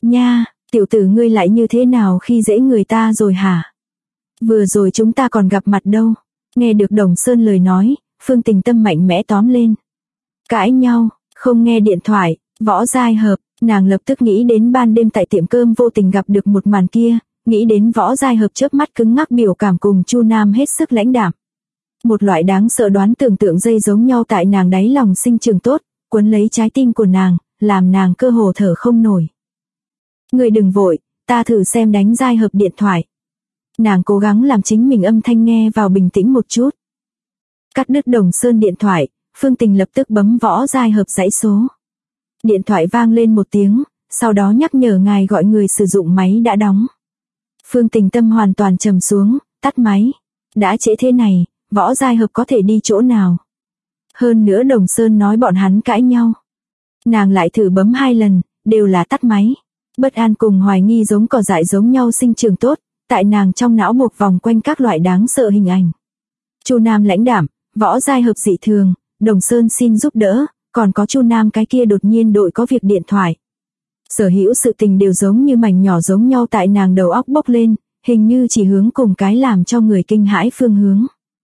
Nha, tiểu tử ngươi lại như thế nào khi dễ người ta rồi hả? Vừa rồi chúng ta còn gặp mặt đâu. Nghe được Đồng Sơn lời nói, Phương Tình Tâm mạnh mẽ tóm lên. Cãi nhau, không nghe điện thoại, Võ Giai Hợp, nàng lập tức nghĩ đến ban đêm tại tiệm cơm vô tình gặp được một màn kia, nghĩ đến Võ Giai Hợp chớp mắt cứng ngắc biểu cảm cùng Chu Nam hết sức lãnh đạm. Một loại đáng sợ đoán tưởng tượng dây giống nhau tại nàng đáy lòng sinh trường tốt, quấn lấy trái tim của nàng, làm nàng cơ hồ thở không nổi. Ngươi đừng vội, ta thử xem đánh Giai Hợp điện thoại. Nàng cố gắng làm chính mình âm thanh nghe vào bình tĩnh một chút. Cắt đứt Đồng Sơn điện thoại, Phương Tình lập tức bấm Võ Giai Hợp dãy số. Điện thoại vang lên một tiếng, sau đó nhắc nhở ngài gọi người sử dụng máy đã đóng. Phương Tình Tâm hoàn toàn trầm xuống, tắt máy. Đã trễ thế này, Võ Giai Hợp có thể đi chỗ nào? Hơn nữa Đồng Sơn nói bọn hắn cãi nhau. Nàng lại thử bấm 2 lần, đều là tắt máy. Bất an cùng hoài nghi giống cỏ dại giống nhau sinh trường tốt, tại nàng trong não buộc vòng quanh các loại đáng sợ hình ảnh. Chu Nam lãnh đạm, Võ Giai Hợp dị thường, Đồng Sơn xin giúp đỡ, còn có Chu Nam cái kia đột nhiên đội có việc điện thoại. Sở hữu sự tình đều giống như mảnh nhỏ giống nhau tại nàng đầu óc bốc lên, hình như chỉ hướng cùng cái làm cho người kinh hãi phương hướng.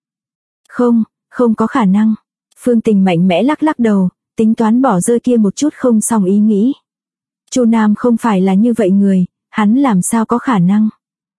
Không có khả năng. Phương Tình mạnh mẽ lắc lắc đầu, tính toán bỏ rơi kia một chút không xong ý nghĩ. Chu Nam không phải là như vậy người, hắn làm sao có khả năng.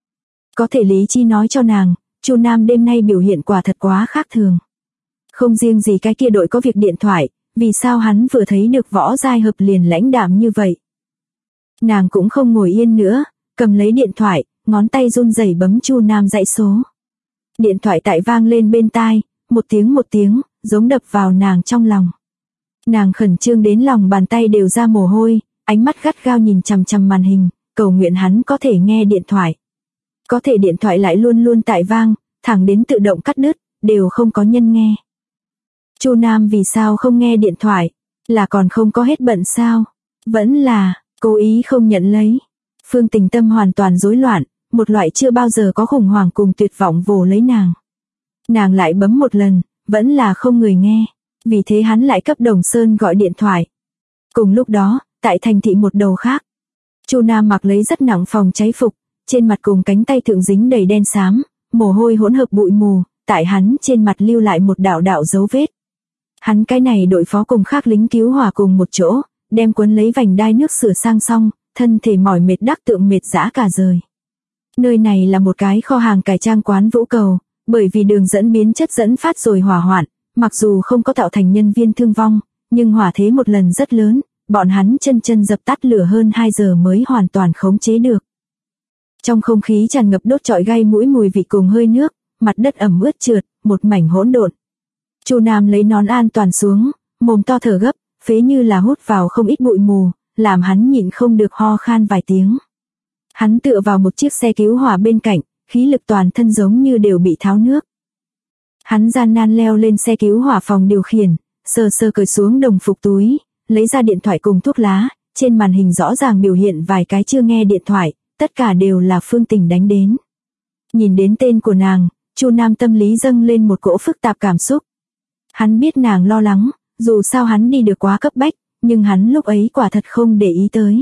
Có thể lý trí nói cho nàng, Chu Nam đêm nay biểu hiện quả thật quá khác thường. Không riêng gì cái kia đội có việc điện thoại, vì sao hắn vừa thấy được Võ Giai Hợp liền lãnh đạm như vậy. Nàng cũng không ngồi yên nữa, cầm lấy điện thoại, ngón tay run rẩy bấm Chu Nam dãy số. Điện thoại tại vang lên bên tai, một tiếng, giống đập vào nàng trong lòng. Nàng khẩn trương đến lòng bàn tay đều ra mồ hôi, ánh mắt gắt gao nhìn chằm chằm màn hình, cầu nguyện hắn có thể nghe điện thoại. Có thể điện thoại lại luôn luôn tại vang, thẳng đến tự động cắt đứt, đều không có nhân nghe. Chu Nam vì sao không nghe điện thoại? Là còn không có hết bận sao? Vẫn là cố ý không nhận lấy. Phương Tình Tâm hoàn toàn rối loạn, một loại chưa bao giờ có khủng hoảng cùng tuyệt vọng vồ lấy nàng. Nàng lại bấm một lần, vẫn là không người nghe. Vì thế hắn lại cấp Đồng Sơn gọi điện thoại. Cùng lúc đó, tại thành thị một đầu khác, Chu Nam mặc lấy rất nặng phòng cháy phục, trên mặt cùng cánh tay thượng dính đầy đen xám, mồ hôi hỗn hợp bụi mù, tại hắn trên mặt lưu lại một đạo đạo dấu vết. Hắn cái này đội phó cùng khác lính cứu hỏa cùng một chỗ, đem quấn lấy vành đai nước sửa sang xong, thân thể mỏi mệt đắc tượng mệt dã cả rời. Nơi này là một cái kho hàng cải trang quán Vũ Cầu, bởi vì đường dẫn biến chất dẫn phát rồi hỏa hoạn, mặc dù không có tạo thành nhân viên thương vong, nhưng hỏa thế một lần rất lớn, bọn hắn chân dập tắt lửa hơn 2 giờ mới hoàn toàn khống chế được. Trong không khí tràn ngập đốt trọi gai mũi mùi vị cùng hơi nước, mặt đất ẩm ướt trượt, một mảnh hỗn độn. Chu Nam lấy nón an toàn xuống, mồm to thở gấp, phế như là hút vào không ít bụi mù, làm hắn nhịn không được ho khan vài tiếng. Hắn tựa vào một chiếc xe cứu hỏa bên cạnh, khí lực toàn thân giống như đều bị tháo nước. Hắn gian nan leo lên xe cứu hỏa phòng điều khiển, sờ cởi xuống đồng phục túi, lấy ra điện thoại cùng thuốc lá, trên màn hình rõ ràng biểu hiện vài cái chưa nghe điện thoại, tất cả đều là Phương Tình đánh đến. Nhìn đến tên của nàng, Chu Nam tâm lý dâng lên một cỗ phức tạp cảm xúc. Hắn biết nàng lo lắng, dù sao hắn đi được quá cấp bách, nhưng hắn lúc ấy quả thật không để ý tới.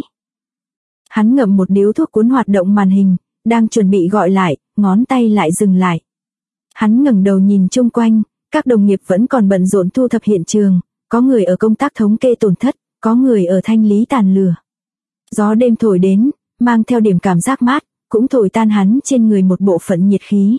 Hắn ngậm một điếu thuốc cuốn hoạt động màn hình, đang chuẩn bị gọi lại, ngón tay lại dừng lại. Hắn ngẩng đầu nhìn chung quanh, các đồng nghiệp vẫn còn bận rộn thu thập hiện trường, có người ở công tác thống kê tổn thất, có người ở thanh lý tàn lửa. Gió đêm thổi đến, mang theo điểm cảm giác mát, cũng thổi tan hắn trên người một bộ phận nhiệt khí.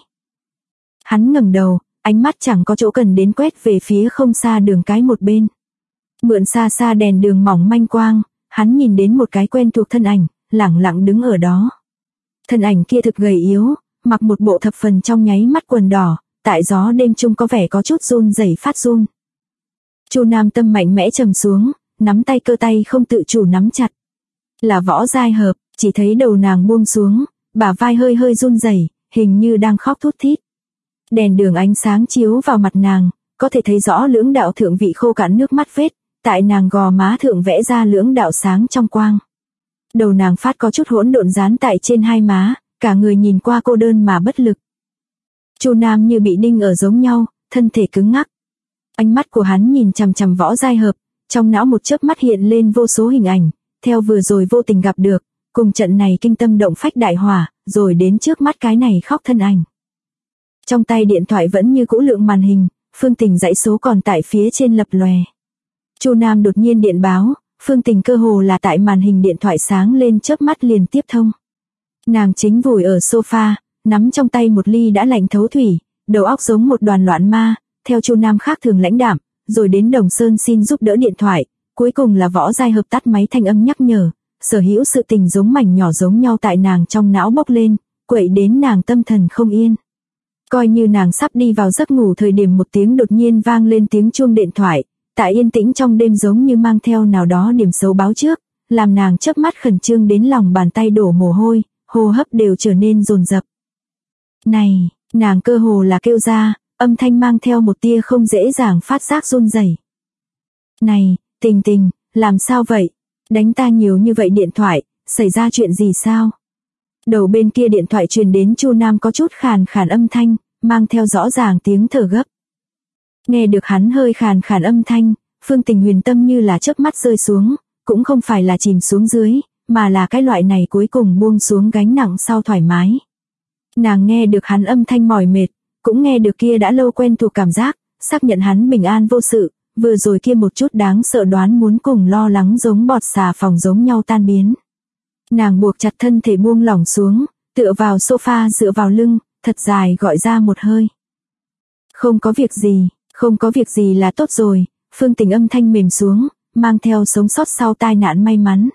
Hắn ngẩng đầu, ánh mắt chẳng có chỗ cần đến quét về phía không xa đường cái một bên. Mượn xa đèn đường mỏng manh quang, hắn nhìn đến một cái quen thuộc thân ảnh, lẳng lặng đứng ở đó. Thân ảnh kia thực gầy yếu, mặc một bộ thập phần trong nháy mắt quần đỏ, tại gió đêm chung có vẻ có chút run rẩy phát run. Chu Nam tâm mạnh mẽ trầm xuống, nắm tay cơ tay không tự chủ nắm chặt. Là Võ Giai Hợp, chỉ thấy đầu nàng buông xuống, bả vai hơi run rẩy, hình như đang khóc thút thít. Đèn đường ánh sáng chiếu vào mặt nàng, có thể thấy rõ lưỡng đạo thượng vị khô cạn nước mắt vết, tại nàng gò má thượng vẽ ra lưỡng đạo sáng trong quang. Đầu nàng phát có chút hỗn độn dán tại trên hai má, cả người nhìn qua cô đơn mà bất lực. Chu Nam như bị đinh ở giống nhau, thân thể cứng ngắc. Ánh mắt của hắn nhìn chằm chằm Võ Giai Hợp, trong não một chớp mắt hiện lên vô số hình ảnh, theo vừa rồi vô tình gặp được, cùng trận này kinh tâm động phách đại hỏa, rồi đến trước mắt cái này khóc thân ảnh. Trong tay điện thoại vẫn như cũ lượng màn hình, Phương Tình dãy số còn tại phía trên lập lòe. Chu Nam đột nhiên điện báo, Phương Tình cơ hồ là tại màn hình điện thoại sáng lên chớp mắt liền tiếp thông. Nàng chính vùi ở sofa, nắm trong tay một ly đã lạnh thấu thủy, đầu óc giống một đoàn loạn ma, theo Chu Nam khác thường lãnh đạm, rồi đến Đồng Sơn xin giúp đỡ điện thoại, cuối cùng là Võ Giai Hợp tắt máy thanh âm nhắc nhở, sở hữu sự tình giống mảnh nhỏ giống nhau tại nàng trong não bốc lên, quậy đến nàng tâm thần không yên. Coi như nàng sắp đi vào giấc ngủ thời điểm một tiếng đột nhiên vang lên tiếng chuông điện thoại, tại yên tĩnh trong đêm giống như mang theo nào đó điểm xấu báo trước, làm nàng chớp mắt khẩn trương đến lòng bàn tay đổ mồ hôi, hô hấp đều trở nên dồn dập. Này, nàng cơ hồ là kêu ra, âm thanh mang theo một tia không dễ dàng phát giác run rẩy. Này, Tình Tình, làm sao vậy? Đánh ta nhiều như vậy điện thoại, xảy ra chuyện gì sao? Đầu bên kia điện thoại truyền đến Chu Nam có chút khàn khàn âm thanh, mang theo rõ ràng tiếng thở gấp. Nghe được hắn hơi khàn khàn âm thanh, Phương Tình huyền tâm như là chớp mắt rơi xuống, cũng không phải là chìm xuống dưới, mà là cái loại này cuối cùng buông xuống gánh nặng sau thoải mái. Nàng nghe được hắn âm thanh mỏi mệt, cũng nghe được kia đã lâu quen thuộc cảm giác, xác nhận hắn bình an vô sự, vừa rồi kia một chút đáng sợ đoán muốn cùng lo lắng giống bọt xà phòng giống nhau tan biến. Nàng buộc chặt thân thể buông lỏng xuống, tựa vào sofa dựa vào lưng, thật dài gọi ra một hơi. Không có việc gì là tốt rồi, Phương Tình âm thanh mềm xuống, mang theo sống sót sau tai nạn may mắn.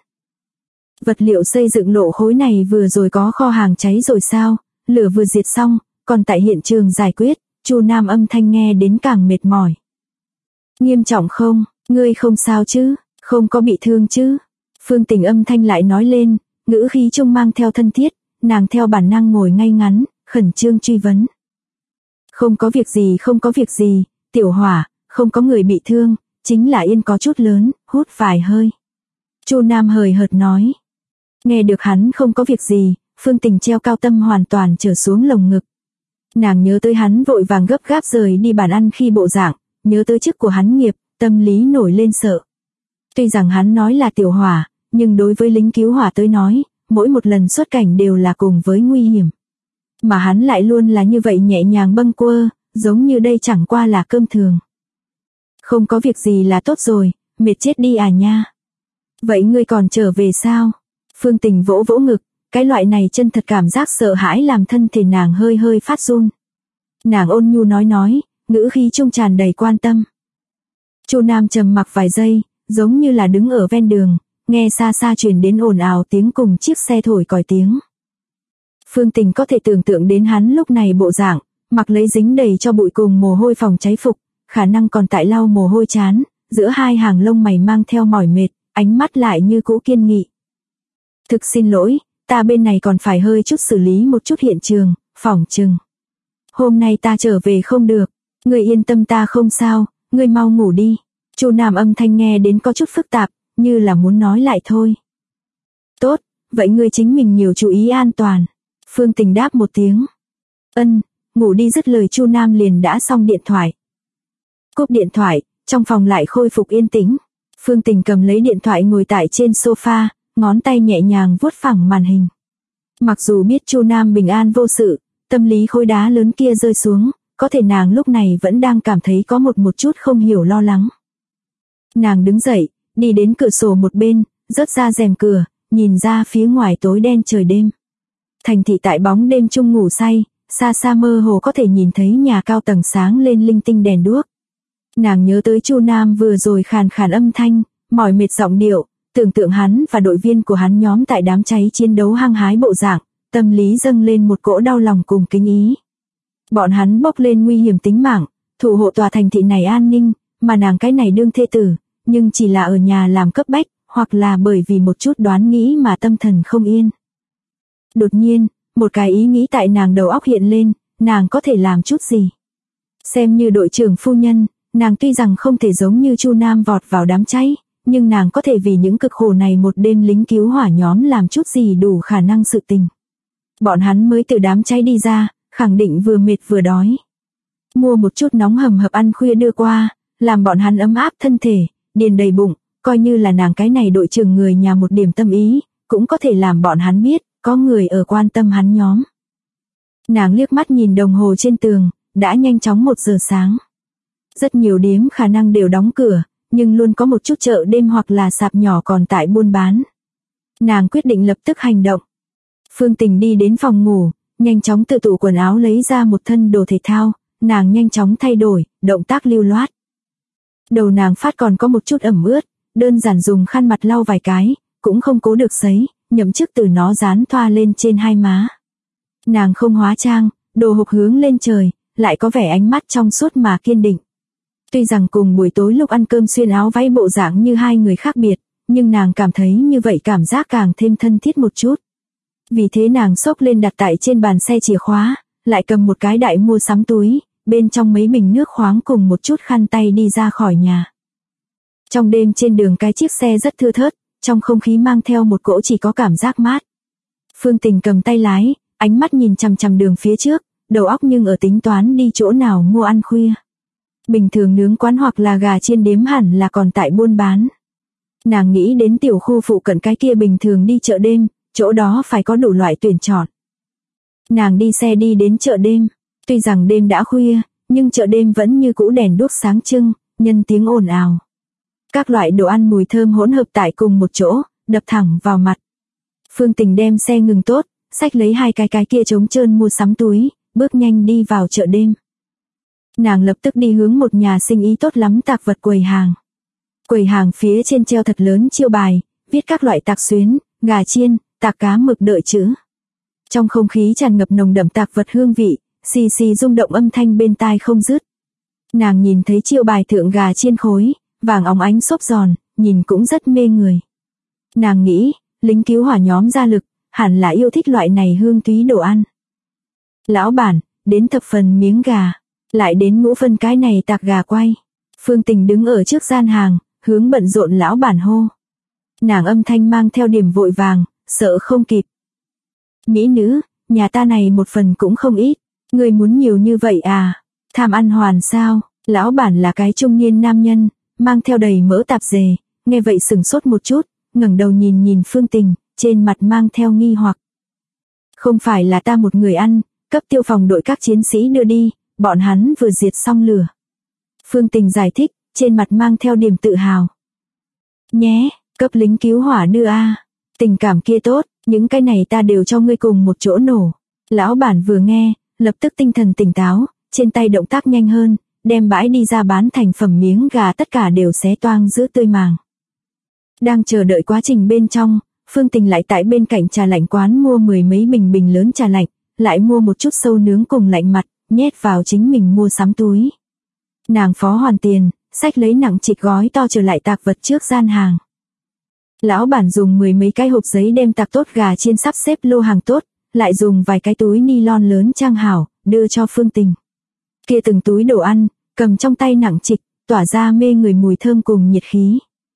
Vật liệu xây dựng lộ khối này vừa rồi có kho hàng cháy rồi sao, lửa vừa diệt xong, còn tại hiện trường giải quyết, Chu Nam âm thanh nghe đến càng mệt mỏi. Nghiêm trọng không, ngươi không sao chứ, không có bị thương chứ? Phương Tình âm thanh lại nói lên, ngữ khí trung mang theo thân thiết, nàng theo bản năng ngồi ngay ngắn, khẩn trương truy vấn. Không có việc gì, tiểu hỏa, không có người bị thương, chính là yên có chút lớn, hút vài hơi. Chu Nam hời hợt nói. Nghe được hắn không có việc gì, Phương Tình treo cao tâm hoàn toàn trở xuống lồng ngực. Nàng nhớ tới hắn vội vàng gấp gáp rời đi bàn ăn khi bộ dạng, nhớ tới chức của hắn nghiệp, tâm lý nổi lên sợ. Tuy rằng hắn nói là tiểu hỏa, nhưng đối với lính cứu hỏa tới nói, mỗi một lần xuất cảnh đều là cùng với nguy hiểm. Mà hắn lại luôn là như vậy nhẹ nhàng bâng quơ, giống như đây chẳng qua là cơm thường. Không có việc gì là tốt rồi, mệt chết đi à nha. Vậy ngươi còn trở về sao? Phương Tình vỗ vỗ ngực, cái loại này chân thật cảm giác sợ hãi làm thân thể nàng hơi hơi phát run. Nàng ôn nhu nói, ngữ khí trung tràn đầy quan tâm. Chu Nam trầm mặc vài giây, giống như là đứng ở ven đường, nghe xa xa truyền đến ồn ào tiếng cùng chiếc xe thổi còi tiếng. Phương Tình có thể tưởng tượng đến hắn lúc này bộ dạng, mặc lấy dính đầy cho bụi cùng mồ hôi phòng cháy phục, khả năng còn tại lau mồ hôi chán, giữa hai hàng lông mày mang theo mỏi mệt, ánh mắt lại như cũ kiên nghị. Thực xin lỗi, ta bên này còn phải hơi chút xử lý một chút hiện trường, phỏng chừng. Hôm nay ta trở về không được, ngươi yên tâm ta không sao, ngươi mau ngủ đi. Chu Nam âm thanh nghe đến có chút phức tạp, như là muốn nói lại thôi. Tốt, vậy ngươi chính mình nhiều chú ý an toàn. Phương Tình đáp một tiếng. Ngủ đi dứt lời Chu Nam liền đã xong điện thoại. Cúp điện thoại, trong phòng lại khôi phục yên tĩnh. Phương Tình cầm lấy điện thoại ngồi tại trên sofa, ngón tay nhẹ nhàng vuốt phẳng màn hình. Mặc dù biết Chu Nam bình an vô sự, tâm lý khối đá lớn kia rơi xuống, có thể nàng lúc này vẫn đang cảm thấy có một chút không hiểu lo lắng. Nàng đứng dậy, đi đến cửa sổ một bên, rớt ra rèm cửa, nhìn ra phía ngoài tối đen trời đêm. Thành thị tại bóng đêm chung ngủ say, xa xa mơ hồ có thể nhìn thấy nhà cao tầng sáng lên linh tinh đèn đuốc. Nàng nhớ tới Chu Nam vừa rồi khàn khàn âm thanh, mỏi mệt giọng điệu, tưởng tượng hắn và đội viên của hắn nhóm tại đám cháy chiến đấu hăng hái bộ dạng, tâm lý dâng lên một cỗ đau lòng cùng kính ý. Bọn hắn bốc lên nguy hiểm tính mạng, thủ hộ tòa thành thị này an ninh, mà nàng cái này đương thê tử, nhưng chỉ là ở nhà làm cấp bách, hoặc là bởi vì một chút đoán nghĩ mà tâm thần không yên. Đột nhiên, một cái ý nghĩ tại nàng đầu óc hiện lên, nàng có thể làm chút gì. Xem như đội trưởng phu nhân, nàng tuy rằng không thể giống như Chu Nam vọt vào đám cháy, nhưng nàng có thể vì những cực khổ này một đêm lính cứu hỏa nhóm làm chút gì đủ khả năng sự tình. Bọn hắn mới từ đám cháy đi ra, khẳng định vừa mệt vừa đói. Mua một chút nóng hầm hập ăn khuya đưa qua, làm bọn hắn ấm áp thân thể, điền đầy bụng, coi như là nàng cái này đội trưởng người nhà một điểm tâm ý, cũng có thể làm bọn hắn biết, có người ở quan tâm hắn nhóm. Nàng liếc mắt nhìn đồng hồ trên tường, đã nhanh chóng 1 giờ sáng. Rất nhiều điếm khả năng đều đóng cửa, nhưng luôn có một chút chợ đêm hoặc là sạp nhỏ còn tại buôn bán. Nàng quyết định lập tức hành động. Phương Tình đi đến phòng ngủ, nhanh chóng từ tủ quần áo lấy ra một thân đồ thể thao, nàng nhanh chóng thay đổi, động tác lưu loát. Đầu nàng phát còn có một chút ẩm ướt, đơn giản dùng khăn mặt lau vài cái, cũng không cố được sấy, nhậm chức từ nó dán thoa lên trên hai má. Nàng không hóa trang, đồ hộp hướng lên trời, lại có vẻ ánh mắt trong suốt mà kiên định. Tuy rằng cùng buổi tối lúc ăn cơm xuyên áo váy bộ dạng như hai người khác biệt, nhưng nàng cảm thấy như vậy cảm giác càng thêm thân thiết một chút. Vì thế nàng xốc lên đặt tại trên bàn xe chìa khóa, lại cầm một cái đại mua sắm túi, bên trong mấy bình nước khoáng cùng một chút khăn tay đi ra khỏi nhà. Trong đêm trên đường cái chiếc xe rất thưa thớt, trong không khí mang theo một cỗ chỉ có cảm giác mát. Phương Tình cầm tay lái, ánh mắt nhìn chằm chằm đường phía trước, đầu óc nhưng ở tính toán đi chỗ nào mua ăn khuya. Bình thường nướng quán hoặc là gà chiên điếm hẳn là còn tại buôn bán. Nàng nghĩ đến tiểu khu phụ cận cái kia bình thường đi chợ đêm, chỗ đó phải có đủ loại tuyển chọn. Nàng đi xe đi đến chợ đêm, tuy rằng đêm đã khuya, nhưng chợ đêm vẫn như cũ đèn đuốc sáng trưng, nhân tiếng ồn ào. Các loại đồ ăn mùi thơm hỗn hợp tại cùng một chỗ, đập thẳng vào mặt. Phương Tình đem xe ngừng tốt, xách lấy hai cái kia trống trơn mua sắm túi, bước nhanh đi vào chợ đêm. Nàng lập tức đi hướng một nhà sinh ý tốt lắm tạc vật quầy hàng. Quầy hàng phía trên treo thật lớn chiêu bài, viết các loại tạc xuyến, gà chiên, tạc cá mực đợi chữ. Trong không khí tràn ngập nồng đậm tạc vật hương vị, xì xì rung động âm thanh bên tai không dứt. Nàng nhìn thấy chiêu bài thượng gà chiên khối, vàng óng ánh xốp giòn, nhìn cũng rất mê người. Nàng nghĩ, lính cứu hỏa nhóm gia lực, hẳn là yêu thích loại này hương túy đồ ăn. Lão bản, đến thập phần miếng gà, lại đến ngũ phân cái này tạc gà quay. Phương Tình đứng ở trước gian hàng, hướng bận rộn lão bản hô. Nàng âm thanh mang theo điểm vội vàng, sợ không kịp. Mỹ nữ, nhà ta này một phần cũng không ít, người muốn nhiều như vậy à? Tham ăn hoàn sao? Lão bản là cái trung niên nam nhân, mang theo đầy mỡ tạp dề, nghe vậy sửng sốt một chút, ngẩng đầu nhìn Phương Tình, trên mặt mang theo nghi hoặc. Không phải là ta một người ăn, cấp tiêu phòng đội các chiến sĩ đưa đi, bọn hắn vừa diệt xong lửa. Phương Tình giải thích, trên mặt mang theo điểm tự hào. Nhé, cấp lính cứu hỏa đưa a, tình cảm kia tốt, những cái này ta đều cho ngươi cùng một chỗ nổ. Lão bản vừa nghe, lập tức tinh thần tỉnh táo, trên tay động tác nhanh hơn, đem bãi đi ra bán thành phẩm miếng gà tất cả đều xé toang giữa tươi màng. Đang chờ đợi quá trình bên trong, Phương Tình lại tại bên cạnh trà lạnh quán mua 10 mấy bình lớn trà lạnh, lại mua một chút sâu nướng cùng lạnh mặt, nhét vào chính mình mua sắm túi. Nàng phó hoàn tiền, xách lấy nặng trịch gói to trở lại tạc vật trước gian hàng. Lão bản dùng 10 mấy cái hộp giấy đem tạc tốt gà chiên sắp xếp lô hàng tốt, lại dùng vài cái túi nylon lớn trang hảo, đưa cho Phương Tình. Kia từng túi đồ ăn, cầm trong tay nặng trịch, tỏa ra mê người mùi thơm cùng nhiệt khí.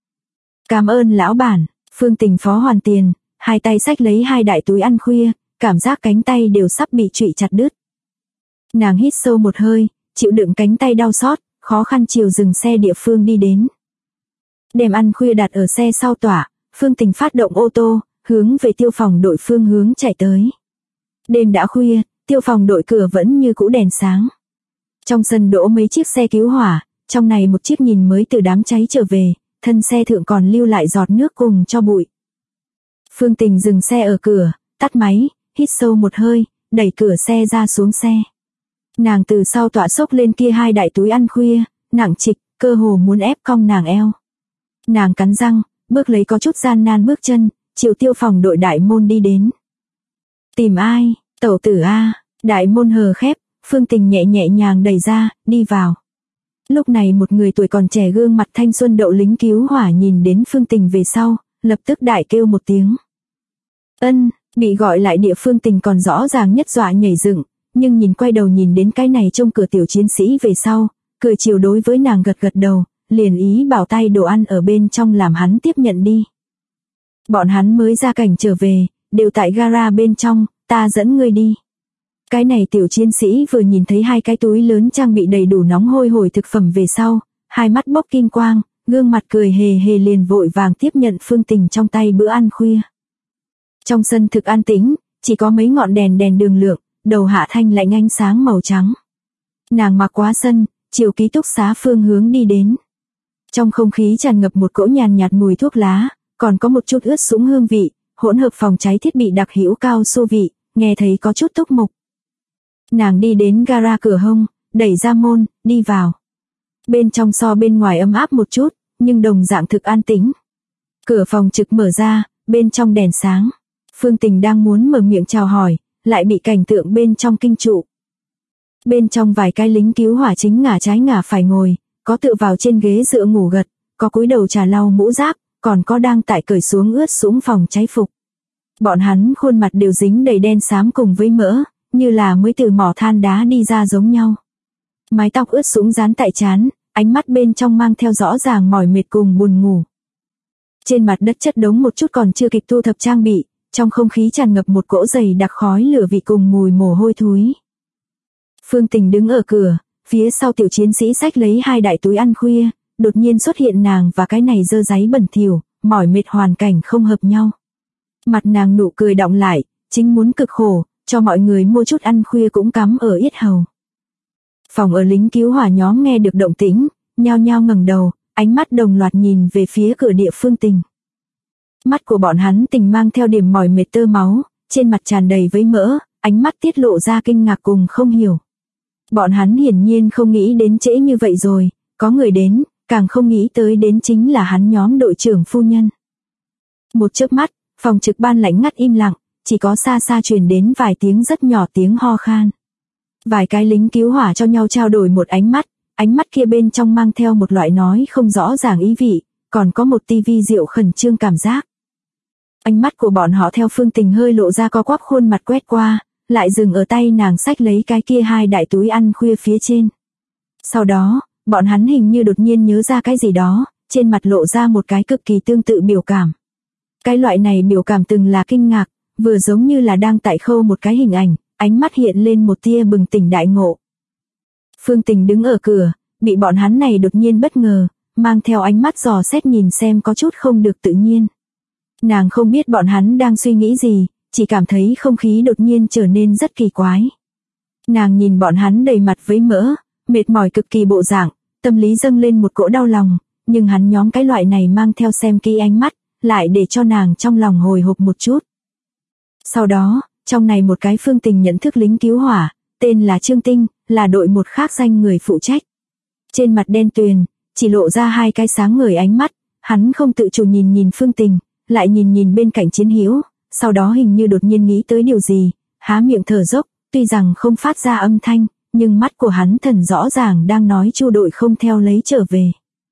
Cảm ơn lão bản, Phương Tình phó hoàn tiền, hai tay xách lấy hai đại túi ăn khuya, cảm giác cánh tay đều sắp bị trụy chặt đứt. Nàng hít sâu một hơi, chịu đựng cánh tay đau xót, khó khăn chiều dừng xe địa phương đi đến. Đem ăn khuya đặt ở xe sau tỏa, Phương Tình phát động ô tô, hướng về tiêu phòng đội phương hướng chạy tới. Đêm đã khuya, tiêu phòng đội cửa vẫn như cũ đèn sáng. Trong sân đỗ mấy chiếc xe cứu hỏa, trong này một chiếc nhìn mới từ đám cháy trở về, thân xe thượng còn lưu lại giọt nước cùng cho bụi. Phương Tình dừng xe ở cửa, tắt máy, hít sâu một hơi, đẩy cửa xe ra xuống xe. Nàng từ sau tọa xốc lên kia hai đại túi ăn khuya, nặng trịch, cơ hồ muốn ép cong nàng eo. Nàng cắn răng, bước lấy có chút gian nan bước chân, chiều tiêu phòng đội đại môn đi đến. Tìm ai, tẩu tử a, đại môn hờ khép, Phương Tình nhẹ nhàng đẩy ra, đi vào. Lúc này một người tuổi còn trẻ gương mặt thanh xuân đậu lính cứu hỏa nhìn đến Phương Tình về sau, lập tức đại kêu một tiếng. Ân, bị gọi lại địa Phương Tình còn rõ ràng nhất dọa nhảy dựng, nhưng nhìn quay đầu nhìn đến cái này trông cửa tiểu chiến sĩ về sau, cười chiều đối với nàng gật đầu, liền ý bảo tay đồ ăn ở bên trong làm hắn tiếp nhận đi. Bọn hắn mới ra cảnh trở về, đều tại gara bên trong, ta dẫn ngươi đi. Cái này tiểu chiến sĩ vừa nhìn thấy hai cái túi lớn trang bị đầy đủ nóng hôi hổi thực phẩm về sau, hai mắt bốc kim quang, gương mặt cười hề hề liền vội vàng tiếp nhận Phương Tình trong tay bữa ăn khuya. Trong sân thực an tĩnh, chỉ có mấy ngọn đèn đường lượng, đầu hạ thanh lạnh ánh sáng màu trắng. Nàng mặc quá sân, chiều ký túc xá phương hướng đi đến. Trong không khí tràn ngập một cỗ nhàn nhạt mùi thuốc lá, còn có một chút ướt sũng hương vị, hỗn hợp phòng cháy thiết bị đặc hữu cao su vị, nghe thấy có chút túc mục. Nàng đi đến gara cửa hông, đẩy ra môn, đi vào. Bên trong so bên ngoài ấm áp một chút, nhưng đồng dạng thực an tĩnh. Cửa phòng trực mở ra, bên trong đèn sáng. Phương Tình đang muốn mở miệng chào hỏi, lại bị cảnh tượng bên trong kinh trụ. Bên trong vài cái lính cứu hỏa chính ngả trái ngả phải ngồi, có tựa vào trên ghế dựa ngủ gật, có cúi đầu trà lau mũ giáp, còn có đang tại cởi xuống ướt sũng phòng cháy phục. Bọn hắn khuôn mặt đều dính đầy đen xám cùng với mỡ, như là mới từ mỏ than đá đi ra giống nhau. Mái tóc ướt sũng dán tại trán, ánh mắt bên trong mang theo rõ ràng mỏi mệt cùng buồn ngủ. Trên mặt đất chất đống một chút còn chưa kịp thu thập trang bị, trong không khí tràn ngập một cỗ dày đặc khói lửa vị cùng mùi mồ hôi thối. Phương Tình đứng ở cửa, phía sau tiểu chiến sĩ xách lấy 2 đại túi ăn khuya, đột nhiên xuất hiện nàng và cái này dơ dáy bẩn thỉu, mỏi mệt hoàn cảnh không hợp nhau. Mặt nàng nụ cười đọng lại, chính muốn cực khổ, cho mọi người mua chút ăn khuya cũng cắm ở yết hầu. Phòng ở lính cứu hỏa nhóm nghe được động tĩnh, nhao nhao ngẩng đầu, ánh mắt đồng loạt nhìn về phía cửa địa Phương Tình. Mắt của bọn hắn tình mang theo điểm mỏi mệt tơ máu, trên mặt tràn đầy vấy mỡ, ánh mắt tiết lộ ra kinh ngạc cùng không hiểu. Bọn hắn hiển nhiên không nghĩ đến trễ như vậy rồi, có người đến, càng không nghĩ tới đến chính là hắn nhóm đội trưởng phu nhân. Một chớp mắt, phòng trực ban lãnh ngắt im lặng, chỉ có xa xa truyền đến vài tiếng rất nhỏ tiếng ho khan. Vài cái lính cứu hỏa cho nhau trao đổi một ánh mắt kia bên trong mang theo một loại nói không rõ ràng ý vị, còn có một tivi rượu khẩn trương cảm giác. Ánh mắt của bọn họ theo Phương Tình hơi lộ ra co quắp khuôn mặt quét qua, lại dừng ở tay nàng xách lấy cái kia 2 đại túi ăn khuya phía trên. Sau đó, bọn hắn hình như đột nhiên nhớ ra cái gì đó, trên mặt lộ ra một cái cực kỳ tương tự biểu cảm. Cái loại này biểu cảm từng là kinh ngạc, vừa giống như là đang tại khâu một cái hình ảnh, ánh mắt hiện lên một tia bừng tỉnh đại ngộ. Phương Tình đứng ở cửa, bị bọn hắn này đột nhiên bất ngờ, mang theo ánh mắt dò xét nhìn xem có chút không được tự nhiên. Nàng không biết bọn hắn đang suy nghĩ gì, chỉ cảm thấy không khí đột nhiên trở nên rất kỳ quái. Nàng nhìn bọn hắn đầy mặt vấy mỡ, mệt mỏi cực kỳ bộ dạng, tâm lý dâng lên một cỗ đau lòng, nhưng hắn nhóm cái loại này mang theo xem kỹ ánh mắt, lại để cho nàng trong lòng hồi hộp một chút. Sau đó, trong này một cái Phương Tình nhận thức lính cứu hỏa, tên là Trương Tinh, là đội một khác danh người phụ trách. Trên mặt đen tuyền, chỉ lộ ra 2 cái sáng ngời ánh mắt, hắn không tự chủ nhìn Phương Tình, lại nhìn bên cạnh Chiến Hữu, sau đó hình như đột nhiên nghĩ tới điều gì, há miệng thở dốc, tuy rằng không phát ra âm thanh, nhưng mắt của hắn thần rõ ràng đang nói Chu đội không theo lấy trở về.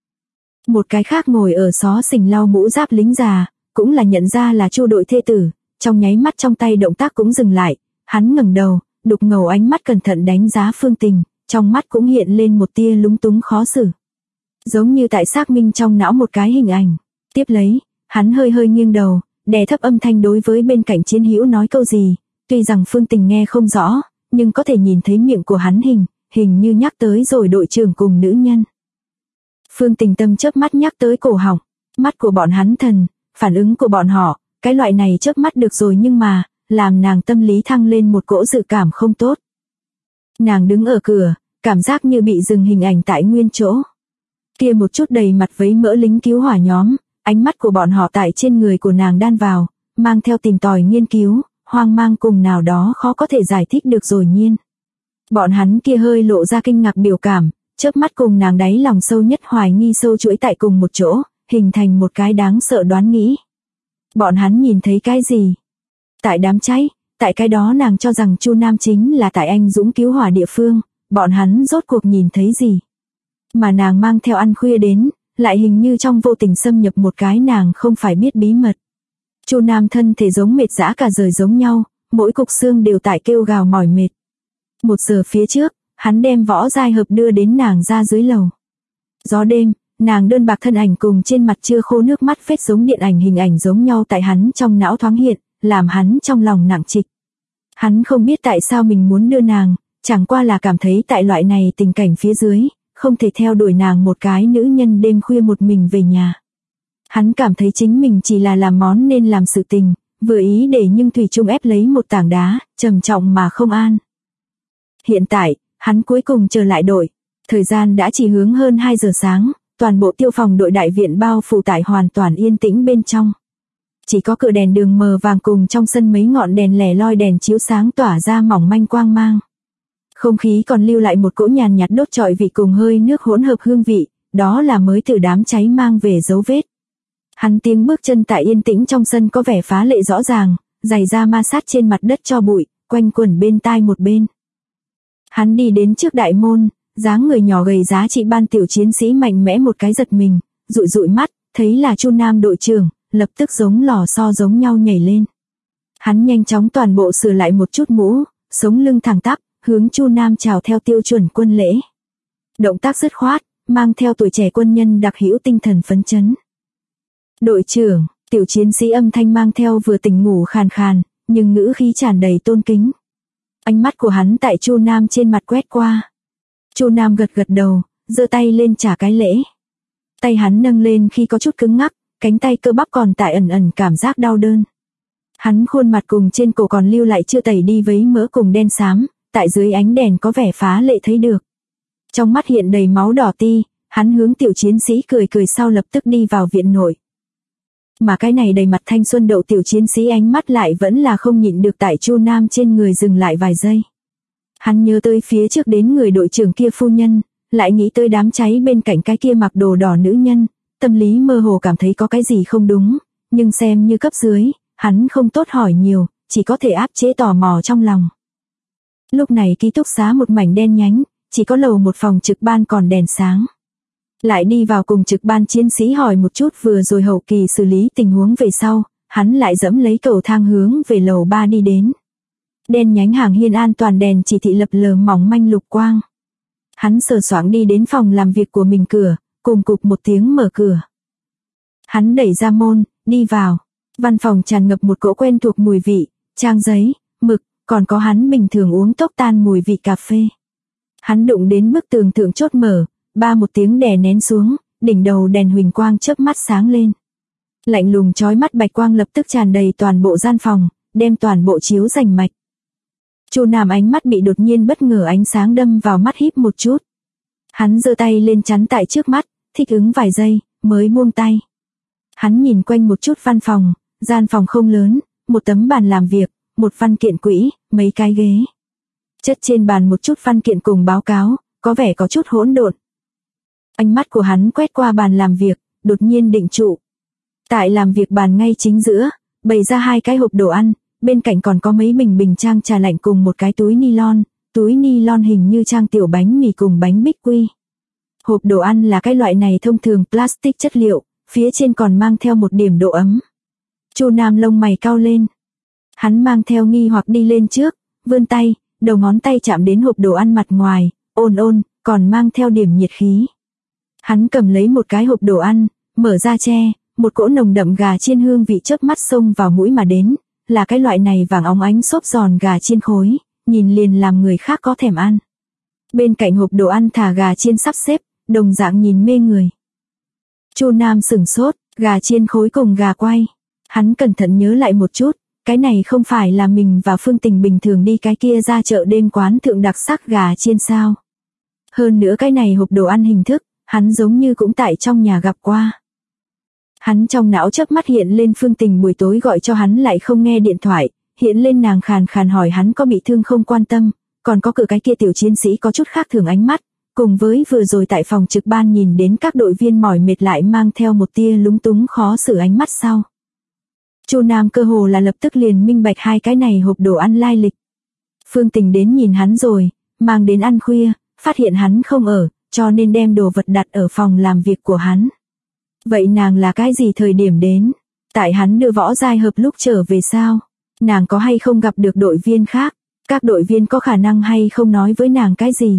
Một cái khác ngồi ở xó xỉnh lau mũ giáp lính già, cũng là nhận ra là Chu đội thê tử, trong nháy mắt trong tay động tác cũng dừng lại, hắn ngẩng đầu, đục ngầu ánh mắt cẩn thận đánh giá Phương Tình, trong mắt cũng hiện lên một tia lúng túng khó xử. Giống như tại xác minh trong não một cái hình ảnh. Tiếp lấy, hắn hơi nghiêng đầu, đè thấp âm thanh đối với bên cạnh Chiến Hữu nói câu gì, tuy rằng Phương Tình nghe không rõ, nhưng có thể nhìn thấy miệng của hắn hình như nhắc tới rồi đội trưởng cùng nữ nhân. Phương Tình tâm chớp mắt nhắc tới cổ họng, mắt của bọn hắn thần, phản ứng của bọn họ, cái loại này chớp mắt được rồi nhưng mà, làm nàng tâm lý thăng lên một cỗ dự cảm không tốt. Nàng đứng ở cửa, cảm giác như bị dừng hình ảnh tại nguyên chỗ. Kia một chút đầy mặt vấy mỡ lính cứu hỏa nhóm, ánh mắt của bọn họ tại trên người của nàng đan vào, mang theo tìm tòi nghiên cứu, hoang mang cùng nào đó khó có thể giải thích được rồi nhiên. Bọn hắn kia hơi lộ ra kinh ngạc biểu cảm, chớp mắt cùng nàng đáy lòng sâu nhất hoài nghi sâu chuỗi tại cùng một chỗ, hình thành một cái đáng sợ đoán nghĩ. Bọn hắn nhìn thấy cái gì? Tại đám cháy, tại cái đó nàng cho rằng Chu Nam chính là tại anh dũng cứu hỏa địa phương, bọn hắn rốt cuộc nhìn thấy gì? Mà nàng mang theo ăn khuya đến, lại hình như trong vô tình xâm nhập một cái nàng không phải biết bí mật. Chu Nam thân thể giống mệt dã cả rời giống nhau, mỗi cục xương đều tại kêu gào mỏi mệt. 1 giờ phía trước, hắn đem võ giai hợp đưa đến nàng ra dưới lầu. Gió đêm, nàng đơn bạc thân ảnh cùng trên mặt chưa khô nước mắt vết giống điện ảnh hình ảnh giống nhau tại hắn trong não thoáng hiện, làm hắn trong lòng nặng trịch. Hắn không biết tại sao mình muốn đưa nàng, chẳng qua là cảm thấy tại loại này tình cảnh phía dưới, không thể theo đuổi nàng một cái nữ nhân đêm khuya một mình về nhà. Hắn cảm thấy chính mình chỉ là làm món nên làm sự tình, Vừa ý để nhưng thủy chung ép lấy một tảng đá, trầm trọng mà không an. Hiện tại, hắn cuối cùng trở lại đội. Thời gian đã chỉ hướng hơn 2 giờ sáng, toàn bộ tiêu phòng đội đại viện bao phủ tại hoàn toàn yên tĩnh bên trong. Chỉ có cửa đèn đường mờ vàng cùng trong sân mấy ngọn đèn lẻ loi đèn chiếu sáng tỏa ra mỏng manh quang mang. Không khí còn lưu lại một cỗ nhàn nhạt đốt trọi vị cùng hơi nước hỗn hợp hương vị, đó là mới từ đám cháy mang về dấu vết. Hắn tiếng bước chân tại yên tĩnh trong sân có vẻ phá lệ rõ ràng, giày da ma sát trên mặt đất cho bụi, quanh quẩn bên tai một bên. Hắn đi đến trước đại môn, dáng người nhỏ gầy giá trị ban tiểu chiến sĩ mạnh mẽ một cái giật mình, dụi dụi mắt, thấy là Chu Nam đội trưởng, lập tức giống lò xo giống nhau nhảy lên. Hắn nhanh chóng toàn bộ sửa lại một chút mũ, sống lưng thẳng tắp, hướng Chu Nam chào theo tiêu chuẩn quân lễ. Động tác dứt khoát, mang theo tuổi trẻ quân nhân đặc hữu tinh thần phấn chấn. Đội trưởng, tiểu chiến sĩ âm thanh mang theo vừa tỉnh ngủ khàn khàn, nhưng ngữ khí tràn đầy tôn kính. Ánh mắt của hắn tại Chu Nam trên mặt quét qua. Chu Nam gật gật đầu, giơ tay lên trả cái lễ. Tay hắn nâng lên khi có chút cứng ngắc, cánh tay cơ bắp còn tại ẩn ẩn cảm giác đau đớn. Hắn khuôn mặt cùng trên cổ còn lưu lại chưa tẩy đi vấy mỡ cùng đen xám, tại dưới ánh đèn có vẻ phá lệ thấy được. Trong mắt hiện đầy máu đỏ ti, hắn hướng tiểu chiến sĩ cười cười sau lập tức đi vào viện nội. Mà cái này đầy mặt thanh xuân đậu tiểu chiến sĩ ánh mắt lại vẫn là không nhịn được tại Chu Nam trên người dừng lại vài giây. Hắn nhớ tới phía trước đến người đội trưởng kia phu nhân, lại nghĩ tới đám cháy bên cạnh cái kia mặc đồ đỏ nữ nhân, tâm lý mơ hồ cảm thấy có cái gì không đúng, nhưng xem như cấp dưới, hắn không tốt hỏi nhiều, chỉ có thể áp chế tò mò trong lòng. Lúc này ký túc xá một mảnh đen nhánh, chỉ có lầu một phòng trực ban còn đèn sáng. Lại đi vào cùng trực ban chiến sĩ hỏi một chút vừa rồi hậu kỳ xử lý tình huống về sau, hắn lại dẫm lấy cầu thang hướng về lầu 3 đi đến. Đen nhánh hàng hiên an toàn đèn chỉ thị lập lờ mỏng manh lục quang. Hắn sờ soạng đi đến phòng làm việc của mình cửa, cùng cục một tiếng mở cửa. Hắn đẩy ra môn, đi vào. Văn phòng tràn ngập một cỗ quen thuộc mùi vị, trang giấy, mực, còn có hắn bình thường uống tốc tan mùi vị cà phê. Hắn đụng đến bức tường thượng chốt mở, ba một tiếng đè nén xuống, đỉnh đầu đèn huỳnh quang chớp mắt sáng lên. Lạnh lùng chói mắt bạch quang lập tức tràn đầy toàn bộ gian phòng, đem toàn bộ chiếu rành mạch. Chu Nam ánh mắt bị đột nhiên bất ngờ ánh sáng đâm vào mắt híp một chút. Hắn giơ tay lên chắn tại trước mắt, thích ứng vài giây, mới buông tay. Hắn nhìn quanh một chút văn phòng, gian phòng không lớn, một tấm bàn làm việc, một văn kiện quỹ, mấy cái ghế. Chất trên bàn một chút văn kiện cùng báo cáo, có vẻ có chút hỗn độn. Ánh mắt của hắn quét qua bàn làm việc, đột nhiên định trụ. Tại làm việc bàn ngay chính giữa, bày ra 2 cái hộp đồ ăn, bên cạnh còn có mấy bình trang trà lạnh cùng một cái túi ni lon hình như trang tiểu bánh mì cùng bánh bích quy. Hộp đồ ăn là cái loại này thông thường plastic chất liệu, phía trên còn mang theo một điểm độ ấm. Chu Nam lông mày cau lên. Hắn mang theo nghi hoặc đi lên trước, vươn tay, đầu ngón tay chạm đến hộp đồ ăn mặt ngoài, ôn, còn mang theo điểm nhiệt khí. Hắn cầm lấy một cái hộp đồ ăn, mở ra che, một cỗ nồng đậm gà chiên hương vị chớp mắt xông vào mũi mà đến, là cái loại này vàng óng ánh xốp giòn gà chiên khối, nhìn liền làm người khác có thèm ăn. Bên cạnh hộp đồ ăn thả gà chiên sắp xếp, đồng dạng nhìn mê người. Chu Nam sửng sốt, gà chiên khối cùng gà quay. Hắn cẩn thận nhớ lại một chút, cái này không phải là mình và Phương Tình bình thường đi cái kia ra chợ đêm quán thượng đặc sắc gà chiên sao. Hơn nữa cái này hộp đồ ăn hình thức, hắn giống như cũng tại trong nhà gặp qua. Hắn trong não chớp mắt hiện lên Phương Tình buổi tối gọi cho hắn lại không nghe điện thoại, hiện lên nàng khàn khàn hỏi hắn có bị thương không quan tâm, còn có cự cái kia tiểu chiến sĩ có chút khác thường ánh mắt, cùng với vừa rồi tại phòng trực ban nhìn đến các đội viên mỏi mệt lại mang theo một tia lúng túng khó xử ánh mắt sau. Chu Nam cơ hồ là lập tức liền minh bạch 2 cái này hộp đồ ăn lai lịch. Phương Tình đến nhìn hắn rồi, mang đến ăn khuya, phát hiện hắn không ở, cho nên đem đồ vật đặt ở phòng làm việc của hắn. Vậy nàng là cái gì thời điểm đến? Tại hắn đưa võ giai hợp lúc trở về sao? Nàng có hay không gặp được đội viên khác? Các đội viên có khả năng hay không nói với nàng cái gì?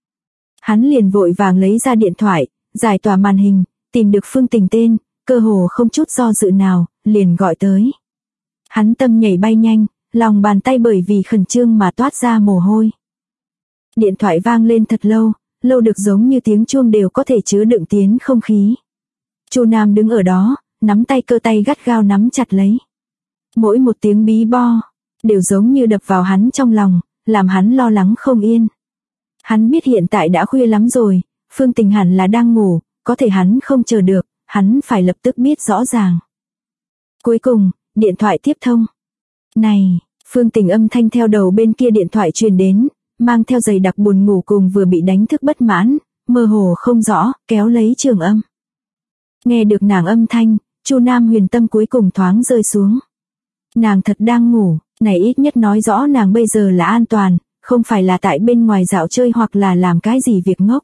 Hắn liền vội vàng lấy ra điện thoại, giải tỏa màn hình, tìm được Phương Tình tên, cơ hồ không chút do dự nào, liền gọi tới. Hắn tâm nhảy bay nhanh, lòng bàn tay bởi vì khẩn trương mà toát ra mồ hôi. Điện thoại vang lên thật lâu, lâu được giống như tiếng chuông đều có thể chứa đựng tiến không khí. Chu Nam đứng ở đó, nắm tay cơ tay gắt gao nắm chặt lấy. Mỗi một tiếng bí bo, đều giống như đập vào hắn trong lòng, làm hắn lo lắng không yên. Hắn biết hiện tại đã khuya lắm rồi, Phương Tình hẳn là đang ngủ, có thể hắn không chờ được, hắn phải lập tức biết rõ ràng. Cuối cùng, điện thoại tiếp thông. Này, Phương Tình âm thanh theo đầu bên kia điện thoại truyền đến, mang theo dày đặc buồn ngủ cùng vừa bị đánh thức bất mãn, mơ hồ không rõ, kéo lấy trường âm. Nghe được nàng âm thanh, Chu Nam Huyền tâm cuối cùng thoáng rơi xuống. Nàng thật đang ngủ, này ít nhất nói rõ nàng bây giờ là an toàn, không phải là tại bên ngoài dạo chơi hoặc là làm cái gì việc ngốc.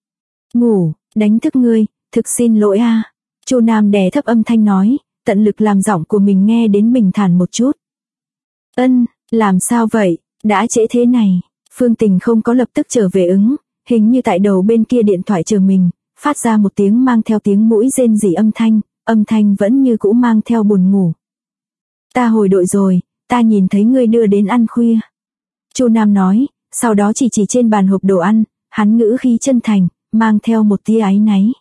Ngủ, đánh thức ngươi, thực xin lỗi a. Chu Nam đè thấp âm thanh nói, tận lực làm giọng của mình nghe đến bình thản một chút. Ân, làm sao vậy, đã trễ thế này. Phương Tình không có lập tức trở về ứng, hình như tại đầu bên kia điện thoại chờ mình, phát ra một tiếng mang theo tiếng mũi rên rỉ âm thanh vẫn như cũ mang theo buồn ngủ. Ta hồi đội rồi, ta nhìn thấy ngươi đưa đến ăn khuya. Chu Nam nói, sau đó chỉ trên bàn hộp đồ ăn, hắn ngữ khí chân thành, mang theo một tia áy náy.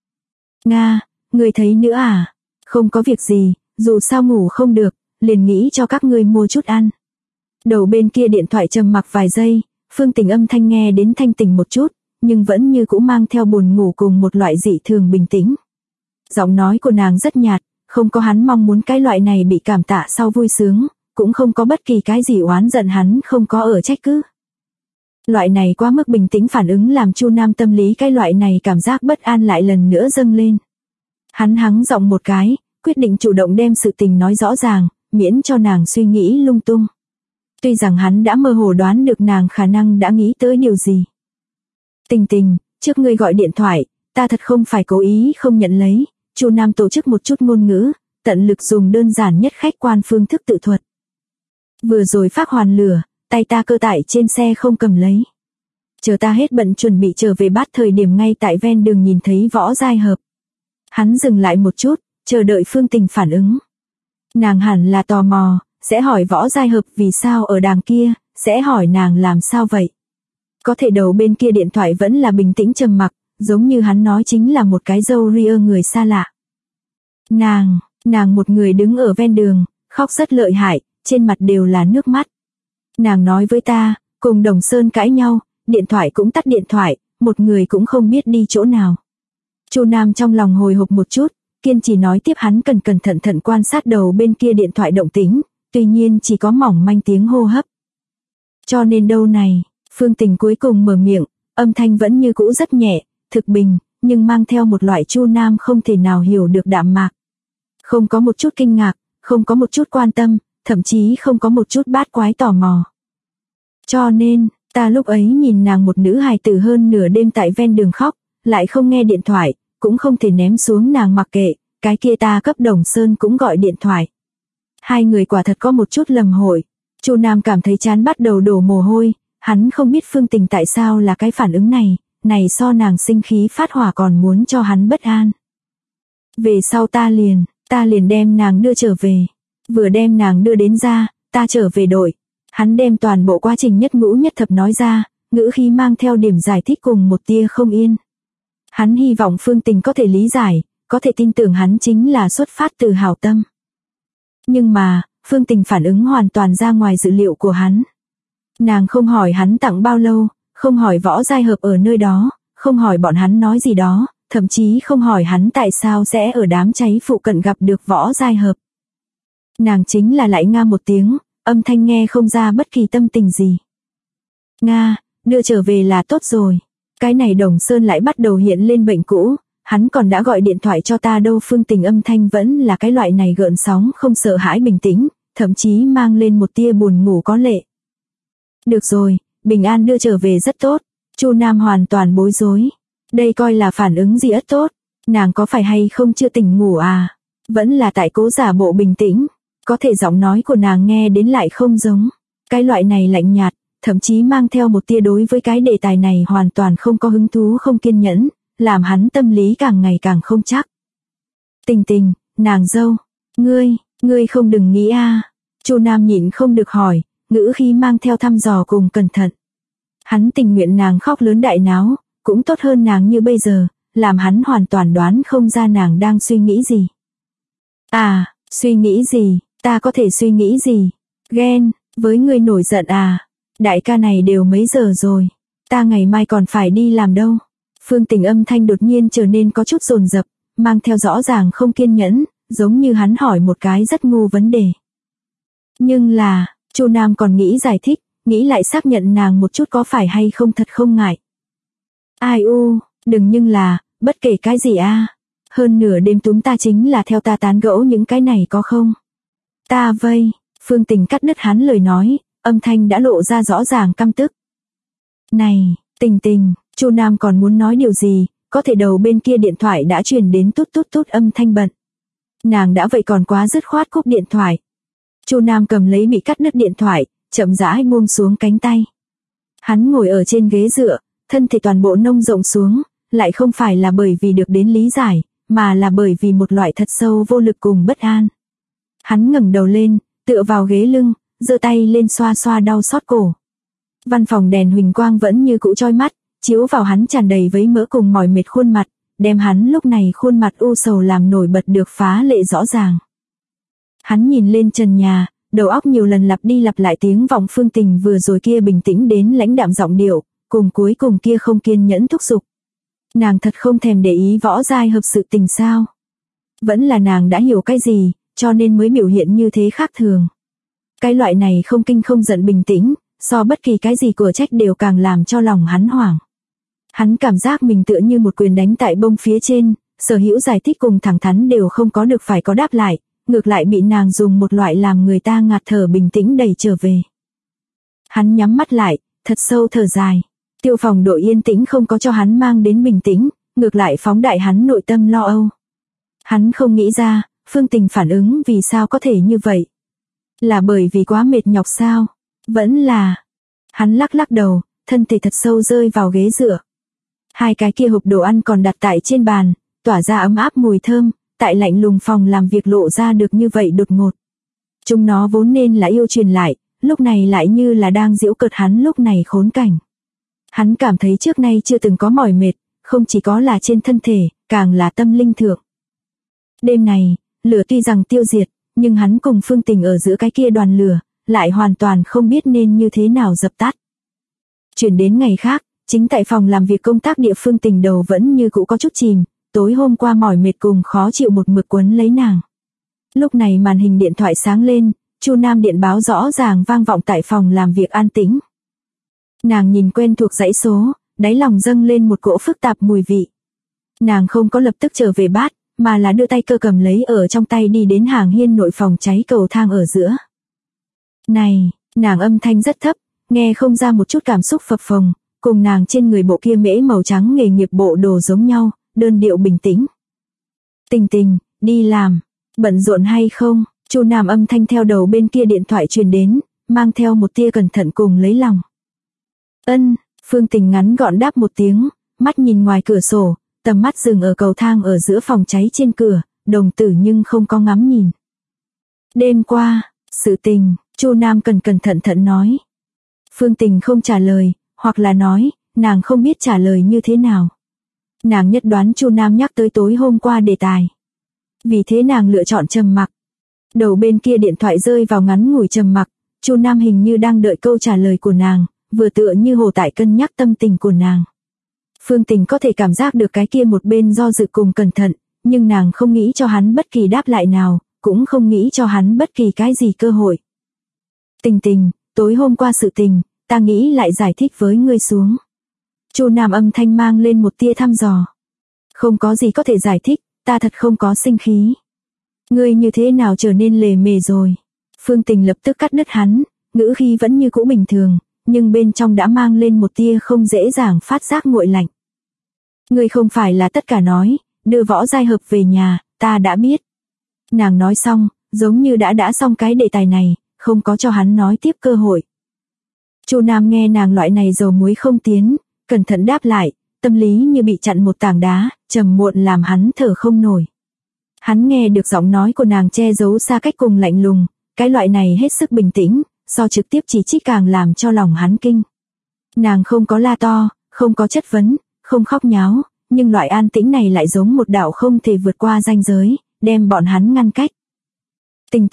Nga, ngươi thấy nữa à? Không có việc gì, dù sao ngủ không được, liền nghĩ cho các ngươi mua chút ăn. Đầu bên kia điện thoại trầm mặc vài giây, Phương Tình âm thanh nghe đến thanh tỉnh một chút, nhưng vẫn như cũ mang theo buồn ngủ cùng một loại dị thường bình tĩnh. Giọng nói của nàng rất nhạt, không có hắn mong muốn cái loại này bị cảm tạ sau vui sướng, cũng không có bất kỳ cái gì oán giận hắn không có ở trách cứ. Loại này quá mức bình tĩnh phản ứng làm Chu Nam tâm lý cái loại này cảm giác bất an lại lần nữa dâng lên. Hắn hắng giọng một cái, quyết định chủ động đem sự tình nói rõ ràng, miễn cho nàng suy nghĩ lung tung. Tuy rằng hắn đã mơ hồ đoán được nàng khả năng đã nghĩ tới điều gì. Tình, trước ngươi gọi điện thoại, ta thật không phải cố ý không nhận lấy. Chu Nam tổ chức một chút ngôn ngữ, tận lực dùng đơn giản nhất khách quan phương thức tự thuật. Vừa rồi phát hoàn lửa, tay ta cơ tại trên xe không cầm lấy. Chờ ta hết bận chuẩn bị trở về Bát thời điểm ngay tại ven đường nhìn thấy Võ Giai Hợp. Hắn dừng lại một chút, chờ đợi Phương Tình phản ứng. Nàng hẳn là tò mò, sẽ hỏi Võ Giai Hợp vì sao ở đàng kia, sẽ hỏi nàng làm sao vậy. Có thể đầu bên kia điện thoại vẫn là bình tĩnh trầm mặc, giống như hắn nói chính là một cái râu ria người xa lạ. Nàng một người đứng ở ven đường, khóc rất lợi hại, trên mặt đều là nước mắt. Nàng nói với ta, cùng Đồng Sơn cãi nhau, điện thoại cũng tắt điện thoại, một người cũng không biết đi chỗ nào. Chu Nam trong lòng hồi hộp một chút, kiên trì nói tiếp hắn cẩn thận quan sát đầu bên kia điện thoại động tĩnh, tuy nhiên chỉ có mỏng manh tiếng hô hấp. Cho nên đâu này, Phương Tình cuối cùng mở miệng, âm thanh vẫn như cũ rất nhẹ, thực bình, nhưng mang theo một loại Chu Nam không thể nào hiểu được đạm mạc. Không có một chút kinh ngạc, không có một chút quan tâm, thậm chí không có một chút bát quái tò mò. Cho nên, ta lúc ấy nhìn nàng một nữ hài tử hơn nửa đêm tại ven đường khóc, lại không nghe điện thoại, cũng không thể ném xuống nàng mặc kệ, cái kia ta cấp Đồng Sơn cũng gọi điện thoại. Hai người quả thật có một chút lầm hội. Chu Nam cảm thấy chán bắt đầu đổ mồ hôi, hắn không biết Phương Tình tại sao là cái phản ứng này so nàng sinh khí phát hỏa còn muốn cho hắn bất an. Về sau ta liền đem nàng đưa trở về. Vừa đem nàng đưa đến ra, ta trở về đội. Hắn đem toàn bộ quá trình nhất ngũ nhất thập nói ra, ngữ khí mang theo điểm giải thích cùng một tia không yên. Hắn hy vọng Phương Tình có thể lý giải, có thể tin tưởng hắn chính là xuất phát từ hảo tâm. Nhưng mà, Phương Tình phản ứng hoàn toàn ra ngoài dự liệu của hắn. Nàng không hỏi hắn tặng bao lâu, không hỏi Võ Giai Hợp ở nơi đó, không hỏi bọn hắn nói gì đó, thậm chí không hỏi hắn tại sao sẽ ở đám cháy phụ cận gặp được Võ Giai Hợp. Nàng chính là lại nga một tiếng, âm thanh nghe không ra bất kỳ tâm tình gì. Nga, đưa trở về là tốt rồi. Cái này Đồng Sơn lại bắt đầu hiện lên bệnh cũ, hắn còn đã gọi điện thoại cho ta đâu. Phương Tình âm thanh vẫn là cái loại này gợn sóng không sợ hãi bình tĩnh, thậm chí mang lên một tia buồn ngủ có lệ. Được rồi, bình an đưa trở về rất tốt. Chu Nam hoàn toàn bối rối. Đây coi là phản ứng gì ất tốt, nàng có phải hay không chưa tỉnh ngủ à? Vẫn là tại cố giả bộ bình tĩnh, có thể giọng nói của nàng nghe đến lại không giống. Cái loại này lạnh nhạt, thậm chí mang theo một tia đối với cái đề tài này hoàn toàn không có hứng thú không kiên nhẫn, làm hắn tâm lý càng ngày càng không chắc. Tình, nàng dâu, ngươi không đừng nghĩ a. Chu Nam nhịn không được hỏi, ngữ khí mang theo thăm dò cùng cẩn thận. Hắn tình nguyện nàng khóc lớn đại náo, cũng tốt hơn nàng như bây giờ, làm hắn hoàn toàn đoán không ra nàng đang suy nghĩ gì. À, suy nghĩ gì? Ta có thể suy nghĩ gì? Ghen, với ngươi nổi giận à? Đại ca này đều mấy giờ rồi? Ta ngày mai còn phải đi làm đâu? Phương Tình âm thanh đột nhiên trở nên có chút dồn dập, mang theo rõ ràng không kiên nhẫn, giống như hắn hỏi một cái rất ngu vấn đề. Nhưng là, Chu Nam còn nghĩ giải thích, nghĩ lại xác nhận nàng một chút có phải hay không thật không ngại. Ai u, đừng nhưng là, bất kể cái gì a. Hơn nửa đêm chúng ta chính là theo ta tán gẫu những cái này có không? Ta vây, Phương Tình cắt đứt hắn lời nói, âm thanh đã lộ ra rõ ràng căm tức. Này, Tình Tình, Chu Nam còn muốn nói điều gì, có thể đầu bên kia điện thoại đã truyền đến tút tút tút âm thanh bận. Nàng đã vậy còn quá dứt khoát cúp điện thoại. Chu Nam cầm lấy bị cắt đứt điện thoại, chậm rãi buông xuống cánh tay. Hắn ngồi ở trên ghế dựa, thân thể toàn bộ nông rộng xuống, lại không phải là bởi vì được đến lý giải, mà là bởi vì một loại thật sâu vô lực cùng bất an. Hắn ngẩng đầu lên, tựa vào ghế lưng, giơ tay lên xoa xoa đau xót cổ. Văn phòng đèn huỳnh quang vẫn như cũ chói mắt, chiếu vào hắn tràn đầy vấy mỡ cùng mỏi mệt khuôn mặt, đem hắn lúc này khuôn mặt u sầu làm nổi bật được phá lệ rõ ràng. Hắn nhìn lên trần nhà, đầu óc nhiều lần lặp đi lặp lại tiếng vọng Phương Tình vừa rồi kia bình tĩnh đến lãnh đạm giọng điệu, cùng cuối cùng kia không kiên nhẫn thúc giục. Nàng thật không thèm để ý võ giai hợp sự tình sao? Vẫn là nàng đã hiểu cái gì, cho nên mới biểu hiện như thế khác thường. Cái loại này không kinh không giận bình tĩnh, so bất kỳ cái gì của trách đều càng làm cho lòng hắn hoảng. Hắn cảm giác mình tựa như một quyền đánh tại bông phía trên, sở hữu giải thích cùng thẳng thắn đều không có được phải có đáp lại, ngược lại bị nàng dùng một loại làm người ta ngạt thở bình tĩnh đẩy trở về. Hắn nhắm mắt lại, thật sâu thở dài. Tiêu Phòng đội yên tĩnh không có cho hắn mang đến bình tĩnh, ngược lại phóng đại hắn nội tâm lo âu. Hắn không nghĩ ra, Phương Tình phản ứng vì sao có thể như vậy. Là bởi vì quá mệt nhọc sao? Vẫn là... Hắn lắc lắc đầu, thân thể thật sâu rơi vào ghế dựa. Hai cái kia hộp đồ ăn còn đặt tại trên bàn, tỏa ra ấm áp mùi thơm, tại lạnh lùng phòng làm việc lộ ra được như vậy đột ngột. Chúng nó vốn nên là yêu truyền lại, lúc này lại như là đang giễu cợt hắn lúc này khốn cảnh. Hắn cảm thấy trước nay chưa từng có mỏi mệt, không chỉ có là trên thân thể, càng là tâm linh thượng. Đêm này, lửa tuy rằng tiêu diệt, nhưng hắn cùng Phương Tình ở giữa cái kia đoàn lửa, lại hoàn toàn không biết nên như thế nào dập tắt. Chuyển đến ngày khác, chính tại phòng làm việc công tác địa Phương Tình đầu vẫn như cũ có chút chìm, tối hôm qua mỏi mệt cùng khó chịu một mực quấn lấy nàng. Lúc này màn hình điện thoại sáng lên, Chu Nam điện báo rõ ràng vang vọng tại phòng làm việc an tĩnh. Nàng nhìn quen thuộc dãy số, đáy lòng dâng lên một cỗ phức tạp mùi vị. Nàng không có lập tức trở về bát, mà là đưa tay cơ cầm lấy ở trong tay đi đến hàng hiên nội phòng cháy cầu thang ở giữa. Này, nàng âm thanh rất thấp, nghe không ra một chút cảm xúc phập phồng, cùng nàng trên người bộ kia mễ màu trắng nghề nghiệp bộ đồ giống nhau, đơn điệu bình tĩnh. Tình Tình, đi làm, bận rộn hay không? Chu Nam âm thanh theo đầu bên kia điện thoại truyền đến, mang theo một tia cẩn thận cùng lấy lòng. Ân, Phương Tình ngắn gọn đáp một tiếng, mắt nhìn ngoài cửa sổ, tầm mắt dừng ở cầu thang ở giữa phòng cháy trên cửa, đồng tử nhưng không có ngắm nhìn. Đêm qua, sự tình, Chu Nam cẩn thận nói. Phương Tình không trả lời, hoặc là nói, nàng không biết trả lời như thế nào. Nàng nhất đoán Chu Nam nhắc tới tối hôm qua đề tài. Vì thế nàng lựa chọn trầm mặc. Đầu bên kia điện thoại rơi vào ngắn ngủi trầm mặc, Chu Nam hình như đang đợi câu trả lời của nàng, vừa tựa như hồ tại cân nhắc tâm tình của nàng. Phương Tình có thể cảm giác được cái kia một bên do dự cùng cẩn thận, nhưng nàng không nghĩ cho hắn bất kỳ đáp lại nào, cũng không nghĩ cho hắn bất kỳ cái gì cơ hội. Tình Tình, tối hôm qua sự tình, ta nghĩ lại giải thích với ngươi xuống. Chu Nam âm thanh mang lên một tia thăm dò. Không có gì có thể giải thích, ta thật không có sinh khí. Ngươi như thế nào trở nên lề mề rồi? Phương Tình lập tức cắt đứt hắn, ngữ khí vẫn như cũ bình thường, nhưng bên trong đã mang lên một tia không dễ dàng phát giác nguội lạnh. Ngươi không phải là tất cả nói, đưa Võ Giai Hợp về nhà, ta đã biết. Nàng nói xong, giống như đã xong cái đề tài này, không có cho hắn nói tiếp cơ hội. Chu Nam nghe nàng loại này dầu muối không tiến, cẩn thận đáp lại, tâm lý như bị chặn một tảng đá, trầm muộn làm hắn thở không nổi. Hắn nghe được giọng nói của nàng che giấu xa cách cùng lạnh lùng, cái loại này hết sức bình tĩnh, so trực tiếp chỉ trích càng làm cho lòng hắn kinh. Nàng không có la to, không có chất vấn, không khóc nháo, nhưng loại an tĩnh này lại giống một đạo không thể vượt qua ranh giới, đem bọn hắn ngăn cách. Tình Tình,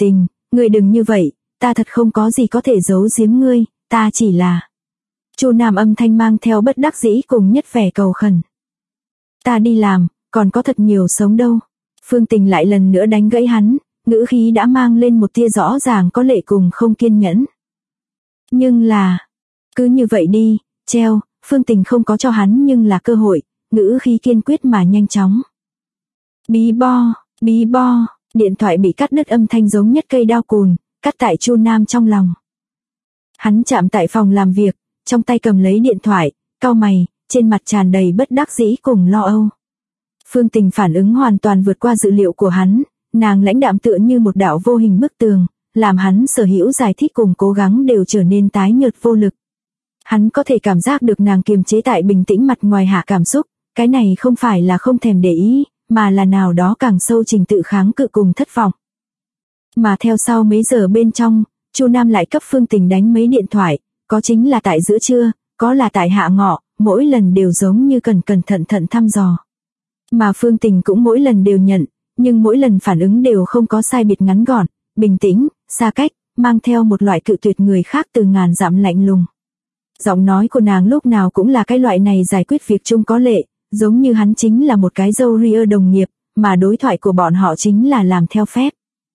Ngươi đừng như vậy, ta thật không có gì có thể giấu giếm ngươi, ta chỉ là... Chu Nam âm thanh mang theo bất đắc dĩ cùng nhất vẻ cầu khẩn. Ta đi làm, còn có thật nhiều sống đâu. Phương Tình lại lần nữa đánh gãy hắn, ngữ khí đã mang lên một tia rõ ràng có lệ cùng không kiên nhẫn. Nhưng là... Cứ như vậy đi, treo, Phương Tình không có cho hắn nhưng là cơ hội, ngữ khí kiên quyết mà nhanh chóng. Bí bo, điện thoại bị cắt đứt âm thanh giống nhất cây đao cùn, cắt tại Chu Nam trong lòng. Hắn chạm tại phòng làm việc, trong tay cầm lấy điện thoại, cau mày, trên mặt tràn đầy bất đắc dĩ cùng lo âu. Phương Tình phản ứng hoàn toàn vượt qua dự liệu của hắn, nàng lãnh đạm tựa như một đạo vô hình bức tường, làm hắn sở hữu giải thích cùng cố gắng đều trở nên tái nhợt vô lực. Hắn có thể cảm giác được nàng kiềm chế tại bình tĩnh mặt ngoài hạ cảm xúc, cái này không phải là không thèm để ý, mà là nào đó càng sâu trình tự kháng cự cùng thất vọng. Mà theo sau mấy giờ bên trong, Chu Nam lại cấp Phương Tình đánh mấy điện thoại, có chính là tại giữa trưa, có là tại hạ ngọ, mỗi lần đều giống như cẩn thận thăm dò. Mà Phương Tình cũng mỗi lần đều nhận, nhưng mỗi lần phản ứng đều không có sai biệt ngắn gọn, bình tĩnh, xa cách, mang theo một loại cự tuyệt người khác từ ngàn dặm lạnh lùng. Giọng nói của nàng lúc nào cũng là cái loại này giải quyết việc chung có lệ, giống như hắn chính là một cái dâu ria đồng nghiệp, mà đối thoại của bọn họ chính là làm theo phép.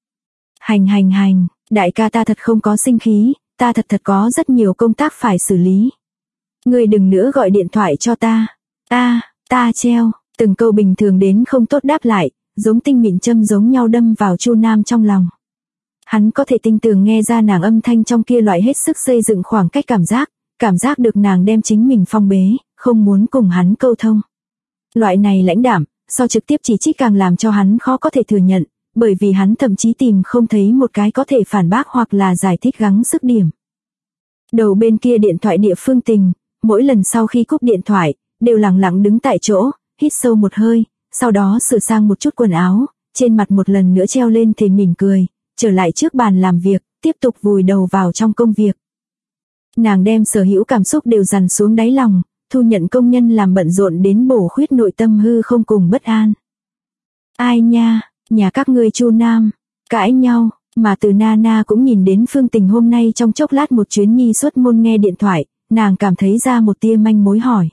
Hành, đại ca ta thật không có sinh khí, ta thật có rất nhiều công tác phải xử lý. Ngươi đừng nữa gọi điện thoại cho ta. Ta treo, từng câu bình thường đến không tốt đáp lại, giống tinh mịn châm giống nhau đâm vào Chu Nam trong lòng. Hắn có thể tinh tường nghe ra nàng âm thanh trong kia loại hết sức xây dựng khoảng cách cảm giác được nàng đem chính mình phong bế, không muốn cùng hắn câu thông. Loại này lãnh đạm, so trực tiếp chỉ trích càng làm cho hắn khó có thể thừa nhận, bởi vì hắn thậm chí tìm không thấy một cái có thể phản bác hoặc là giải thích gắng sức điểm. Đầu bên kia điện thoại địa Phương Tình, mỗi lần sau khi cúp điện thoại, đều lặng lặng đứng tại chỗ, hít sâu một hơi, sau đó sửa sang một chút quần áo, trên mặt một lần nữa treo lên thì mỉm cười, trở lại trước bàn làm việc, tiếp tục vùi đầu vào trong công việc. Nàng đem sở hữu cảm xúc đều dằn xuống đáy lòng, thu nhận công nhân làm bận rộn đến bổ khuyết nội tâm hư không cùng bất an. Ai nha, nhà các ngươi Chu Nam, cãi nhau, mà từ Nana cũng nhìn đến Phương Tình hôm nay trong chốc lát một chuyến nhi xuất môn nghe điện thoại, nàng cảm thấy ra một tia manh mối hỏi.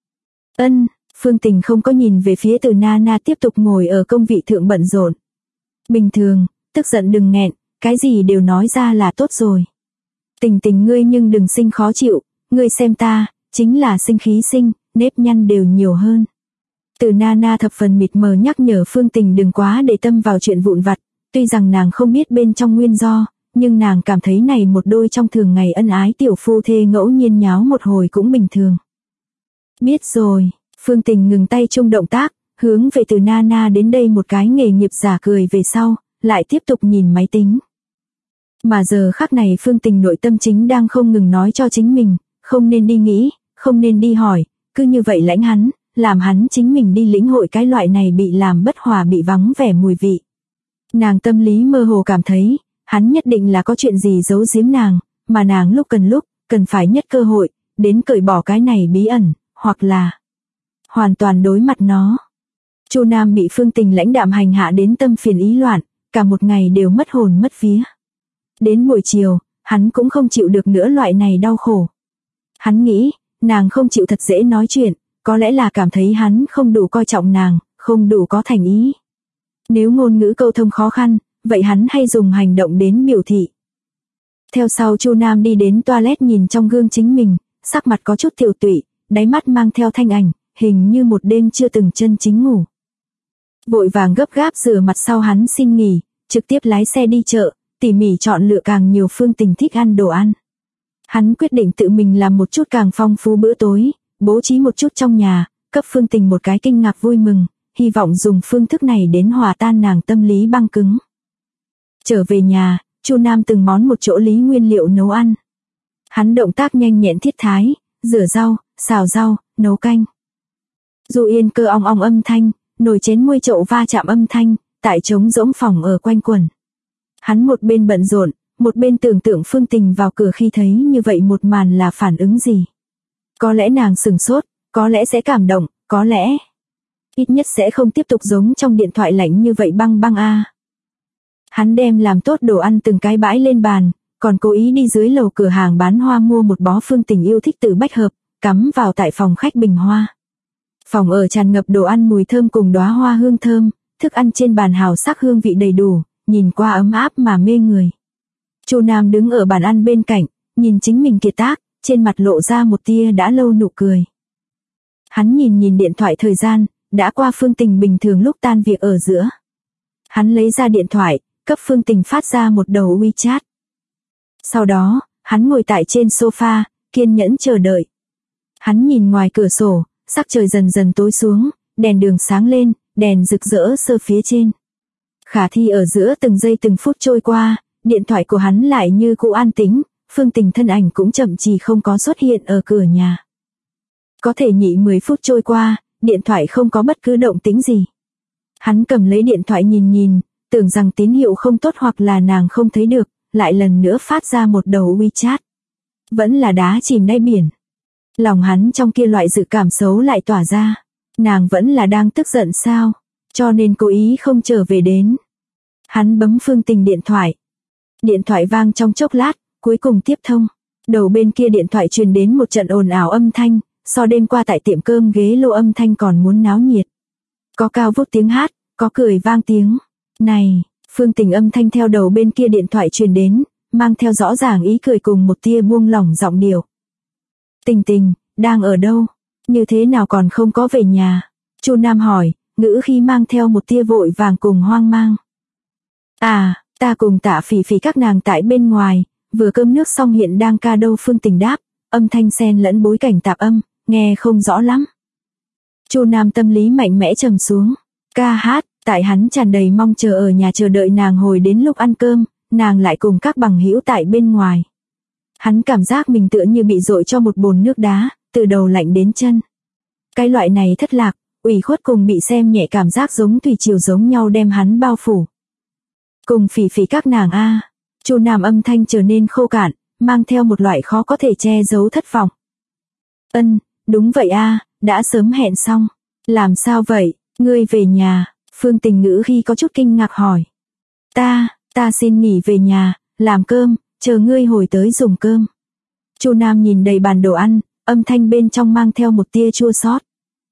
Phương Tình không có nhìn về phía từ Nana tiếp tục ngồi ở công vị thượng bận rộn. Bình thường, tức giận đừng nghẹn, cái gì đều nói ra là tốt rồi. Tình ngươi nhưng đừng sinh khó chịu, ngươi xem ta, chính là sinh khí sinh, nếp nhăn đều nhiều hơn. Từ Nana thập phần mịt mờ nhắc nhở Phương Tình đừng quá để tâm vào chuyện vụn vặt, tuy rằng nàng không biết bên trong nguyên do, nhưng nàng cảm thấy này một đôi trong thường ngày ân ái tiểu phu thê ngẫu nhiên nháo một hồi cũng bình thường. Biết rồi, Phương Tình ngừng tay chung động tác, hướng về từ Nana đến đây một cái nghề nghiệp giả cười về sau, lại tiếp tục nhìn máy tính. Mà giờ khắc này Phương Tình nội tâm chính đang không ngừng nói cho chính mình, không nên đi nghĩ, không nên đi hỏi, cứ như vậy lãnh hắn, làm hắn chính mình đi lĩnh hội cái loại này bị làm bất hòa bị vắng vẻ mùi vị. Nàng tâm lý mơ hồ cảm thấy, hắn nhất định là có chuyện gì giấu giếm nàng, mà nàng lúc cần phải nhất cơ hội, đến cởi bỏ cái này bí ẩn, hoặc là hoàn toàn đối mặt nó. Chu Nam bị Phương Tình lãnh đạm hành hạ đến tâm phiền ý loạn, cả một ngày đều mất hồn mất vía. Đến buổi chiều, hắn cũng không chịu được nữa loại này đau khổ. Hắn nghĩ, nàng không chịu thật dễ nói chuyện, có lẽ là cảm thấy hắn không đủ coi trọng nàng, không đủ có thành ý. Nếu ngôn ngữ câu thông khó khăn, vậy hắn hay dùng hành động đến biểu thị. Theo sau Chu Nam đi đến toilet nhìn trong gương chính mình, sắc mặt có chút tiểu tụy, đáy mắt mang theo thanh ảnh, hình như một đêm chưa từng chân chính ngủ. Vội vàng gấp gáp rửa mặt sau hắn xin nghỉ, trực tiếp lái xe đi chợ, tỉ mỉ chọn lựa càng nhiều Phương Tình thích ăn đồ ăn. Hắn quyết định tự mình làm một chút càng phong phú bữa tối, bố trí một chút trong nhà, cấp Phương Tình một cái kinh ngạc vui mừng, hy vọng dùng phương thức này đến hòa tan nàng tâm lý băng cứng. Trở về nhà, Chu Nam từng món một chỗ lý nguyên liệu nấu ăn. Hắn động tác nhanh nhẹn thiết thái, rửa rau, xào rau, nấu canh. Dù yên cơ ong ong âm thanh, nồi chén muôi chậu va chạm âm thanh, tại trống rỗng phòng ở quanh quẩn. Hắn một bên bận rộn, một bên tưởng tượng Phương Tình vào cửa khi thấy như vậy một màn là phản ứng gì. Có lẽ nàng sửng sốt, có lẽ sẽ cảm động, có lẽ ít nhất sẽ không tiếp tục giống trong điện thoại lạnh như vậy băng a. Hắn đem làm tốt đồ ăn từng cái bãi lên bàn, còn cố ý đi dưới lầu cửa hàng bán hoa mua một bó Phương Tình yêu thích từ bách hợp, cắm vào tại phòng khách bình hoa. Phòng ở tràn ngập đồ ăn mùi thơm cùng đóa hoa hương thơm, thức ăn trên bàn hào sắc hương vị đầy đủ, nhìn qua ấm áp mà mê người. Chu Nam đứng ở bàn ăn bên cạnh, nhìn chính mình kiệt tác, trên mặt lộ ra một tia đã lâu nụ cười. Hắn nhìn điện thoại thời gian, đã qua Phương Tình bình thường lúc tan việc ở giữa. Hắn lấy ra điện thoại, cấp Phương Tình phát ra một đầu WeChat. Sau đó, hắn ngồi tại trên sofa, kiên nhẫn chờ đợi. Hắn nhìn ngoài cửa sổ, sắc trời dần dần tối xuống, đèn đường sáng lên, đèn rực rỡ sơ phía trên. Khả thi ở giữa từng giây từng phút trôi qua, điện thoại của hắn lại như cũ an tĩnh, Phương Tình thân ảnh cũng chậm chì không có xuất hiện ở cửa nhà. Có thể nhị 10 phút trôi qua, điện thoại không có bất cứ động tĩnh gì. Hắn cầm lấy điện thoại nhìn, tưởng rằng tín hiệu không tốt hoặc là nàng không thấy được, lại lần nữa phát ra một đầu WeChat. Vẫn là đá chìm đáy biển. Lòng hắn trong kia loại dự cảm xấu lại tỏa ra. Nàng vẫn là đang tức giận sao, cho nên cố ý không trở về đến. Hắn bấm Phương Tình điện thoại. Điện thoại vang trong chốc lát, cuối cùng tiếp thông. Đầu bên kia điện thoại truyền đến một trận ồn ào âm thanh, so đêm qua tại tiệm cơm ghế lô âm thanh còn muốn náo nhiệt. Có cao vút tiếng hát, có cười vang tiếng. Này, Phương Tình âm thanh theo đầu bên kia điện thoại truyền đến, mang theo rõ ràng ý cười cùng một tia buông lỏng giọng điệu. Tình, đang ở đâu? Như thế nào còn không có về nhà? Chu Nam hỏi, ngữ khi mang theo một tia vội vàng cùng hoang mang. À, ta cùng Tạ Phỉ Phỉ các nàng tại bên ngoài, vừa cơm nước xong hiện đang ca đâu. Phương Tình đáp, âm thanh xen lẫn bối cảnh tạp âm, nghe không rõ lắm. Chu Nam tâm lý mạnh mẽ trầm xuống, ca hát, tại hắn tràn đầy mong chờ ở nhà chờ đợi nàng hồi đến lúc ăn cơm, nàng lại cùng các bằng hữu tại bên ngoài. Hắn cảm giác mình tựa như bị dội cho một bồn nước đá, từ đầu lạnh đến chân. Cái loại này thất lạc, ủy khuất cùng bị xem nhẹ cảm giác giống thủy triều giống nhau đem hắn bao phủ. Cùng Phỉ Phỉ các nàng a. Chu Nam âm thanh trở nên khô cạn, mang theo một loại khó có thể che giấu thất vọng. Đúng vậy a, đã sớm hẹn xong. Làm sao vậy, ngươi về nhà? Phương Tình ngữ khi có chút kinh ngạc hỏi. Ta xin nghỉ về nhà, làm cơm, chờ ngươi hồi tới dùng cơm. Chu Nam nhìn đầy bàn đồ ăn, âm thanh bên trong mang theo một tia chua xót.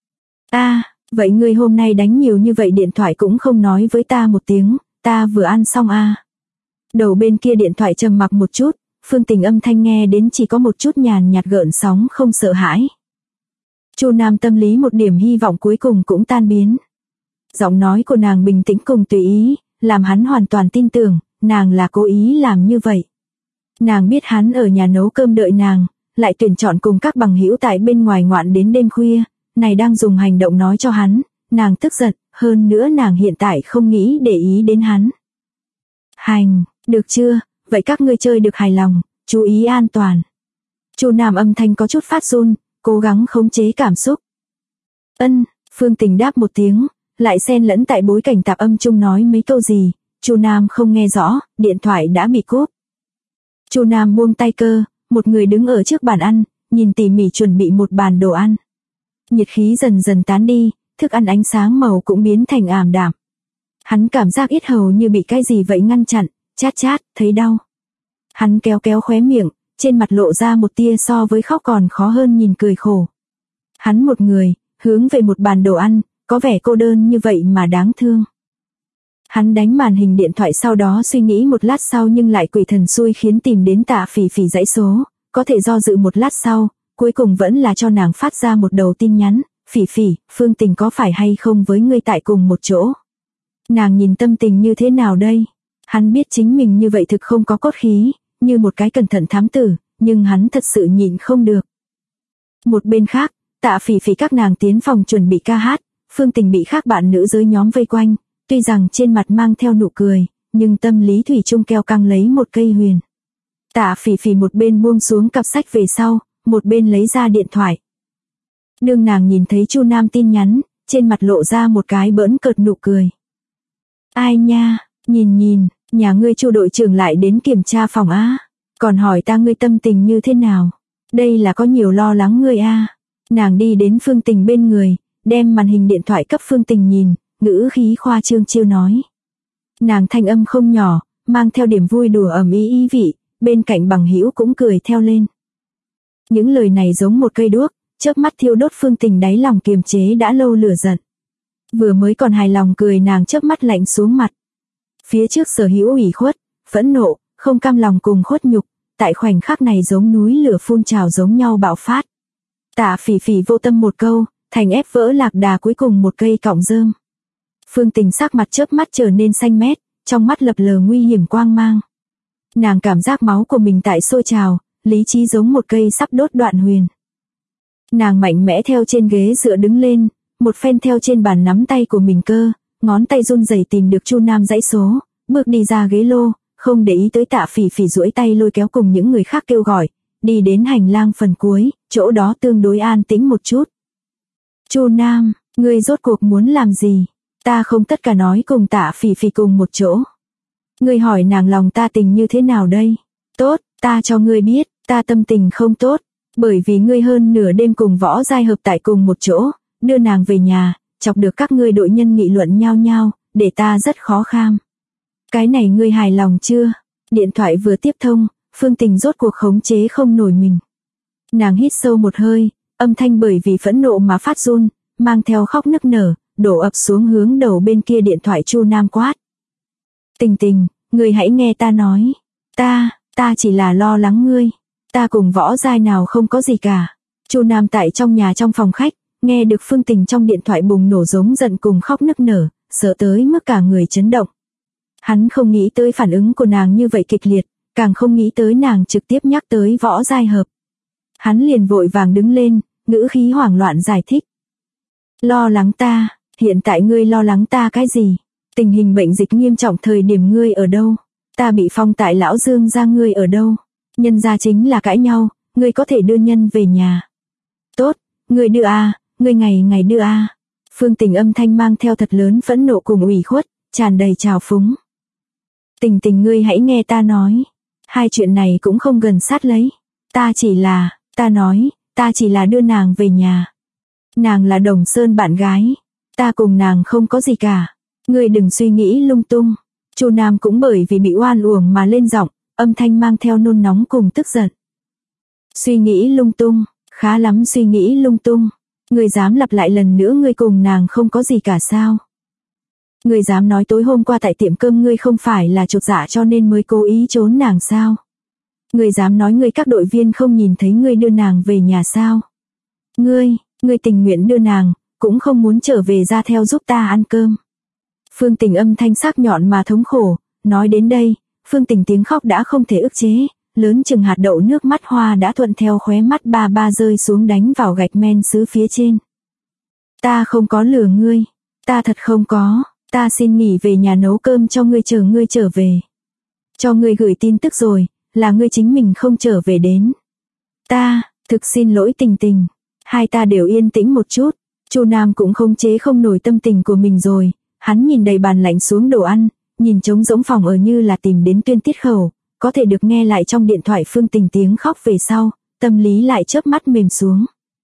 Vậy ngươi hôm nay đánh nhiều như vậy điện thoại cũng không nói với ta một tiếng, ta vừa ăn xong a. Đầu bên kia điện thoại trầm mặc một chút, Phương Tình âm thanh nghe đến chỉ có một chút nhàn nhạt gợn sóng không sợ hãi. Chu Nam tâm lý một điểm hy vọng cuối cùng cũng tan biến. Giọng nói của nàng bình tĩnh cùng tùy ý, làm hắn hoàn toàn tin tưởng, nàng là cố ý làm như vậy. Nàng biết hắn ở nhà nấu cơm đợi nàng, lại tuyển chọn cùng các bằng hữu tại bên ngoài ngoạn đến đêm khuya, này đang dùng hành động nói cho hắn, nàng tức giận, hơn nữa nàng hiện tại không nghĩ để ý đến hắn. Được chưa, vậy các ngươi chơi được hài lòng, chú ý an toàn. Chu Nam âm thanh có chút phát run, cố gắng khống chế cảm xúc. Phương Tình đáp một tiếng, lại xen lẫn tại bối cảnh tạp âm chung nói mấy câu gì, Chu Nam không nghe rõ, điện thoại đã bị cúp. Chu Nam buông tay cơ, một người đứng ở trước bàn ăn, nhìn tỉ mỉ chuẩn bị một bàn đồ ăn. Nhiệt khí dần dần tán đi, thức ăn ánh sáng màu cũng biến thành ảm đạm. Hắn cảm giác yết hầu như bị cái gì vậy ngăn chặn, chát, thấy đau. Hắn kéo khóe miệng, trên mặt lộ ra một tia so với khóc còn khó hơn nhìn cười khổ. Hắn một người, hướng về một bàn đồ ăn, có vẻ cô đơn như vậy mà đáng thương. Hắn đánh màn hình điện thoại sau đó suy nghĩ một lát sau nhưng lại quỷ thần xui khiến tìm đến Tạ Phỉ Phỉ dãy số, có thể do dự một lát sau, cuối cùng vẫn là cho nàng phát ra một đầu tin nhắn, Phỉ Phỉ, Phương Tình có phải hay không với ngươi tại cùng một chỗ? Nàng nhìn tâm tình như thế nào đây? Hắn biết chính mình như vậy thực không có cốt khí, như một cái cẩn thận thám tử, nhưng hắn thật sự nhịn không được. Một bên khác, Tạ Phỉ Phỉ các nàng tiến phòng chuẩn bị ca hát, Phương Tình bị khác bạn nữ giới nhóm vây quanh, tuy rằng trên mặt mang theo nụ cười, nhưng tâm lý thủy chung keo căng lấy một cây huyền. Tạ Phỉ Phỉ một bên buông xuống cặp sách về sau, một bên lấy ra điện thoại. Đương nàng nhìn thấy Chu Nam tin nhắn, trên mặt lộ ra một cái bỡn cợt nụ cười. Ai nha, nhìn, nhà ngươi Chu đội trưởng lại đến kiểm tra phòng á, còn hỏi ta ngươi tâm tình như thế nào, đây là có nhiều lo lắng ngươi a. Nàng đi đến Phương Tình bên người, đem màn hình điện thoại cấp Phương Tình nhìn, ngữ khí khoa trương trêu nói. Nàng thanh âm không nhỏ, mang theo điểm vui đùa ầm ĩ ý vị, bên cạnh bằng hữu cũng cười theo lên. Những lời này giống một cây đuốc, chớp mắt thiêu đốt Phương Tình đáy lòng kiềm chế đã lâu lửa giận. Vừa mới còn hài lòng cười nàng chớp mắt lạnh xuống mặt. Phía trước sở hữu ủy khuất, phẫn nộ, không cam lòng cùng khuất nhục, tại khoảnh khắc này giống núi lửa phun trào giống nhau bạo phát. Tạ Phỉ Phỉ vô tâm một câu, thành ép vỡ lạc đà cuối cùng một cây cọng rơm. Phương Tình sắc mặt chớp mắt trở nên xanh mét, trong mắt lập lờ nguy hiểm quang mang. Nàng cảm giác máu của mình tại sôi trào, lý trí giống một cây sắp đốt đoạn huyền. Nàng mạnh mẽ theo trên ghế dựa đứng lên, một phen theo trên bàn nắm tay của mình cơ, ngón tay run rẩy tìm được Chu Nam dãy số, bước đi ra ghế lô, không để ý tới Tạ Phỉ Phỉ duỗi tay lôi kéo cùng những người khác kêu gọi, đi đến hành lang phần cuối, chỗ đó tương đối an tĩnh một chút. Chu Nam, ngươi rốt cuộc muốn làm gì? Ta không tất cả nói cùng Tạ Phỉ Phỉ cùng một chỗ. Ngươi hỏi nàng lòng ta tình như thế nào đây? Tốt, ta cho ngươi biết, ta tâm tình không tốt, bởi vì ngươi hơn nửa đêm cùng Võ Giai hợp tại cùng một chỗ, đưa nàng về nhà, chọc được các ngươi đội nhân nghị luận nhau nhau, để ta rất khó kham. Cái này ngươi hài lòng chưa? Điện thoại vừa tiếp thông, Phương Tình rốt cuộc khống chế không nổi mình. Nàng hít sâu một hơi, âm thanh bởi vì phẫn nộ mà phát run, mang theo khóc nức nở, đổ ập xuống hướng đầu bên kia điện thoại Chu Nam quát. Tình Tình, ngươi hãy nghe ta nói. Ta chỉ là lo lắng ngươi. Ta cùng Võ Giai nào không có gì cả. Chu Nam tại trong nhà trong phòng khách, nghe được Phương Tình trong điện thoại bùng nổ giống giận cùng khóc nức nở, sợ tới mức cả người chấn động. Hắn không nghĩ tới phản ứng của nàng như vậy kịch liệt, càng không nghĩ tới nàng trực tiếp nhắc tới Võ Giai hợp. Hắn liền vội vàng đứng lên, ngữ khí hoảng loạn giải thích. Lo lắng ta, hiện tại ngươi lo lắng ta cái gì? Tình hình bệnh dịch nghiêm trọng thời điểm ngươi ở đâu? Ta bị phong tại Lão Dương gia ngươi ở đâu? Nhân gia chính là cãi nhau, ngươi có thể đưa nhân về nhà. Tốt, ngươi đưa ngươi ngày ngày đưa Phương Tình âm thanh mang theo thật lớn phẫn nộ cùng ủy khuất, tràn đầy trào phúng. Tình Tình ngươi hãy nghe ta nói. Hai chuyện này cũng không gần sát lấy. Ta chỉ là đưa nàng về nhà. Nàng là Đồng Sơn bạn gái. Ta cùng nàng không có gì cả. Ngươi đừng suy nghĩ lung tung. Chu Nam cũng bởi vì bị oan uổng mà lên giọng, âm thanh mang theo nôn nóng cùng tức giận. Suy nghĩ lung tung, khá lắm suy nghĩ lung tung. Ngươi dám lặp lại lần nữa ngươi cùng nàng không có gì cả sao? Ngươi dám nói tối hôm qua tại tiệm cơm ngươi không phải là chột dạ cho nên mới cố ý trốn nàng sao? Ngươi dám nói ngươi các đội viên không nhìn thấy ngươi đưa nàng về nhà sao? Ngươi tình nguyện đưa nàng, cũng không muốn trở về ra theo giúp ta ăn cơm. Phương Tình âm thanh sắc nhọn mà thống khổ, nói đến đây, Phương Tình tiếng khóc đã không thể ức chế, lớn chừng hạt đậu nước mắt hoa đã thuận theo khóe mắt ba rơi xuống đánh vào gạch men sứ phía trên. Ta không có lừa ngươi, ta thật không có, ta xin nghỉ về nhà nấu cơm cho ngươi chờ ngươi trở về. Cho ngươi gửi tin tức rồi, là ngươi chính mình không trở về đến. Ta, thực xin lỗi Tình Tình, hai ta đều yên tĩnh một chút, Chu Nam cũng không chế không nổi tâm tình của mình rồi, hắn nhìn đầy bàn lạnh xuống đồ ăn, nhìn trống rỗng phòng ở như là tìm đến tuyên tiết khẩu, có thể được nghe lại trong điện thoại Phương Tình tiếng khóc về sau, tâm lý lại chớp mắt mềm xuống.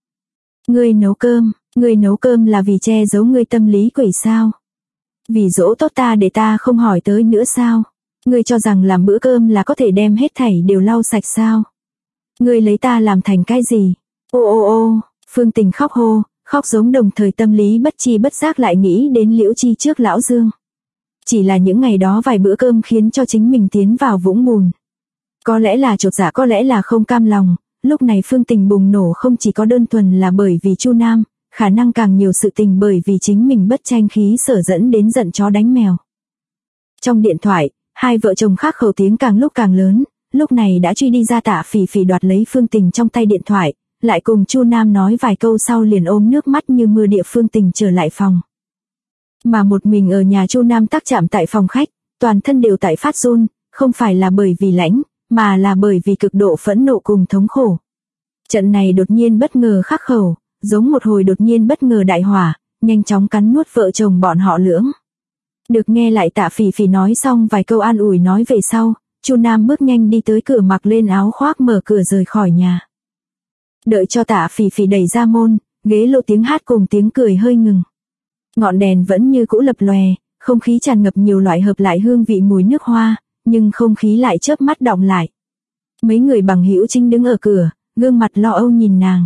Ngươi nấu cơm là vì che giấu ngươi tâm lý quỷ sao? Vì dỗ tốt ta để ta không hỏi tới nữa sao? Ngươi cho rằng làm bữa cơm là có thể đem hết thảy đều lau sạch sao? Ngươi lấy ta làm thành cái gì? Ô, Phương Tình khóc hô, khóc giống đồng thời tâm lý bất chi bất giác lại nghĩ đến Liễu Chi trước Lão Dương. Chỉ là những ngày đó vài bữa cơm khiến cho chính mình tiến vào vũng bùn. Có lẽ là chột dạ, có lẽ là không cam lòng, lúc này Phương Tình bùng nổ không chỉ có đơn thuần là bởi vì Chu Nam, khả năng càng nhiều sự tình bởi vì chính mình bất tranh khí sở dẫn đến giận chó đánh mèo. Trong điện thoại, hai vợ chồng khác khẩu tiếng càng lúc càng lớn, lúc này đã truy đi ra Tạ Phỉ Phỉ đoạt lấy Phương Tình trong tay điện thoại, lại cùng Chu Nam nói vài câu sau liền ôm nước mắt như mưa địa Phương Tình trở lại phòng. Mà một mình ở nhà Chu Nam tác chạm tại phòng khách, toàn thân đều tại phát run, không phải là bởi vì lãnh, mà là bởi vì cực độ phẫn nộ cùng thống khổ. Trận này đột nhiên bất ngờ khắc khẩu, giống một hồi đột nhiên bất ngờ đại hỏa, nhanh chóng cắn nuốt vợ chồng bọn họ lưỡng. Được nghe lại Tạ Phỉ Phỉ nói xong vài câu an ủi nói về sau, Chu Nam bước nhanh đi tới cửa mặc lên áo khoác mở cửa rời khỏi nhà. Đợi cho Tạ Phỉ Phỉ đẩy ra môn, ghế lô tiếng hát cùng tiếng cười hơi ngừng. Ngọn đèn vẫn như cũ lập lòe, không khí tràn ngập nhiều loại hợp lại hương vị mùi nước hoa, nhưng không khí lại chớp mắt đọng lại. Mấy người bằng hữu chính đứng ở cửa, gương mặt lo âu nhìn nàng.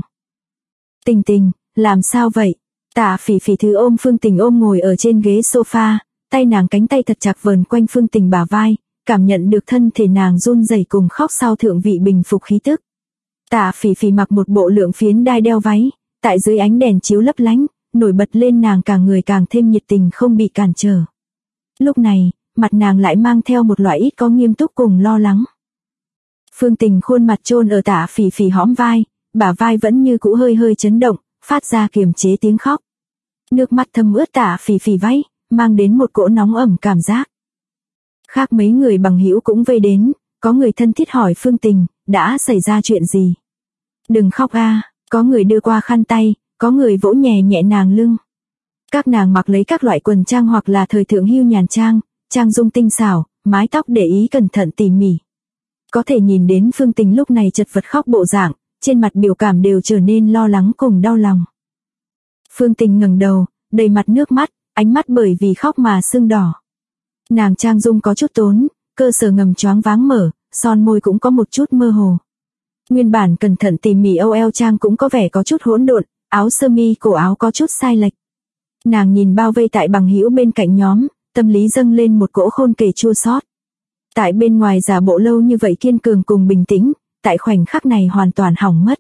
Tình Tình, làm sao vậy? Tạ Phỉ Phỉ thứ ôm Phương Tình ôm ngồi ở trên ghế sofa, tay nàng cánh tay thật chặt vờn quanh Phương Tình bả vai, cảm nhận được thân thể nàng run rẩy cùng khóc sau thượng vị bình phục khí tức. Tạ Phỉ Phỉ mặc một bộ lượng phiến đai đeo váy, tại dưới ánh đèn chiếu lấp lánh, nổi bật lên nàng cả người càng thêm nhiệt tình không bị cản trở. Lúc này, mặt nàng lại mang theo một loại ít có nghiêm túc cùng lo lắng. Phương Tình khuôn mặt chôn ở Tạ Phỉ Phỉ hõm vai, bả vai vẫn như cũ hơi hơi chấn động, phát ra kiềm chế tiếng khóc. Nước mắt thấm ướt Tạ Phỉ Phỉ váy, mang đến một cỗ nóng ẩm cảm giác. Khác mấy người bằng hữu cũng vây đến, có người thân thiết hỏi Phương Tình, đã xảy ra chuyện gì? Đừng khóc a, có người đưa qua khăn tay, có người vỗ nhẹ nhẹ nàng lưng. Các nàng mặc lấy các loại quần trang hoặc là thời thượng hưu nhàn trang, trang dung tinh xảo, mái tóc để ý cẩn thận tỉ mỉ. Có thể nhìn đến Phương Tình lúc này chật vật khóc bộ dạng, trên mặt biểu cảm đều trở nên lo lắng cùng đau lòng. Phương Tình ngẩng đầu, đầy mặt nước mắt, ánh mắt bởi vì khóc mà sưng đỏ. Nàng trang dung có chút tốn, cơ sở ngầm choáng váng mở, son môi cũng có một chút mơ hồ. Nguyên bản cẩn thận tỉ mỉ âu eo trang cũng có vẻ có chút hỗn độn, áo sơ mi cổ áo có chút sai lệch. Nàng nhìn bao vây tại bằng hữu bên cạnh nhóm, tâm lý dâng lên một cỗ khôn kể chua xót. Tại bên ngoài giả bộ lâu như vậy kiên cường cùng bình tĩnh, tại khoảnh khắc này hoàn toàn hỏng mất.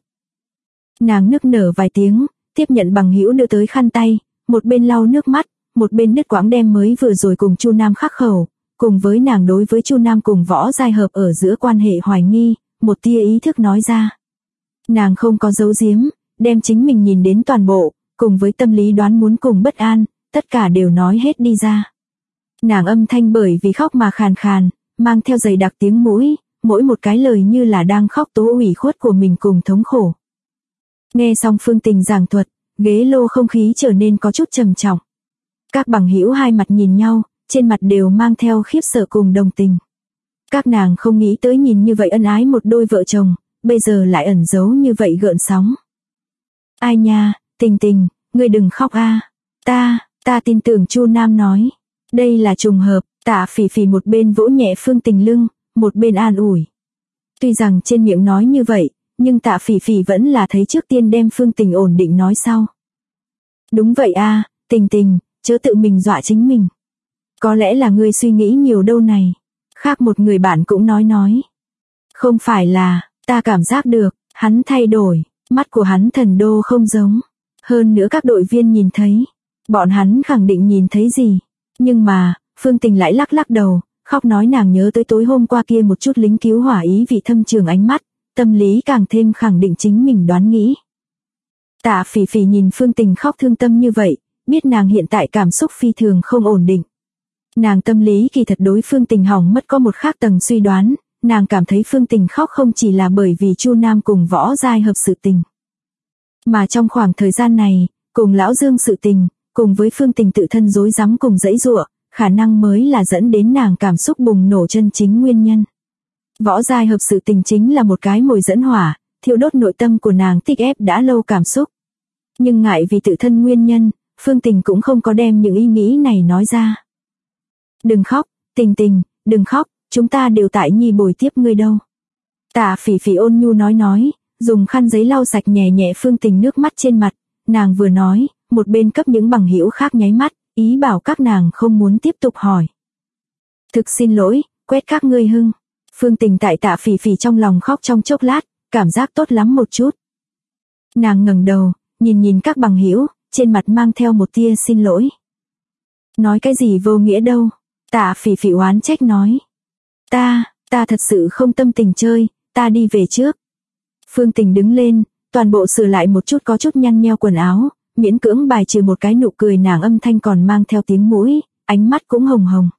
Nàng nức nở vài tiếng, tiếp nhận bằng hữu đưa tới khăn tay, một bên lau nước mắt, một bên đứt quãng đem mới vừa rồi cùng Chu Nam khắc khẩu, cùng với nàng đối với Chu Nam cùng Võ Giai Hợp ở giữa quan hệ hoài nghi, một tia ý thức nói ra. Nàng không có giấu giếm, đem chính mình nhìn đến toàn bộ, cùng với tâm lý đoán muốn cùng bất an, tất cả đều nói hết đi ra. Nàng âm thanh bởi vì khóc mà khàn khàn, mang theo dày đặc tiếng mũi, mỗi một cái lời như là đang khóc tố ủy khuất của mình cùng thống khổ. Nghe xong Phương Tình giảng thuật, ghế lô không khí trở nên có chút trầm trọng. Các bằng hữu hai mặt nhìn nhau, trên mặt đều mang theo khiếp sợ cùng đồng tình. Các nàng không nghĩ tới nhìn như vậy ân ái một đôi vợ chồng, bây giờ lại ẩn giấu như vậy gợn sóng. Ai nha, Tình Tình, ngươi đừng khóc a. Ta tin tưởng Chu Nam nói. Đây là trùng hợp. Tạ Phỉ Phỉ một bên vỗ nhẹ Phương Tình lưng, một bên an ủi. Tuy rằng trên miệng nói như vậy, nhưng Tạ Phỉ Phỉ vẫn là thấy trước tiên đem Phương Tình ổn định nói sau. Đúng vậy a, Tình Tình, chớ tự mình dọa chính mình. Có lẽ là ngươi suy nghĩ nhiều đâu này. Khác một người bạn cũng nói. Không phải là, ta cảm giác được, hắn thay đổi, mắt của hắn thần đô không giống. Hơn nữa các đội viên nhìn thấy, bọn hắn khẳng định nhìn thấy gì. Nhưng mà, Phương Tình lại lắc đầu, khóc nói nàng nhớ tới tối hôm qua kia một chút lính cứu hỏa ý vị thâm trường ánh mắt, tâm lý càng thêm khẳng định chính mình đoán nghĩ. Tạ Phỉ Phỉ nhìn Phương Tình khóc thương tâm như vậy, biết nàng hiện tại cảm xúc phi thường không ổn định. Nàng tâm lý kỳ thật đối Phương Tình hỏng mất có một khác tầng suy đoán, nàng cảm thấy Phương Tình khóc không chỉ là bởi vì Chu Nam cùng Võ Giai Hợp sự tình. Mà trong khoảng thời gian này, cùng Lão Dương sự tình, cùng với Phương Tình tự thân rối rắm cùng giãy giụa, khả năng mới là dẫn đến nàng cảm xúc bùng nổ chân chính nguyên nhân. Võ Giai Hợp sự tình chính là một cái mồi dẫn hỏa, thiêu đốt nội tâm của nàng tích ép đã lâu cảm xúc. Nhưng ngại vì tự thân nguyên nhân, Phương Tình cũng không có đem những ý nghĩ này nói ra. Đừng khóc, Tình Tình, đừng khóc, chúng ta đều tại nhi bồi tiếp ngươi đâu. Tạ Phỉ Phỉ ôn nhu nói, dùng khăn giấy lau sạch nhẹ nhẹ Phương Tình nước mắt trên mặt, nàng vừa nói, một bên cấp những bằng hữu khác nháy mắt, ý bảo các nàng không muốn tiếp tục hỏi. Thực xin lỗi, quét các ngươi hưng. Phương Tình tại Tạ Phỉ Phỉ trong lòng khóc trong chốc lát, cảm giác tốt lắm một chút. Nàng ngẩng đầu, nhìn các bằng hữu, trên mặt mang theo một tia xin lỗi. Nói cái gì vô nghĩa đâu. Tạ Phỉ Phỉ oán trách nói. Ta thật sự không tâm tình chơi, ta đi về trước. Phương Tình đứng lên, toàn bộ sửa lại một chút có chút nhăn nheo quần áo, miễn cưỡng bài trừ một cái nụ cười, nàng âm thanh còn mang theo tiếng mũi, ánh mắt cũng hồng hồng.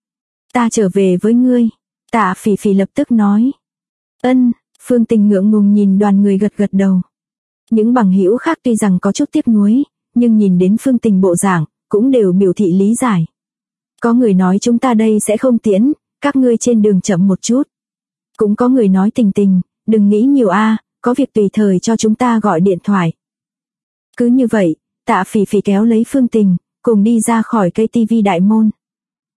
Ta trở về với ngươi. Tạ Phỉ Phỉ lập tức nói. Ân. Phương Tình ngượng ngùng nhìn đoàn người gật đầu. Những bằng hữu khác tuy rằng có chút tiếc nuối, nhưng nhìn đến Phương Tình bộ dạng, cũng đều biểu thị lý giải. Có người nói chúng ta đây sẽ không tiễn, các ngươi trên đường chậm một chút. Cũng có người nói Tình Tình, đừng nghĩ nhiều a, có việc tùy thời cho chúng ta gọi điện thoại. Cứ như vậy, Tạ Phỉ Phỉ kéo lấy Phương Tình, cùng đi ra khỏi cây tivi đại môn.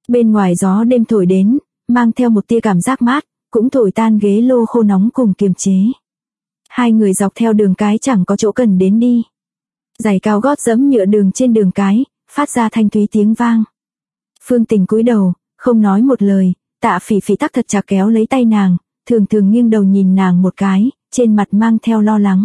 Bên ngoài gió đêm thổi đến, mang theo một tia cảm giác mát, cũng thổi tan ghế lô khô nóng cùng kiềm chế. Hai người dọc theo đường cái chẳng có chỗ cần đến đi. Giày cao gót dẫm nhựa đường trên đường cái, phát ra thanh thúy tiếng vang. Phương Tình cúi đầu, không nói một lời, Tạ Phỉ Phỉ tắc thật chặt kéo lấy tay nàng, thường thường nghiêng đầu nhìn nàng một cái, trên mặt mang theo lo lắng.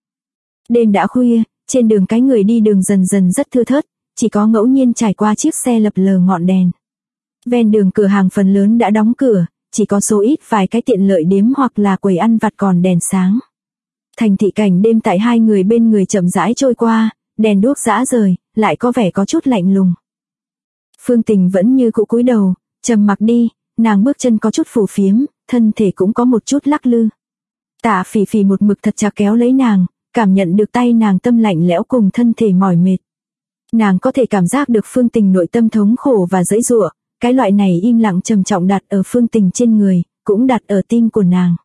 Đêm đã khuya, trên đường cái người đi đường dần dần rất thưa thớt, chỉ có ngẫu nhiên trải qua chiếc xe lập lờ ngọn đèn. Ven đường cửa hàng phần lớn đã đóng cửa, chỉ có số ít vài cái tiện lợi điếm hoặc là quầy ăn vặt còn đèn sáng. Thành thị cảnh đêm tại hai người bên người chậm rãi trôi qua, đèn đuốc rã rời, lại có vẻ có chút lạnh lùng. Phương Tình vẫn như cũ cúi đầu, trầm mặc đi, nàng bước chân có chút phù phiếm, thân thể cũng có một chút lắc lư. Tạ Phỉ Phỉ một mực thật chặt kéo lấy nàng, cảm nhận được tay nàng tâm lạnh lẽo cùng thân thể mỏi mệt. Nàng có thể cảm giác được Phương Tình nội tâm thống khổ và giãy giụa, cái loại này im lặng trầm trọng đặt ở Phương Tình trên người, cũng đặt ở tim của nàng.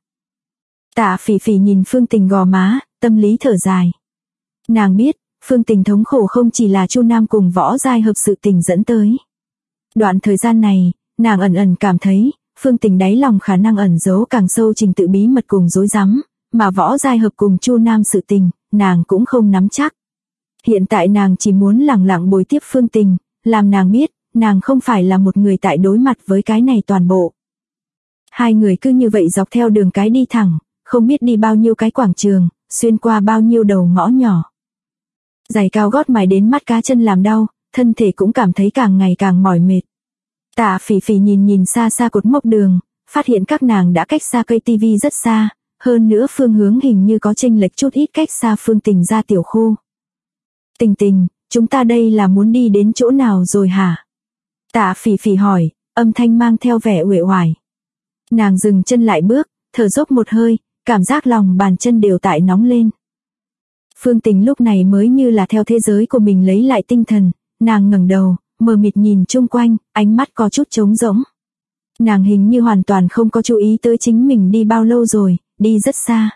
Tạ Phỉ Phỉ nhìn Phương Tình gò má, tâm lý thở dài. Nàng biết, Phương Tình thống khổ không chỉ là Chu Nam cùng Võ Giai Hợp sự tình dẫn tới. Đoạn thời gian này, nàng ẩn ẩn cảm thấy, Phương Tình đáy lòng khả năng ẩn giấu càng sâu trình tự bí mật cùng rối rắm, mà Võ Giai Hợp cùng Chu Nam sự tình, nàng cũng không nắm chắc. Hiện tại nàng chỉ muốn lẳng lặng bồi tiếp Phương Tình, làm nàng biết, nàng không phải là một người tại đối mặt với cái này toàn bộ. Hai người cứ như vậy dọc theo đường cái đi thẳng, không biết đi bao nhiêu cái quảng trường, xuyên qua bao nhiêu đầu ngõ nhỏ. Giày cao gót mài đến mắt cá chân làm đau, thân thể cũng cảm thấy càng ngày càng mỏi mệt. Tạ Phỉ Phỉ nhìn xa xa cột mốc đường, phát hiện các nàng đã cách xa cây tivi rất xa, hơn nữa phương hướng hình như có chênh lệch chút ít cách xa Phương Tình ra tiểu khu. Tình Tình, chúng ta đây là muốn đi đến chỗ nào rồi hả? Tạ Phỉ Phỉ hỏi, âm thanh mang theo vẻ uể oải. Nàng dừng chân lại bước, thở dốc một hơi, cảm giác lòng bàn chân đều tại nóng lên. Phương Tình lúc này mới như là theo thế giới của mình lấy lại tinh thần, nàng ngẩng đầu, mờ mịt nhìn chung quanh, ánh mắt có chút trống rỗng. Nàng hình như hoàn toàn không có chú ý tới chính mình đi bao lâu rồi, đi rất xa.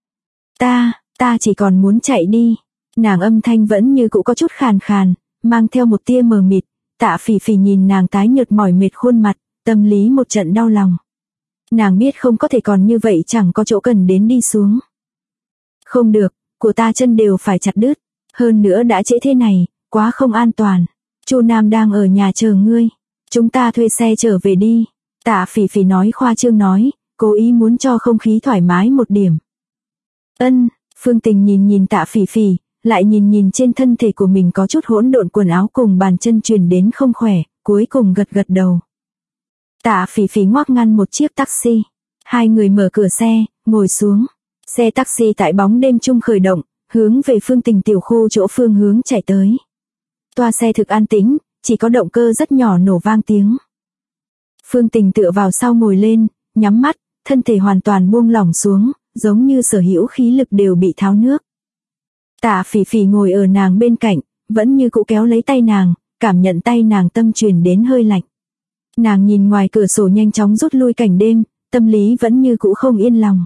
Ta chỉ còn muốn chạy đi. Nàng âm thanh vẫn như cũ có chút khàn khàn, mang theo một tia mờ mịt. Tạ Phỉ Phỉ nhìn nàng tái nhợt mỏi mệt khuôn mặt, tâm lý một trận đau lòng. Nàng biết không có thể còn như vậy, chẳng có chỗ cần đến đi xuống. Không được, của ta chân đều phải chặt đứt, hơn nữa đã trễ thế này, quá không an toàn. Chu Nam đang ở nhà chờ ngươi, chúng ta thuê xe trở về đi. Tạ Phỉ Phỉ nói khoa trương nói, cố ý muốn cho không khí thoải mái một điểm. Phương Tình nhìn Tạ Phỉ Phỉ, lại nhìn trên thân thể của mình có chút hỗn độn quần áo cùng bàn chân truyền đến không khỏe, cuối cùng gật đầu. Tạ Phỉ Phỉ ngoắc ngăn một chiếc taxi. Hai người mở cửa xe, ngồi xuống. Xe taxi tại bóng đêm chung khởi động, hướng về Phương Tình tiểu khu chỗ phương hướng chạy tới. Toa xe thực an tĩnh, chỉ có động cơ rất nhỏ nổ vang tiếng. Phương Tình tựa vào sau ngồi lên, nhắm mắt, thân thể hoàn toàn buông lỏng xuống, giống như sở hữu khí lực đều bị tháo nước. Tạ Phỉ Phỉ ngồi ở nàng bên cạnh, vẫn như cũ kéo lấy tay nàng, cảm nhận tay nàng tâm truyền đến hơi lạnh. Nàng nhìn ngoài cửa sổ nhanh chóng rút lui cảnh đêm, tâm lý vẫn như cũ không yên lòng.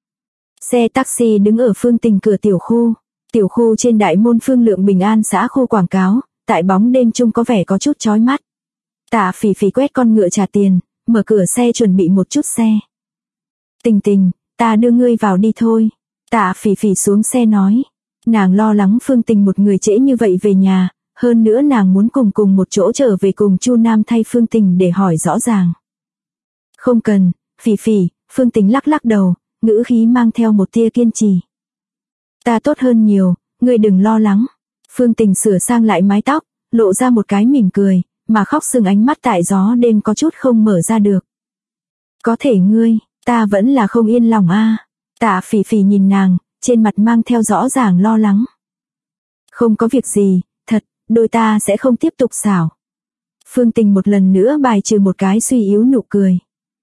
Xe taxi đứng ở Phương Tình cửa tiểu khu trên đại môn Phương Lượng Bình An xã khu quảng cáo, tại bóng đêm chung có vẻ có chút chói mắt. Tạ Phỉ Phỉ quét con ngựa trả tiền, mở cửa xe chuẩn bị một chút xe. Tình Tình, ta đưa ngươi vào đi thôi. Tạ Phỉ Phỉ xuống xe nói. Nàng lo lắng Phương Tình một người trễ như vậy về nhà, hơn nữa nàng muốn cùng một chỗ trở về cùng Chu Nam thay Phương Tình để hỏi rõ ràng. Không cần, Phỉ Phỉ, Phương Tình lắc đầu, ngữ khí mang theo một tia kiên trì. Ta tốt hơn nhiều, ngươi đừng lo lắng. Phương Tình sửa sang lại mái tóc, lộ ra một cái mỉm cười, mà khóc sưng ánh mắt tại gió đêm có chút không mở ra được. Có thể ngươi, ta vẫn là không yên lòng a. Tạ Phỉ Phỉ nhìn nàng, trên mặt mang theo rõ ràng lo lắng. Không có việc gì, thật, đôi ta sẽ không tiếp tục xảo. Phương Tình một lần nữa bài trừ một cái suy yếu nụ cười.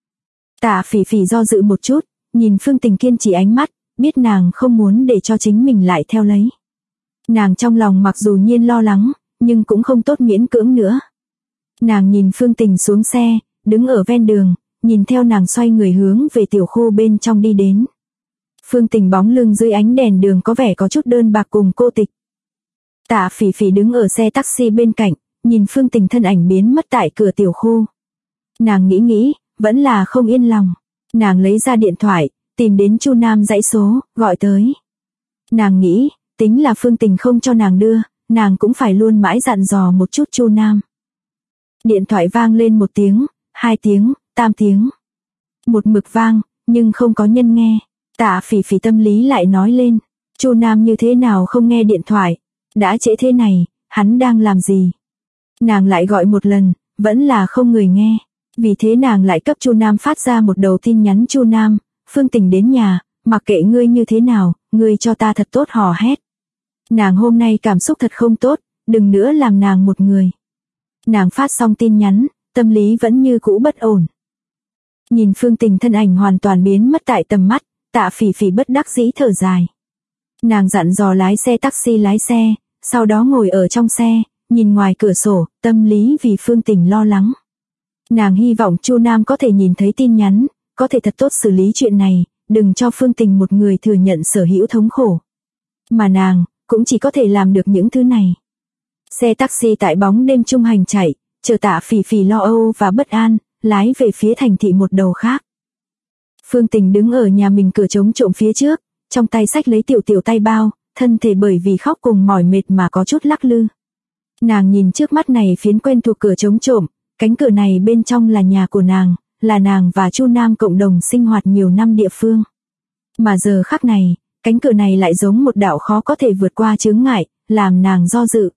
Tạ Phỉ Phỉ do dự một chút, nhìn Phương Tình kiên trì ánh mắt, biết nàng không muốn để cho chính mình lại theo lấy. Nàng trong lòng mặc dù nhiên lo lắng, nhưng cũng không tốt miễn cưỡng nữa. Nàng nhìn Phương Tình xuống xe, đứng ở ven đường, nhìn theo nàng xoay người hướng về tiểu khu bên trong đi đến. Phương Tình bóng lưng dưới ánh đèn đường có vẻ có chút đơn bạc cùng cô tịch. Tạ Phỉ Phỉ đứng ở xe taxi bên cạnh, nhìn Phương Tình thân ảnh biến mất tại cửa tiểu khu. Nàng nghĩ, vẫn là không yên lòng. Nàng lấy ra điện thoại, tìm đến Chu Nam dãy số, gọi tới. Nàng nghĩ, tính là Phương Tình không cho nàng đưa, nàng cũng phải luôn mãi dặn dò một chút Chu Nam. Điện thoại vang lên 1 tiếng, 2 tiếng, 3 tiếng. Một mực vang, nhưng không có nhân nghe. Tạ Phỉ Phỉ tâm lý lại nói lên, Chu Nam như thế nào không nghe điện thoại, đã trễ thế này, hắn đang làm gì? Nàng lại gọi một lần, vẫn là không người nghe. Vì thế nàng lại cấp Chu Nam phát ra một đầu tin nhắn. Chu Nam, Phương Tình đến nhà, mặc kệ ngươi như thế nào, ngươi cho ta thật tốt hò hét. Nàng hôm nay cảm xúc thật không tốt, đừng nữa làm nàng một người. Nàng phát xong tin nhắn, tâm lý vẫn như cũ bất ổn. Nhìn Phương Tình thân ảnh hoàn toàn biến mất tại tầm mắt, Tạ Phỉ Phỉ bất đắc dĩ thở dài. Nàng dặn dò lái xe taxi lái xe, sau đó ngồi ở trong xe, nhìn ngoài cửa sổ, tâm lý vì Phương Tình lo lắng. Nàng hy vọng Chu Nam có thể nhìn thấy tin nhắn, có thể thật tốt xử lý chuyện này, đừng cho Phương Tình một người thừa nhận sở hữu thống khổ. Mà nàng, cũng chỉ có thể làm được những thứ này. Xe taxi tại bóng đêm trung hành chạy, chờ Tạ Phỉ Phỉ lo âu và bất an, lái về phía thành thị một đầu khác. Phương Tình đứng ở nhà mình cửa chống trộm phía trước, trong tay xách lấy tiểu tay bao, thân thể bởi vì khóc cùng mỏi mệt mà có chút lắc lư. Nàng nhìn trước mắt này phiến quen thuộc cửa chống trộm, cánh cửa này bên trong là nhà của nàng, là nàng và Chu Nam cộng đồng sinh hoạt nhiều năm địa phương. Mà giờ khắc này, cánh cửa này lại giống một đạo khó có thể vượt qua chướng ngại, làm nàng do dự.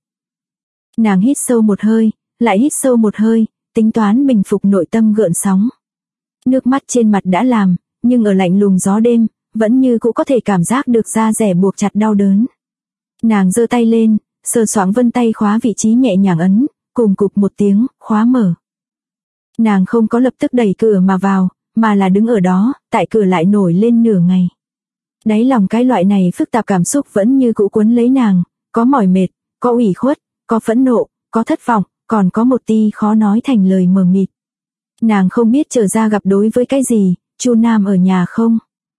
Nàng hít sâu một hơi, lại hít sâu một hơi, tính toán bình phục nội tâm gợn sóng. Nước mắt trên mặt đã làm, nhưng ở lạnh lùng gió đêm, vẫn như cũng có thể cảm giác được da rẻ buộc chặt đau đớn. Nàng giơ tay lên, sờ soạng vân tay khóa vị trí nhẹ nhàng ấn, cùng cục một tiếng, khóa mở. Nàng không có lập tức đẩy cửa mà vào, mà là đứng ở đó, tại cửa lại nổi lên nửa ngày. Đáy lòng cái loại này phức tạp cảm xúc vẫn như cũ cuốn lấy nàng, có mỏi mệt, có ủy khuất, có phẫn nộ, có thất vọng, còn có một tia khó nói thành lời mờ mịt. Nàng không biết trở ra gặp đối với cái gì, Chu Nam ở nhà không?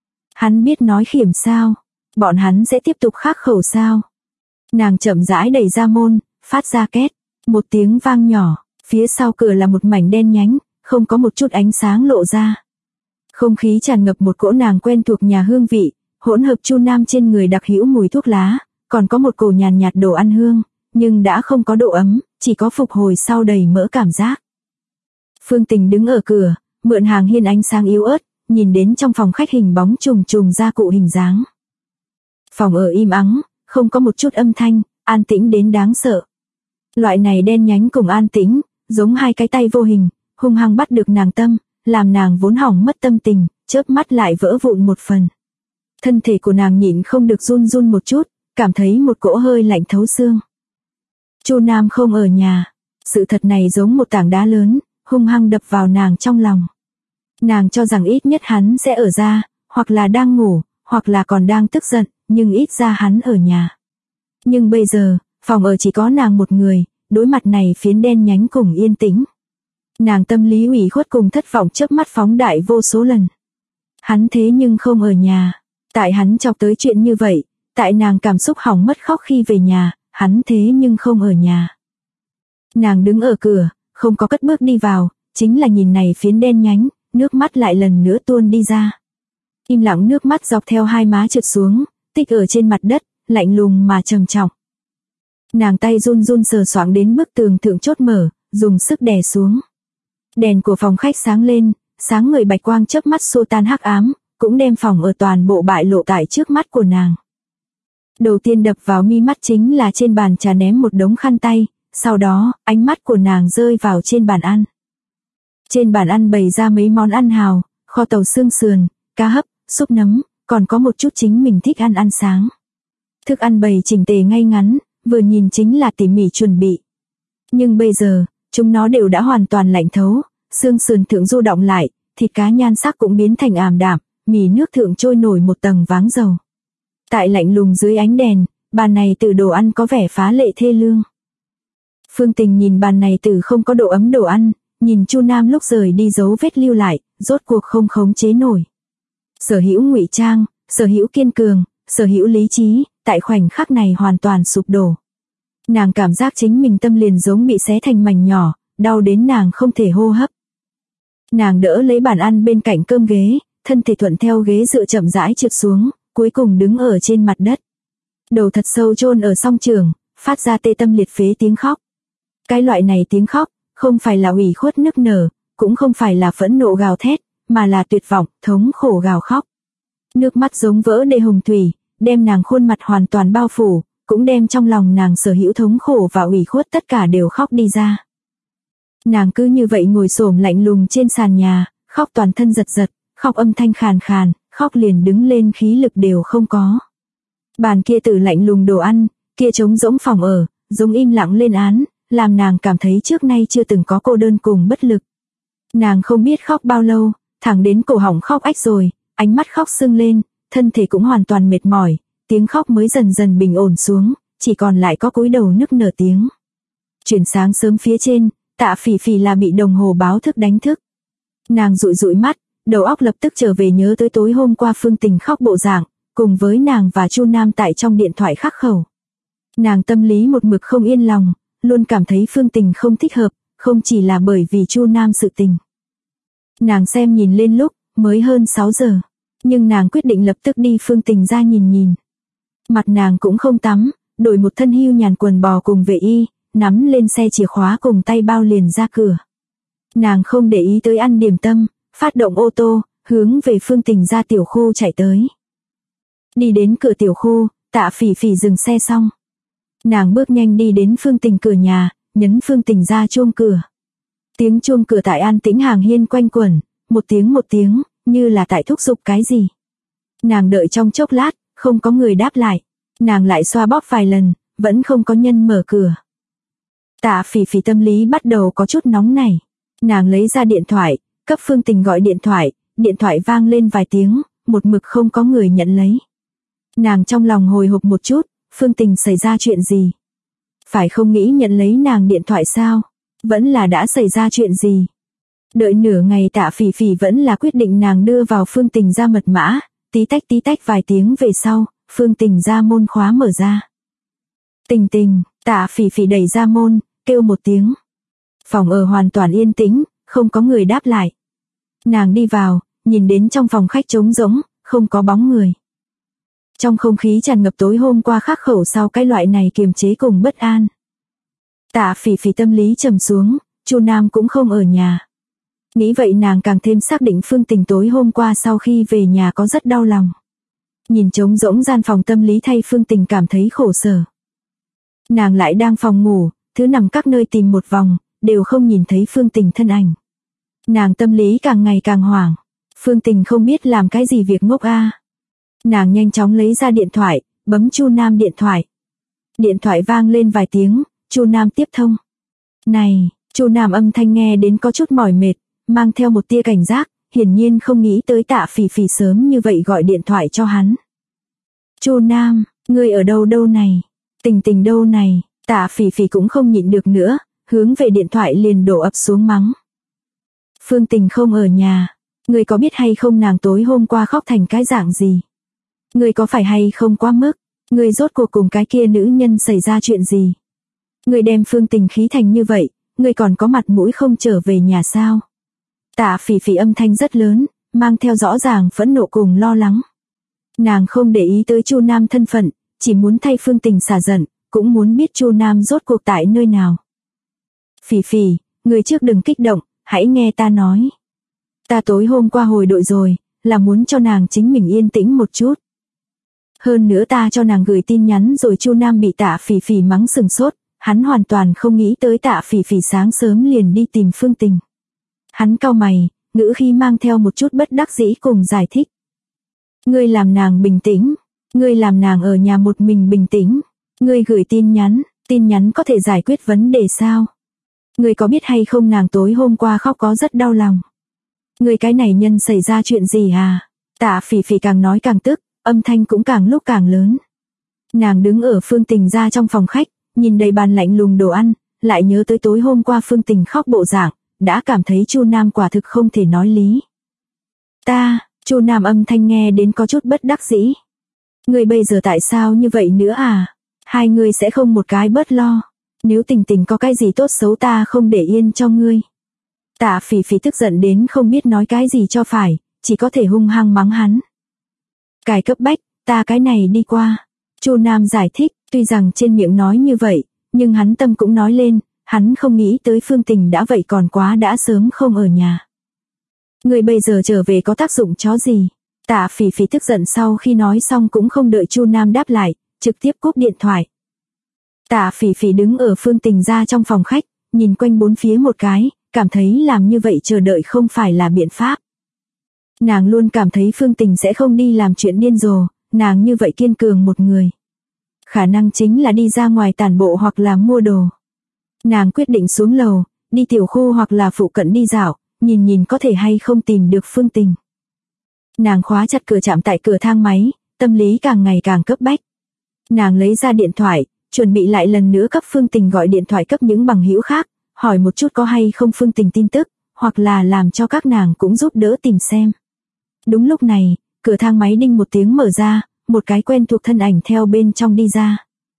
Hắn biết nói khiểm sao? Bọn hắn sẽ tiếp tục khắc khẩu sao? Nàng chậm rãi đẩy ra môn, phát ra két, một tiếng vang nhỏ, phía sau cửa là một mảnh đen nhánh, không có một chút ánh sáng lộ ra. Không khí tràn ngập một cỗ nàng quen thuộc nhà hương vị, hỗn hợp Chu Nam trên người đặc hữu mùi thuốc lá, còn có một cổ nhàn nhạt đồ ăn hương, nhưng đã không có độ ấm, chỉ có phục hồi sau đầy mỡ cảm giác. Phương Tình đứng ở cửa, mượn hàng hiên ánh sáng yếu ớt, nhìn đến trong phòng khách hình bóng trùng trùng gia cụ hình dáng. Phòng ở im ắng, không có một chút âm thanh, an tĩnh đến đáng sợ. Loại này đen nhánh cùng an tĩnh, giống hai cái tay vô hình, hung hăng bắt được nàng tâm, làm nàng vốn hỏng mất tâm tình, chớp mắt lại vỡ vụn một phần. Thân thể của nàng nhịn không được run run một chút, cảm thấy một cỗ hơi lạnh thấu xương. Chu Nam không ở nhà. Sự thật này giống một tảng đá lớn, hung hăng đập vào nàng trong lòng. Nàng cho rằng ít nhất hắn sẽ ở ra, hoặc là đang ngủ, hoặc là còn đang tức giận, nhưng ít ra hắn ở nhà. Nhưng bây giờ, phòng ở chỉ có nàng một người, đối mặt này phiến đen nhánh cùng yên tĩnh. Nàng tâm lý ủy khuất cùng thất vọng chớp mắt phóng đại vô số lần. Hắn thế nhưng không ở nhà. Tại hắn chọc tới chuyện như vậy, tại nàng cảm xúc hỏng mất khóc khi về nhà, hắn thế nhưng không ở nhà. Nàng đứng ở cửa, không có cất bước đi vào, chính là nhìn này phiến đen nhánh, nước mắt lại lần nữa tuôn đi ra. Im lặng nước mắt dọc theo hai má trượt xuống, tích ở trên mặt đất, lạnh lùng mà trầm trọng. Nàng tay run run sờ soạng đến bức tường thượng chốt mở, dùng sức đè xuống. Đèn của phòng khách sáng lên, sáng người bạch quang chớp mắt xua tan hắc ám, cũng đem phòng ở toàn bộ bại lộ tại trước mắt của nàng. Đầu tiên đập vào mi mắt chính là trên bàn trà ném một đống khăn tay, sau đó, ánh mắt của nàng rơi vào trên bàn ăn. Trên bàn ăn bày ra mấy món ăn hào, kho tàu xương sườn, cá hấp, súp nấm, còn có một chút chính mình thích ăn sáng. Thức ăn bày chỉnh tề ngay ngắn, vừa nhìn chính là tỉ mỉ chuẩn bị. Nhưng bây giờ, chúng nó đều đã hoàn toàn lạnh thấu, xương sườn thượng du động lại, thịt cá nhan sắc cũng biến thành ảm đạm, mì nước thượng trôi nổi một tầng váng dầu. Tại lạnh lùng dưới ánh đèn, bàn này từ đồ ăn có vẻ phá lệ thê lương. Phương Tình nhìn bàn này từ không có độ ấm đồ ăn, nhìn Chu Nam lúc rời đi dấu vết lưu lại, rốt cuộc không khống chế nổi. Sở hữu ngụy trang, sở hữu kiên cường, sở hữu lý trí, tại khoảnh khắc này hoàn toàn sụp đổ. Nàng cảm giác chính mình tâm liền giống bị xé thành mảnh nhỏ, đau đến nàng không thể hô hấp. Nàng đỡ lấy bàn ăn bên cạnh cơm ghế, thân thể thuận theo ghế dựa chậm rãi trượt xuống, cuối cùng đứng ở trên mặt đất. Đầu thật sâu chôn ở song trường, phát ra tê tâm liệt phế tiếng khóc. Cái loại này tiếng khóc, không phải là ủy khuất nức nở, cũng không phải là phẫn nộ gào thét, mà là tuyệt vọng, thống khổ gào khóc. Nước mắt giống vỡ đê hồng thủy, đem nàng khuôn mặt hoàn toàn bao phủ, cũng đem trong lòng nàng sở hữu thống khổ và ủy khuất tất cả đều khóc đi ra. Nàng cứ như vậy ngồi xổm lạnh lùng trên sàn nhà, khóc toàn thân giật giật, khóc âm thanh khàn khàn, khóc liền đứng lên khí lực đều không có. Bàn kia tử lạnh lùng đồ ăn, kia trống rỗng phòng ở, giống im lặng lên án, làm nàng cảm thấy trước nay chưa từng có cô đơn cùng bất lực. Nàng không biết khóc bao lâu, thẳng đến cổ họng khóc ách rồi, ánh mắt khóc sưng lên, thân thể cũng hoàn toàn mệt mỏi, tiếng khóc mới dần dần bình ổn xuống, chỉ còn lại có cúi đầu nức nở tiếng. Chuyển sáng sớm phía trên, Tạ Phỉ Phỉ là bị đồng hồ báo thức đánh thức. Nàng dụi dụi mắt, đầu óc lập tức trở về nhớ tới tối hôm qua Phương Tình khóc bộ dạng, cùng với nàng và Chu Nam tại trong điện thoại khắc khẩu. Nàng tâm lý một mực không yên lòng, luôn cảm thấy Phương Tình không thích hợp, không chỉ là bởi vì Chu Nam sự tình. Nàng xem nhìn lên lúc, mới hơn 6 giờ, nhưng nàng quyết định lập tức đi Phương Tình ra nhìn nhìn. Mặt nàng cũng không tắm, đổi một thân hưu nhàn quần bò cùng vệ y, nắm lên xe chìa khóa cùng tay bao liền ra cửa. Nàng không để ý tới ăn điểm tâm, phát động ô tô, hướng về Phương Tình ra tiểu khu chạy tới. Đi đến cửa tiểu khu, Tạ Phỉ Phỉ dừng xe xong. Nàng bước nhanh đi đến Phương Tình cửa nhà, nhấn Phương Tình ra chuông cửa. Tiếng chuông cửa tại an tĩnh hàng hiên quanh quẩn, một tiếng, như là tại thúc giục cái gì. Nàng đợi trong chốc lát, không có người đáp lại. Nàng lại xoa bóp vài lần, vẫn không có nhân mở cửa. Tạ Phỉ Phỉ tâm lý bắt đầu có chút nóng nảy. Nàng lấy ra điện thoại, cấp Phương Tình gọi điện thoại vang lên vài tiếng, một mực không có người nhận lấy. Nàng trong lòng hồi hộp một chút, Phương Tình xảy ra chuyện gì? Phải không nghĩ nhận lấy nàng điện thoại sao? Vẫn là đã xảy ra chuyện gì? Đợi nửa ngày Tạ Phỉ Phỉ vẫn là quyết định nàng đưa vào Phương Tình ra mật mã, tí tách vài tiếng về sau, Phương Tình ra môn khóa mở ra. Tình Tình, Tạ Phỉ Phỉ đẩy ra môn, kêu một tiếng. Phòng ở hoàn toàn yên tĩnh, không có người đáp lại. Nàng đi vào, nhìn đến trong phòng khách trống rỗng, không có bóng người. Trong không khí tràn ngập tối hôm qua khắc khẩu sau cái loại này kiềm chế cùng bất an. Tạ Phỉ Phỉ tâm lý trầm xuống, Chu Nam cũng không ở nhà. Nghĩ vậy nàng càng thêm xác định Phương Tình tối hôm qua sau khi về nhà có rất đau lòng. Nhìn trống rỗng gian phòng tâm lý thay Phương Tình cảm thấy khổ sở. Nàng lại đang phòng ngủ, thứ nằm các nơi tìm một vòng, đều không nhìn thấy Phương Tình thân ảnh. Nàng tâm lý càng ngày càng hoảng. Phương Tình không biết làm cái gì việc ngốc a. Nàng nhanh chóng lấy ra điện thoại, bấm Chu Nam điện thoại. Điện thoại vang lên vài tiếng, Chu Nam tiếp thông. Này, Chu Nam âm thanh nghe đến có chút mỏi mệt, mang theo một tia cảnh giác, hiển nhiên không nghĩ tới Tạ Phỉ Phỉ sớm như vậy gọi điện thoại cho hắn. Chu Nam, ngươi ở đâu này? Tình Tình đâu này? Tạ Phỉ Phỉ cũng không nhịn được nữa, hướng về điện thoại liền đổ ập xuống mắng. Phương Tình không ở nhà, ngươi có biết hay không nàng tối hôm qua khóc thành cái dạng gì? Ngươi có phải hay không quá mức? Ngươi rốt cuộc cùng cái kia nữ nhân xảy ra chuyện gì? Ngươi đem Phương Tình khí thành như vậy, ngươi còn có mặt mũi không trở về nhà sao? Tạ Phỉ Phỉ âm thanh rất lớn, mang theo rõ ràng phẫn nộ cùng lo lắng. Nàng không để ý tới Chu Nam thân phận, chỉ muốn thay Phương Tình xả giận, cũng muốn biết Chu Nam rốt cuộc tại nơi nào. Phỉ Phỉ, ngươi trước đừng kích động, hãy nghe ta nói. Ta tối hôm qua hồi đội rồi, là muốn cho nàng chính mình yên tĩnh một chút. Hơn nữa ta cho nàng gửi tin nhắn rồi. Chu Nam bị Tạ Phỉ Phỉ mắng sừng sốt, hắn hoàn toàn không nghĩ tới Tạ Phỉ Phỉ sáng sớm liền đi tìm Phương Tình. Hắn cau mày, ngữ khí mang theo một chút bất đắc dĩ cùng giải thích. Ngươi làm nàng bình tĩnh, ngươi làm nàng ở nhà một mình bình tĩnh, ngươi gửi tin nhắn có thể giải quyết vấn đề sao? Ngươi có biết hay không nàng tối hôm qua khóc có rất đau lòng. Ngươi cái này nhân xảy ra chuyện gì à? Tạ Phỉ Phỉ càng nói càng tức, âm thanh cũng càng lúc càng lớn. Nàng đứng ở Phương Tình ra trong phòng khách, nhìn đầy bàn lạnh lùng đồ ăn, lại nhớ tới tối hôm qua Phương Tình khóc bộ dạng, đã cảm thấy Chu Nam quả thực không thể nói lý. Chu Nam âm thanh nghe đến có chút bất đắc dĩ. Ngươi bây giờ tại sao như vậy nữa à? Hai người sẽ không một cái bớt lo. Nếu Tình Tình có cái gì tốt xấu ta không để yên cho ngươi. Tạ Phỉ Phỉ tức giận đến không biết nói cái gì cho phải, chỉ có thể hung hăng mắng hắn. Cài cấp bách, ta cái này đi qua. Chu Nam giải thích, tuy rằng trên miệng nói như vậy, nhưng hắn tâm cũng nói lên, hắn không nghĩ tới Phương Tình đã vậy còn quá đã sớm không ở nhà. Người bây giờ trở về có tác dụng chó gì? Tạ Phỉ Phỉ tức giận sau khi nói xong cũng không đợi Chu Nam đáp lại, trực tiếp cúp điện thoại. Tạ Phỉ Phỉ đứng ở Phương Tình ra trong phòng khách, nhìn quanh bốn phía một cái, cảm thấy làm như vậy chờ đợi không phải là biện pháp. Nàng luôn cảm thấy Phương Tình sẽ không đi làm chuyện điên rồ, nàng như vậy kiên cường một người. Khả năng chính là đi ra ngoài tản bộ hoặc là mua đồ. Nàng quyết định xuống lầu, đi tiểu khu hoặc là phụ cận đi dạo, nhìn có thể hay không tìm được Phương Tình. Nàng khóa chặt cửa chạm tại cửa thang máy, tâm lý càng ngày càng cấp bách. Nàng lấy ra điện thoại, chuẩn bị lại lần nữa cấp Phương Tình gọi điện thoại cấp những bằng hữu khác, hỏi một chút có hay không Phương Tình tin tức, hoặc là làm cho các nàng cũng giúp đỡ tìm xem. Đúng lúc này, cửa thang máy đinh một tiếng mở ra, một cái quen thuộc thân ảnh theo bên trong đi ra.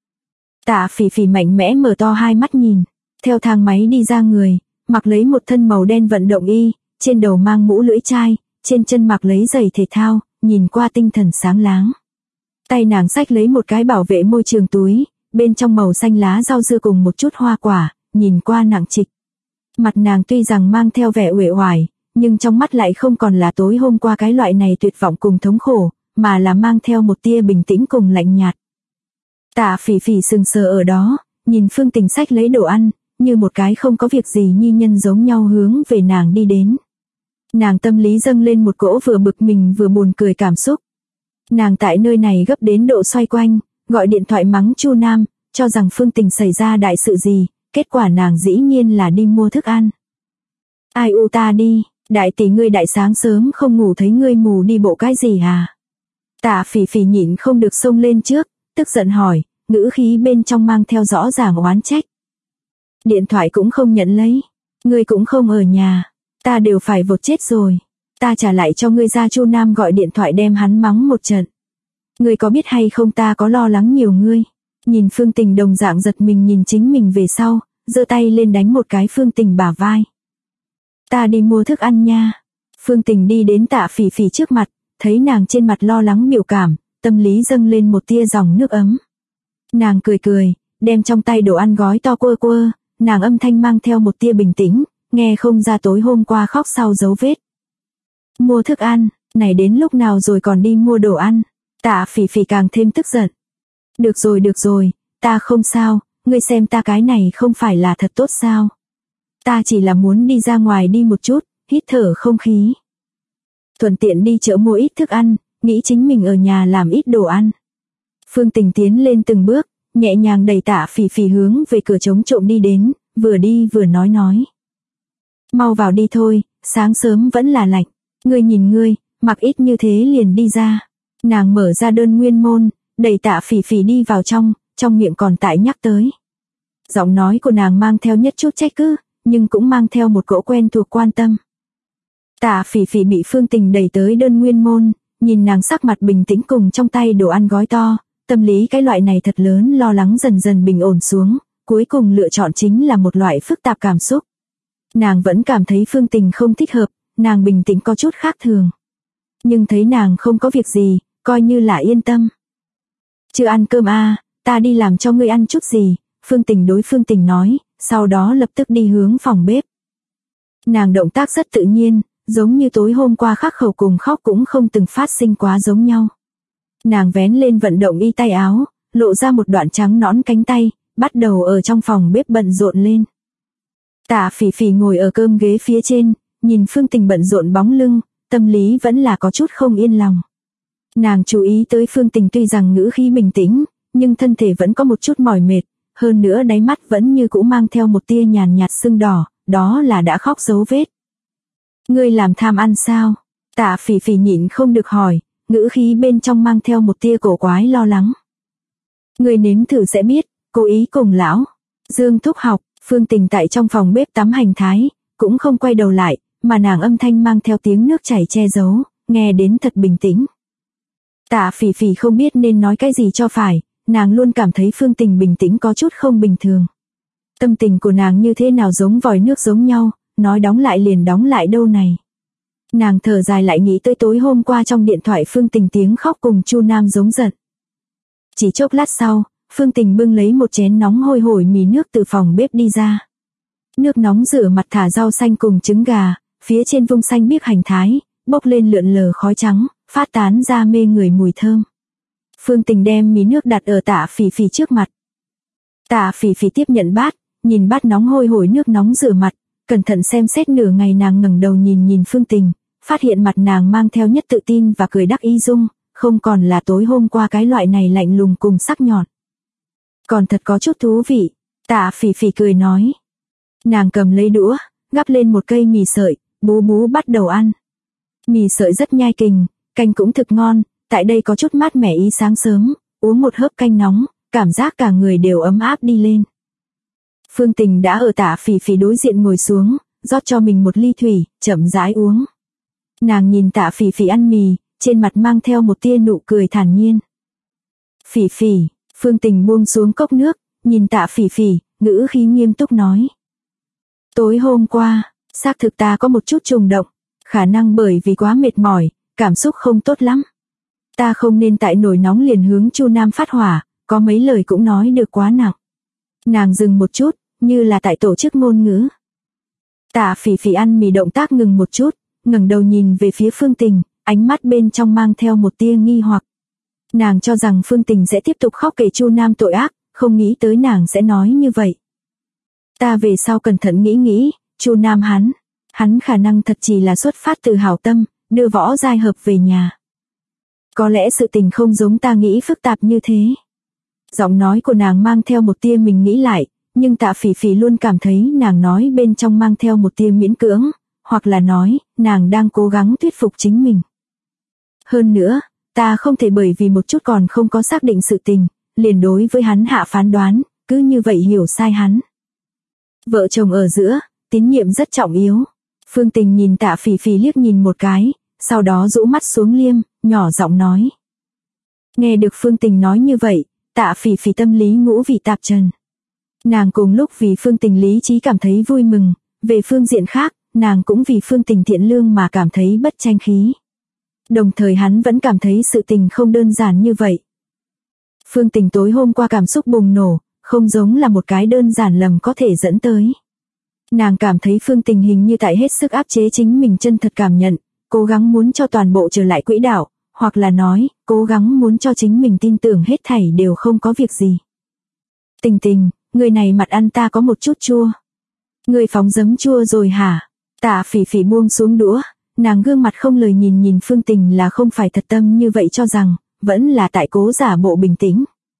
Tạ Phỉ Phỉ mạnh mẽ mở to hai mắt nhìn, theo thang máy đi ra người, mặc lấy một thân màu đen vận động y, trên đầu mang mũ lưỡi chai, trên chân mặc lấy giày thể thao, nhìn qua tinh thần sáng láng. Tay nàng xách lấy một cái bảo vệ môi trường túi, bên trong màu xanh lá rau dưa cùng một chút hoa quả, nhìn qua nặng trịch. Mặt nàng tuy rằng mang theo vẻ uể oải, nhưng trong mắt lại không còn là tối hôm qua cái loại này tuyệt vọng cùng thống khổ, mà là mang theo một tia bình tĩnh cùng lạnh nhạt. Tạ Phỉ Phỉ sừng sờ ở đó, nhìn Phương Tình xách lấy đồ ăn, như một cái không có việc gì nhi nhân giống nhau hướng về nàng đi đến. Nàng tâm lý dâng lên một cỗ vừa bực mình vừa buồn cười cảm xúc. Nàng tại nơi này gấp đến độ xoay quanh, gọi điện thoại mắng Chu Nam, cho rằng Phương Tình xảy ra đại sự gì, kết quả nàng dĩ nhiên là đi mua thức ăn. Ai u ta đi, đại tỷ ngươi đại sáng sớm không ngủ thấy ngươi mù đi bộ cái gì à? Tạ Phỉ Phỉ nhịn không được xông lên trước, tức giận hỏi, ngữ khí bên trong mang theo rõ ràng oán trách. Điện thoại cũng không nhận lấy, ngươi cũng không ở nhà, ta đều phải vột chết rồi. Ta trả lại cho ngươi ra. Chu Nam gọi điện thoại đem hắn mắng một trận. Ngươi có biết hay không ta có lo lắng nhiều ngươi. Nhìn Phương Tình đồng dạng giật mình nhìn chính mình về sau, giơ tay lên đánh một cái Phương Tình bả vai. Ta đi mua thức ăn nha. Phương Tình đi đến Tạ Phỉ Phỉ trước mặt, thấy nàng trên mặt lo lắng biểu cảm, tâm lý dâng lên một tia dòng nước ấm. Nàng cười cười, đem trong tay đồ ăn gói to quơ quơ, nàng âm thanh mang theo một tia bình tĩnh, nghe không ra tối hôm qua khóc sau dấu vết. Mua thức ăn, này đến lúc nào rồi còn đi mua đồ ăn. Tạ Phỉ Phỉ càng thêm tức giận. Được rồi, ta không sao, ngươi xem ta cái này không phải là thật tốt sao. Ta chỉ là muốn đi ra ngoài đi một chút, hít thở không khí. Thuận tiện đi chợ mua ít thức ăn, nghĩ chính mình ở nhà làm ít đồ ăn. Phương Tình tiến lên từng bước, nhẹ nhàng đẩy Tạ Phỉ Phỉ hướng về cửa trống trộm đi đến, vừa đi vừa nói. Mau vào đi thôi, sáng sớm vẫn là lạnh. Ngươi nhìn ngươi, mặc ít như thế liền đi ra. Nàng mở ra đơn nguyên môn, đẩy Tạ Phỉ Phỉ đi vào trong miệng còn tại nhắc tới. Giọng nói của nàng mang theo nhất chút trách cứ, nhưng cũng mang theo một cỗ quen thuộc quan tâm. Tạ Phỉ Phỉ bị Phương Tình đẩy tới đơn nguyên môn, nhìn nàng sắc mặt bình tĩnh cùng trong tay đồ ăn gói to, tâm lý cái loại này thật lớn lo lắng dần dần bình ổn xuống, cuối cùng lựa chọn chính là một loại phức tạp cảm xúc. Nàng vẫn cảm thấy Phương Tình không thích hợp, nàng bình tĩnh có chút khác thường. Nhưng thấy nàng không có việc gì, coi như là yên tâm. Chưa ăn cơm à, ta đi làm cho ngươi ăn chút gì, Phương Tình đối Phương Tình nói, sau đó lập tức đi hướng phòng bếp. Nàng động tác rất tự nhiên, giống như tối hôm qua khắc khẩu cùng khóc cũng không từng phát sinh quá giống nhau. Nàng vén lên vận động y tay áo, lộ ra một đoạn trắng nõn cánh tay, bắt đầu ở trong phòng bếp bận rộn lên. Tạ Phỉ Phỉ ngồi ở cơm ghế phía trên, nhìn Phương Tình bận rộn bóng lưng, tâm lý vẫn là có chút không yên lòng. Nàng chú ý tới Phương Tình tuy rằng ngữ khí bình tĩnh, nhưng thân thể vẫn có một chút mỏi mệt, hơn nữa đáy mắt vẫn như cũ mang theo một tia nhàn nhạt sưng đỏ, đó là đã khóc dấu vết. Ngươi làm tham ăn sao? Tạ Phỉ Phỉ nhịn không được hỏi, ngữ khí bên trong mang theo một tia cổ quái lo lắng. Ngươi nếm thử sẽ biết, cố ý cùng lão Dương thúc học. Phương Tình tại trong phòng bếp tắm hành thái, cũng không quay đầu lại, mà nàng âm thanh mang theo tiếng nước chảy che giấu, nghe đến thật bình tĩnh. Tạ Phỉ Phỉ không biết nên nói cái gì cho phải, nàng luôn cảm thấy Phương Tình bình tĩnh có chút không bình thường. Tâm tình của nàng như thế nào giống vòi nước giống nhau, nói đóng lại liền đóng lại đâu này. Nàng thở dài lại nghĩ tới tối hôm qua trong điện thoại Phương Tình tiếng khóc cùng Chu Nam giống giận. Chỉ chốc lát sau, Phương Tình bưng lấy một chén nóng hôi hổi mì nước từ phòng bếp đi ra. Nước nóng rửa mặt thả rau xanh cùng trứng gà, phía trên vung xanh biếc hành thái, bốc lên lượn lờ khói trắng, phát tán ra mê người mùi thơm. Phương Tình đem mì nước đặt ở Tạ Phỉ Phỉ trước mặt. Tạ Phỉ Phỉ tiếp nhận bát, nhìn bát nóng hôi hổi nước nóng rửa mặt, cẩn thận xem xét nửa ngày nàng ngẩng đầu nhìn Phương Tình, phát hiện mặt nàng mang theo nhất tự tin và cười đắc ý dung, không còn là tối hôm qua cái loại này lạnh lùng cùng sắc nhọn. Còn thật có chút thú vị, Tạ Phỉ Phỉ cười nói. Nàng cầm lấy đũa, gắp lên một cây mì sợi, bú bú bắt đầu ăn. Mì sợi rất nhai kình, canh cũng thực ngon, tại đây có chút mát mẻ ý sáng sớm, uống một hớp canh nóng, cảm giác cả người đều ấm áp đi lên. Phương Tình đã ở Tạ Phỉ Phỉ đối diện ngồi xuống, rót cho mình một ly thủy, chậm rãi uống. Nàng nhìn Tạ Phỉ Phỉ ăn mì, trên mặt mang theo một tia nụ cười thản nhiên. Phỉ Phỉ, Phương Tình buông xuống cốc nước, nhìn Tạ Phỉ Phỉ, ngữ khí nghiêm túc nói. Tối hôm qua, xác thực ta có một chút trùng động, khả năng bởi vì quá mệt mỏi, cảm xúc không tốt lắm. Ta không nên tại nổi nóng liền hướng Chu Nam phát hỏa, có mấy lời cũng nói được quá nặng. Nàng dừng một chút, như là tại tổ chức ngôn ngữ. Tạ Phỉ Phỉ ăn mì động tác ngừng một chút, ngẩng đầu nhìn về phía Phương Tình, ánh mắt bên trong mang theo một tia nghi hoặc. Nàng cho rằng Phương Tình sẽ tiếp tục khóc kể Chu Nam tội ác, không nghĩ tới nàng sẽ nói như vậy. Ta về sau cẩn thận nghĩ, Chu Nam hắn khả năng thật chỉ là xuất phát từ hảo tâm, đưa Võ Giai Hợp về nhà. Có lẽ sự tình không giống ta nghĩ phức tạp như thế. Giọng nói của nàng mang theo một tia mình nghĩ lại, nhưng Tạ Phỉ Phỉ luôn cảm thấy nàng nói bên trong mang theo một tia miễn cưỡng, hoặc là nói, nàng đang cố gắng thuyết phục chính mình. Hơn nữa, ta không thể bởi vì một chút còn không có xác định sự tình, liền đối với hắn hạ phán đoán, cứ như vậy hiểu sai hắn. Vợ chồng ở giữa, tín nhiệm rất trọng yếu. Phương Tình nhìn Tạ Phỉ Phỉ liếc nhìn một cái, sau đó rũ mắt xuống liêm, nhỏ giọng nói. Nghe được Phương Tình nói như vậy, Tạ Phỉ Phỉ tâm lý ngũ vị tạp trần. Nàng cùng lúc vì Phương Tình lý trí cảm thấy vui mừng, về phương diện khác, nàng cũng vì Phương Tình thiện lương mà cảm thấy bất tranh khí. Đồng thời hắn vẫn cảm thấy sự tình không đơn giản như vậy. Phương Tình tối hôm qua cảm xúc bùng nổ, không giống là một cái đơn giản lầm có thể dẫn tới. Nàng cảm thấy Phương Tình hình như tại hết sức áp chế chính mình chân thật cảm nhận, cố gắng muốn cho toàn bộ trở lại quỹ đạo, hoặc là nói, cố gắng muốn cho chính mình tin tưởng hết thảy đều không có việc gì. Tình Tình, người này mặt ăn ta có một chút chua. Người phóng giấm chua rồi hả? Tạ Phỉ Phỉ buông xuống đũa, nàng gương mặt không lời nhìn Phương Tình là không phải thật tâm như vậy cho rằng, vẫn là tại cố giả bộ bình tĩnh.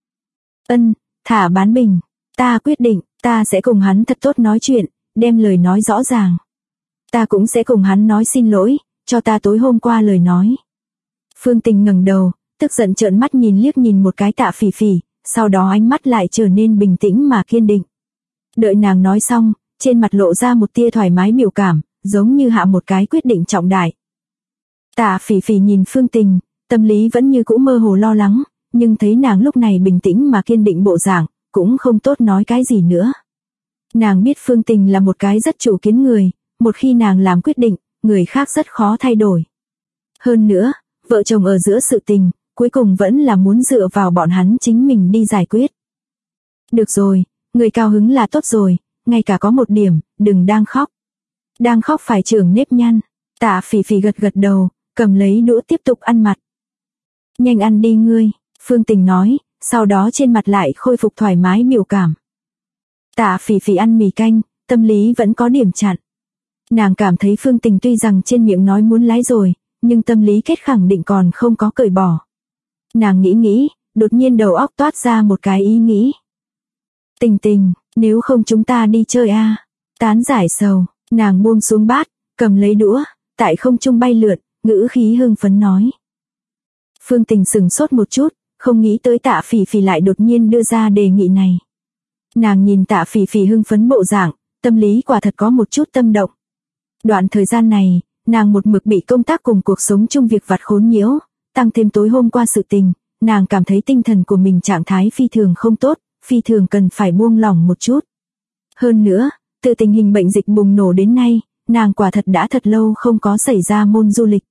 Thả bán bình, ta quyết định, ta sẽ cùng hắn thật tốt nói chuyện, đem lời nói rõ ràng. Ta cũng sẽ cùng hắn nói xin lỗi, cho ta tối hôm qua lời nói. Phương Tình ngẩng đầu, tức giận trợn mắt liếc nhìn một cái Tạ Phỉ Phỉ, sau đó ánh mắt lại trở nên bình tĩnh mà kiên định. Đợi nàng nói xong, trên mặt lộ ra một tia thoải mái biểu cảm, giống như hạ một cái quyết định trọng đại. Tạ Phỉ Phỉ nhìn Phương Tình, tâm lý vẫn như cũ mơ hồ lo lắng, nhưng thấy nàng lúc này bình tĩnh mà kiên định bộ dạng, cũng không tốt nói cái gì nữa. Nàng biết Phương Tình là một cái rất chủ kiến người, một khi nàng làm quyết định, người khác rất khó thay đổi. Hơn nữa, vợ chồng ở giữa sự tình, cuối cùng vẫn là muốn dựa vào bọn hắn chính mình đi giải quyết. Được rồi, người cao hứng là tốt rồi, ngay cả có một điểm, đừng đang khóc. Đang khóc phải trưởng nếp nhăn. Tạ Phỉ Phỉ gật đầu, cầm lấy đũa tiếp tục ăn mặt. Nhanh ăn đi ngươi, Phương Tình nói, sau đó trên mặt lại khôi phục thoải mái biểu cảm. Tạ Phỉ Phỉ ăn mì canh, tâm lý vẫn có điểm chặn. Nàng cảm thấy Phương Tình tuy rằng trên miệng nói muốn lái rồi, nhưng tâm lý kết khẳng định còn không có cởi bỏ. Nàng nghĩ, đột nhiên đầu óc toát ra một cái ý nghĩ. Tình, nếu không chúng ta đi chơi a? Tán giải sầu, nàng buông xuống bát, cầm lấy đũa, tại không trung bay lượn, ngữ khí hưng phấn nói. Phương Tình sững sốt một chút, không nghĩ tới Tạ Phỉ Phỉ lại đột nhiên đưa ra đề nghị này. Nàng nhìn Tạ Phỉ Phỉ hưng phấn bộ dạng, tâm lý quả thật có một chút tâm động. Đoạn thời gian này, nàng một mực bị công tác cùng cuộc sống chung việc vặt khốn nhiễu, tăng thêm tối hôm qua sự tình, nàng cảm thấy tinh thần của mình trạng thái phi thường không tốt, phi thường cần phải buông lỏng một chút. Hơn nữa, Từ tình hình bệnh dịch bùng nổ đến nay, nàng quả thật đã thật lâu không có xảy ra môn du lịch.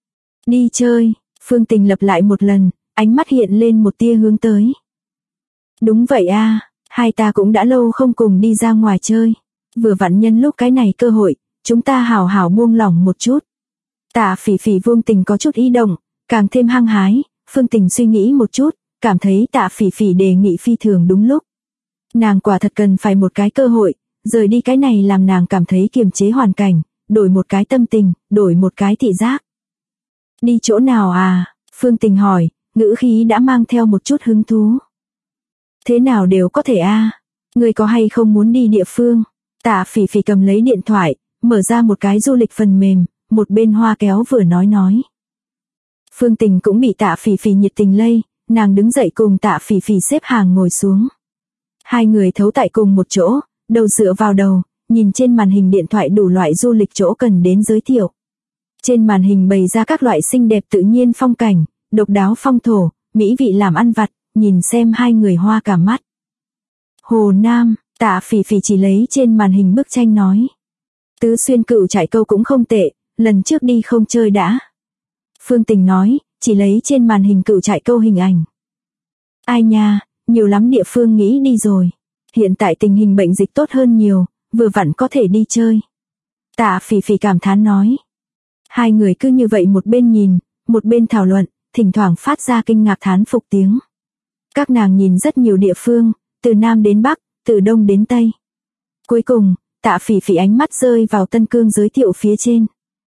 Đi chơi, Phương Tình lặp lại một lần, ánh mắt hiện lên một tia hướng tới. Đúng vậy a, hai ta cũng đã lâu không cùng đi ra ngoài chơi. Vừa vặn nhân lúc cái này cơ hội, chúng ta hào hào buông lỏng một chút. Tạ Phỉ Phỉ Vương Tình có chút ý động, càng thêm hăng hái. Phương Tình suy nghĩ một chút, cảm thấy Tạ Phỉ Phỉ đề nghị phi thường đúng lúc. Nàng quả thật cần phải một cái cơ hội, rời đi cái này làm nàng cảm thấy kiềm chế hoàn cảnh, đổi một cái tâm tình, đổi một cái thị giác. Đi chỗ nào à? Phương Tình hỏi, ngữ khí đã mang theo một chút hứng thú. Thế nào đều có thể a. Người có hay không muốn đi địa phương? Tạ Phỉ Phỉ cầm lấy điện thoại, mở ra một cái du lịch phần mềm, một bên hoa kéo vừa nói. Phương Tình cũng bị Tạ Phỉ Phỉ nhiệt tình lây, nàng đứng dậy cùng Tạ Phỉ Phỉ xếp hàng ngồi xuống. Hai người thấu tại cùng một chỗ, đầu dựa vào đầu, nhìn trên màn hình điện thoại đủ loại du lịch chỗ cần đến giới thiệu. Trên màn hình bày ra các loại xinh đẹp tự nhiên phong cảnh, độc đáo phong thổ, mỹ vị làm ăn vặt, nhìn xem hai người hoa cả mắt. Hồ Nam, Tạ Phỉ Phỉ chỉ lấy trên màn hình bức tranh nói. Tứ Xuyên Cựu Trại Câu cũng không tệ, lần trước đi không chơi đã. Phương Tình nói, chỉ lấy trên màn hình Cựu Trại Câu hình ảnh. Ai nha, nhiều lắm địa phương nghĩ đi rồi. Hiện tại tình hình bệnh dịch tốt hơn nhiều, vừa vặn có thể đi chơi. Tạ Phỉ Phỉ cảm thán nói. Hai người cứ như vậy một bên nhìn, một bên thảo luận, thỉnh thoảng phát ra kinh ngạc thán phục tiếng. Các nàng nhìn rất nhiều địa phương, từ Nam đến Bắc, từ Đông đến Tây. Cuối cùng, Tạ Phỉ Phỉ ánh mắt rơi vào Tân Cương giới thiệu phía trên.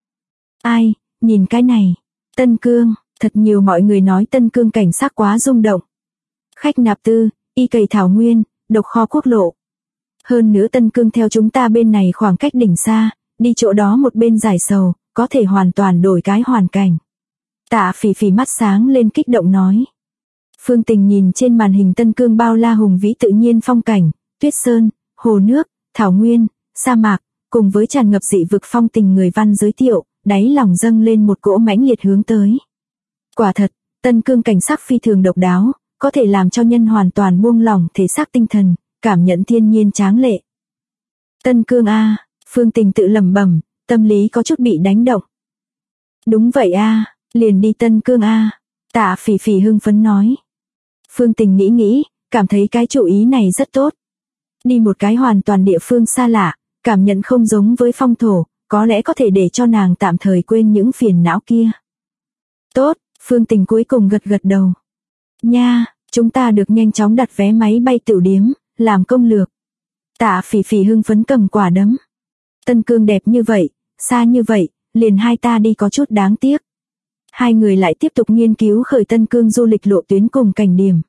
Ai, nhìn cái này. Tân Cương, thật nhiều mọi người nói Tân Cương cảnh sắc quá rung động. Khách nạp tư, y cầy thảo nguyên, độc kho quốc lộ. Hơn nữa Tân Cương theo chúng ta bên này khoảng cách đỉnh xa, đi chỗ đó một bên giải sầu, có thể hoàn toàn đổi cái hoàn cảnh. Tạ Phỉ Phỉ mắt sáng lên kích động nói. Phương Tình nhìn trên màn hình Tân Cương bao la hùng vĩ tự nhiên phong cảnh, tuyết sơn, hồ nước, thảo nguyên, sa mạc, cùng với tràn ngập dị vực phong tình người văn giới thiệu, đáy lòng dâng lên một cỗ mãnh liệt hướng tới. Quả thật, Tân Cương cảnh sắc phi thường độc đáo, có thể làm cho nhân hoàn toàn buông lỏng thể xác tinh thần, cảm nhận thiên nhiên tráng lệ. Tân Cương a, Phương Tình tự lẩm bẩm, tâm lý có chút bị đánh động. Đúng vậy a, liền đi Tân Cương a. Tạ Phỉ Phỉ hưng phấn nói. Phương Tình nghĩ, cảm thấy cái chủ ý này rất tốt. Đi một cái hoàn toàn địa phương xa lạ, cảm nhận không giống với phong thổ, có lẽ có thể để cho nàng tạm thời quên những phiền não kia. Tốt, Phương Tình cuối cùng gật đầu. Nha, chúng ta được nhanh chóng đặt vé máy bay tửu điếm, làm công lược. Tạ Phỉ Phỉ hưng phấn cầm quả đấm. Tân Cương đẹp như vậy, xa như vậy, liền hai ta đi có chút đáng tiếc. Hai người lại tiếp tục nghiên cứu khởi Tân Cương du lịch lộ tuyến cùng cảnh điểm.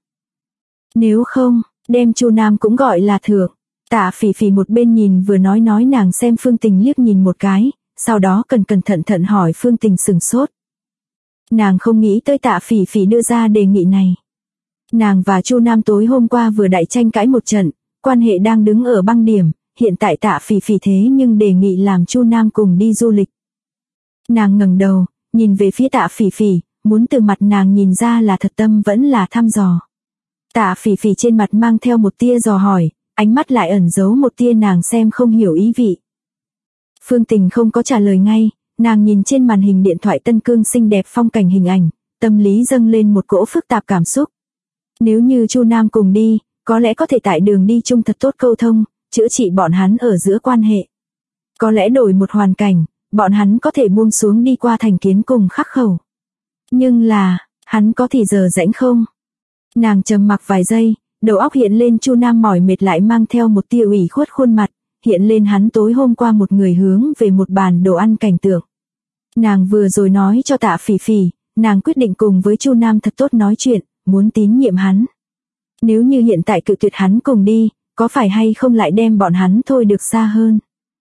Nếu không, đem Chu Nam cũng gọi là thượng. Tạ Phỉ Phỉ một bên nhìn vừa nói nàng xem Phương Tình liếc nhìn một cái, sau đó cẩn thận hỏi Phương Tình sửng sốt. Nàng không nghĩ tới Tạ Phỉ Phỉ đưa ra đề nghị này. Nàng và Chu Nam tối hôm qua vừa đại tranh cãi một trận, quan hệ đang đứng ở băng điểm, hiện tại Tạ Phỉ Phỉ thế nhưng đề nghị làm Chu Nam cùng đi du lịch. Nàng ngẩng đầu, nhìn về phía Tạ Phỉ Phỉ, muốn từ mặt nàng nhìn ra là thật tâm vẫn là thăm dò. Tạ Phỉ Phỉ trên mặt mang theo một tia dò hỏi, ánh mắt lại ẩn giấu một tia nàng xem không hiểu ý vị. Phương Tình không có trả lời ngay, nàng nhìn trên màn hình điện thoại Tân Cương xinh đẹp phong cảnh hình ảnh, tâm lý dâng lên một cỗ phức tạp cảm xúc. Nếu như Chu Nam cùng đi, có lẽ có thể tại đường đi chung thật tốt câu thông, chữa trị bọn hắn ở giữa quan hệ. Có lẽ đổi một hoàn cảnh, bọn hắn có thể buông xuống đi qua thành kiến cùng khắc khẩu. Nhưng là, hắn có thì giờ rãnh không? Nàng trầm mặc vài giây, đầu óc hiện lên Chu Nam mỏi mệt lại mang theo một tia ủy khuất khuôn mặt, hiện lên hắn tối hôm qua một người hướng về một bàn đồ ăn cảnh tượng. Nàng vừa rồi nói cho Tạ Phỉ Phỉ, nàng quyết định cùng với Chu Nam thật tốt nói chuyện, muốn tín nhiệm hắn. Nếu như hiện tại cự tuyệt hắn cùng đi, có phải hay không lại đem bọn hắn thôi được xa hơn?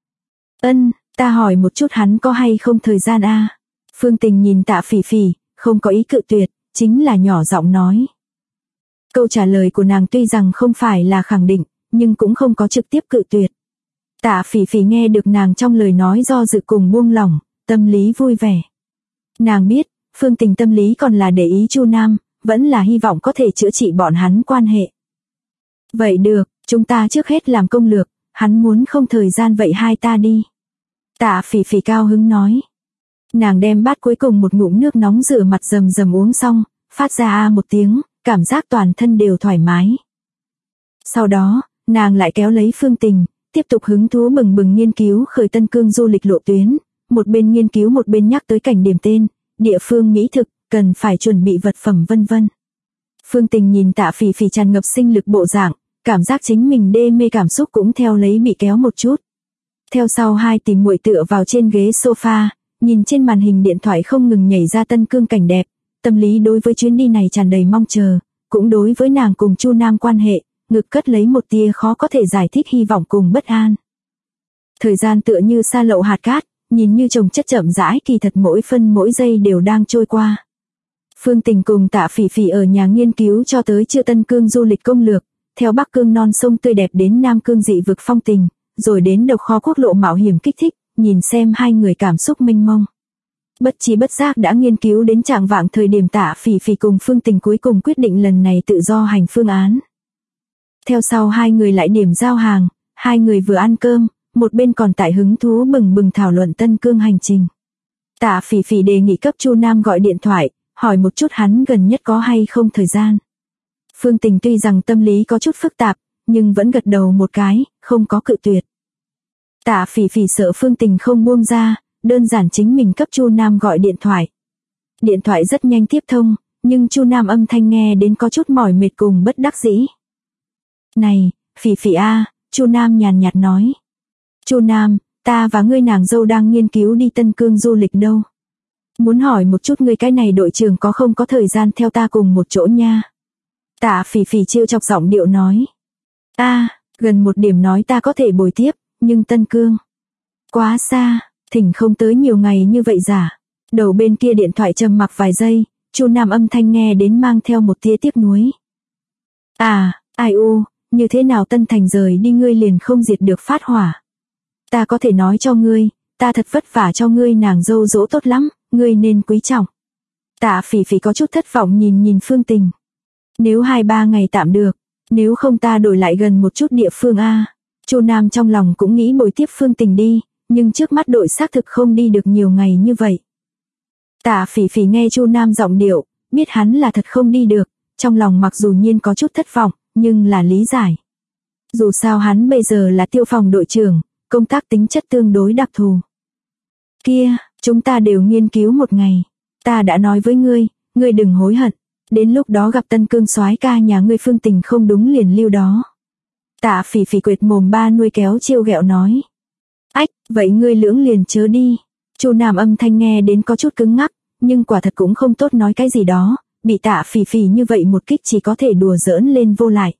Ta hỏi một chút hắn có hay không thời gian a? Phương Tình nhìn Tạ Phỉ Phỉ, không có ý cự tuyệt, chính là nhỏ giọng nói. Câu trả lời của nàng tuy rằng không phải là khẳng định, nhưng cũng không có trực tiếp cự tuyệt. Tạ Phỉ Phỉ nghe được nàng trong lời nói do dự cùng buông lỏng, tâm lý vui vẻ. Nàng biết, Phương Tình tâm lý còn là để ý Chu Nam, vẫn là hy vọng có thể chữa trị bọn hắn quan hệ. Vậy được, chúng ta trước hết làm công lược, hắn muốn không thời gian vậy hai ta đi. Tạ Phỉ Phỉ cao hứng nói. Nàng đem bát cuối cùng một ngụm nước nóng rửa mặt rầm rầm uống xong, phát ra a một tiếng, cảm giác toàn thân đều thoải mái. Sau đó, nàng lại kéo lấy Phương Tình, tiếp tục hứng thú bừng bừng nghiên cứu khởi Tân Cương du lịch lộ tuyến, một bên nghiên cứu một bên nhắc tới cảnh điểm tên, địa phương mỹ thực, cần phải chuẩn bị vật phẩm vân vân. Phương Tình nhìn Tạ Phỉ Phỉ tràn ngập sinh lực bộ dạng, cảm giác chính mình đê mê cảm xúc cũng theo lấy bị kéo một chút. Theo sau hai tỷ muội tựa vào trên ghế sofa, nhìn trên màn hình điện thoại không ngừng nhảy ra Tân Cương cảnh đẹp, tâm lý đối với chuyến đi này tràn đầy mong chờ, cũng đối với nàng cùng Chu Nam quan hệ, ngực cất lấy một tia khó có thể giải thích hy vọng cùng bất an. Thời gian tựa như sa lậu hạt cát, nhìn như chồng chất chậm rãi kỳ thật mỗi phân mỗi giây đều đang trôi qua. Phương Tình cùng Tạ Phỉ Phỉ ở nhà nghiên cứu cho tới chưa Tân Cương du lịch công lược, theo Bắc Cương non sông tươi đẹp đến Nam Cương dị vực phong tình, rồi đến Độc Kho quốc lộ mạo hiểm kích thích, nhìn xem hai người cảm xúc mênh mông. Bất chi bất giác đã nghiên cứu đến trạng vạng thời điểm Tạ Phỉ Phỉ cùng Phương Tình cuối cùng quyết định lần này tự do hành phương án. Theo sau hai người lại điểm giao hàng, hai người vừa ăn cơm, một bên còn tại hứng thú bừng bừng thảo luận Tân Cương hành trình. Tạ Phỉ Phỉ đề nghị cấp Chu Nam gọi điện thoại, hỏi một chút hắn gần nhất có hay không thời gian. Phương Tình tuy rằng tâm lý có chút phức tạp, nhưng vẫn gật đầu một cái, không có cự tuyệt. Tạ Phỉ Phỉ sợ Phương Tình không buông ra, đơn giản chính mình cấp Chu Nam gọi điện thoại. Điện thoại rất nhanh tiếp thông, nhưng Chu Nam âm thanh nghe đến có chút mỏi mệt cùng bất đắc dĩ. Này, Phỉ Phỉ a, Chu Nam nhàn nhạt nói. Chu Nam, ta và ngươi nàng dâu đang nghiên cứu đi Tân Cương du lịch đâu. Muốn hỏi một chút ngươi cái này đội trưởng có không có thời gian theo ta cùng một chỗ nha. Tạ Phỉ Phỉ trêu chọc giọng điệu nói. Gần một điểm nói ta có thể bồi tiếp, nhưng Tân Cương quá xa, thỉnh không tới nhiều ngày như vậy giả. Đầu bên kia điện thoại trầm mặc vài giây, Chu Nam âm thanh nghe đến mang theo một tia tiếc nuối. Ai u, như thế nào Tân Thành rời đi ngươi liền không diệt được phát hỏa. Ta có thể nói cho ngươi, ta thật vất vả cho ngươi nàng dâu dỗ tốt lắm, ngươi nên quý trọng. Tạ Phỉ Phỉ có chút thất vọng nhìn Phương Tình. Nếu 2-3 ngày tạm được, nếu không ta đổi lại gần một chút địa phương a. Chu Nam trong lòng cũng nghĩ bồi tiếp Phương Tình đi, nhưng trước mắt đội xác thực không đi được nhiều ngày như vậy. Tạ Phỉ Phỉ nghe Chu Nam giọng điệu, biết hắn là thật không đi được, trong lòng mặc dù nhiên có chút thất vọng, nhưng là lý giải. Dù sao hắn bây giờ là tiêu phòng đội trưởng, công tác tính chất tương đối đặc thù. Kia, chúng ta đều nghiên cứu một ngày. Ta đã nói với ngươi đừng hối hận. Đến lúc đó gặp Tân Cương soái ca nhà ngươi Phương Tình không đúng liền lưu đó. Tạ Phỉ Phỉ quệt mồm ba nuôi kéo trêu ghẹo nói. Ách, vậy ngươi lưỡng liền chớ đi. Chu Nam âm thanh nghe đến có chút cứng ngắc, nhưng quả thật cũng không tốt nói cái gì đó, bị Tạ Phỉ Phỉ như vậy một kích chỉ có thể đùa giỡn lên vô lại.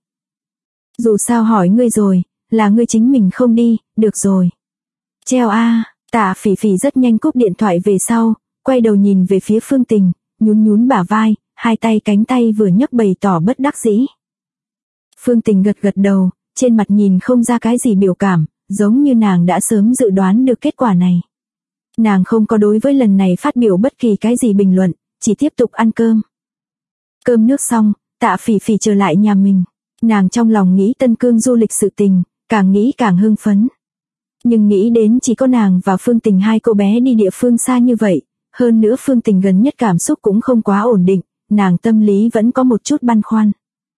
Dù sao hỏi ngươi rồi, là ngươi chính mình không đi, được rồi. Treo a. Tạ Phỉ Phỉ rất nhanh cúp điện thoại về sau, quay đầu nhìn về phía Phương Tình, nhún bả vai, hai tay cánh tay vừa nhấc bày tỏ bất đắc dĩ. Phương Tình gật đầu, trên mặt nhìn không ra cái gì biểu cảm, giống như nàng đã sớm dự đoán được kết quả này. Nàng không có đối với lần này phát biểu bất kỳ cái gì bình luận, chỉ tiếp tục ăn cơm. Cơm nước xong, Tạ Phỉ Phỉ trở lại nhà mình. Nàng trong lòng nghĩ Tân Cương du lịch sự tình, càng nghĩ càng hưng phấn. Nhưng nghĩ đến chỉ có nàng và Phương Tình hai cô bé đi địa phương xa như vậy, hơn nữa Phương Tình gần nhất cảm xúc cũng không quá ổn định, nàng tâm lý vẫn có một chút băn khoăn.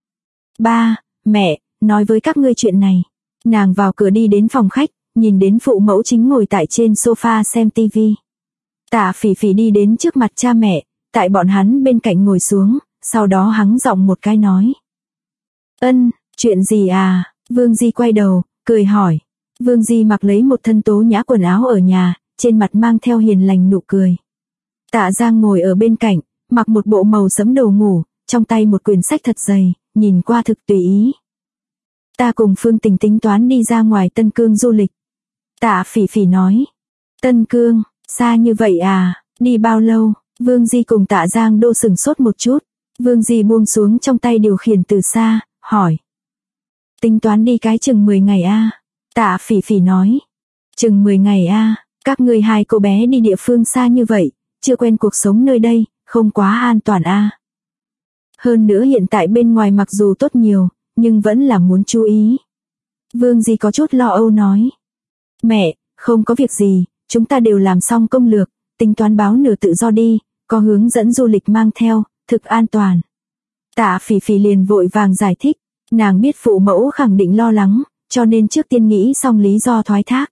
Ba, mẹ, nói với các ngươi chuyện này. Nàng vào cửa đi đến phòng khách, nhìn đến phụ mẫu chính ngồi tại trên sofa xem tivi. Tạ Phỉ Phỉ đi đến trước mặt cha mẹ, tại bọn hắn bên cạnh ngồi xuống, sau đó hắng giọng một cái nói. Chuyện gì à? Vương Di quay đầu, cười hỏi. Vương Di mặc lấy một thân tố nhã quần áo ở nhà, trên mặt mang theo hiền lành nụ cười. Tạ Giang ngồi ở bên cạnh, mặc một bộ màu sẫm đồ ngủ, trong tay một quyển sách thật dày, nhìn qua thực tùy ý. Ta cùng Phương Tình tính toán đi ra ngoài Tân Cương du lịch. Tạ Phỉ Phỉ nói. Tân Cương, xa như vậy à, đi bao lâu? Vương Di cùng Tạ Giang đô sừng sốt một chút. Vương Di buông xuống trong tay điều khiển từ xa, hỏi. Tính toán đi cái chừng 10 ngày a. Tạ Phỉ Phỉ nói. Chừng 10 ngày a, các ngươi hai cô bé đi địa phương xa như vậy, chưa quen cuộc sống nơi đây, không quá an toàn a. Hơn nữa hiện tại bên ngoài mặc dù tốt nhiều, nhưng vẫn là muốn chú ý. Vương Di có chút lo âu nói. Mẹ, không có việc gì, chúng ta đều làm xong công lược, tính toán báo nửa tự do đi, có hướng dẫn du lịch mang theo, thực an toàn. Tạ Phỉ Phỉ liền vội vàng giải thích, nàng biết phụ mẫu khẳng định lo lắng, cho nên trước tiên nghĩ xong lý do thoái thác.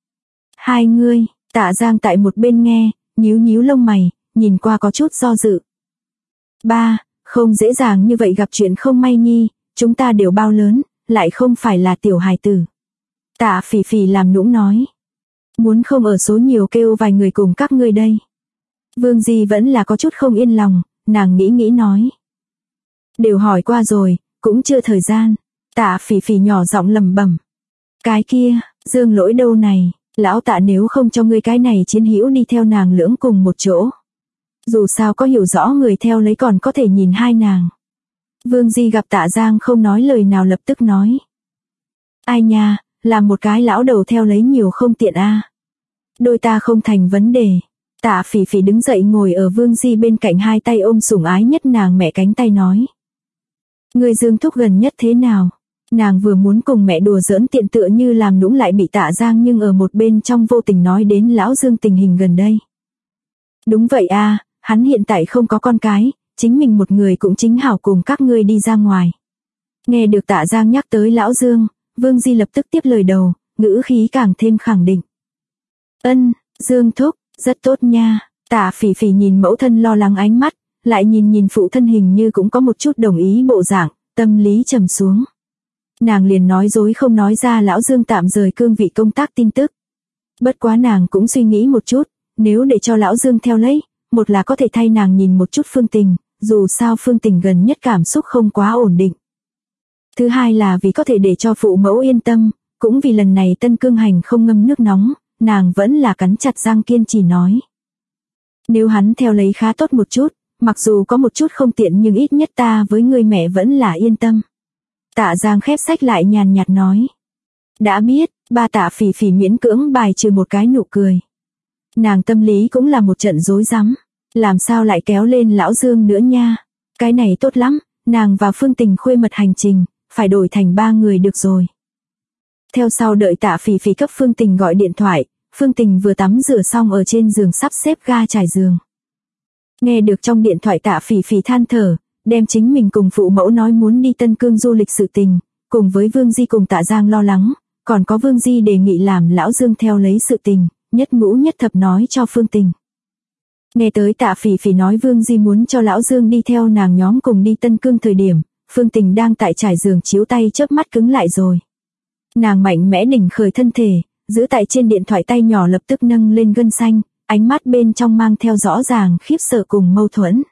Hai ngươi, Tạ Giang tại một bên nghe, nhíu nhíu lông mày, nhìn qua có chút do dự. Ba, không dễ dàng như vậy gặp chuyện không may nhi, chúng ta đều bao lớn, lại không phải là tiểu hài tử. Tạ Phỉ Phỉ làm nũng nói. Muốn không ở số nhiều kêu vài người cùng các ngươi đây. Vương Di vẫn là có chút không yên lòng, nàng nghĩ nói. Đều hỏi qua rồi, cũng chưa thời gian. Tạ Phỉ Phỉ nhỏ giọng lẩm bẩm. Cái kia, Dương Lỗi đâu này, lão Tạ nếu không cho ngươi cái này chiến hữu đi theo nàng lưỡng cùng một chỗ. Dù sao có hiểu rõ người theo lấy còn có thể nhìn hai nàng. Vương Di gặp Tạ Giang không nói lời nào lập tức nói. Ai nha, làm một cái lão đầu theo lấy nhiều không tiện a. Đôi ta không thành vấn đề. Tạ Phỉ Phỉ đứng dậy ngồi ở Vương Di bên cạnh, hai tay ôm sủng ái nhất nàng mẹ cánh tay nói. Người Dương thúc gần nhất thế nào? Nàng vừa muốn cùng mẹ đùa giỡn tiện tựa như làm nũng lại bị Tạ Giang nhưng ở một bên trong vô tình nói đến lão Dương tình hình gần đây. Đúng vậy a, hắn hiện tại không có con cái, chính mình một người cũng chính hảo cùng các ngươi đi ra ngoài. Nghe được Tạ Giang nhắc tới lão Dương, Vương Di lập tức tiếp lời đầu, ngữ khí càng thêm khẳng định. Ân, Dương thúc, rất tốt nha. Tạ Phỉ Phỉ nhìn mẫu thân lo lắng ánh mắt, lại nhìn phụ thân hình như cũng có một chút đồng ý bộ dạng, tâm lý trầm xuống. Nàng liền nói dối không nói ra lão Dương tạm rời cương vị công tác tin tức. Bất quá nàng cũng suy nghĩ một chút, nếu để cho lão Dương theo lấy, một là có thể thay nàng nhìn một chút Phương Tình, dù sao Phương Tình gần nhất cảm xúc không quá ổn định. Thứ hai là vì có thể để cho phụ mẫu yên tâm, cũng vì lần này Tân Cương Hành không ngâm nước nóng, nàng vẫn là cắn chặt răng kiên trì nói. Nếu hắn theo lấy khá tốt một chút, mặc dù có một chút không tiện nhưng ít nhất ta với người mẹ vẫn là yên tâm. Tạ Giang khép sách lại nhàn nhạt nói. Đã biết, ba Tạ Phỉ Phỉ miễn cưỡng bài trừ một cái nụ cười. Nàng tâm lý cũng là một trận rối rắm, làm sao lại kéo lên lão Dương nữa nha. Cái này tốt lắm, nàng và Phương Tình khuê mật hành trình, phải đổi thành 3 người được rồi. Theo sau đợi Tạ Phỉ Phỉ cấp Phương Tình gọi điện thoại, Phương Tình vừa tắm rửa xong ở trên giường sắp xếp ga trải giường. Nghe được trong điện thoại Tạ Phỉ Phỉ than thở, đem chính mình cùng phụ mẫu nói muốn đi Tân Cương du lịch sự tình, cùng với Vương Di cùng Tạ Giang lo lắng, còn có Vương Di đề nghị làm lão Dương theo lấy sự tình, nhất ngũ nhất thập nói cho Phương Tình. Nghe tới Tạ Phỉ Phỉ nói Vương Di muốn cho lão Dương đi theo nàng nhóm cùng đi Tân Cương thời điểm, Phương Tình đang tại trải giường chiếu tay chớp mắt cứng lại rồi. Nàng mạnh mẽ đỉnh khởi thân thể, giữ tại trên điện thoại tay nhỏ lập tức nâng lên gân xanh, ánh mắt bên trong mang theo rõ ràng khiếp sợ cùng mâu thuẫn.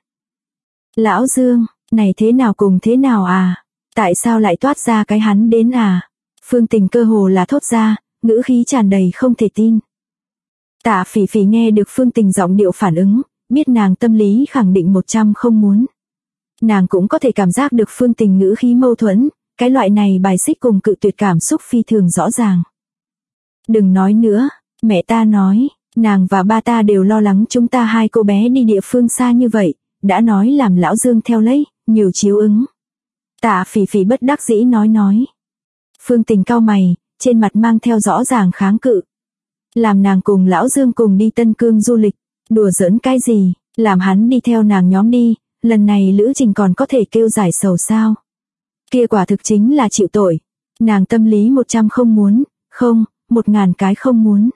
Lão Dương, này thế nào cùng thế nào à? Tại sao lại toát ra cái hắn đến à? Phương Tình cơ hồ là thốt ra, ngữ khí tràn đầy không thể tin. Tạ Phỉ Phỉ nghe được Phương Tình giọng điệu phản ứng, biết nàng tâm lý khẳng định 100 không muốn. Nàng cũng có thể cảm giác được Phương Tình ngữ khí mâu thuẫn, cái loại này bài xích cùng cự tuyệt cảm xúc phi thường rõ ràng. Đừng nói nữa, mẹ ta nói, nàng và ba ta đều lo lắng chúng ta hai cô bé đi địa phương xa như vậy, đã nói làm lão Dương theo lấy, nhiều chiếu ứng. Tạ Phỉ Phỉ bất đắc dĩ nói. Phương Tình cau mày, trên mặt mang theo rõ ràng kháng cự. Làm nàng cùng lão Dương cùng đi Tân Cương du lịch, đùa giỡn cái gì, làm hắn đi theo nàng nhóm đi, lần này lữ trình còn có thể kêu giải sầu sao. Kia quả thực chính là chịu tội. Nàng tâm lý 100 không muốn, không, 1000 cái không muốn.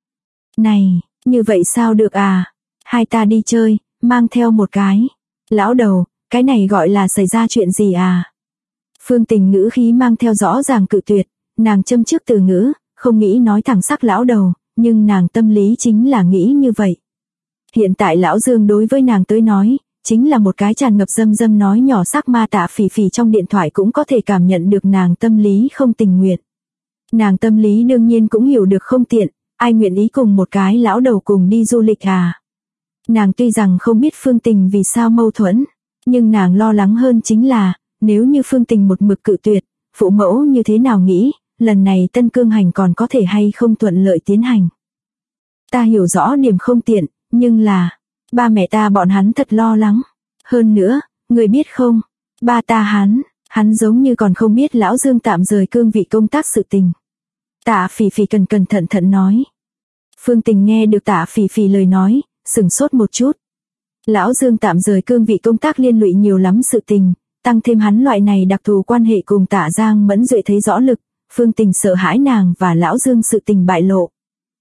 Này, như vậy sao được à? Hai ta đi chơi, mang theo một cái. Lão đầu, cái này gọi là xảy ra chuyện gì à? Phương Tình ngữ khí mang theo rõ ràng cự tuyệt, nàng châm trước từ ngữ, không nghĩ nói thẳng sắc lão đầu, nhưng nàng tâm lý chính là nghĩ như vậy. Hiện tại lão Dương đối với nàng tới nói, chính là một cái tràn ngập dâm nói nhỏ sắc ma. Tạ Phỉ Phỉ trong điện thoại cũng có thể cảm nhận được nàng tâm lý không tình nguyện. Nàng tâm lý đương nhiên cũng hiểu được không tiện, ai nguyện ý cùng một cái lão đầu cùng đi du lịch à. Nàng tuy rằng không biết Phương Tình vì sao mâu thuẫn, nhưng nàng lo lắng hơn chính là, nếu như Phương Tình một mực cự tuyệt, phụ mẫu như thế nào nghĩ, lần này Tân Cương Hành còn có thể hay không thuận lợi tiến hành. Ta hiểu rõ điểm không tiện, nhưng là, ba mẹ ta bọn hắn thật lo lắng. Hơn nữa, người biết không, ba ta hắn, Hắn giống như còn không biết Lão Dương tạm rời cương vị công tác sự tình. Tạ Phỉ Phỉ cẩn thận nói. Phương Tình nghe được Tạ Phỉ Phỉ lời nói, sửng sốt một chút. Lão Dương tạm rời cương vị công tác liên lụy nhiều lắm sự tình, tăng thêm hắn loại này đặc thù quan hệ cùng Tạ Giang Mẫn Duệ thấy rõ lực, Phương Tình sợ hãi nàng và Lão Dương sự tình bại lộ.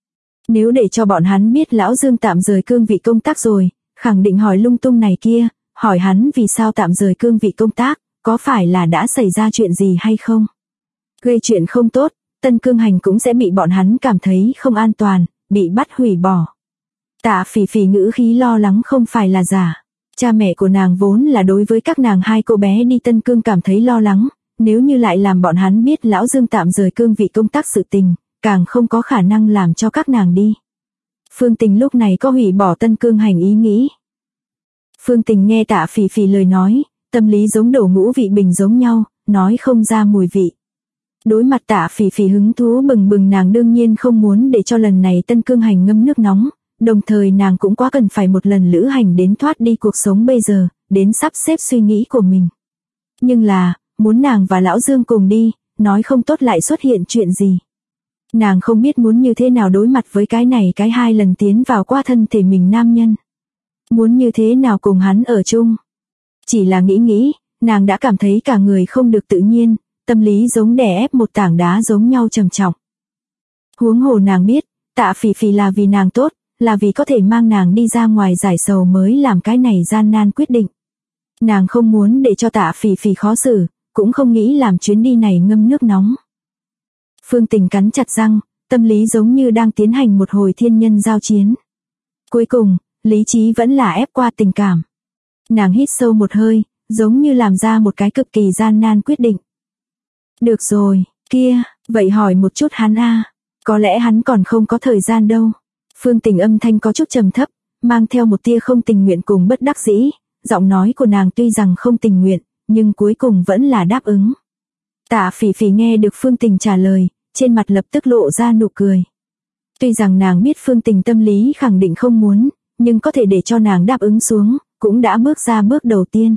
Nếu để cho bọn hắn biết Lão Dương tạm rời cương vị công tác rồi, khẳng định hỏi lung tung này kia, hỏi hắn vì sao tạm rời cương vị công tác, có phải là đã xảy ra chuyện gì hay không. Gây chuyện không tốt, Tân Cương Hành cũng sẽ bị bọn hắn cảm thấy không an toàn, bị bắt hủy bỏ. Tạ Phỉ Phỉ ngữ khí lo lắng không phải là giả. Cha mẹ của nàng vốn là đối với các nàng hai cô bé đi Tân Cương cảm thấy lo lắng, nếu như lại làm bọn hắn biết Lão Dương tạm rời cương vị công tác sự tình, càng không có khả năng làm cho các nàng đi. Phương Tình lúc này có hủy bỏ Tân Cương Hành ý nghĩ. Phương Tình nghe Tạ Phỉ Phỉ lời nói, tâm lý giống đổ ngũ vị bình giống nhau, nói không ra mùi vị. Đối mặt Tạ Phỉ Phỉ hứng thú bừng bừng, nàng đương nhiên không muốn để cho lần này Tân Cương Hành ngâm nước nóng, đồng thời nàng cũng quá cần phải một lần lữ hành đến thoát đi cuộc sống bây giờ, đến sắp xếp suy nghĩ của mình. Nhưng là, muốn nàng và Lão Dương cùng đi, nói không tốt lại xuất hiện chuyện gì. Nàng không biết muốn như thế nào đối mặt với cái này cái hai lần tiến vào qua thân thể mình nam nhân. Muốn như thế nào cùng hắn ở chung. Chỉ là nghĩ, nàng đã cảm thấy cả người không được tự nhiên, tâm lý giống đè ép một tảng đá giống nhau trầm trọng. Huống hồ nàng biết, Tạ Phỉ Phỉ là vì nàng tốt, là vì có thể mang nàng đi ra ngoài giải sầu mới làm cái này gian nan quyết định. Nàng không muốn để cho Tạ Phỉ Phỉ khó xử, cũng không nghĩ làm chuyến đi này ngâm nước nóng. Phương Tình cắn chặt răng, tâm lý giống như đang tiến hành một hồi thiên nhân giao chiến. Cuối cùng, lý trí vẫn là ép qua tình cảm. Nàng hít sâu một hơi, giống như làm ra một cái cực kỳ gian nan quyết định. Được rồi, kia, vậy hỏi một chút hắn a, có lẽ hắn còn không có thời gian đâu. Phương Tình âm thanh có chút trầm thấp, mang theo một tia không tình nguyện cùng bất đắc dĩ, giọng nói của nàng tuy rằng không tình nguyện, nhưng cuối cùng vẫn là đáp ứng. Tạ Phỉ Phỉ nghe được Phương Tình trả lời, trên mặt lập tức lộ ra nụ cười. Tuy rằng nàng biết Phương Tình tâm lý khẳng định không muốn, nhưng có thể để cho nàng đáp ứng xuống, cũng đã bước ra bước đầu tiên.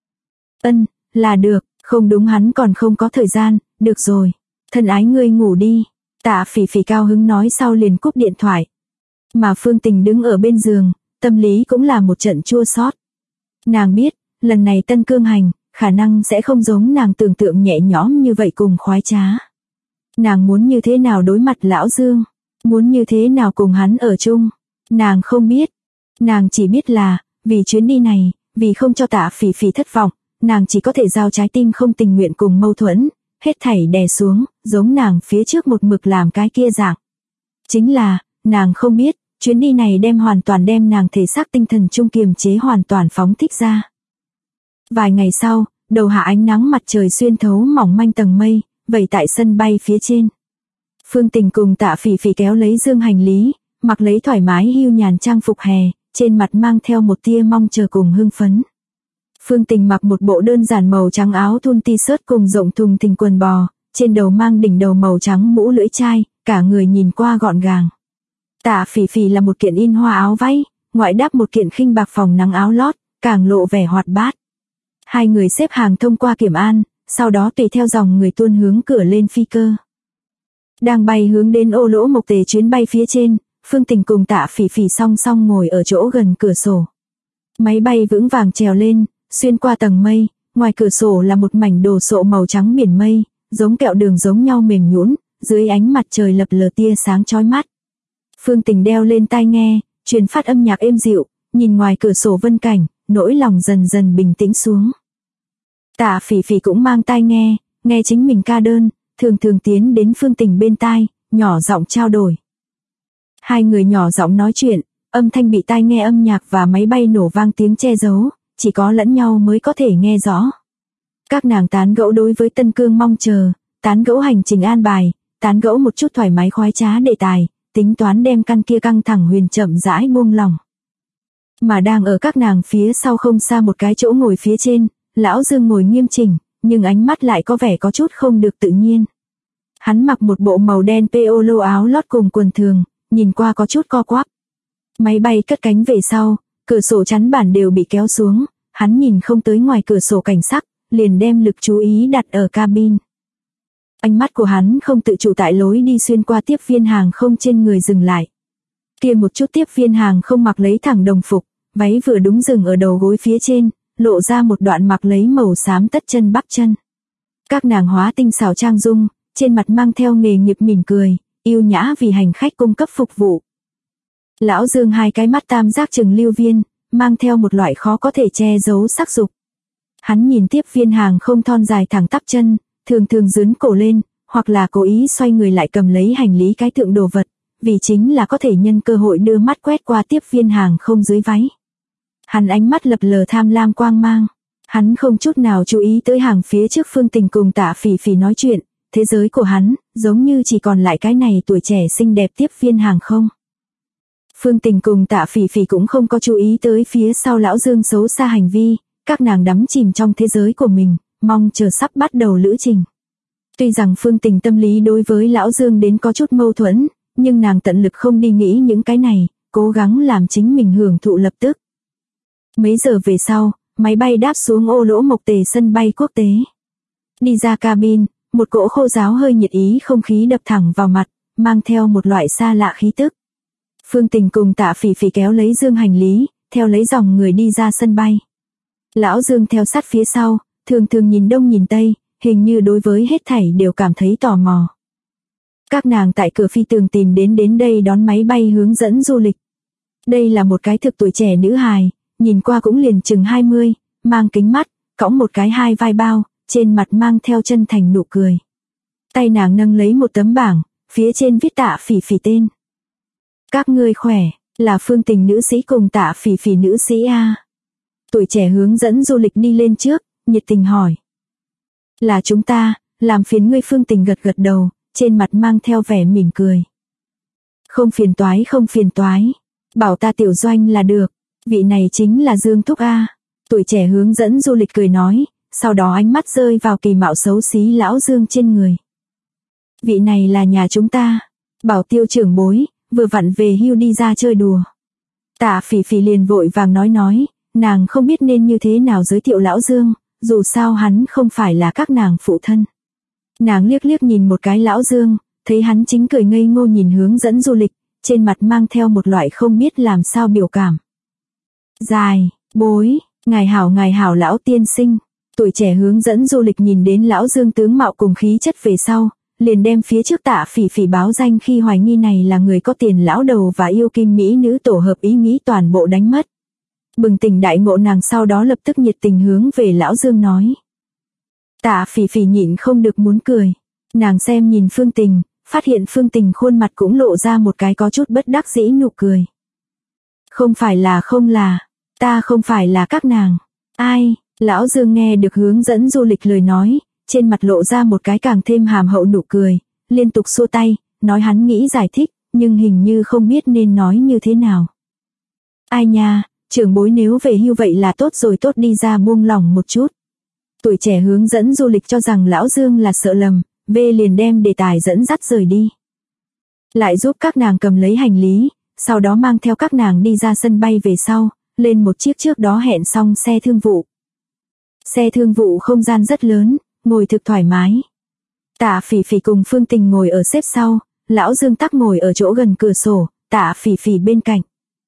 Là được, không đúng hắn còn không có thời gian, được rồi, thân ái ngươi ngủ đi. Tạ Phỉ Phỉ cao hứng nói sau liền cúp điện thoại. Mà Phương Tình đứng ở bên giường, tâm lý cũng là một trận chua xót. Nàng biết, lần này Tân Cương Hành, khả năng sẽ không giống nàng tưởng tượng nhẹ nhõm như vậy cùng khoái trá. Nàng muốn như thế nào đối mặt Lão Dương, muốn như thế nào cùng hắn ở chung, nàng không biết. Nàng chỉ biết là, vì chuyến đi này, vì không cho Tạ Phỉ Phỉ thất vọng, nàng chỉ có thể giao trái tim không tình nguyện cùng mâu thuẫn, hết thảy đè xuống, giống nàng phía trước một mực làm cái kia dạng. Chính là, nàng không biết, chuyến đi này hoàn toàn đem nàng thể xác tinh thần trung kiềm chế hoàn toàn phóng thích ra. Vài ngày sau, đầu hạ ánh nắng mặt trời xuyên thấu mỏng manh tầng mây, vẩy tại sân bay phía trên. Phương Tình cùng Tạ Phỉ Phỉ kéo lấy dương hành lý, mặc lấy thoải mái hưu nhàn trang phục hè, trên mặt mang theo một tia mong chờ cùng hưng phấn. Phương Tình mặc một bộ đơn giản màu trắng áo thun t-shirt cùng rộng thùng thình quần bò, trên đầu mang đỉnh đầu màu trắng mũ lưỡi chai, cả người nhìn qua gọn gàng. Tạ Phỉ Phỉ là một kiện in hoa áo váy, ngoại đáp một kiện khinh bạc phòng nắng áo lót, càng lộ vẻ hoạt bát. Hai người xếp hàng thông qua kiểm an, sau đó tùy theo dòng người tuôn hướng cửa lên phi cơ. Đang bay hướng đến Ô Lỗ Mộc Tề chuyến bay phía trên, Phương Tình cùng Tạ Phỉ Phỉ song song ngồi ở chỗ gần cửa sổ. Máy bay vững vàng trèo lên, xuyên qua tầng mây, ngoài cửa sổ là một mảnh đồ sộ màu trắng biển mây, giống kẹo đường giống nhau mềm nhũn, dưới ánh mặt trời lập lờ tia sáng chói mắt. Phương Tình đeo lên tai nghe, truyền phát âm nhạc êm dịu, nhìn ngoài cửa sổ vân cảnh, nỗi lòng dần dần bình tĩnh xuống. Tạ Phỉ Phỉ cũng mang tai nghe, nghe chính mình ca đơn, thường thường tiến đến Phương Tình bên tai, nhỏ giọng trao đổi. Hai người nhỏ giọng nói chuyện, âm thanh bị tai nghe âm nhạc và máy bay nổ vang tiếng che giấu, chỉ có lẫn nhau mới có thể nghe rõ. Các nàng tán gẫu đối với Tân Cương mong chờ, tán gẫu hành trình an bài, tán gẫu một chút thoải mái khoái trá đề tài, tính toán đem căn kia căng thẳng huyền chậm rãi buông lỏng. Mà đang ở các nàng phía sau không xa một cái chỗ ngồi phía trên, Lão Dương ngồi nghiêm chỉnh, nhưng ánh mắt lại có vẻ có chút không được tự nhiên. Hắn mặc một bộ màu đen polo áo lót cùng quần thường, nhìn qua có chút co quắp. Máy bay cất cánh về sau, cửa sổ chắn bản đều bị kéo xuống, hắn nhìn không tới ngoài cửa sổ cảnh sắc, liền đem lực chú ý đặt ở cabin. Ánh mắt của hắn không tự chủ tại lối đi xuyên qua tiếp viên hàng không trên người dừng lại. Kia một chút tiếp viên hàng không mặc lấy thẳng đồng phục, váy vừa đúng dừng ở đầu gối phía trên, lộ ra một đoạn mặc lấy màu xám tất chân bắp chân. Các nàng hóa tinh xảo trang dung, trên mặt mang theo nghề nghiệp mỉm cười, yêu nhã vì hành khách cung cấp phục vụ. Lão Dương hai cái mắt tam giác trừng lưu viên, mang theo một loại khó có thể che giấu sắc dục. Hắn nhìn tiếp viên hàng không thon dài thẳng tắp chân, thường thường dướn cổ lên, hoặc là cố ý xoay người lại cầm lấy hành lý cái tượng đồ vật, vì chính là có thể nhân cơ hội đưa mắt quét qua tiếp viên hàng không dưới váy. Hắn ánh mắt lập lờ tham lam quang mang. Hắn không chút nào chú ý tới hàng phía trước Phương Tình cùng Tạ Phỉ Phỉ nói chuyện, thế giới của hắn, giống như chỉ còn lại cái này tuổi trẻ xinh đẹp tiếp viên hàng không. Phương Tình cùng Tạ Phỉ Phỉ cũng không có chú ý tới phía sau lão Dương xấu xa hành vi, các nàng đắm chìm trong thế giới của mình, mong chờ sắp bắt đầu lữ trình. Tuy rằng Phương Tình tâm lý đối với lão Dương đến có chút mâu thuẫn, nhưng nàng tận lực không đi nghĩ những cái này, cố gắng làm chính mình hưởng thụ lập tức. Mấy giờ về sau, máy bay đáp xuống Ô Lỗ Mộc Tề sân bay quốc tế. Đi ra cabin, một cỗ khô ráo hơi nhiệt ý không khí đập thẳng vào mặt, mang theo một loại xa lạ khí tức. Phương Tình cùng Tạ Phỉ Phỉ kéo lấy dương hành lý, theo lấy dòng người đi ra sân bay. Lão Dương theo sát phía sau, thường thường nhìn đông nhìn tây, hình như đối với hết thảy đều cảm thấy tò mò. Các nàng tại cửa phi tường tìm đến đây đón máy bay hướng dẫn du lịch. Đây là một cái thực tuổi trẻ nữ hài, nhìn qua cũng liền chừng 20, mang kính mắt, cõng một cái hai vai bao, trên mặt mang theo chân thành nụ cười. Tay nàng nâng lấy một tấm bảng, phía trên viết Tạ Phỉ Phỉ tên. Các ngươi khỏe, là Phương Tình nữ sĩ cùng Tạ Phỉ Phỉ nữ sĩ a. Tuổi trẻ hướng dẫn du lịch đi lên trước, nhiệt tình hỏi. Là chúng ta, làm phiền ngươi. Phương Tình gật gật đầu, trên mặt mang theo vẻ mỉm cười. Không phiền toái, bảo ta Tiểu Doanh là được, vị này chính là Dương Thúc a. Tuổi trẻ hướng dẫn du lịch cười nói, sau đó ánh mắt rơi vào kỳ mạo xấu xí lão Dương trên người. Vị này là nhà chúng ta, Bảo Tiêu trưởng bối, vừa vặn về hưu đi ra chơi đùa. Tạ Phỉ Phỉ liền vội vàng nói, nàng không biết nên như thế nào giới thiệu lão Dương, dù sao hắn không phải là các nàng phụ thân. Nàng liếc liếc nhìn một cái lão Dương, thấy hắn chính cười ngây ngô nhìn hướng dẫn du lịch, trên mặt mang theo một loại không biết làm sao biểu cảm. Dài, bối, ngài hảo lão tiên sinh. Tuổi trẻ hướng dẫn du lịch nhìn đến lão Dương tướng mạo cùng khí chất về sau, liền đem phía trước Tạ Phỉ Phỉ báo danh khi hoài nghi này là người có tiền lão đầu và yêu kim mỹ nữ tổ hợp ý nghĩ toàn bộ đánh mất. Bừng tỉnh đại ngộ, nàng sau đó lập tức nhiệt tình hướng về lão Dương nói. Tạ Phỉ Phỉ nhịn không được muốn cười. Nàng xem nhìn Phương Tình, phát hiện Phương Tình khuôn mặt cũng lộ ra một cái có chút bất đắc dĩ nụ cười. Không là, ta không phải là các nàng. Ai? Lão Dương nghe được hướng dẫn du lịch lời nói, trên mặt lộ ra một cái càng thêm hàm hậu nụ cười, liên tục xua tay, nói hắn nghĩ giải thích, nhưng hình như không biết nên nói như thế nào. Ai nha, trưởng bối nếu về hưu vậy là tốt rồi, tốt đi ra buông lỏng một chút. Tuổi trẻ hướng dẫn du lịch cho rằng lão Dương là sợ lầm, liền đem đề tài dẫn dắt rời đi. Lại giúp các nàng cầm lấy hành lý, sau đó mang theo các nàng đi ra sân bay về sau, lên một chiếc trước đó hẹn xong xe thương vụ. Xe thương vụ không gian rất lớn, ngồi thực thoải mái. Tạ Phỉ Phỉ cùng Phương Tình ngồi ở xếp sau, lão Dương tắc ngồi ở chỗ gần cửa sổ, Tạ Phỉ Phỉ bên cạnh.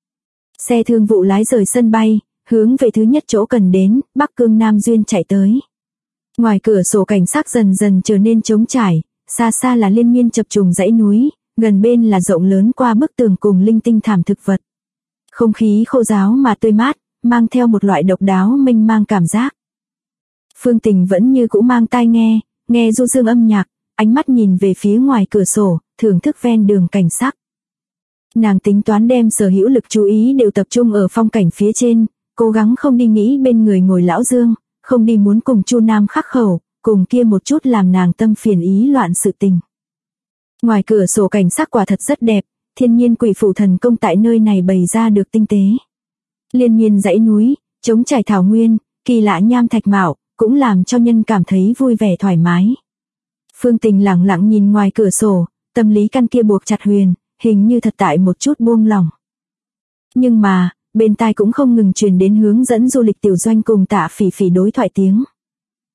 Xe thương vụ lái rời sân bay, hướng về thứ nhất chỗ cần đến, Bắc Cương Nam Duyên chạy tới. Ngoài cửa sổ cảnh sắc dần dần trở nên trống trải, xa xa là liên miên chập trùng dãy núi, gần bên là rộng lớn qua bức tường cùng linh tinh thảm thực vật. Không khí khô ráo mà tươi mát, mang theo một loại độc đáo mênh mang cảm giác. Phương Tình vẫn như cũ mang tai nghe du dương âm nhạc, ánh mắt nhìn về phía ngoài cửa sổ, thưởng thức ven đường cảnh sắc. Nàng tính toán đem sở hữu lực chú ý đều tập trung ở phong cảnh phía trên, cố gắng không đi nghĩ bên người ngồi lão Dương, không đi muốn cùng Chu Nam khắc khẩu, cùng kia một chút làm nàng tâm phiền ý loạn sự tình. Ngoài cửa sổ cảnh sắc quả thật rất đẹp, thiên nhiên quỷ phủ thần công tại nơi này bày ra được tinh tế. Liên miên dãy núi, trống trải thảo nguyên, kỳ lạ nham thạch mạo, cũng làm cho nhân cảm thấy vui vẻ thoải mái. Phương Tình lặng lặng nhìn ngoài cửa sổ, tâm lý căn kia buộc chặt huyền, hình như thật tại một chút buông lỏng. Nhưng mà, bên tai cũng không ngừng truyền đến hướng dẫn du lịch Tiểu Doanh cùng Tạ Phỉ Phỉ đối thoại tiếng.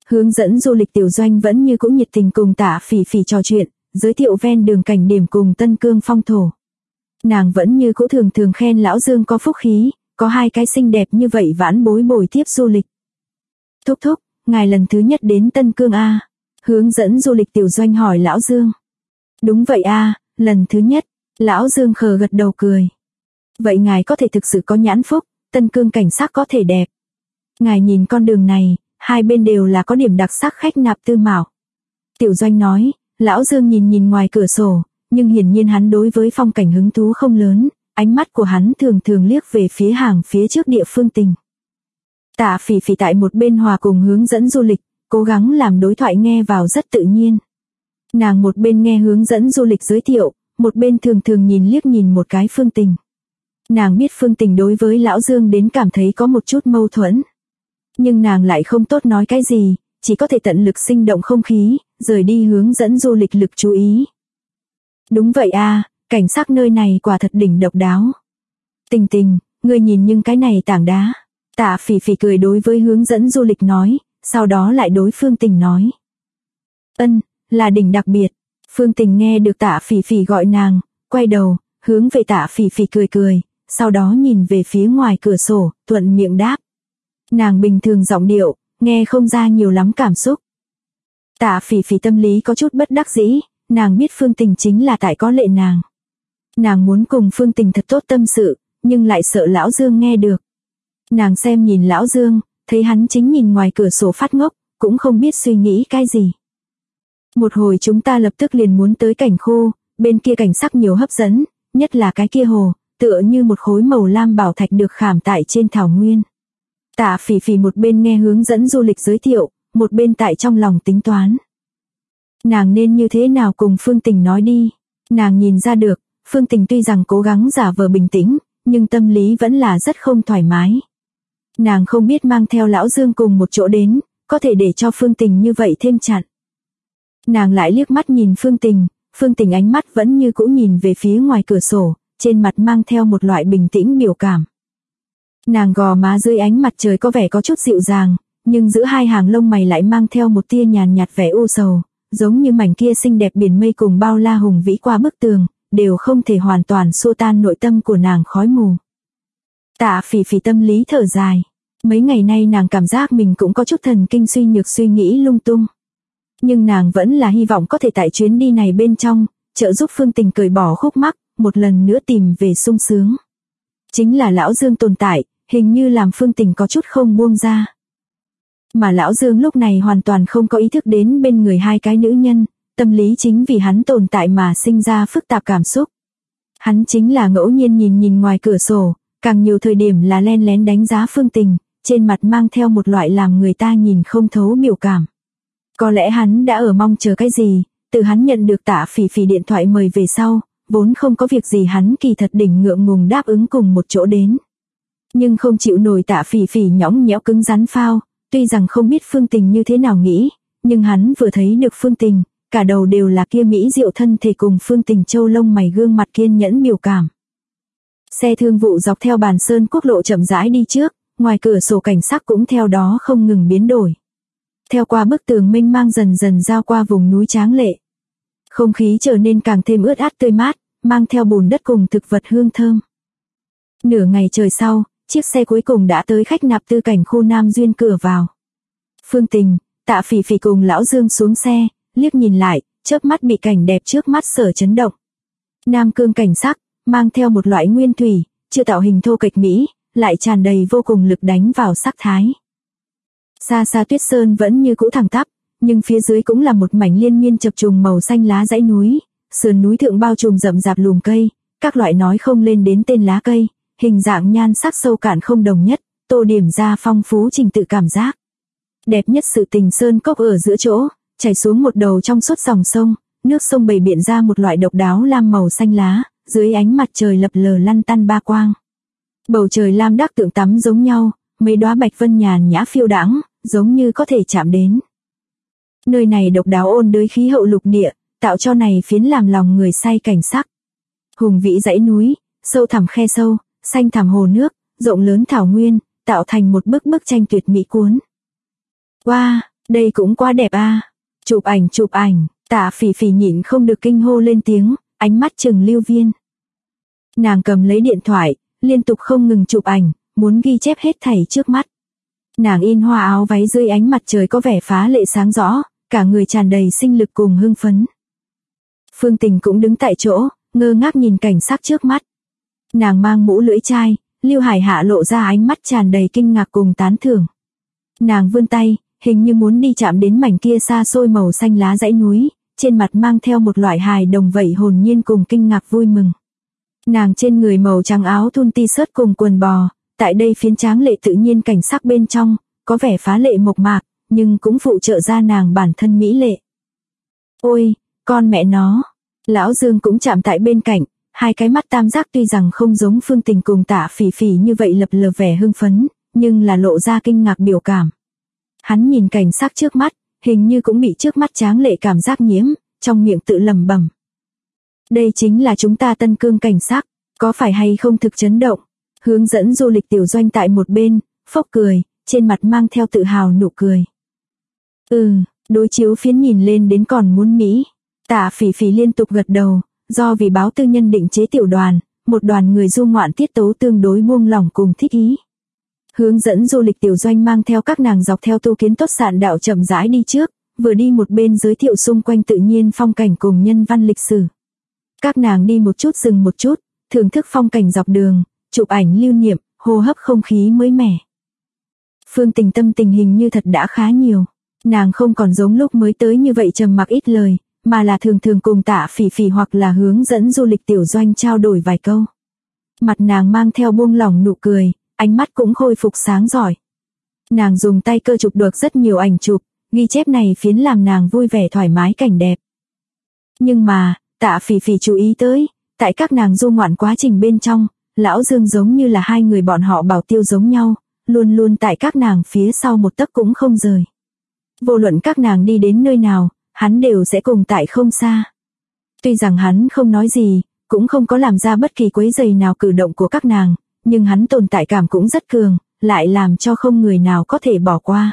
Hướng dẫn du lịch Tiểu Doanh vẫn như cũ nhiệt tình cùng Tạ Phỉ Phỉ trò chuyện, giới thiệu ven đường cảnh điểm cùng Tân Cương phong thổ. Nàng vẫn như cũ thường thường khen Lão Dương có phúc khí, có hai cái xinh đẹp như vậy vãn bối bồi tiếp du lịch. Thúc thúc, ngài lần thứ nhất đến Tân Cương a? Hướng dẫn du lịch Tiểu Doanh hỏi Lão Dương. Đúng vậy a, lần thứ nhất. Lão Dương khờ gật đầu cười. Vậy ngài có thể thực sự có nhãn phúc, Tân Cương cảnh sắc có thể đẹp. Ngài nhìn con đường này, hai bên đều là có điểm đặc sắc khách nạp tư mạo. Tiểu Doanh nói, Lão Dương nhìn ngoài cửa sổ, nhưng hiển nhiên hắn đối với phong cảnh hứng thú không lớn, ánh mắt của hắn thường thường liếc về phía hàng phía trước địa phương tình. Tạ Phỉ Phỉ tại một bên hòa cùng hướng dẫn du lịch, cố gắng làm đối thoại nghe vào rất tự nhiên. Nàng một bên nghe hướng dẫn du lịch giới thiệu, một bên thường thường liếc nhìn một cái Phương Tình. Nàng biết Phương Tình đối với Lão Dương đến cảm thấy có một chút mâu thuẫn. Nhưng nàng lại không tốt nói cái gì, chỉ có thể tận lực sinh động không khí, rời đi hướng dẫn du lịch lực chú ý. Đúng vậy a, cảnh sắc nơi này quả thật đỉnh độc đáo. Tình Tình, ngươi nhìn nhưng cái này tảng đá. Tạ Phỉ Phỉ cười đối với hướng dẫn du lịch nói, sau đó lại đối Phương Tình nói. Là đỉnh đặc biệt. Phương Tình nghe được Tạ Phỉ Phỉ gọi nàng, quay đầu, hướng về Tạ Phỉ Phỉ cười, sau đó nhìn về phía ngoài cửa sổ, thuận miệng đáp. Nàng bình thường giọng điệu, nghe không ra nhiều lắm cảm xúc. Tạ Phỉ Phỉ tâm lý có chút bất đắc dĩ, nàng biết Phương Tình chính là tại có lệ nàng. Nàng muốn cùng Phương Tình thật tốt tâm sự, nhưng lại sợ Lão Dương nghe được. Nàng xem nhìn Lão Dương, thấy hắn chính nhìn ngoài cửa sổ phát ngốc, cũng không biết suy nghĩ cái gì. Một hồi chúng ta lập tức liền muốn tới cảnh khu, bên kia cảnh sắc nhiều hấp dẫn, nhất là cái kia hồ, tựa như một khối màu lam bảo thạch được khảm tại trên thảo nguyên. Tạ Phỉ Phỉ một bên nghe hướng dẫn du lịch giới thiệu, một bên tại trong lòng tính toán. Nàng nên như thế nào cùng Phương Tình nói đi. Nàng nhìn ra được, Phương Tình tuy rằng cố gắng giả vờ bình tĩnh, nhưng tâm lý vẫn là rất không thoải mái. Nàng không biết mang theo Lão Dương cùng một chỗ đến, có thể để cho Phương Tình như vậy thêm chặn. Nàng lại liếc mắt nhìn Phương Tình ánh mắt vẫn như cũ nhìn về phía ngoài cửa sổ, trên mặt mang theo một loại bình tĩnh biểu cảm. Nàng gò má dưới ánh mặt trời có vẻ có chút dịu dàng, nhưng giữa hai hàng lông mày lại mang theo một tia nhàn nhạt vẻ u sầu, giống như mảnh kia xinh đẹp biển mây cùng bao la hùng vĩ qua bức tường, đều không thể hoàn toàn xua tan nội tâm của nàng khói mù. Tạ Phỉ Phỉ tâm lý thở dài, mấy ngày nay nàng cảm giác mình cũng có chút thần kinh suy nhược suy nghĩ lung tung. Nhưng nàng vẫn là hy vọng có thể tại chuyến đi này bên trong, trợ giúp Phương Tình cởi bỏ khúc mắc, một lần nữa tìm về sung sướng. Chính là Lão Dương tồn tại, hình như làm Phương Tình có chút không buông ra. Mà Lão Dương lúc này hoàn toàn không có ý thức đến bên người hai cái nữ nhân, tâm lý chính vì hắn tồn tại mà sinh ra phức tạp cảm xúc. Hắn chính là ngẫu nhiên nhìn ngoài cửa sổ, càng nhiều thời điểm là len lén đánh giá Phương Tình, trên mặt mang theo một loại làm người ta nhìn không thấu biểu cảm. Có lẽ hắn đã ở mong chờ cái gì, từ hắn nhận được Tạ Phỉ Phỉ điện thoại mời về sau, vốn không có việc gì hắn kỳ thật đỉnh ngượng ngùng đáp ứng cùng một chỗ đến. Nhưng không chịu nổi Tạ Phỉ Phỉ nhõng nhẽo cứng rắn phao, tuy rằng không biết Phương Tình như thế nào nghĩ, nhưng hắn vừa thấy được Phương Tình, cả đầu đều là kia mỹ diệu thân thể cùng Phương Tình châu lông mày gương mặt kiên nhẫn biểu cảm. Xe thương vụ dọc theo Bàn Sơn quốc lộ chậm rãi đi trước, ngoài cửa sổ cảnh sắc cũng theo đó không ngừng biến đổi. Theo qua bức tường mênh mang dần dần giao qua vùng núi tráng lệ. Không khí trở nên càng thêm ướt át tươi mát, mang theo bùn đất cùng thực vật hương thơm. Nửa ngày trời sau, chiếc xe cuối cùng đã tới khách nạp tư cảnh khu Nam Duyên cửa vào. Phương Tình, Tạ Phỉ Phỉ cùng Lão Dương xuống xe, liếc nhìn lại, chớp mắt bị cảnh đẹp trước mắt sở chấn động. Nam Cương cảnh sắc, mang theo một loại nguyên thủy, chưa tạo hình thô kệch mỹ, lại tràn đầy vô cùng lực đánh vào sắc thái. Xa xa tuyết sơn vẫn như cũ thẳng tắp, nhưng phía dưới cũng là một mảnh liên miên chập trùng màu xanh lá dãy núi, sườn núi thượng bao trùm rậm rạp lùm cây, các loại nói không lên đến tên lá cây, hình dạng nhan sắc sâu cạn không đồng nhất, tô điểm ra phong phú trình tự cảm giác. Đẹp nhất sự tình sơn cốc ở giữa chỗ, chảy xuống một đầu trong suốt dòng sông, nước sông bày biện ra một loại độc đáo lam màu xanh lá, dưới ánh mặt trời lập lờ lăn tăn ba quang. Bầu trời lam đắc tượng tắm giống nhau, mấy đóa bạch vân nhàn nhã phiêu đãng, giống như có thể chạm đến. Nơi này độc đáo ôn đới khí hậu lục địa, tạo cho này phiến làm lòng người say cảnh sắc. Hùng vĩ dãy núi, sâu thẳm khe sâu, xanh thẳm hồ nước, rộng lớn thảo nguyên, tạo thành một bức tranh tuyệt mỹ cuốn. Wow, Đây cũng quá đẹp a. Chụp ảnh, Tạ Phỉ Phỉ nhịn không được kinh hô lên tiếng, ánh mắt trừng Lưu Viên. Nàng cầm lấy điện thoại, liên tục không ngừng chụp ảnh, muốn ghi chép hết thảy trước mắt. Nàng in hoa áo váy dưới ánh mặt trời có vẻ phá lệ sáng rõ, cả người tràn đầy sinh lực cùng hưng phấn. Phương Tình cũng đứng tại chỗ, ngơ ngác nhìn cảnh sắc trước mắt. Nàng mang mũ lưỡi chai, Lưu Hải Hạ lộ ra ánh mắt tràn đầy kinh ngạc cùng tán thưởng. Nàng vươn tay, hình như muốn đi chạm đến mảnh kia xa xôi màu xanh lá dãy núi, trên mặt mang theo một loại hài đồng vậy hồn nhiên cùng kinh ngạc vui mừng. Nàng trên người màu trắng áo thun t-shirt cùng quần bò, tại đây phiến tráng lệ tự nhiên cảnh sắc bên trong, có vẻ phá lệ mộc mạc, nhưng cũng phụ trợ ra nàng bản thân mỹ lệ. Ôi, con mẹ nó! Lão Dương cũng chạm tại bên cạnh, hai cái mắt tam giác tuy rằng không giống Phương Tình cùng Tạ Phỉ Phỉ như vậy lập lờ vẻ hưng phấn, nhưng là lộ ra kinh ngạc biểu cảm. Hắn nhìn cảnh sắc trước mắt, hình như cũng bị trước mắt tráng lệ cảm giác nhiễm, trong miệng tự lẩm bẩm. Đây chính là chúng ta Tân Cương cảnh sắc, có phải hay không thực chấn động? Hướng dẫn du lịch Tiểu Doanh tại một bên, phốc cười, trên mặt mang theo tự hào nụ cười. Đối chiếu phiến nhìn lên đến còn muốn Mỹ. Tạ Phỉ Phỉ liên tục gật đầu, do vì báo tư nhân định chế tiểu đoàn, một đoàn người du ngoạn tiết tấu tương đối buông lỏng cùng thích ý. Hướng dẫn du lịch Tiểu Doanh mang theo các nàng dọc theo tu kiến tốt sạn đạo chậm rãi đi trước, vừa đi một bên giới thiệu xung quanh tự nhiên phong cảnh cùng nhân văn lịch sử. Các nàng đi một chút dừng một chút, thưởng thức phong cảnh dọc đường, chụp ảnh lưu niệm, hô hấp không khí mới mẻ. Phương Tình tâm tình hình như thật đã khá nhiều. Nàng không còn giống lúc mới tới như vậy trầm mặc ít lời, mà là thường thường cùng Tạ Phỉ Phỉ hoặc là hướng dẫn du lịch Tiểu Doanh trao đổi vài câu. Mặt nàng mang theo buông lỏng nụ cười, ánh mắt cũng khôi phục sáng giỏi. Nàng dùng tay cơ chụp được rất nhiều ảnh chụp, ghi chép này phiến làm nàng vui vẻ thoải mái cảnh đẹp. Nhưng mà, Tạ Phỉ Phỉ chú ý tới, tại các nàng du ngoạn quá trình bên trong, Lão Dương giống như là hai người bọn họ bảo tiêu giống nhau, luôn luôn tại các nàng phía sau một tấc cũng không rời. Vô luận các nàng đi đến nơi nào, hắn đều sẽ cùng tại không xa. Tuy rằng hắn không nói gì, cũng không có làm ra bất kỳ quấy rầy nào cử động của các nàng, nhưng hắn tồn tại cảm cũng rất cường, lại làm cho không người nào có thể bỏ qua.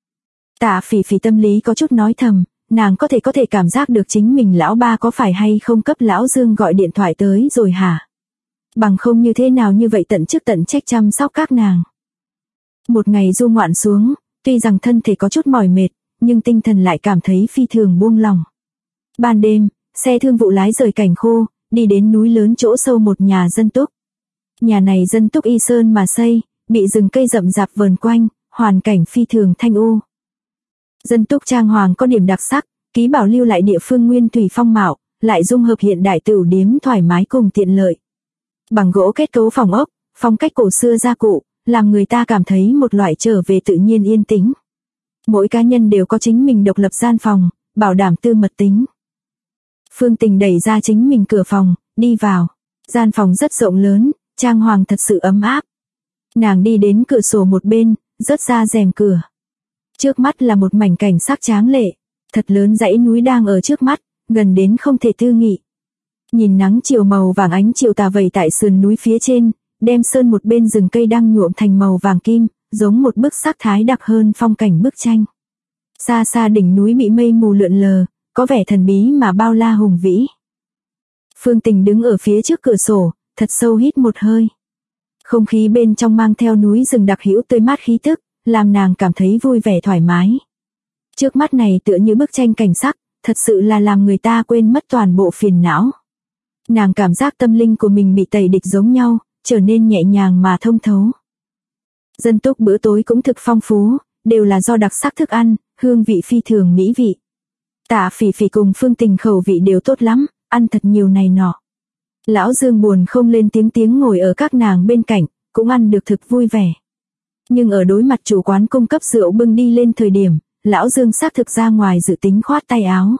Tạ Phỉ Phỉ tâm lý có chút nói thầm, nàng có thể cảm giác được chính mình lão ba có phải hay không cấp Lão Dương gọi điện thoại tới rồi hả? Bằng không như thế nào như vậy tận chức tận trách chăm sóc các nàng. Một ngày du ngoạn xuống, tuy rằng thân thể có chút mỏi mệt, nhưng tinh thần lại cảm thấy phi thường buông lỏng. Ban đêm, xe thương vụ lái rời cảnh khô, đi đến núi lớn chỗ sâu một nhà dân túc. Nhà này dân túc y sơn mà xây, bị rừng cây rậm rạp vờn quanh, hoàn cảnh phi thường thanh u. Dân túc trang hoàng có điểm đặc sắc, ký bảo lưu lại địa phương nguyên thủy phong mạo, lại dung hợp hiện đại tửu điếm thoải mái cùng tiện lợi. Bằng gỗ kết cấu phòng ốc, phong cách cổ xưa gia cụ, làm người ta cảm thấy một loại trở về tự nhiên yên tĩnh. Mỗi cá nhân đều có chính mình độc lập gian phòng, bảo đảm tư mật tính. Phương Tình đẩy ra chính mình cửa phòng, đi vào. Gian phòng rất rộng lớn, trang hoàng thật sự ấm áp. Nàng đi đến cửa sổ một bên, rớt ra rèm cửa. Trước mắt là một mảnh cảnh sắc tráng lệ, thật lớn dãy núi đang ở trước mắt, gần đến không thể tư nghị. Nhìn nắng chiều màu vàng ánh chiều tà vẩy tại sườn núi phía trên, đem sơn một bên rừng cây đang nhuộm thành màu vàng kim, giống một bức sắc thái đặc hơn phong cảnh bức tranh. Xa xa đỉnh núi bị mây mù lượn lờ, có vẻ thần bí mà bao la hùng vĩ. Phương Tình đứng ở phía trước cửa sổ, thật sâu hít một hơi. Không khí bên trong mang theo núi rừng đặc hữu tươi mát khí tức, làm nàng cảm thấy vui vẻ thoải mái. Trước mắt này tựa như bức tranh cảnh sắc, thật sự là làm người ta quên mất toàn bộ phiền não. Nàng cảm giác tâm linh của mình bị tẩy địch giống nhau, trở nên nhẹ nhàng mà thông thấu. Dân túc bữa tối cũng thực phong phú, đều là do đặc sắc thức ăn, hương vị phi thường mỹ vị. Tạ Phỉ Phỉ cùng Phương Tình khẩu vị đều tốt lắm, ăn thật nhiều này nọ. Lão Dương buồn không lên tiếng ngồi ở các nàng bên cạnh, cũng ăn được thực vui vẻ. Nhưng ở đối mặt chủ quán cung cấp rượu bưng đi lên thời điểm, Lão Dương xác thực ra ngoài dự tính khoát tay áo.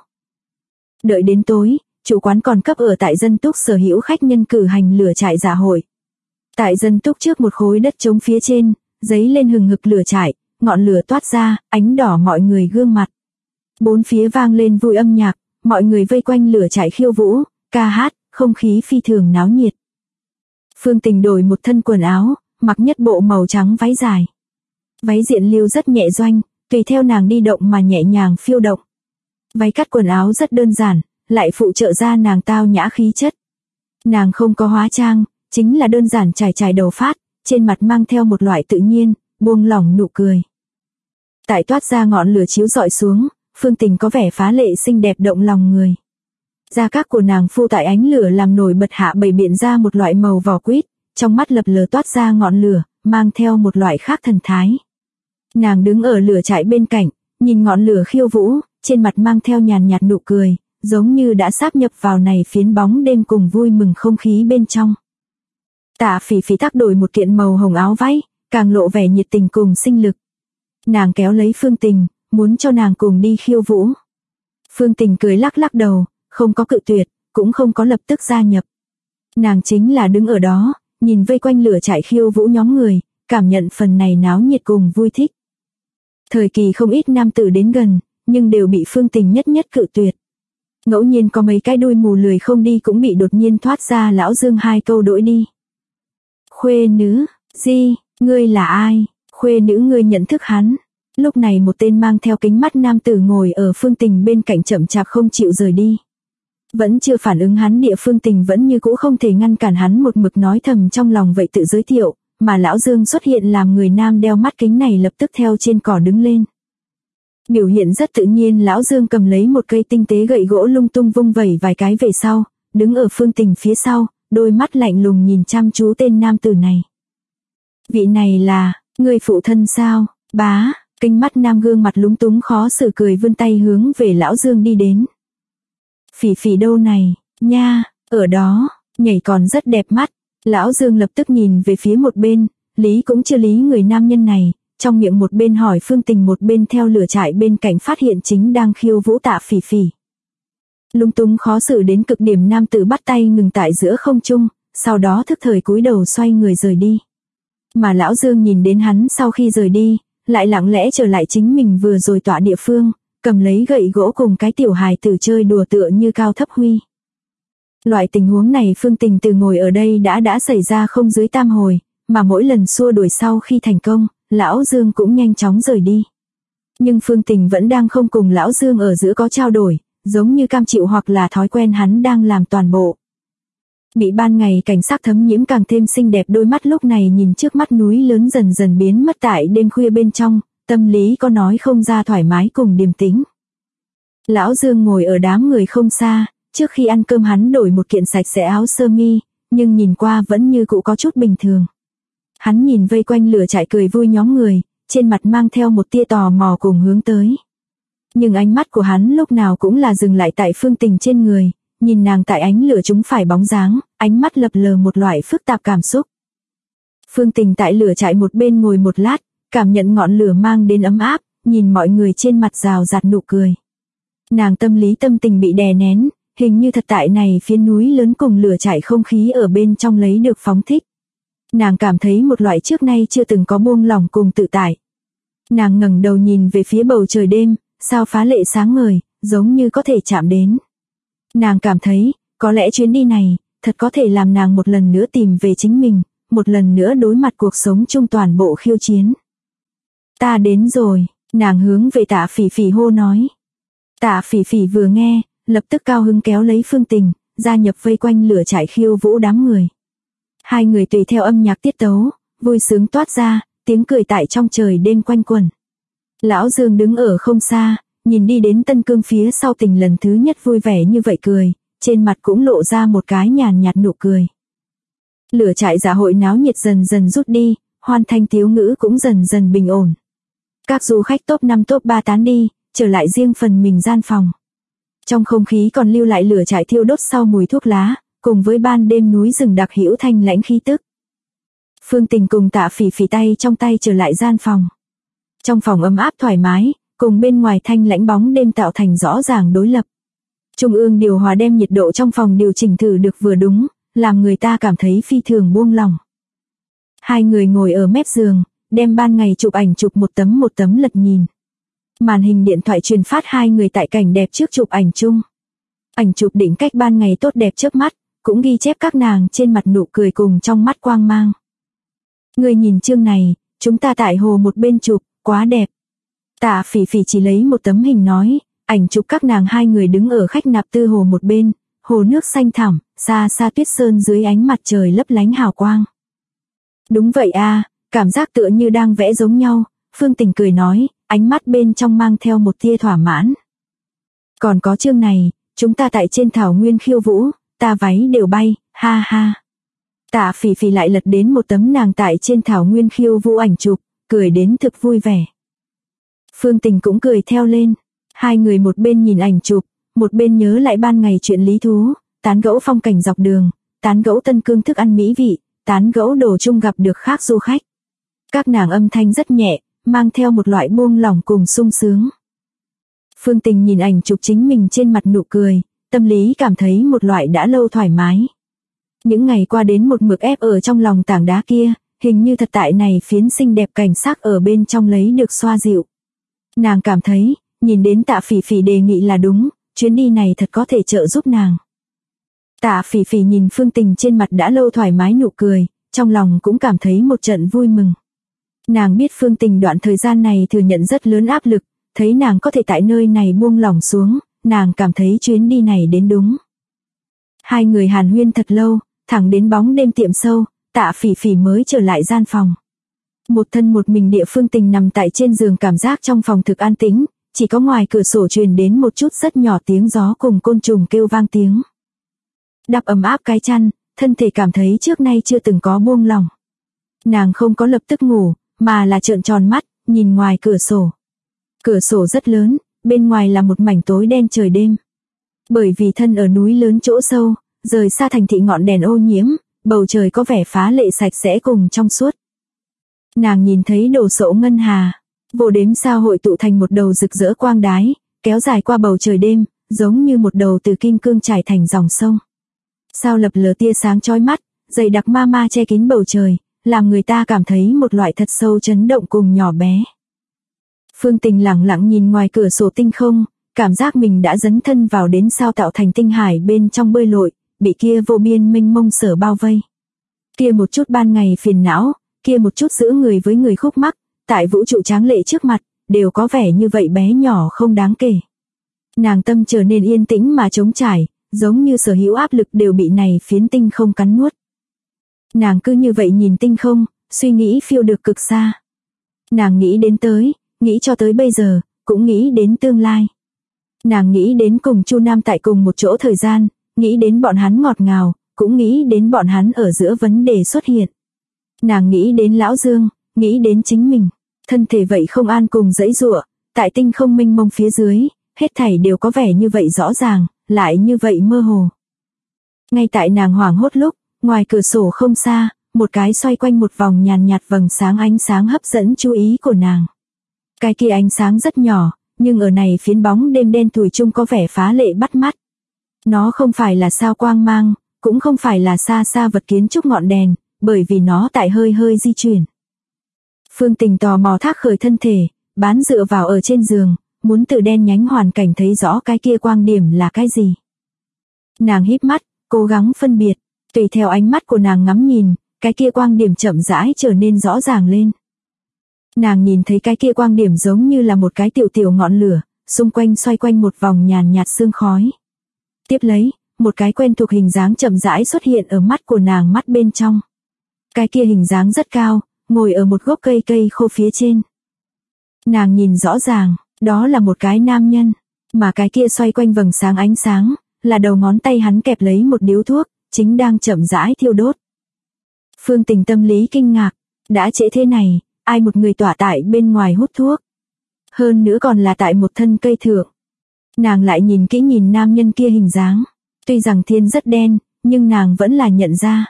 Đợi đến tối, chủ quán còn cấp ở tại dân túc sở hữu khách nhân cử hành lửa trại dạ hội. Tại dân túc trước một khối đất trống phía trên, giấy lên hừng hực lửa trại, ngọn lửa toát ra, ánh đỏ mọi người gương mặt. Bốn phía vang lên vui âm nhạc, mọi người vây quanh lửa trại khiêu vũ, ca hát, không khí phi thường náo nhiệt. Phương Tình đổi một thân quần áo, mặc nhất bộ màu trắng váy dài. Váy diện liêu rất nhẹ doanh, tùy theo nàng đi động mà nhẹ nhàng phiêu động. Váy cắt quần áo rất đơn giản, lại phụ trợ ra nàng tao nhã khí chất. Nàng không có hóa trang, chính là đơn giản chải chải đầu phát, trên mặt mang theo một loại tự nhiên, buông lỏng nụ cười. Tại toát ra ngọn lửa chiếu rọi xuống, Phương Tình có vẻ phá lệ xinh đẹp động lòng người. Da các của nàng phu tại ánh lửa làm nổi bật hạ bày biện ra một loại màu vỏ quýt, trong mắt lập lờ toát ra ngọn lửa, mang theo một loại khác thần thái. Nàng đứng ở lửa trại bên cạnh, nhìn ngọn lửa khiêu vũ, trên mặt mang theo nhàn nhạt nụ cười, giống như đã sáp nhập vào này phiến bóng đêm cùng vui mừng không khí bên trong. Tạ Phỉ Phỉ tác đổi một kiện màu hồng áo váy, càng lộ vẻ nhiệt tình cùng sinh lực. Nàng kéo lấy Phương Tình, muốn cho nàng cùng đi khiêu vũ. Phương Tình cười lắc lắc đầu, không có cự tuyệt, cũng không có lập tức gia nhập. Nàng chính là đứng ở đó, nhìn vây quanh lửa trại khiêu vũ nhóm người, cảm nhận phần này náo nhiệt cùng vui thích. Thời kỳ không ít nam tử đến gần, nhưng đều bị Phương Tình nhất nhất cự tuyệt. Ngẫu nhiên có mấy cái đuôi mù lười không đi cũng bị đột nhiên thoát ra lão Dương hai câu đuổi đi. Khuê nữ, Di, ngươi là ai? Khuê nữ ngươi nhận thức hắn. Lúc này một tên mang theo kính mắt nam tử ngồi ở Phương Tình bên cạnh chậm chạp không chịu rời đi. Vẫn chưa phản ứng hắn địa Phương Tình vẫn như cũ không thể ngăn cản hắn một mực nói thầm trong lòng vậy tự giới thiệu, mà lão Dương xuất hiện làm người nam đeo mắt kính này lập tức theo trên cỏ đứng lên. Biểu hiện rất tự nhiên lão Dương cầm lấy một cây tinh tế gậy gỗ lung tung vung vẩy vài cái về sau, đứng ở Phương Tình phía sau, đôi mắt lạnh lùng nhìn chăm chú tên nam tử này. Vị này là, người phụ thân sao, bá, kính mắt nam gương mặt lúng túng khó xử cười vươn tay hướng về lão Dương đi đến. Phỉ Phỉ đâu này, nha, ở đó, nhảy còn rất đẹp mắt. Lão Dương lập tức nhìn về phía một bên, lý cũng chưa lý người nam nhân này, trong miệng một bên hỏi Phương Tình một bên theo lửa trại bên cạnh phát hiện chính đang khiêu vũ Tạ Phỉ Phỉ. Lung túng khó xử đến cực điểm nam tử bắt tay ngừng tại giữa không trung, sau đó thức thời cúi đầu xoay người rời đi. Mà lão Dương nhìn đến hắn sau khi rời đi, lại lặng lẽ trở lại chính mình vừa rồi tọa địa phương, cầm lấy gậy gỗ cùng cái tiểu hài tử chơi đùa tựa như cao thấp huy. Loại tình huống này Phương Tình từ ngồi ở đây đã xảy ra không dưới tam hồi, mà mỗi lần xua đuổi sau khi thành công, lão Dương cũng nhanh chóng rời đi. Nhưng Phương Tình vẫn đang không cùng lão Dương ở giữa có trao đổi, giống như cam chịu hoặc là thói quen hắn đang làm toàn bộ. Bị ban ngày cảnh sắc thấm nhiễm càng thêm xinh đẹp đôi mắt lúc này nhìn trước mắt núi lớn dần dần biến mất tại đêm khuya bên trong, tâm lý có nói không ra thoải mái cùng điềm tĩnh. Lão Dương ngồi ở đám người không xa, trước khi ăn cơm hắn đổi một kiện sạch sẽ áo sơ mi, nhưng nhìn qua vẫn như cũ có chút bình thường. Hắn nhìn vây quanh lửa trại cười vui nhóm người, trên mặt mang theo một tia tò mò cùng hướng tới. Nhưng ánh mắt của hắn lúc nào cũng là dừng lại tại Phương Tình trên người, nhìn nàng tại ánh lửa chúng phải bóng dáng, ánh mắt lập lờ một loại phức tạp cảm xúc. Phương Tình tại lửa trại một bên ngồi một lát, cảm nhận ngọn lửa mang đến ấm áp, nhìn mọi người trên mặt rào rạt nụ cười. Nàng tâm tình bị đè nén, hình như thật tại này phía núi lớn cùng lửa trại không khí ở bên trong lấy được phóng thích. Nàng cảm thấy một loại trước nay chưa từng có buông lỏng cùng tự tại. Nàng ngẩng đầu nhìn về phía bầu trời đêm, sao phá lệ sáng ngời, giống như có thể chạm đến. Nàng cảm thấy, có lẽ chuyến đi này, thật có thể làm nàng một lần nữa tìm về chính mình, một lần nữa đối mặt cuộc sống chung toàn bộ khiêu chiến. Ta đến rồi, nàng hướng về Tạ Phỉ Phỉ hô nói. Tạ Phỉ Phỉ vừa nghe, lập tức cao hứng kéo lấy Phương Tình, gia nhập vây quanh lửa trại khiêu vũ đám người. Hai người tùy theo âm nhạc tiết tấu, vui sướng toát ra, tiếng cười tại trong trời đêm quanh quẩn. Lão Dương đứng ở không xa, nhìn đi đến Tân Cương phía sau Tình lần thứ nhất vui vẻ như vậy cười, trên mặt cũng lộ ra một cái nhàn nhạt nụ cười. Lửa trại dạ hội náo nhiệt dần dần rút đi, hoan thanh tiếu ngữ cũng dần dần bình ổn. Các du khách top 5 top 3 tán đi, trở lại riêng phần mình gian phòng. Trong không khí còn lưu lại lửa trại thiêu đốt sau mùi thuốc lá, cùng với ban đêm núi rừng đặc hữu thanh lãnh khí tức. Phương Tình cùng Tạ Phỉ Phỉ tay trong tay trở lại gian phòng. Trong phòng ấm áp thoải mái, cùng bên ngoài thanh lãnh bóng đêm tạo thành rõ ràng đối lập. Trung ương điều hòa đem nhiệt độ trong phòng điều chỉnh thử được vừa đúng, làm người ta cảm thấy phi thường buông lỏng. Hai người ngồi ở mép giường, đem ban ngày chụp ảnh chụp một tấm lật nhìn. Màn hình điện thoại truyền phát hai người tại cảnh đẹp trước chụp ảnh chung. Ảnh chụp đỉnh cách ban ngày tốt đẹp trước mắt, cũng ghi chép các nàng trên mặt nụ cười cùng trong mắt quang mang. Người nhìn chương này, chúng ta tại hồ một bên chụp, quá đẹp. Tạ Phỉ Phỉ chỉ lấy một tấm hình nói, ảnh chụp các nàng hai người đứng ở khách nạp tư hồ một bên, hồ nước xanh thẳm, xa xa tuyết sơn dưới ánh mặt trời lấp lánh hào quang. Đúng vậy a, cảm giác tựa như đang vẽ giống nhau, Phương Tình cười nói, ánh mắt bên trong mang theo một tia thỏa mãn. Còn có chương này, chúng ta tại trên thảo nguyên khiêu vũ, ta váy đều bay, ha ha. Tạ Phỉ Phỉ lại lật đến một tấm nàng tại trên thảo nguyên khiêu vũ ảnh chụp, cười đến thực vui vẻ. Phương Tình cũng cười theo lên, hai người một bên nhìn ảnh chụp, một bên nhớ lại ban ngày chuyện lý thú, tán gẫu phong cảnh dọc đường, tán gẫu Tân Cương thức ăn mỹ vị, tán gẫu đồ chung gặp được khác du khách. Các nàng âm thanh rất nhẹ, mang theo một loại buông lỏng cùng sung sướng. Phương Tình nhìn ảnh chụp chính mình trên mặt nụ cười, tâm lý cảm thấy một loại đã lâu thoải mái. Những ngày qua đến một mực ép ở trong lòng tảng đá kia, hình như thật tại này phiến xinh đẹp cảnh sắc ở bên trong lấy được xoa dịu. Nàng cảm thấy, nhìn đến Tạ Phỉ Phỉ đề nghị là đúng, chuyến đi này thật có thể trợ giúp nàng. Tạ Phỉ Phỉ nhìn Phương Tình trên mặt đã lâu thoải mái nụ cười, trong lòng cũng cảm thấy một trận vui mừng. Nàng biết Phương Tình đoạn thời gian này thừa nhận rất lớn áp lực, thấy nàng có thể tại nơi này buông lỏng xuống, nàng cảm thấy chuyến đi này đến đúng. Hai người hàn huyên thật lâu, thẳng đến bóng đêm tiệm sâu, Tạ Phỉ Phỉ mới trở lại gian phòng. Một thân một mình địa Phương Tình nằm tại trên giường, cảm giác trong phòng thực an tĩnh, chỉ có ngoài cửa sổ truyền đến một chút rất nhỏ tiếng gió cùng côn trùng kêu vang tiếng. Đắp ấm áp cái chăn, thân thể cảm thấy trước nay chưa từng có buông lỏng. Nàng không có lập tức ngủ, mà là trợn tròn mắt, nhìn ngoài cửa sổ. Cửa sổ rất lớn, bên ngoài là một mảnh tối đen trời đêm. Bởi vì thân ở núi lớn chỗ sâu, rời xa thành thị ngọn đèn ô nhiễm, bầu trời có vẻ phá lệ sạch sẽ cùng trong suốt. Nàng nhìn thấy đồ sộ ngân hà, vô đếm sao hội tụ thành một đầu rực rỡ quang đái, kéo dài qua bầu trời đêm, giống như một đầu từ kim cương trải thành dòng sông. Sao lập lờ tia sáng chói mắt, dày đặc ma ma che kín bầu trời, làm người ta cảm thấy một loại thật sâu chấn động cùng nhỏ bé. Phương Tình lặng lặng nhìn ngoài cửa sổ tinh không, cảm giác mình đã dấn thân vào đến sao tạo thành tinh hải bên trong bơi lội, bị kia vô biên mênh mông sở bao vây. Kia một chút ban ngày phiền não, kia một chút giữ người với người khúc mắc, tại vũ trụ tráng lệ trước mặt, đều có vẻ như vậy bé nhỏ không đáng kể. Nàng tâm trở nên yên tĩnh mà trống trải, giống như sở hữu áp lực đều bị này phiến tinh không cắn nuốt. Nàng cứ như vậy nhìn tinh không, suy nghĩ phiêu được cực xa. Nàng nghĩ đến tới, nghĩ cho tới bây giờ, cũng nghĩ đến tương lai. Nàng nghĩ đến cùng Chu Nam tại cùng một chỗ thời gian, nghĩ đến bọn hắn ngọt ngào, cũng nghĩ đến bọn hắn ở giữa vấn đề xuất hiện. Nàng nghĩ đến Lão Dương, nghĩ đến chính mình, thân thể vậy không an cùng dãy giụa, tại tinh không mênh mông phía dưới, hết thảy đều có vẻ như vậy rõ ràng, lại như vậy mơ hồ. Ngay tại nàng hoảng hốt lúc, ngoài cửa sổ không xa, một cái xoay quanh một vòng nhàn nhạt vầng sáng ánh sáng hấp dẫn chú ý của nàng. Cái kia ánh sáng rất nhỏ, nhưng ở này phiến bóng đêm đen thùi chung có vẻ phá lệ bắt mắt. Nó không phải là sao quang mang, cũng không phải là xa xa vật kiến trúc ngọn đèn, bởi vì nó tại hơi hơi di chuyển. Phương Tình tò mò thác khởi thân thể, bán dựa vào ở trên giường, muốn từ đen nhánh hoàn cảnh thấy rõ cái kia quang điểm là cái gì. Nàng híp mắt, cố gắng phân biệt, tùy theo ánh mắt của nàng ngắm nhìn, cái kia quang điểm chậm rãi trở nên rõ ràng lên. Nàng nhìn thấy cái kia quang điểm giống như là một cái tiểu tiểu ngọn lửa, xung quanh xoay quanh một vòng nhàn nhạt sương khói. Tiếp lấy, một cái quen thuộc hình dáng chậm rãi xuất hiện ở mắt của nàng mắt bên trong. Cái kia hình dáng rất cao, ngồi ở một gốc cây khô phía trên. Nàng nhìn rõ ràng, đó là một cái nam nhân, mà cái kia xoay quanh vầng sáng ánh sáng, là đầu ngón tay hắn kẹp lấy một điếu thuốc, chính đang chậm rãi thiêu đốt. Phương Tình tâm lý kinh ngạc, đã trễ thế này, ai một người tỏa tại bên ngoài hút thuốc. Hơn nữa còn là tại một thân cây thượng. Nàng lại nhìn kỹ nhìn nam nhân kia hình dáng, tuy rằng thiên rất đen, nhưng nàng vẫn là nhận ra.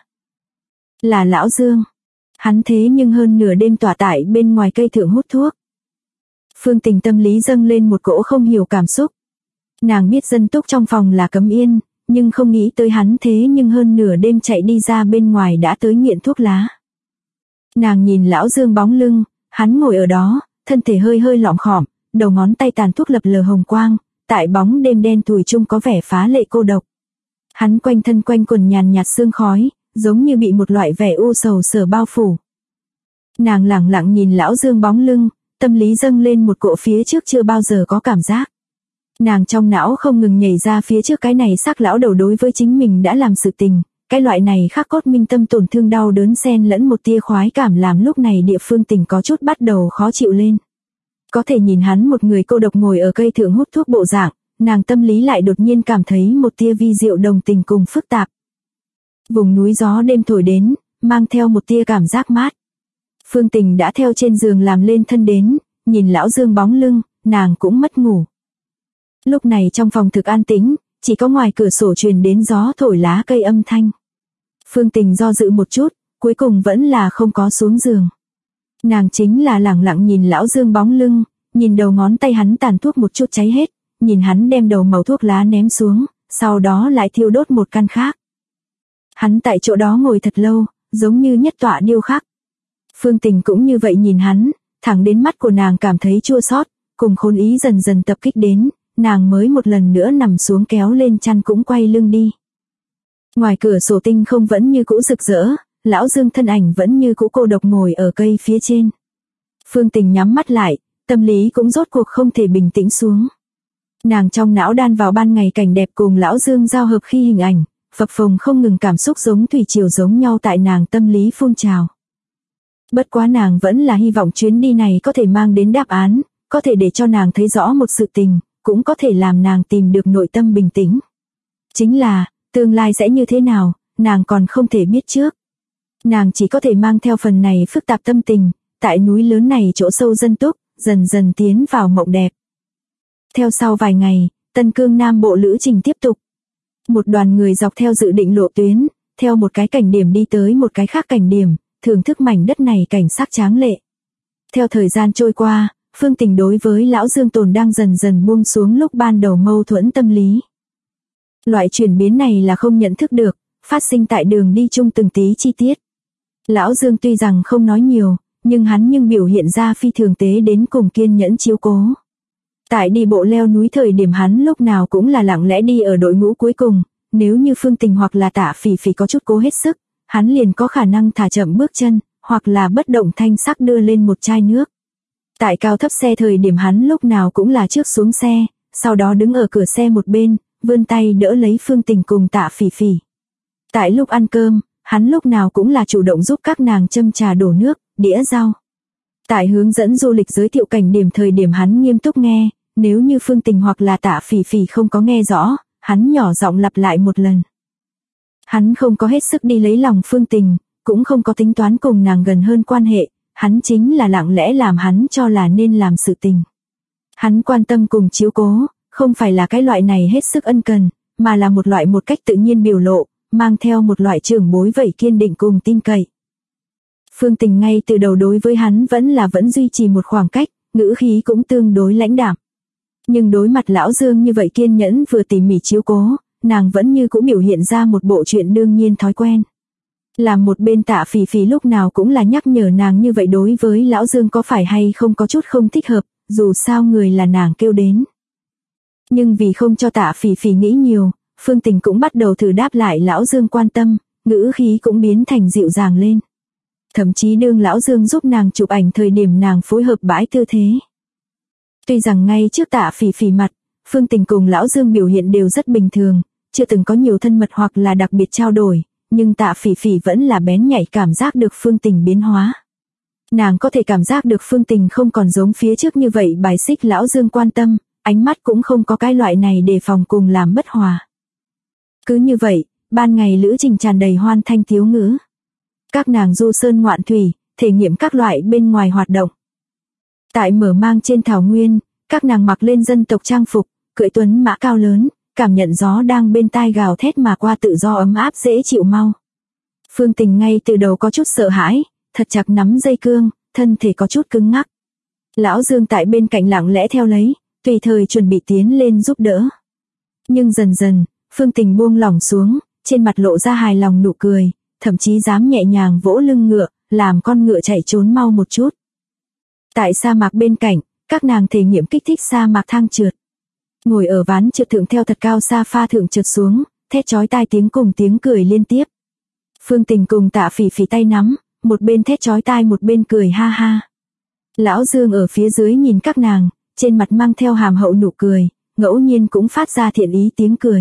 Là Lão Dương. Hắn thế nhưng hơn nửa đêm tỏa tại bên ngoài cây thượng hút thuốc. Phương Tình tâm lý dâng lên một cỗ không hiểu cảm xúc. Nàng biết dân túc trong phòng là cấm yên, nhưng không nghĩ tới hắn thế nhưng hơn nửa đêm chạy đi ra bên ngoài đã tới nghiện thuốc lá. Nàng nhìn Lão Dương bóng lưng, hắn ngồi ở đó, thân thể hơi hơi lỏm khỏm, đầu ngón tay tàn thuốc lập lờ hồng quang, tại bóng đêm đen thùi chung có vẻ phá lệ cô độc. Hắn quanh thân quanh quần nhàn nhạt sương khói, giống như bị một loại vẻ u sầu sở bao phủ. Nàng lặng lặng nhìn Lão Dương bóng lưng, tâm lý dâng lên một cỗ phía trước chưa bao giờ có cảm giác. Nàng trong não không ngừng nhảy ra phía trước cái này xác lão đầu đối với chính mình đã làm sự tình, cái loại này khắc cốt minh tâm tổn thương đau đớn xen lẫn một tia khoái cảm làm lúc này địa phương Tình có chút bắt đầu khó chịu lên. Có thể nhìn hắn một người cô độc ngồi ở cây thượng hút thuốc bộ dạng, nàng tâm lý lại đột nhiên cảm thấy một tia vi diệu đồng tình cùng phức tạp. Vùng núi gió đêm thổi đến, mang theo một tia cảm giác mát. Phương Tình đã theo trên giường làm lên thân đến, nhìn lão Dương bóng lưng, nàng cũng mất ngủ. Lúc này trong phòng thực an tĩnh, chỉ có ngoài cửa sổ truyền đến gió thổi lá cây âm thanh. Phương Tình do dự một chút, cuối cùng vẫn là không có xuống giường. Nàng chính là lẳng lặng nhìn lão Dương bóng lưng, nhìn đầu ngón tay hắn tàn thuốc một chút cháy hết, nhìn hắn đem đầu mẩu thuốc lá ném xuống, sau đó lại thiêu đốt một căn khác. Hắn tại chỗ đó ngồi thật lâu, giống như nhất tọa điêu khắc. Phương Tình cũng như vậy nhìn hắn, thẳng đến mắt của nàng cảm thấy chua xót, cùng khốn ý dần dần tập kích đến, nàng mới một lần nữa nằm xuống kéo lên chăn cũng quay lưng đi. Ngoài cửa sổ tinh không vẫn như cũ rực rỡ, lão Dương thân ảnh vẫn như cũ cô độc ngồi ở cây phía trên. Phương Tình nhắm mắt lại, tâm lý cũng rốt cuộc không thể bình tĩnh xuống. Nàng trong não đan vào ban ngày cảnh đẹp cùng lão Dương giao hợp khi hình ảnh, phập phồng không ngừng cảm xúc giống thủy triều giống nhau tại nàng tâm lý phun trào. Bất quá nàng vẫn là hy vọng chuyến đi này có thể mang đến đáp án, có thể để cho nàng thấy rõ một sự tình, cũng có thể làm nàng tìm được nội tâm bình tĩnh. Chính là, tương lai sẽ như thế nào, nàng còn không thể biết trước. Nàng chỉ có thể mang theo phần này phức tạp tâm tình, tại núi lớn này chỗ sâu dân túc, dần dần tiến vào mộng đẹp. Theo sau vài ngày, Tân Cương Nam Bộ lữ trình tiếp tục. Một đoàn người dọc theo dự định lộ tuyến, theo một cái cảnh điểm đi tới một cái khác cảnh điểm, thưởng thức mảnh đất này cảnh sắc tráng lệ. Theo thời gian trôi qua, Phương Tình đối với lão Dương tồn đang dần dần buông xuống lúc ban đầu mâu thuẫn tâm lý. Loại chuyển biến này là không nhận thức được, phát sinh tại đường đi chung từng tí chi tiết. Lão Dương tuy rằng không nói nhiều, nhưng hắn biểu hiện ra phi thường tế đến cùng kiên nhẫn chiếu cố. Tại đi bộ leo núi thời điểm hắn lúc nào cũng là lặng lẽ đi ở đội ngũ cuối cùng, nếu như Phương Tình hoặc là Tạ Phỉ Phỉ có chút cố hết sức, hắn liền có khả năng thả chậm bước chân, hoặc là bất động thanh sắc đưa lên một chai nước. Tại cao thấp xe thời điểm hắn lúc nào cũng là trước xuống xe, sau đó đứng ở cửa xe một bên, vươn tay đỡ lấy Phương Tình cùng Tạ Phỉ Phỉ. Tại lúc ăn cơm, hắn lúc nào cũng là chủ động giúp các nàng châm trà đổ nước, đĩa rau. Tại hướng dẫn du lịch giới thiệu cảnh điểm thời điểm hắn nghiêm túc nghe, nếu như Phương Tình hoặc là Tạ Phỉ Phỉ không có nghe rõ, hắn nhỏ giọng lặp lại một lần. Hắn không có hết sức đi lấy lòng Phương Tình, cũng không có tính toán cùng nàng gần hơn quan hệ, hắn chính là lặng lẽ làm hắn cho là nên làm sự tình. Hắn quan tâm cùng chiếu cố, không phải là cái loại này hết sức ân cần, mà là một loại một cách tự nhiên biểu lộ, mang theo một loại trưởng bối vậy kiên định cùng tin cậy. Phương Tình ngay từ đầu đối với hắn vẫn duy trì một khoảng cách, ngữ khí cũng tương đối lãnh đạm. Nhưng đối mặt lão Dương như vậy kiên nhẫn vừa tỉ mỉ chiếu cố, nàng vẫn như cũng biểu hiện ra một bộ chuyện đương nhiên thói quen. Làm một bên Tạ Phỉ Phỉ lúc nào cũng là nhắc nhở nàng như vậy đối với lão Dương có phải hay không có chút không thích hợp, dù sao người là nàng kêu đến. Nhưng vì không cho Tạ Phỉ Phỉ nghĩ nhiều, Phương Tình cũng bắt đầu thử đáp lại lão Dương quan tâm, ngữ khí cũng biến thành dịu dàng lên. Thậm chí đương lão Dương giúp nàng chụp ảnh thời điểm nàng phối hợp bãi tư thế. Tuy rằng ngay trước Tạ Phỉ Phỉ mặt, Phương Tình cùng lão Dương biểu hiện đều rất bình thường, chưa từng có nhiều thân mật hoặc là đặc biệt trao đổi, nhưng Tạ Phỉ Phỉ vẫn là bén nhạy cảm giác được Phương Tình biến hóa. Nàng có thể cảm giác được Phương Tình không còn giống phía trước như vậy bài xích lão Dương quan tâm, ánh mắt cũng không có cái loại này đề phòng cùng làm bất hòa. Cứ như vậy, ban ngày lữ trình tràn đầy hoan thanh thiếu ngữ. Các nàng du sơn ngoạn thủy, thể nghiệm các loại bên ngoài hoạt động. Tại mở mang trên thảo nguyên, các nàng mặc lên dân tộc trang phục, cưỡi tuấn mã cao lớn, cảm nhận gió đang bên tai gào thét mà qua tự do ấm áp dễ chịu mau. Phương Tình ngay từ đầu có chút sợ hãi, thật chặt nắm dây cương, thân thể có chút cứng ngắc. Lão Dương tại bên cạnh lặng lẽ theo lấy, tùy thời chuẩn bị tiến lên giúp đỡ. Nhưng dần dần, Phương Tình buông lỏng xuống, trên mặt lộ ra hài lòng nụ cười, thậm chí dám nhẹ nhàng vỗ lưng ngựa, làm con ngựa chạy trốn mau một chút. Tại sa mạc bên cạnh, các nàng thể nghiệm kích thích sa mạc thang trượt. Ngồi ở ván trượt thượng theo thật cao sa pha thượng trượt xuống, thét chói tai tiếng cùng tiếng cười liên tiếp. Phương Tình cùng Tạ Phỉ Phỉ tay nắm, một bên thét chói tai một bên cười ha ha. Lão Dương ở phía dưới nhìn các nàng, trên mặt mang theo hàm hậu nụ cười, ngẫu nhiên cũng phát ra thiện ý tiếng cười.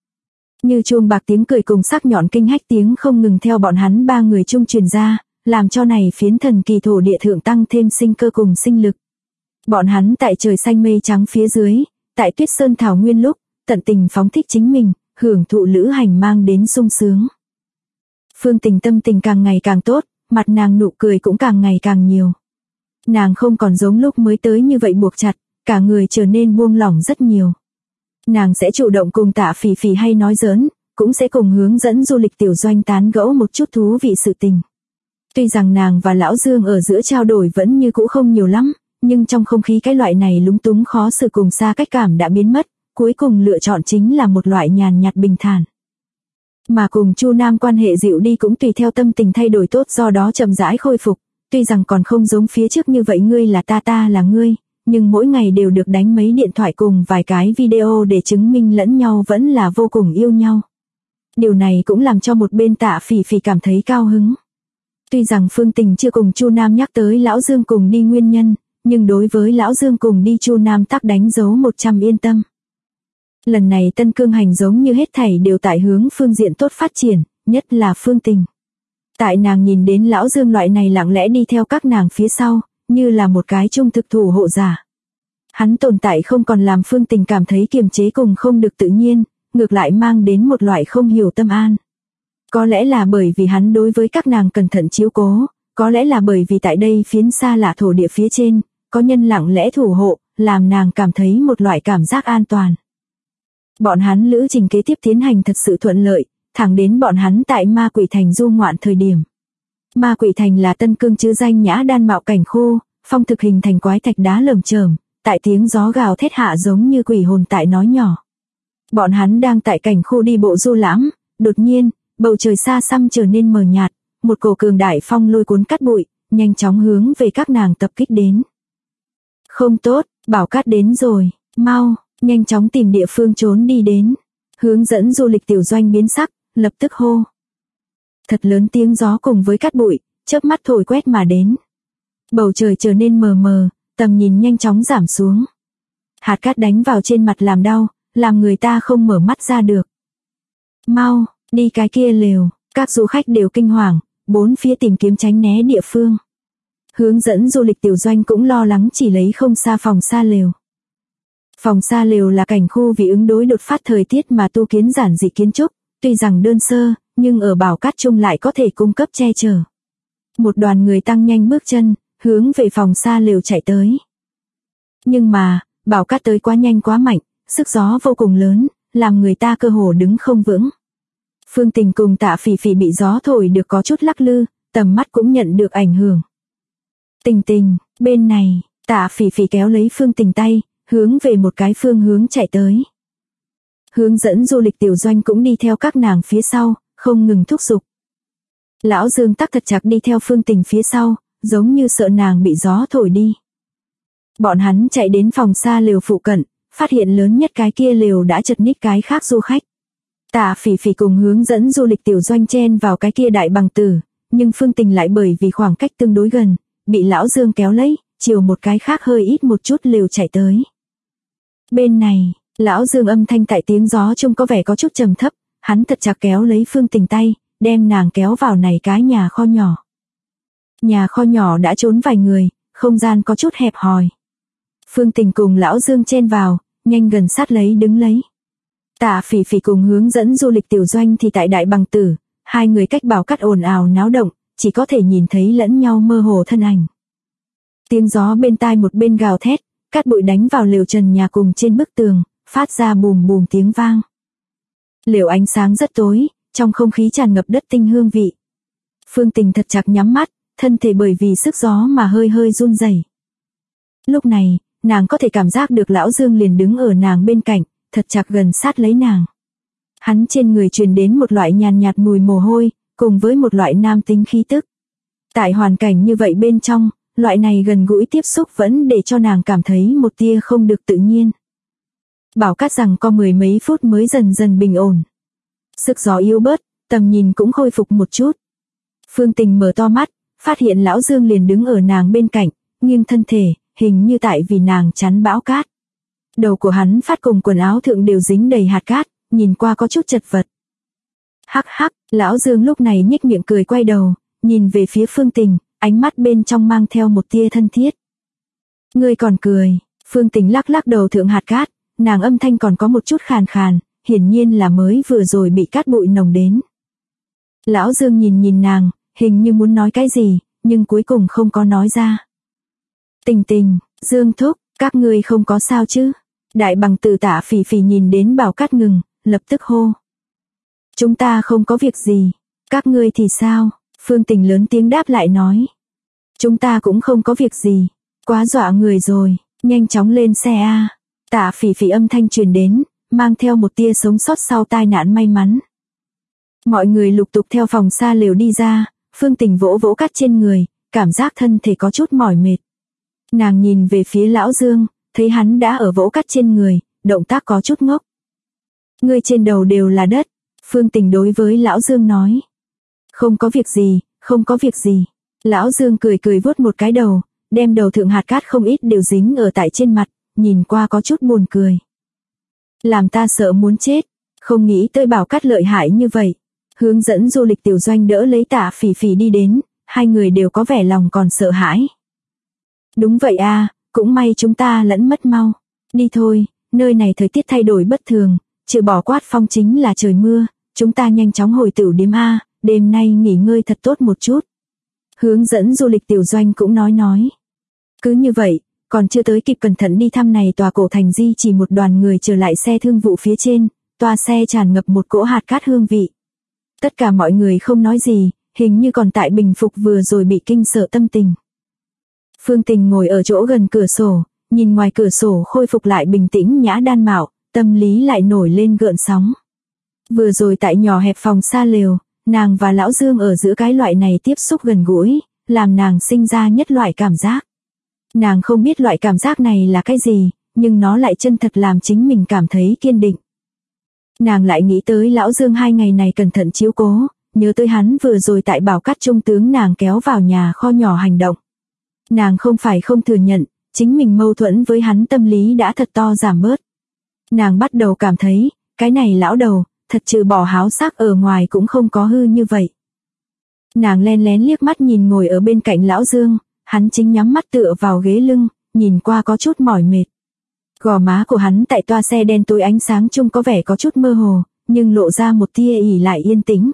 Như chuông bạc tiếng cười cùng sắc nhọn kinh hách tiếng không ngừng theo bọn hắn ba người chung truyền ra, làm cho này phiến thần kỳ thổ địa thượng tăng thêm sinh cơ cùng sinh lực. Bọn hắn tại trời xanh mây trắng phía dưới, tại tuyết sơn thảo nguyên lúc, tận tình phóng thích chính mình, hưởng thụ lữ hành mang đến sung sướng. Phương Tình tâm tình càng ngày càng tốt, mặt nàng nụ cười cũng càng ngày càng nhiều. Nàng không còn giống lúc mới tới như vậy buộc chặt, cả người trở nên buông lỏng rất nhiều. Nàng sẽ chủ động cùng Tạ Phỉ Phỉ hay nói giỡn, cũng sẽ cùng hướng dẫn du lịch Tiểu Doanh tán gẫu một chút thú vị sự tình. Tuy rằng nàng và Lão Dương ở giữa trao đổi vẫn như cũ không nhiều lắm, nhưng trong không khí cái loại này lúng túng khó xử cùng xa cách cảm đã biến mất, cuối cùng lựa chọn chính là một loại nhàn nhạt bình thản. Mà cùng Chu Nam quan hệ dịu đi cũng tùy theo tâm tình thay đổi tốt, do đó chậm rãi khôi phục, tuy rằng còn không giống phía trước như vậy ngươi là ta là ngươi, nhưng mỗi ngày đều được đánh mấy điện thoại cùng vài cái video để chứng minh lẫn nhau vẫn là vô cùng yêu nhau. Điều này cũng làm cho một bên Tạ Phỉ Phỉ cảm thấy cao hứng. Tuy rằng Phương Tình chưa cùng Chu Nam nhắc tới Lão Dương cùng đi nguyên nhân, nhưng đối với Lão Dương cùng đi Chu Nam tắc đánh dấu 100 yên tâm. Lần này Tân Cương hành giống như hết thảy đều tại hướng phương diện tốt phát triển, nhất là Phương Tình. Tại nàng nhìn đến Lão Dương loại này lặng lẽ đi theo các nàng phía sau, như là một cái trung thực thủ hộ giả. Hắn tồn tại không còn làm Phương Tình cảm thấy kiềm chế cùng không được tự nhiên, ngược lại mang đến một loại không hiểu tâm an. Có lẽ là bởi vì hắn đối với các nàng cẩn thận chiếu cố, có lẽ là bởi vì tại đây phiến xa lạ thổ địa phía trên, có nhân lặng lẽ thủ hộ, làm nàng cảm thấy một loại cảm giác an toàn. Bọn hắn lữ trình kế tiếp tiến hành thật sự thuận lợi, thẳng đến bọn hắn tại Ma Quỷ Thành du ngoạn thời điểm. Ma Quỷ Thành là Tân Cương chứ danh nhã đan mạo cảnh khu, phong thực hình thành quái thạch đá lởm chởm, tại tiếng gió gào thét hạ giống như quỷ hồn tại nói nhỏ. Bọn hắn đang tại cảnh khu đi bộ du lãm, đột nhiên, bầu trời xa xăm trở nên mờ nhạt, một cổ cường đại phong lôi cuốn cát bụi, nhanh chóng hướng về các nàng tập kích đến. Không tốt, Bảo Cát đến rồi, mau, nhanh chóng tìm địa phương trốn đi đến. Hướng dẫn du lịch Tiểu Doanh biến sắc, lập tức hô. Thật lớn tiếng gió cùng với cát bụi, chớp mắt thổi quét mà đến. Bầu trời trở nên mờ mờ, tầm nhìn nhanh chóng giảm xuống. Hạt cát đánh vào trên mặt làm đau, làm người ta không mở mắt ra được. Mau, đi cái kia lều, các du khách đều kinh hoàng, bốn phía tìm kiếm tránh né địa phương. Hướng dẫn du lịch Tiểu Doanh cũng lo lắng chỉ lấy không xa phòng xa lều. Phòng xa lều là cảnh khu vì ứng đối đột phát thời tiết mà tu kiến giản dị kiến trúc, tuy rằng đơn sơ, nhưng ở Bảo Cát Trung lại có thể cung cấp che chở. Một đoàn người tăng nhanh bước chân, hướng về phòng xa lều chạy tới. Nhưng mà, Bảo Cát tới quá nhanh quá mạnh, sức gió vô cùng lớn, làm người ta cơ hồ đứng không vững. Phương Tình cùng Tạ Phỉ Phỉ bị gió thổi được có chút lắc lư, tầm mắt cũng nhận được ảnh hưởng. Tình Tình, bên này, Tạ Phỉ Phỉ kéo lấy Phương Tình tay, hướng về một cái phương hướng chạy tới. Hướng dẫn du lịch Tiểu Doanh cũng đi theo các nàng phía sau, không ngừng thúc giục. Lão Dương tắc thật chặt đi theo Phương Tình phía sau, giống như sợ nàng bị gió thổi đi. Bọn hắn chạy đến phòng xa lều phụ cận, phát hiện lớn nhất cái kia lều đã chật ních cái khác du khách. Tạ Phỉ Phỉ cùng hướng dẫn du lịch Tiểu Doanh chen vào cái kia đại bằng tử, nhưng Phương Tình lại bởi vì khoảng cách tương đối gần, bị Lão Dương kéo lấy, chiều một cái khác hơi ít một chút lều chạy tới. Bên này, Lão Dương âm thanh tại tiếng gió chung có vẻ có chút trầm thấp, hắn thật chặt kéo lấy Phương Tình tay, đem nàng kéo vào này cái nhà kho nhỏ. Nhà kho nhỏ đã trốn vài người, không gian có chút hẹp hòi. Phương Tình cùng Lão Dương chen vào, nhanh gần sát lấy đứng lấy. Tạ Phỉ Phỉ cùng hướng dẫn du lịch Tiểu Doanh thì tại đại bằng tử, hai người cách Bảo Cát ồn ào náo động, chỉ có thể nhìn thấy lẫn nhau mơ hồ thân ảnh. Tiếng gió bên tai một bên gào thét, cát bụi đánh vào lều trần nhà cùng trên bức tường, phát ra bùm bùm tiếng vang. Lều ánh sáng rất tối, trong không khí tràn ngập đất tinh hương vị. Phương Tình thật chặt nhắm mắt, thân thể bởi vì sức gió mà hơi hơi run rẩy. Lúc này, nàng có thể cảm giác được Lão Dương liền đứng ở nàng bên cạnh, thật chặt gần sát lấy nàng. Hắn trên người truyền đến một loại nhàn nhạt mùi mồ hôi, cùng với một loại nam tính khí tức. Tại hoàn cảnh như vậy bên trong, loại này gần gũi tiếp xúc vẫn để cho nàng cảm thấy một tia không được tự nhiên. Bảo Cát rằng có mười mấy phút mới dần dần bình ổn. Sức gió yếu bớt, tầm nhìn cũng khôi phục một chút. Phương Tình mở to mắt, phát hiện Lão Dương liền đứng ở nàng bên cạnh, nghiêng thân thể, hình như tại vì nàng chắn bão cát. Đầu của hắn phát cùng quần áo thượng đều dính đầy hạt cát, nhìn qua có chút chật vật. Hắc hắc, lão Dương lúc này nhếch miệng cười quay đầu, nhìn về phía Phương Tình, ánh mắt bên trong mang theo một tia thân thiết. Ngươi còn cười, Phương Tình lắc lắc đầu thượng hạt cát, nàng âm thanh còn có một chút khàn khàn, hiển nhiên là mới vừa rồi bị cát bụi nồng đến. Lão Dương nhìn nàng, hình như muốn nói cái gì, nhưng cuối cùng không có nói ra. Tình Tình, Dương thúc, các ngươi không có sao chứ? Đại bằng tử Tạ Phỉ Phỉ nhìn đến Bảo Cát ngừng, lập tức hô. Chúng ta không có việc gì, các ngươi thì sao? Phương Tình lớn tiếng đáp lại nói. Chúng ta cũng không có việc gì, quá dọa người rồi, nhanh chóng lên xe a. Tạ Phỉ Phỉ âm thanh truyền đến, mang theo một tia sống sót sau tai nạn may mắn. Mọi người lục tục theo phòng xa lều đi ra, Phương Tình vỗ vỗ cát trên người, cảm giác thân thể có chút mỏi mệt. Nàng nhìn về phía lão Dương, thấy hắn đã ở vỗ cát trên người, động tác có chút ngốc. Ngươi trên đầu đều là đất, Phương Tình đối với lão Dương nói. Không có việc gì, không có việc gì. Lão Dương cười cười vuốt một cái đầu, đem đầu thượng hạt cát không ít đều dính ở tại trên mặt, nhìn qua có chút buồn cười. Làm ta sợ muốn chết, không nghĩ tới Bảo Cát lợi hại như vậy. Hướng dẫn du lịch Tiểu Doanh đỡ lấy Tạ Phỉ Phỉ đi đến, hai người đều có vẻ lòng còn sợ hãi. Đúng vậy a, cũng may chúng ta lẫn mất mau. Đi thôi, nơi này thời tiết thay đổi bất thường, trừ bỏ quát phong chính là trời mưa, chúng ta nhanh chóng hồi tửu điếm a, đêm nay nghỉ ngơi thật tốt một chút. Hướng dẫn du lịch Tiểu Doanh cũng nói. Cứ như vậy, còn chưa tới kịp cẩn thận đi thăm này tòa cổ thành di chỉ một đoàn người trở lại xe thương vụ phía trên, toa xe tràn ngập một cỗ hạt cát hương vị. Tất cả mọi người không nói gì, hình như còn tại bình phục vừa rồi bị kinh sợ tâm tình. Phương Tình ngồi ở chỗ gần cửa sổ, nhìn ngoài cửa sổ khôi phục lại bình tĩnh nhã đan mạo, tâm lý lại nổi lên gợn sóng. Vừa rồi tại nhỏ hẹp phòng xa lều, nàng và lão Dương ở giữa cái loại này tiếp xúc gần gũi, làm nàng sinh ra nhất loại cảm giác. Nàng không biết loại cảm giác này là cái gì, nhưng nó lại chân thật làm chính mình cảm thấy kiên định. Nàng lại nghĩ tới lão Dương 2 ngày này cẩn thận chiếu cố, nhớ tới hắn vừa rồi tại Bảo Cát trung tướng nàng kéo vào nhà kho nhỏ hành động. Nàng không phải không thừa nhận, chính mình mâu thuẫn với hắn tâm lý đã thật to giảm bớt. Nàng bắt đầu cảm thấy, cái này lão đầu, thật trừ bỏ háo sắc ở ngoài cũng không có hư như vậy. Nàng len lén liếc mắt nhìn ngồi ở bên cạnh lão Dương, hắn chính nhắm mắt tựa vào ghế lưng, nhìn qua có chút mỏi mệt. Gò má của hắn tại toa xe đen tối ánh sáng chung có vẻ có chút mơ hồ, nhưng lộ ra một tia ỉ lại yên tĩnh.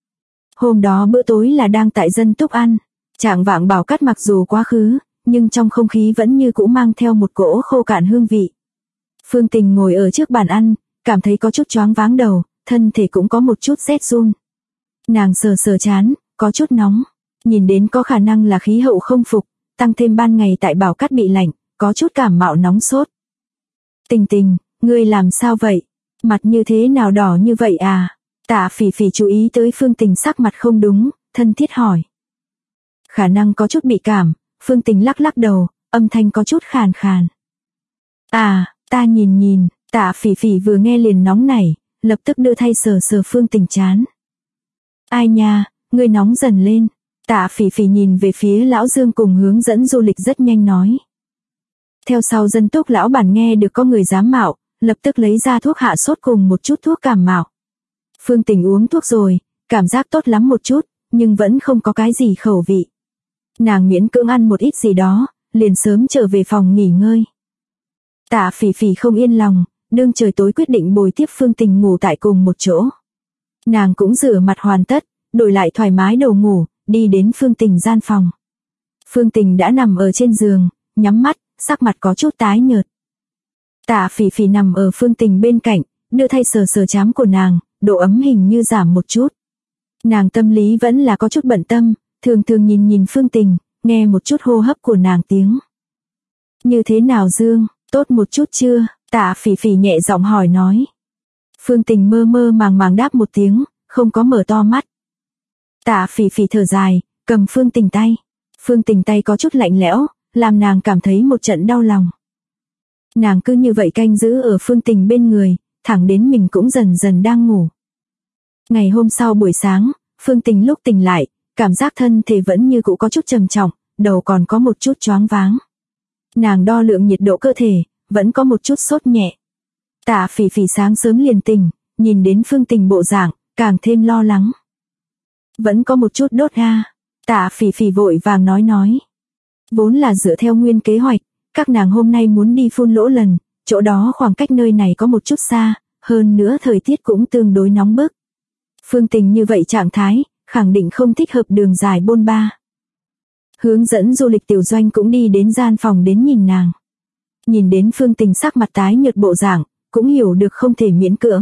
Hôm đó bữa tối là đang tại dân túc ăn, trạng vạng Bảo Cát mặc dù quá khứ, nhưng trong không khí vẫn như cũ mang theo một cỗ khô cạn hương vị. Phương Tình ngồi ở trước bàn ăn, cảm thấy có chút choáng váng đầu, thân thể cũng có một chút rét run. Nàng sờ sờ trán, có chút nóng, nhìn đến có khả năng là khí hậu không phục, tăng thêm ban ngày tại Bảo Cát bị lạnh, có chút cảm mạo nóng sốt. Tình Tình, ngươi làm sao vậy? Mặt như thế nào đỏ như vậy à? Tạ Phỉ Phỉ chú ý tới Phương Tình sắc mặt không đúng, thân thiết hỏi. Khả năng có chút bị cảm, Phương Tình lắc lắc đầu, âm thanh có chút khàn khàn. À, ta nhìn, Tạ Phỉ Phỉ vừa nghe liền nóng nảy, lập tức đưa tay sờ sờ Phương Tình trán. Ai nha, ngươi nóng dần lên. Tạ Phỉ Phỉ nhìn về phía lão Dương cùng hướng dẫn du lịch rất nhanh nói. Theo sau dân túc lão bản nghe được có người dám mạo, lập tức lấy ra thuốc hạ sốt cùng một chút thuốc cảm mạo. Phương Tình uống thuốc rồi, cảm giác tốt lắm một chút, nhưng vẫn không có cái gì khẩu vị. Nàng miễn cưỡng ăn một ít gì đó, liền sớm trở về phòng nghỉ ngơi. Tạ Phỉ Phỉ không yên lòng, đương trời tối quyết định bồi tiếp Phương Tình ngủ tại cùng một chỗ. Nàng cũng rửa mặt hoàn tất, đổi lại thoải mái đầu ngủ, đi đến Phương Tình gian phòng. Phương Tình đã nằm ở trên giường, nhắm mắt, sắc mặt có chút tái nhợt. Tạ Phỉ Phỉ nằm ở Phương Tình bên cạnh, đưa tay sờ sờ trán của nàng, độ ấm hình như giảm một chút. Nàng tâm lý vẫn là có chút bận tâm, thường thường nhìn Phương Tình, nghe một chút hô hấp của nàng tiếng. Như thế nào Dương, tốt một chút chưa? Tạ Phỉ Phỉ nhẹ giọng hỏi nói. Phương Tình mơ mơ màng đáp một tiếng, không có mở to mắt. Tạ Phỉ Phỉ thở dài, cầm Phương Tình tay. Phương Tình tay có chút lạnh lẽo, làm nàng cảm thấy một trận đau lòng. Nàng cứ như vậy canh giữ ở Phương Tình bên người, thẳng đến mình cũng dần dần đang ngủ. Ngày hôm sau buổi sáng, Phương Tình lúc tỉnh lại, cảm giác thân thể vẫn như cũ có chút trầm trọng, đầu còn có một chút choáng váng. Nàng đo lượng nhiệt độ cơ thể, vẫn có một chút sốt nhẹ. Tạ Phỉ Phỉ sáng sớm liền tỉnh, nhìn đến Phương Tình bộ dạng, càng thêm lo lắng. Vẫn có một chút đốt ha. Tạ Phỉ Phỉ vội vàng nói. Vốn là dựa theo nguyên kế hoạch, các nàng hôm nay muốn đi Phun Lỗ lần, chỗ đó khoảng cách nơi này có một chút xa, hơn nữa thời tiết cũng tương đối nóng bức. Phương Tình như vậy trạng thái, khẳng định không thích hợp đường dài bôn ba. Hướng dẫn du lịch Tiểu Doanh cũng đi đến gian phòng đến nhìn nàng. Nhìn đến Phương Tình sắc mặt tái nhợt bộ dạng, cũng hiểu được không thể miễn cưỡng.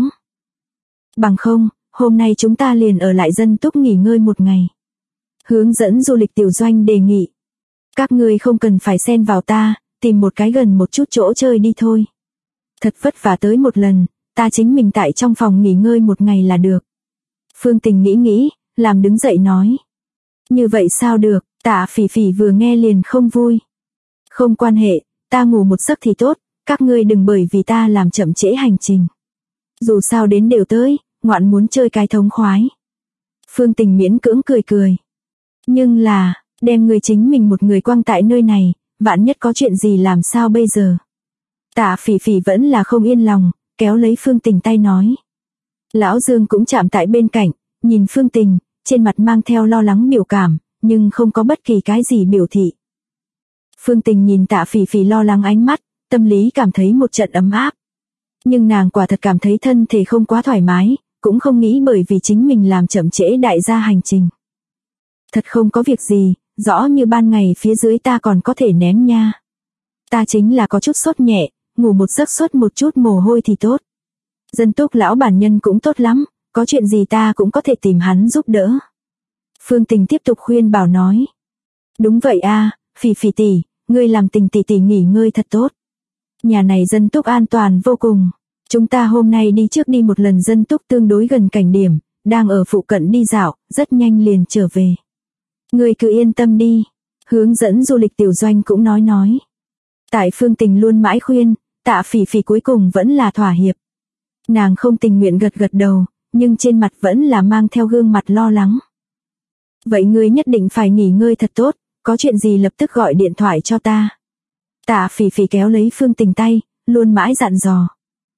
Bằng không, hôm nay chúng ta liền ở lại dân túc nghỉ ngơi một ngày. Hướng dẫn du lịch Tiểu Doanh đề nghị. Các ngươi không cần phải xen vào ta, tìm một cái gần một chút chỗ chơi đi thôi. Thật vất vả tới một lần, ta chính mình tại trong phòng nghỉ ngơi một ngày là được. Phương Tình nghĩ, làm đứng dậy nói. Như vậy sao được, Tạ Phỉ Phỉ vừa nghe liền không vui. Không quan hệ, ta ngủ một giấc thì tốt, các ngươi đừng bởi vì ta làm chậm trễ hành trình. Dù sao đến đều tới, ngoạn muốn chơi cái thống khoái. Phương Tình miễn cưỡng cười. Nhưng là, đem người chính mình một người quăng tại nơi này, vạn nhất có chuyện gì làm sao bây giờ. Tạ Phỉ Phỉ vẫn là không yên lòng, kéo lấy Phương Tình tay nói. Lão Dương cũng chạm tại bên cạnh, nhìn Phương Tình, trên mặt mang theo lo lắng biểu cảm, nhưng không có bất kỳ cái gì biểu thị. Phương Tình nhìn Tạ Phỉ Phỉ lo lắng ánh mắt, tâm lý cảm thấy một trận ấm áp. Nhưng nàng quả thật cảm thấy thân thể không quá thoải mái, cũng không nghĩ bởi vì chính mình làm chậm trễ đại gia hành trình. Thật không có việc gì, rõ như ban ngày phía dưới ta còn có thể ném nha. Ta chính là có chút sốt nhẹ, ngủ một giấc xuất một chút mồ hôi thì tốt. Dân túc lão bản nhân cũng tốt lắm, có chuyện gì ta cũng có thể tìm hắn giúp đỡ. Phương Tình tiếp tục khuyên bảo nói. Đúng vậy a, Phỉ Phỉ tỷ, ngươi làm Tình tỷ tỷ nghỉ ngơi thật tốt. Nhà này dân túc an toàn vô cùng. Chúng ta hôm nay đi trước đi một lần dân túc tương đối gần cảnh điểm, đang ở phụ cận đi dạo, rất nhanh liền trở về. Ngươi cứ yên tâm đi. Hướng dẫn du lịch Tiểu Doanh cũng nói. Tại Phương Tình luôn mãi khuyên, Tạ Phỉ Phỉ cuối cùng vẫn là thỏa hiệp. Nàng không tình nguyện gật đầu, nhưng trên mặt vẫn là mang theo gương mặt lo lắng. Vậy ngươi nhất định phải nghỉ ngơi thật tốt, có chuyện gì lập tức gọi điện thoại cho ta. Tạ Phỉ Phỉ kéo lấy Phương Tình tay, luôn mãi dặn dò.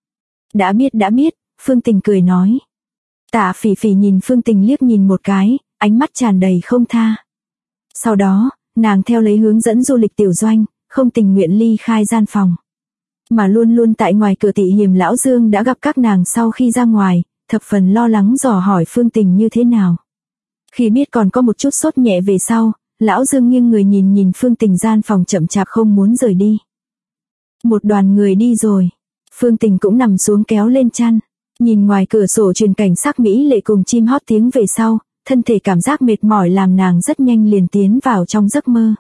Đã biết, Phương Tình cười nói. Tạ Phỉ Phỉ nhìn Phương Tình liếc nhìn một cái, ánh mắt tràn đầy không tha. Sau đó, nàng theo lấy hướng dẫn du lịch Tiểu Doanh, không tình nguyện ly khai gian phòng. Mà luôn tại ngoài cửa Tị Hiềm lão Dương đã gặp các nàng sau khi ra ngoài, thập phần lo lắng dò hỏi Phương Tình như thế nào. Khi biết còn có một chút sốt nhẹ về sau, lão Dương nghiêng người nhìn Phương Tình gian phòng chậm chạp không muốn rời đi. Một đoàn người đi rồi, Phương Tình cũng nằm xuống kéo lên chăn, nhìn ngoài cửa sổ truyền cảnh sắc mỹ lệ cùng chim hót tiếng về sau, thân thể cảm giác mệt mỏi làm nàng rất nhanh liền tiến vào trong giấc mơ.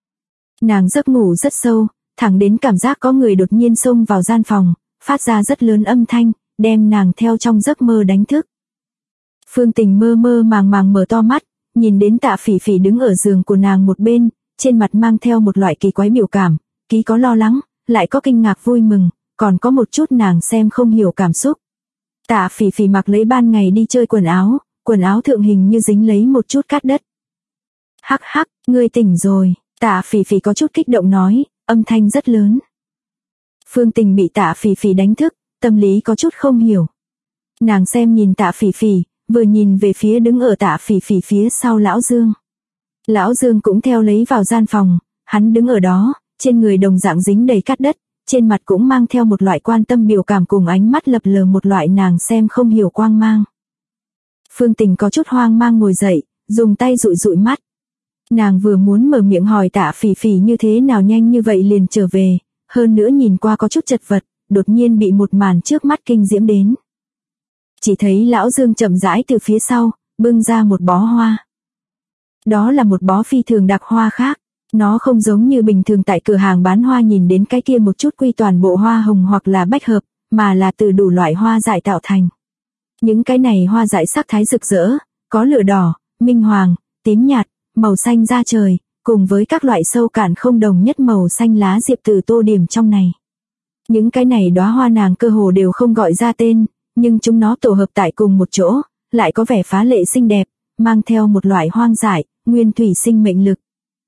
Nàng giấc ngủ rất sâu, thẳng đến cảm giác có người đột nhiên xông vào gian phòng, phát ra rất lớn âm thanh, đem nàng theo trong giấc mơ đánh thức. Phương Tình mơ màng mở to mắt, nhìn đến Tạ Phỉ Phỉ đứng ở giường của nàng một bên, trên mặt mang theo một loại kỳ quái biểu cảm, ký có lo lắng, lại có kinh ngạc vui mừng, còn có một chút nàng xem không hiểu cảm xúc. Tạ Phỉ Phỉ mặc lấy ban ngày đi chơi quần áo thượng hình như dính lấy một chút cát đất. Hắc, ngươi tỉnh rồi, Tạ Phỉ Phỉ có chút kích động nói, âm thanh rất lớn. Phương Tình bị Tạ Phỉ Phỉ đánh thức, tâm lý có chút không hiểu. Nàng xem nhìn Tạ Phỉ Phỉ, vừa nhìn về phía đứng ở Tạ Phỉ Phỉ phía sau lão Dương. Lão Dương cũng theo lấy vào gian phòng, hắn đứng ở đó, trên người đồng dạng dính đầy cát đất, trên mặt cũng mang theo một loại quan tâm biểu cảm cùng ánh mắt lập lờ một loại nàng xem không hiểu quang mang. Phương Tình có chút hoang mang ngồi dậy, dùng tay dụi mắt. Nàng vừa muốn mở miệng hỏi Tạ Phỉ Phỉ như thế nào nhanh như vậy liền trở về, hơn nữa nhìn qua có chút chật vật, đột nhiên bị một màn trước mắt kinh diễm đến. Chỉ thấy lão Dương chậm rãi từ phía sau, bưng ra một bó hoa. Đó là một bó phi thường đặc hoa khác, nó không giống như bình thường tại cửa hàng bán hoa nhìn đến cái kia một chút quy toàn bộ hoa hồng hoặc là bách hợp, mà là từ đủ loại hoa dại tạo thành. Những cái này hoa dại sắc thái rực rỡ, có lửa đỏ, minh hoàng, tím nhạt, màu xanh da trời, cùng với các loại sâu cạn không đồng nhất màu xanh lá diệp từ tô điểm trong này. Những cái này đóa hoa nàng cơ hồ đều không gọi ra tên, nhưng chúng nó tổ hợp tại cùng một chỗ, lại có vẻ phá lệ xinh đẹp, mang theo một loại hoang dại, nguyên thủy sinh mệnh lực.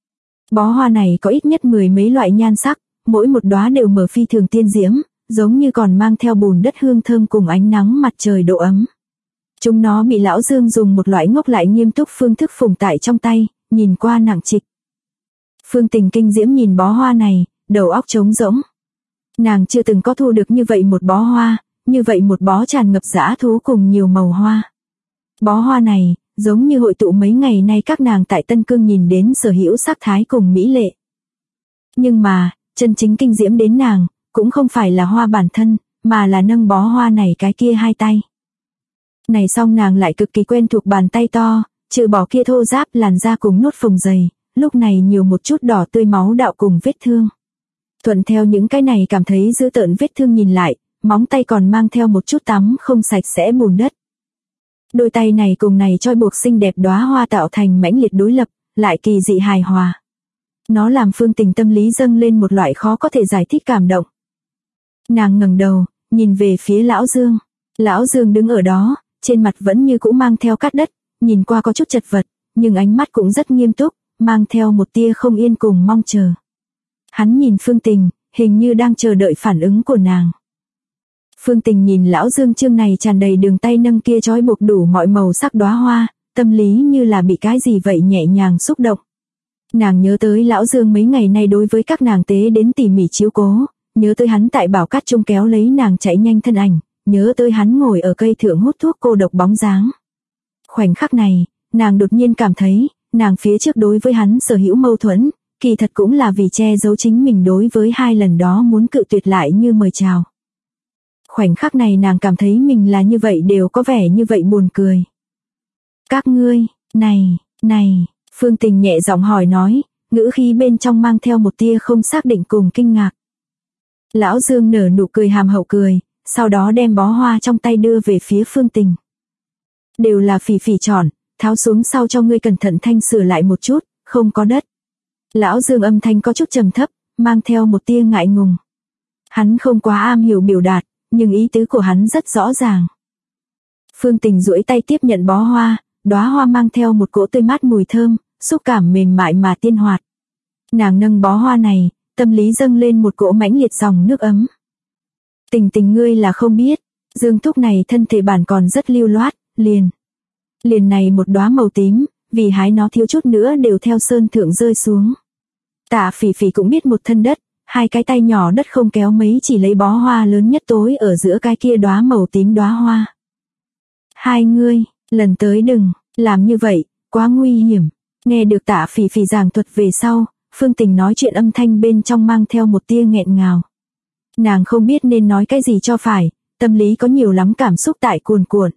Bó hoa này có ít nhất 10 mấy loại nhan sắc, mỗi một đóa đều mở phi thường tiên diễm, giống như còn mang theo bùn đất hương thơm cùng ánh nắng mặt trời độ ấm. Chúng nó bị Lão Dương dùng một loại ngốc lại nghiêm túc phương thức phủng tại trong tay, nhìn qua nặng trịch. Phương Tình kinh diễm nhìn bó hoa này, đầu óc trống rỗng. Nàng chưa từng có thu được như vậy một bó hoa, như vậy một bó tràn ngập dã thú cùng nhiều màu hoa. Bó hoa này, giống như hội tụ mấy ngày nay các nàng tại Tân Cương nhìn đến sở hữu sắc thái cùng mỹ lệ. Nhưng mà, chân chính kinh diễm đến nàng, cũng không phải là hoa bản thân, mà là nâng bó hoa này cái kia hai tay. Này xong nàng lại cực kỳ quen thuộc bàn tay to, trừ bỏ kia thô ráp làn da cùng nốt phồng dày, lúc này nhiều một chút đỏ tươi máu đạo cùng vết thương. Thuận theo những cái này cảm thấy dữ tợn vết thương nhìn lại, móng tay còn mang theo một chút tắm không sạch sẽ bùn đất. Đôi tay này cùng này trói buộc xinh đẹp đóa hoa tạo thành mãnh liệt đối lập, lại kỳ dị hài hòa. Nó làm Phương Tình tâm lý dâng lên một loại khó có thể giải thích cảm động. Nàng ngẩng đầu, nhìn về phía Lão Dương. Lão Dương đứng ở đó, trên mặt vẫn như cũ mang theo cát đất, nhìn qua có chút chật vật, nhưng ánh mắt cũng rất nghiêm túc, mang theo một tia không yên cùng mong chờ. Hắn nhìn Phương Tình, hình như đang chờ đợi phản ứng của nàng. Phương Tình nhìn Lão Dương chương này tràn đầy đường tay nâng kia trói buộc đủ mọi màu sắc đóa hoa, tâm lý như là bị cái gì vậy nhẹ nhàng xúc động. Nàng nhớ tới Lão Dương mấy ngày nay đối với các nàng tế đến tỉ mỉ chiếu cố, nhớ tới hắn tại bảo cát trung kéo lấy nàng chạy nhanh thân ảnh, nhớ tới hắn ngồi ở cây thượng hút thuốc cô độc bóng dáng. Khoảnh khắc này, nàng đột nhiên cảm thấy, nàng phía trước đối với hắn sở hữu mâu thuẫn, kỳ thật cũng là vì che giấu chính mình đối với hai lần đó muốn cự tuyệt lại như mời chào. Khoảnh khắc này nàng cảm thấy mình là như vậy đều có vẻ như vậy buồn cười. Các ngươi, này, Phương Tình nhẹ giọng hỏi nói, ngữ khí bên trong mang theo một tia không xác định cùng kinh ngạc. Lão Dương nở nụ cười hàm hậu cười, sau đó đem bó hoa trong tay đưa về phía Phương Tình. Đều là Phỉ Phỉ chọn, tháo xuống sau cho ngươi cẩn thận thanh sửa lại một chút, không có đất. Lão Dương âm thanh có chút trầm thấp, mang theo một tia ngại ngùng. Hắn không quá am hiểu biểu đạt, nhưng ý tứ của hắn rất rõ ràng. Phương Tình duỗi tay tiếp nhận bó hoa, đóa hoa mang theo một cỗ tươi mát mùi thơm, xúc cảm mềm mại mà tiên hoạt. Nàng nâng bó hoa này, tâm lý dâng lên một cỗ mãnh liệt dòng nước ấm. Tình ngươi là không biết, Dương Thúc này thân thể bản còn rất lưu loát, liền này một đóa màu tím, vì hái nó thiếu chút nữa đều theo sơn thượng rơi xuống. Tạ Phỉ Phỉ cũng biết một thân đất, hai cái tay nhỏ đất không kéo mấy chỉ lấy bó hoa lớn nhất tối ở giữa cái kia đóa màu tím đóa hoa. Hai ngươi, lần tới đừng làm như vậy, quá nguy hiểm. Nghe được Tạ Phỉ Phỉ giảng thuật về sau, Phương Tình nói chuyện âm thanh bên trong mang theo một tia nghẹn ngào. Nàng không biết nên nói cái gì cho phải, tâm lý có nhiều lắm cảm xúc tại cuồn cuộn.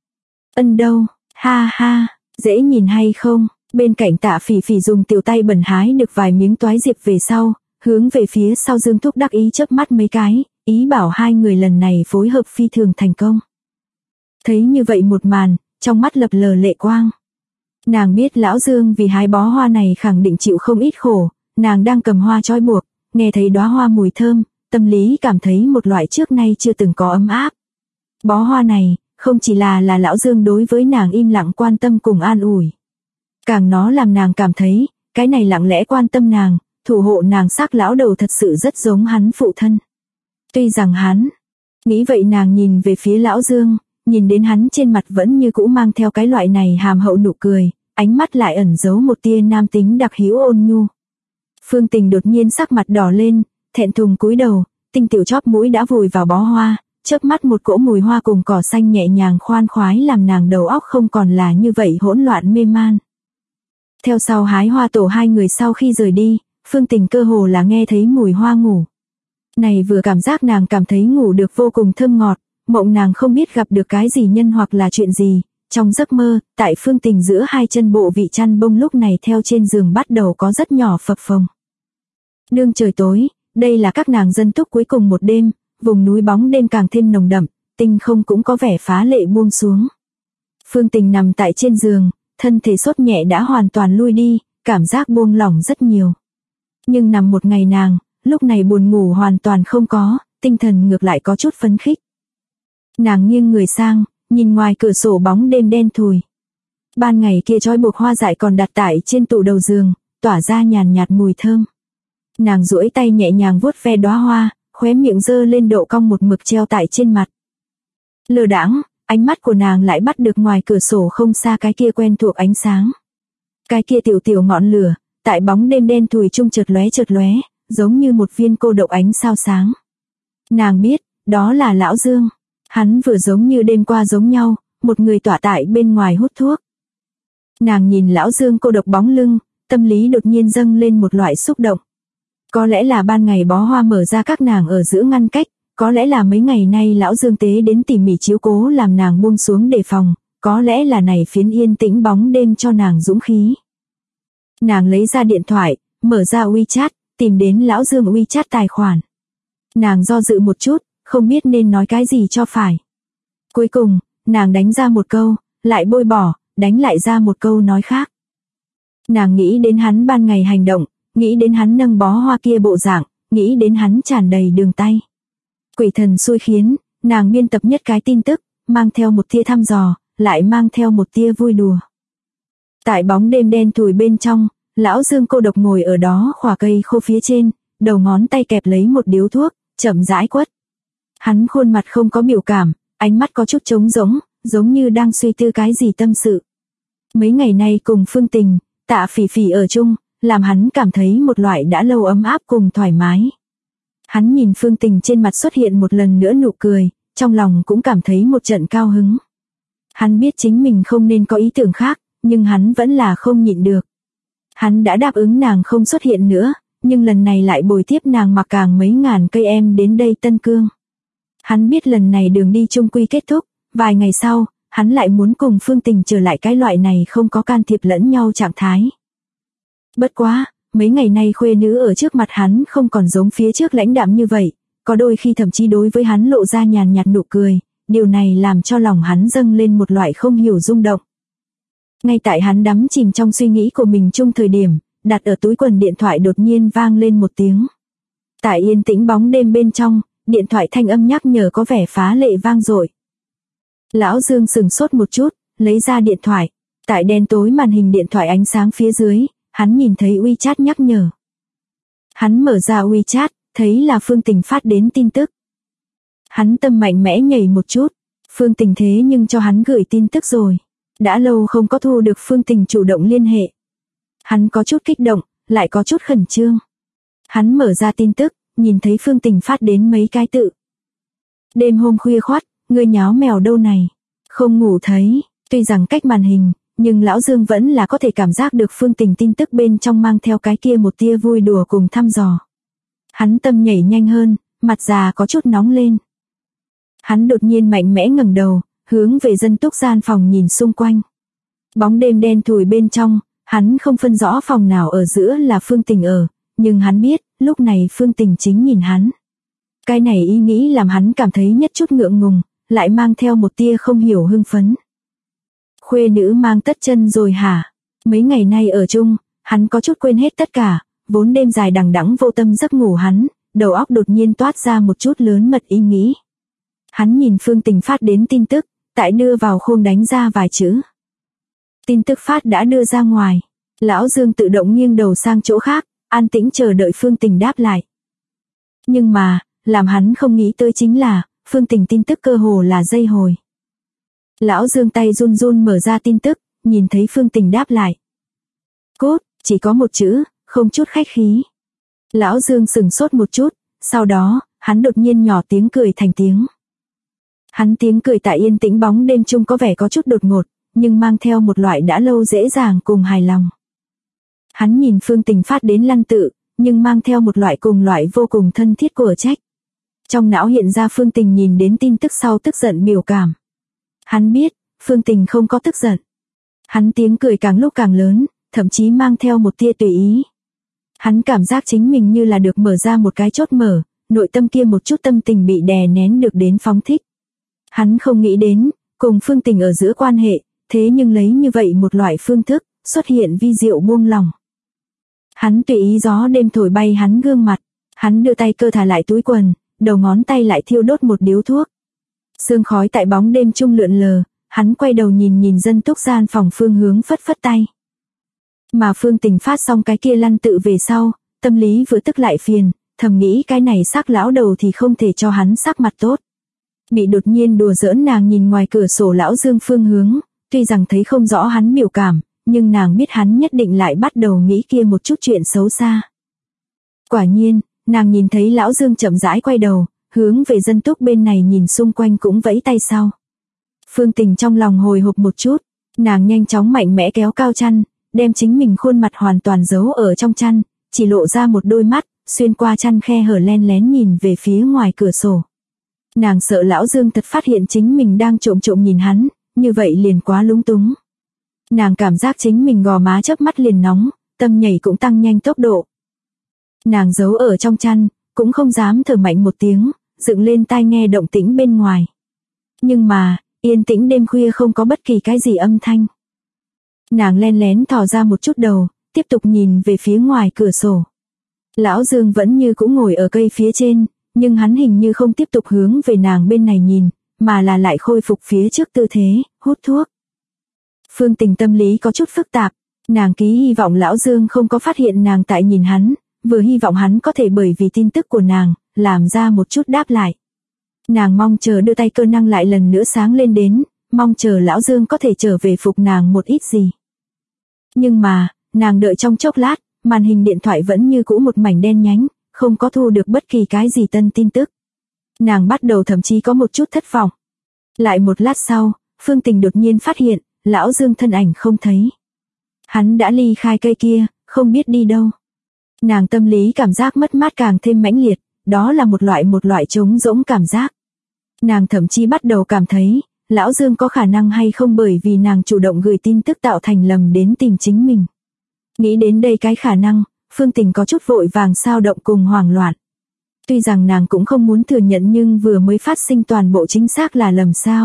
Ân đâu, ha ha, dễ nhìn hay không? Bên cạnh Tạ Phỉ Phỉ dùng tiểu tay bẩn hái được vài miếng toái diệp về sau, hướng về phía sau Dương Thúc đắc ý chớp mắt mấy cái, ý bảo hai người lần này phối hợp phi thường thành công. Thấy như vậy một màn, trong mắt lập lờ lệ quang. Nàng biết Lão Dương vì hái bó hoa này khẳng định chịu không ít khổ, nàng đang cầm hoa trói buộc, nghe thấy đóa hoa mùi thơm, tâm lý cảm thấy một loại trước nay chưa từng có ấm áp. Bó hoa này, không chỉ là Lão Dương đối với nàng im lặng quan tâm cùng an ủi. Càng nó làm nàng cảm thấy, cái này lặng lẽ quan tâm nàng, thủ hộ nàng xác lão đầu thật sự rất giống hắn phụ thân. Tuy rằng hắn, nghĩ vậy nàng nhìn về phía Lão Dương, nhìn đến hắn trên mặt vẫn như cũ mang theo cái loại này hàm hậu nụ cười, ánh mắt lại ẩn giấu một tia nam tính đặc hữu ôn nhu. Phương Tình đột nhiên sắc mặt đỏ lên, thẹn thùng cúi đầu, tinh tiểu chóp mũi đã vùi vào bó hoa, chớp mắt một cỗ mùi hoa cùng cỏ xanh nhẹ nhàng khoan khoái làm nàng đầu óc không còn là như vậy hỗn loạn mê man. Theo sau hái hoa tổ hai người sau khi rời đi, Phương Tình cơ hồ là nghe thấy mùi hoa ngủ. Này vừa cảm giác nàng cảm thấy ngủ được vô cùng thơm ngọt, mộng nàng không biết gặp được cái gì nhân hoặc là chuyện gì, trong giấc mơ, tại Phương Tình giữa hai chân bộ vị chăn bông lúc này theo trên giường bắt đầu có rất nhỏ phập phồng. Đương trời tối, đây là các nàng dân túc cuối cùng một đêm, vùng núi bóng đêm càng thêm nồng đậm, tinh không cũng có vẻ phá lệ buông xuống. Phương Tình nằm tại trên giường, thân thể sốt nhẹ đã hoàn toàn lui đi, cảm giác buông lỏng rất nhiều. Nhưng nằm một ngày nàng, lúc này buồn ngủ hoàn toàn không có, tinh thần ngược lại có chút phấn khích. Nàng nghiêng người sang, nhìn ngoài cửa sổ bóng đêm đen thùi. Ban ngày kia trói buộc hoa dại còn đặt tại trên tủ đầu giường, tỏa ra nhàn nhạt mùi thơm. Nàng duỗi tay nhẹ nhàng vuốt ve đóa hoa, khóe miệng giơ lên độ cong một mực treo tại trên mặt. Lơ đãng, ánh mắt của nàng lại bắt được ngoài cửa sổ không xa cái kia quen thuộc ánh sáng. Cái kia tiểu tiểu ngọn lửa, tại bóng đêm đen thùi chung chợt lóe, giống như một viên cô độc ánh sao sáng. Nàng biết, đó là lão Dương. Hắn vừa giống như đêm qua giống nhau, một người tỏa tại bên ngoài hút thuốc. Nàng nhìn lão Dương cô độc bóng lưng, tâm lý đột nhiên dâng lên một loại xúc động. Có lẽ là ban ngày bó hoa mở ra các nàng ở giữa ngăn cách, có lẽ là mấy ngày nay lão Dương tế đến tỉ mỉ chiếu cố làm nàng buông xuống đề phòng, có lẽ là này phiến yên tĩnh bóng đêm cho nàng dũng khí. Nàng lấy ra điện thoại, mở ra WeChat, tìm đến lão Dương WeChat tài khoản. Nàng do dự một chút, không biết nên nói cái gì cho phải. Cuối cùng, nàng đánh ra một câu, lại bôi bỏ, đánh lại ra một câu nói khác. Nàng nghĩ đến hắn ban ngày hành động, nghĩ đến hắn nâng bó hoa kia bộ dạng, nghĩ đến hắn tràn đầy đường tay. Quỷ thần xui khiến, nàng biên tập nhất cái tin tức, mang theo một tia thăm dò, lại mang theo một tia vui đùa. Tại bóng đêm đen thùi bên trong, lão Dương cô độc ngồi ở đó khỏa cây khô phía trên, đầu ngón tay kẹp lấy một điếu thuốc, chậm rãi quất. Hắn khuôn mặt không có biểu cảm, ánh mắt có chút trống rỗng, giống như đang suy tư cái gì tâm sự. Mấy ngày nay cùng Phương Tình, Tạ Phỉ Phỉ ở chung, làm hắn cảm thấy một loại đã lâu ấm áp cùng thoải mái. Hắn nhìn Phương Tình trên mặt xuất hiện một lần nữa nụ cười, trong lòng cũng cảm thấy một trận cao hứng. Hắn biết chính mình không nên có ý tưởng khác, nhưng hắn vẫn là không nhịn được. Hắn đã đáp ứng nàng không xuất hiện nữa, nhưng lần này lại bồi tiếp nàng mặc càng mấy ngàn cây em đến đây Tân Cương. Hắn biết lần này đường đi chung quy kết thúc, vài ngày sau, hắn lại muốn cùng Phương Tình trở lại cái loại này không có can thiệp lẫn nhau trạng thái. Bất quá, mấy ngày nay khuê nữ ở trước mặt hắn không còn giống phía trước lãnh đạm như vậy, có đôi khi thậm chí đối với hắn lộ ra nhàn nhạt nụ cười, điều này làm cho lòng hắn dâng lên một loại không hiểu rung động. Ngay tại hắn đắm chìm trong suy nghĩ của mình chung thời điểm, đặt ở túi quần điện thoại đột nhiên vang lên một tiếng. Tại yên tĩnh bóng đêm bên trong, điện thoại thanh âm nhắc nhở có vẻ phá lệ vang dội. Lão Dương sừng sốt một chút, lấy ra điện thoại. Tại đen tối màn hình điện thoại ánh sáng phía dưới, hắn nhìn thấy WeChat nhắc nhở. Hắn mở ra WeChat, thấy là Phương Tình phát đến tin tức. Hắn tâm mạnh mẽ nhảy một chút. Phương Tình thế nhưng cho hắn gửi tin tức rồi. Đã lâu không có thu được Phương Tình chủ động liên hệ. Hắn có chút kích động, lại có chút khẩn trương. Hắn mở ra tin tức, nhìn thấy Phương Tình phát đến mấy cái tự. Đêm hôm khuya khoắt, ngươi nháo mèo đâu này? Không ngủ thấy, tuy rằng cách màn hình, nhưng lão Dương vẫn là có thể cảm giác được Phương Tình tin tức bên trong mang theo cái kia một tia vui đùa cùng thăm dò. Hắn tâm nhảy nhanh hơn, mặt già có chút nóng lên. Hắn đột nhiên mạnh mẽ ngẩng đầu, hướng về dân túc gian phòng nhìn xung quanh. Bóng đêm đen thùi bên trong, hắn không phân rõ phòng nào ở giữa là Phương Tình ở, nhưng hắn biết, lúc này Phương Tình chính nhìn hắn. Cái này ý nghĩ làm hắn cảm thấy nhất chút ngượng ngùng, lại mang theo một tia không hiểu hưng phấn. Khuê nữ mang tất chân rồi hả? Mấy ngày nay ở chung, hắn có chút quên hết tất cả, vốn đêm dài đằng đẵng vô tâm giấc ngủ hắn, đầu óc đột nhiên toát ra một chút lớn mật ý nghĩ. Hắn nhìn Phương Tình phát đến tin tức, tại đưa vào khuôn đánh ra vài chữ. Tin tức phát đã đưa ra ngoài, lão Dương tự động nghiêng đầu sang chỗ khác, an tĩnh chờ đợi Phương Tình đáp lại. Nhưng mà, làm hắn không nghĩ tới chính là, Phương Tình tin tức cơ hồ là dây hồi. Lão Dương tay run run mở ra tin tức, nhìn thấy Phương Tình đáp lại. Cốt, chỉ có một chữ, không chút khách khí. Lão Dương sừng sốt một chút, sau đó, hắn đột nhiên nhỏ tiếng cười thành tiếng. Hắn tiếng cười tại yên tĩnh bóng đêm chung có vẻ có chút đột ngột, nhưng mang theo một loại đã lâu dễ dàng cùng hài lòng. Hắn nhìn Phương Tình phát đến lăng tự, nhưng mang theo một loại cùng loại vô cùng thân thiết của trách. Trong não hiện ra Phương Tình nhìn đến tin tức sau tức giận biểu cảm. Hắn biết, Phương Tình không có tức giận. Hắn tiếng cười càng lúc càng lớn, thậm chí mang theo một tia tùy ý. Hắn cảm giác chính mình như là được mở ra một cái chốt mở, nội tâm kia một chút tâm tình bị đè nén được đến phóng thích. Hắn không nghĩ đến, cùng Phương Tình ở giữa quan hệ, thế nhưng lấy như vậy một loại phương thức, xuất hiện vi diệu buông lòng. Hắn tùy ý gió đêm thổi bay hắn gương mặt, hắn đưa tay cơ thả lại túi quần, đầu ngón tay lại thiêu đốt một điếu thuốc. Sương khói tại bóng đêm trung lượn lờ, hắn quay đầu nhìn dân túc gian phòng phương hướng phất phất tay. Mà Phương Tình phát xong cái kia lăn tự về sau, tâm lý vừa tức lại phiền, thầm nghĩ cái này xác lão đầu thì không thể cho hắn sắc mặt tốt. Bị đột nhiên đùa giỡn nàng nhìn ngoài cửa sổ lão Dương phương hướng, tuy rằng thấy không rõ hắn biểu cảm, nhưng nàng biết hắn nhất định lại bắt đầu nghĩ kia một chút chuyện xấu xa. Quả nhiên, nàng nhìn thấy lão Dương chậm rãi quay đầu, hướng về dân túc bên này nhìn xung quanh cũng vẫy tay sau. Phương Tình trong lòng hồi hộp một chút, nàng nhanh chóng mạnh mẽ kéo cao chăn, đem chính mình khuôn mặt hoàn toàn giấu ở trong chăn, chỉ lộ ra một đôi mắt, xuyên qua chăn khe hở len lén nhìn về phía ngoài cửa sổ. Nàng sợ lão Dương thật phát hiện chính mình đang trộm trộm nhìn hắn, như vậy liền quá lúng túng. Nàng cảm giác chính mình gò má chớp mắt liền nóng, tâm nhảy cũng tăng nhanh tốc độ. Nàng giấu ở trong chăn, cũng không dám thở mạnh một tiếng, dựng lên tai nghe động tĩnh bên ngoài. Nhưng mà, yên tĩnh đêm khuya không có bất kỳ cái gì âm thanh. Nàng len lén thò ra một chút đầu, tiếp tục nhìn về phía ngoài cửa sổ. Lão Dương vẫn như cũng ngồi ở cây phía trên, nhưng hắn hình như không tiếp tục hướng về nàng bên này nhìn, mà là lại khôi phục phía trước tư thế, hút thuốc. Phương Tình tâm lý có chút phức tạp, nàng ký hy vọng lão Dương không có phát hiện nàng tại nhìn hắn, vừa hy vọng hắn có thể bởi vì tin tức của nàng, làm ra một chút đáp lại. Nàng mong chờ đưa tay cơ năng lại lần nữa sáng lên đến, mong chờ lão Dương có thể trở về phục nàng một ít gì. Nhưng mà, nàng đợi trong chốc lát, màn hình điện thoại vẫn như cũ một mảnh đen nhánh, không có thu được bất kỳ cái gì tân tin tức. Nàng bắt đầu thậm chí có một chút thất vọng. Lại một lát sau, Phương Tình đột nhiên phát hiện, lão Dương thân ảnh không thấy. Hắn đã ly khai cây kia, không biết đi đâu. Nàng tâm lý cảm giác mất mát càng thêm mãnh liệt, đó là một loại trống rỗng cảm giác. Nàng thậm chí bắt đầu cảm thấy, lão Dương có khả năng hay không bởi vì nàng chủ động gửi tin tức tạo thành lầm đến tìm chính mình. Nghĩ đến đây cái khả năng, Phương Tình có chút vội vàng xao động cùng hoảng loạn. Tuy rằng nàng cũng không muốn thừa nhận nhưng vừa mới phát sinh toàn bộ chính xác là lầm sao.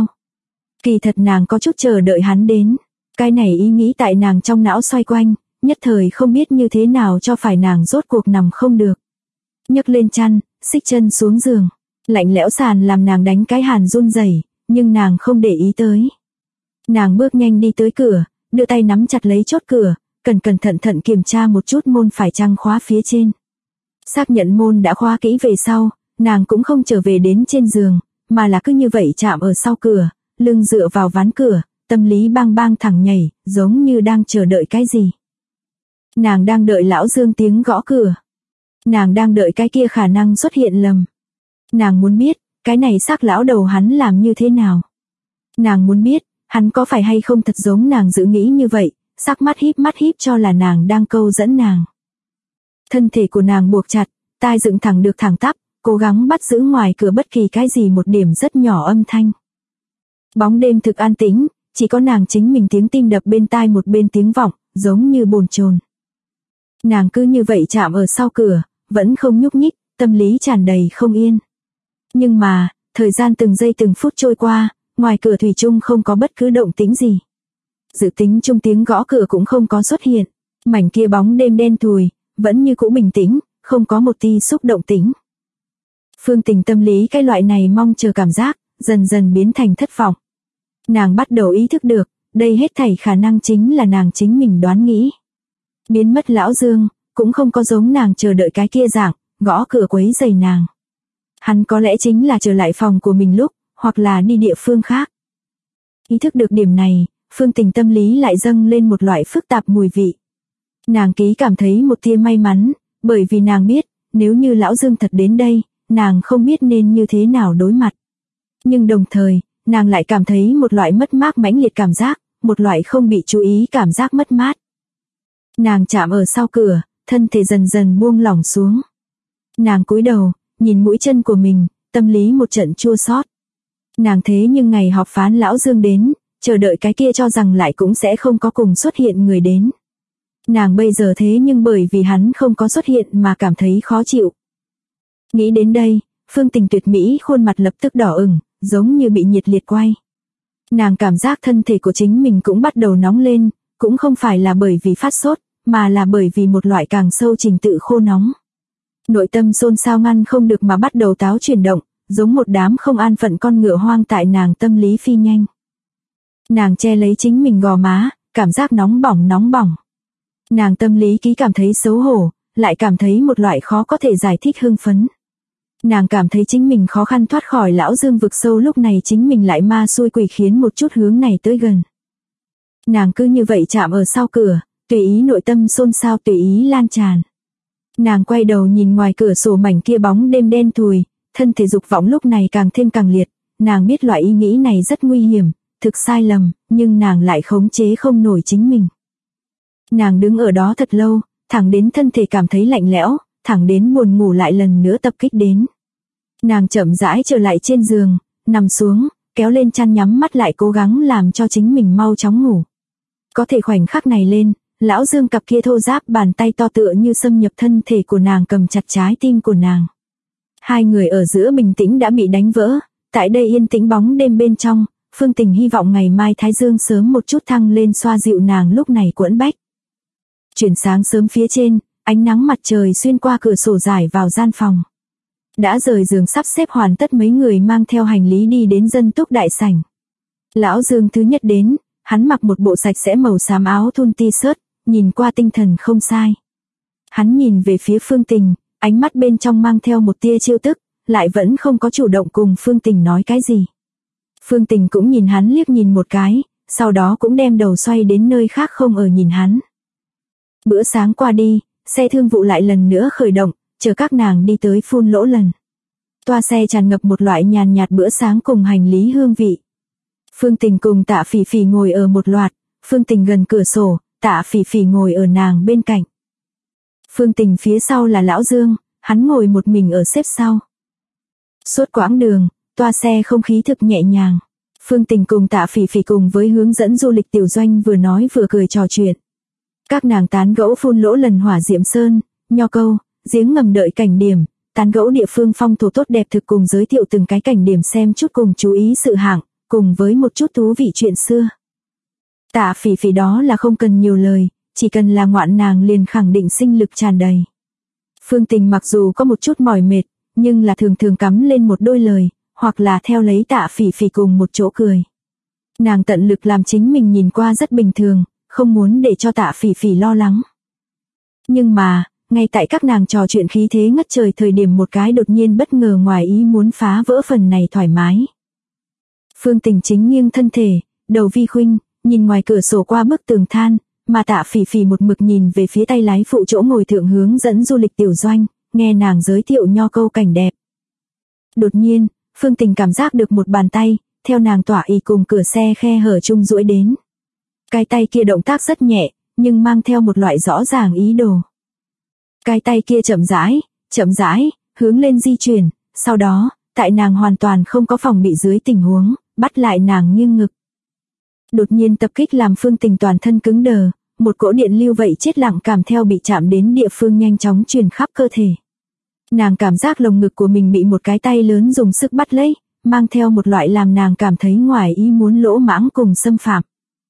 Kỳ thật nàng có chút chờ đợi hắn đến. Cái này ý nghĩ tại nàng trong não xoay quanh, nhất thời không biết như thế nào cho phải nàng rốt cuộc nằm không được. Nhấc lên chăn, xích chân xuống giường. Lạnh lẽo sàn làm nàng đánh cái hàn run rẩy, nhưng nàng không để ý tới. Nàng bước nhanh đi tới cửa, đưa tay nắm chặt lấy chốt cửa, cẩn thận kiểm tra một chút môn phải chăng khóa phía trên. Xác nhận môn đã khóa kỹ về sau, nàng cũng không trở về đến trên giường, mà là cứ như vậy chạm ở sau cửa, lưng dựa vào ván cửa, tâm lý bang bang thẳng nhảy, giống như đang chờ đợi cái gì. Nàng đang đợi lão Dương tiếng gõ cửa. Nàng đang đợi cái kia khả năng xuất hiện lầm. Nàng muốn biết, cái này xác lão đầu hắn làm như thế nào. Nàng muốn biết, hắn có phải hay không thật giống nàng dự nghĩ như vậy, sắc mắt híp cho là nàng đang câu dẫn nàng. Thân thể của nàng buộc chặt, tai dựng thẳng được thẳng tắp, cố gắng bắt giữ ngoài cửa bất kỳ cái gì một điểm rất nhỏ âm thanh. Bóng đêm thực an tĩnh, chỉ có nàng chính mình tiếng tim đập bên tai một bên tiếng vọng, giống như bồn chồn. Nàng cứ như vậy chạm ở sau cửa, vẫn không nhúc nhích, tâm lý tràn đầy không yên. Nhưng mà, thời gian từng giây từng phút trôi qua, ngoài cửa thủy chung không có bất cứ động tĩnh gì. Dự tính chung tiếng gõ cửa cũng không có xuất hiện, mảnh kia bóng đêm đen thùi, vẫn như cũ bình tĩnh, không có một tia xúc động tĩnh. Phương Tình tâm lý cái loại này mong chờ cảm giác, dần dần biến thành thất vọng. Nàng bắt đầu ý thức được, đây hết thảy khả năng chính là nàng chính mình đoán nghĩ. Biến mất lão Dương, cũng không có giống nàng chờ đợi cái kia dạng, gõ cửa quấy rầy nàng. Hắn có lẽ chính là trở lại phòng của mình lúc, hoặc là đi địa phương khác. Ý thức được điểm này, Phương Tình tâm lý lại dâng lên một loại phức tạp mùi vị. Nàng ký cảm thấy một tia may mắn, bởi vì nàng biết, nếu như lão Dương thật đến đây, nàng không biết nên như thế nào đối mặt. Nhưng đồng thời, nàng lại cảm thấy một loại mất mát mãnh liệt cảm giác, một loại không bị chú ý cảm giác mất mát. Nàng chạm ở sau cửa, thân thể dần dần buông lỏng xuống. Nàng cúi đầu, nhìn mũi chân của mình, tâm lý một trận chua xót. Nàng thế nhưng ngày họp phán lão Dương đến, chờ đợi cái kia cho rằng lại cũng sẽ không có cùng xuất hiện người đến. Nàng bây giờ thế nhưng bởi vì hắn không có xuất hiện mà cảm thấy khó chịu. Nghĩ đến đây, Phương Tình tuyệt mỹ khuôn mặt lập tức đỏ ửng, giống như bị nhiệt liệt quay. Nàng cảm giác thân thể của chính mình cũng bắt đầu nóng lên, cũng không phải là bởi vì phát sốt, mà là bởi vì một loại càng sâu trình tự khô nóng. Nội tâm xôn xao ngăn không được mà bắt đầu táo chuyển động, giống một đám không an phận con ngựa hoang tại nàng tâm lý phi nhanh. Nàng che lấy chính mình gò má, cảm giác nóng bỏng. Nàng tâm lý ký cảm thấy xấu hổ, lại cảm thấy một loại khó có thể giải thích hưng phấn. Nàng cảm thấy chính mình khó khăn thoát khỏi lão Dương vực sâu, lúc này chính mình lại ma xui quỷ khiến một chút hướng này tới gần. Nàng cứ như vậy chạm ở sau cửa, tùy ý nội tâm xôn xao, tùy ý lan tràn. Nàng quay đầu nhìn ngoài cửa sổ mảnh kia bóng đêm đen thùi, thân thể dục vọng lúc này càng thêm càng liệt. Nàng biết loại ý nghĩ này rất nguy hiểm, thực sai lầm, nhưng nàng lại khống chế không nổi chính mình. Nàng đứng ở đó thật lâu, thẳng đến thân thể cảm thấy lạnh lẽo, thẳng đến buồn ngủ lại lần nữa tập kích đến. Nàng chậm rãi trở lại trên giường, nằm xuống, kéo lên chăn nhắm mắt lại cố gắng làm cho chính mình mau chóng ngủ. Có thể khoảnh khắc này lên, lão Dương cặp kia thô ráp bàn tay to tựa như xâm nhập thân thể của nàng, cầm chặt trái tim của nàng. Hai người ở giữa bình tĩnh đã bị đánh vỡ, tại đây yên tĩnh bóng đêm bên trong, Phương Tình hy vọng ngày mai thái dương sớm một chút thăng lên xoa dịu nàng lúc này quẫn bách. Chuyển sáng sớm phía trên, ánh nắng mặt trời xuyên qua cửa sổ rải vào gian phòng. Đã rời giường sắp xếp hoàn tất, mấy người mang theo hành lý đi đến dân túc đại sảnh. Lão Dương thứ nhất đến, hắn mặc một bộ sạch sẽ màu xám áo thun t-shirt, nhìn qua tinh thần không sai. Hắn nhìn về phía Phương Tình, ánh mắt bên trong mang theo một tia trêu tức, lại vẫn không có chủ động cùng Phương Tình nói cái gì. Phương Tình cũng nhìn hắn liếc nhìn một cái, sau đó cũng đem đầu xoay đến nơi khác không ở nhìn hắn. Bữa sáng qua đi, xe thương vụ lại lần nữa khởi động, chờ các nàng đi tới Phun Lỗ Lần. Toa xe tràn ngập một loại nhàn nhạt bữa sáng cùng hành lý hương vị. Phương Tình cùng Tạ Phỉ Phỉ ngồi ở một loạt, Phương Tình gần cửa sổ, Tạ Phỉ Phỉ ngồi ở nàng bên cạnh. Phương Tình phía sau là lão Dương, hắn ngồi một mình ở xếp sau. Suốt quãng đường, toa xe không khí thực nhẹ nhàng. Phương Tình cùng Tạ Phỉ Phỉ cùng với hướng dẫn du lịch Tiểu Doanh vừa nói vừa cười trò chuyện. Các nàng tán gẫu Phun Lỗ Lần, Hỏa Diệm Sơn, Nho Câu, giếng ngầm đợi cảnh điểm, tán gẫu địa phương phong thổ tốt đẹp thực cùng giới thiệu từng cái cảnh điểm xem chút cùng chú ý sự hạng, cùng với một chút thú vị chuyện xưa. Tạ Phỉ Phỉ đó là không cần nhiều lời, chỉ cần là ngoạn nàng liền khẳng định sinh lực tràn đầy. Phương Tình mặc dù có một chút mỏi mệt, nhưng là thường thường cắm lên một đôi lời, hoặc là theo lấy Tạ Phỉ Phỉ cùng một chỗ cười. Nàng tận lực làm chính mình nhìn qua rất bình thường, không muốn để cho Tạ Phỉ Phỉ lo lắng. Nhưng mà, ngay tại các nàng trò chuyện khí thế ngất trời thời điểm, một cái đột nhiên bất ngờ ngoài ý muốn phá vỡ phần này thoải mái. Phương Tình chính nghiêng thân thể, đầu vi khuynh, nhìn ngoài cửa sổ qua bức tường than, mà Tạ Phỉ Phỉ một mực nhìn về phía tay lái phụ chỗ ngồi thượng hướng dẫn du lịch Tiểu Doanh, nghe nàng giới thiệu Nho Câu cảnh đẹp. Đột nhiên, Phương Tình cảm giác được một bàn tay, theo nàng tỏa y cùng cửa xe khe hở chung duỗi đến. Cái tay kia động tác rất nhẹ, nhưng mang theo một loại rõ ràng ý đồ. Cái tay kia chậm rãi, hướng lên di chuyển, sau đó, tại nàng hoàn toàn không có phòng bị dưới tình huống, bắt lại nàng nghiêng ngực. Đột nhiên tập kích làm Phương Tình toàn thân cứng đờ, một cỗ điện lưu vậy chết lặng cảm theo bị chạm đến địa phương nhanh chóng truyền khắp cơ thể. Nàng cảm giác lồng ngực của mình bị một cái tay lớn dùng sức bắt lấy, mang theo một loại làm nàng cảm thấy ngoài ý muốn lỗ mãng cùng xâm phạm.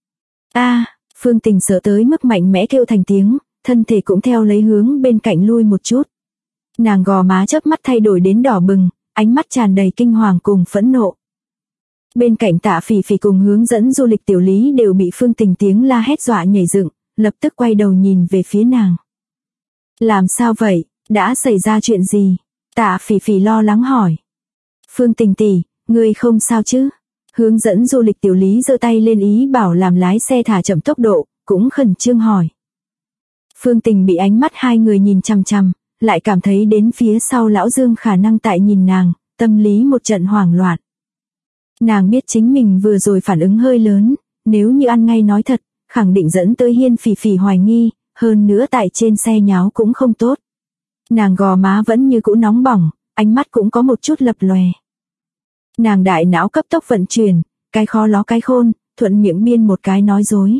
Phương Tình sợ tới mức mạnh mẽ kêu thành tiếng, thân thể cũng theo lấy hướng bên cạnh lui một chút. Nàng gò má chớp mắt thay đổi đến đỏ bừng, ánh mắt tràn đầy kinh hoàng cùng phẫn nộ. Bên cạnh Tạ Phỉ Phỉ cùng hướng dẫn du lịch Tiểu Lý đều bị Phương Tình tiếng la hét dọa nhảy dựng, lập tức quay đầu nhìn về phía nàng. Làm sao vậy, đã xảy ra chuyện gì? Tạ Phỉ Phỉ lo lắng hỏi. Phương Tình tỷ, ngươi không sao chứ? Hướng dẫn du lịch Tiểu Lý giơ tay lên ý bảo làm lái xe thả chậm tốc độ, cũng khẩn trương hỏi. Phương Tình bị ánh mắt hai người nhìn chằm chằm, lại cảm thấy đến phía sau lão Dương khả năng tại nhìn nàng, tâm lý một trận hoảng loạn. Nàng biết chính mình vừa rồi phản ứng hơi lớn, nếu như ăn ngay nói thật, khẳng định dẫn tới Hiên Phỉ Phỉ hoài nghi, hơn nữa tại trên xe nháo cũng không tốt. Nàng gò má vẫn như cũ nóng bỏng, ánh mắt cũng có một chút lập lòe. Nàng đại não cấp tốc vận chuyển, cái khó ló cái khôn, thuận miệng biên một cái nói dối.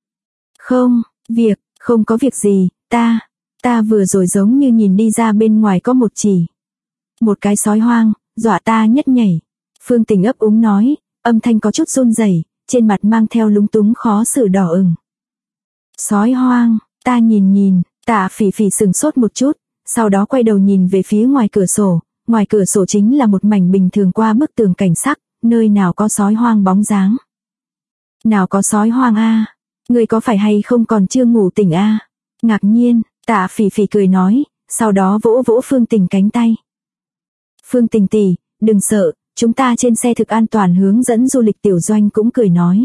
Không có việc gì, ta vừa rồi giống như nhìn đi ra bên ngoài có một cái sói hoang, dọa ta nhất nhảy. Phương Tình ấp úng nói, âm thanh có chút run rẩy, trên mặt mang theo lúng túng khó xử đỏ ửng. Sói hoang, ta nhìn, Tạ Phỉ Phỉ sừng sốt một chút, sau đó quay đầu nhìn về phía ngoài cửa sổ chính là một mảnh bình thường qua bức tường cảnh sắc, nơi nào có sói hoang bóng dáng. Nào có sói hoang a, ngươi có phải hay không còn chưa ngủ tỉnh a? Ngạc nhiên, Tạ Phỉ Phỉ cười nói, sau đó vỗ vỗ Phương Tình cánh tay. Phương Tình tỷ, đừng sợ, chúng ta trên xe thực an toàn hướng dẫn du lịch Tiểu Doanh cũng cười nói.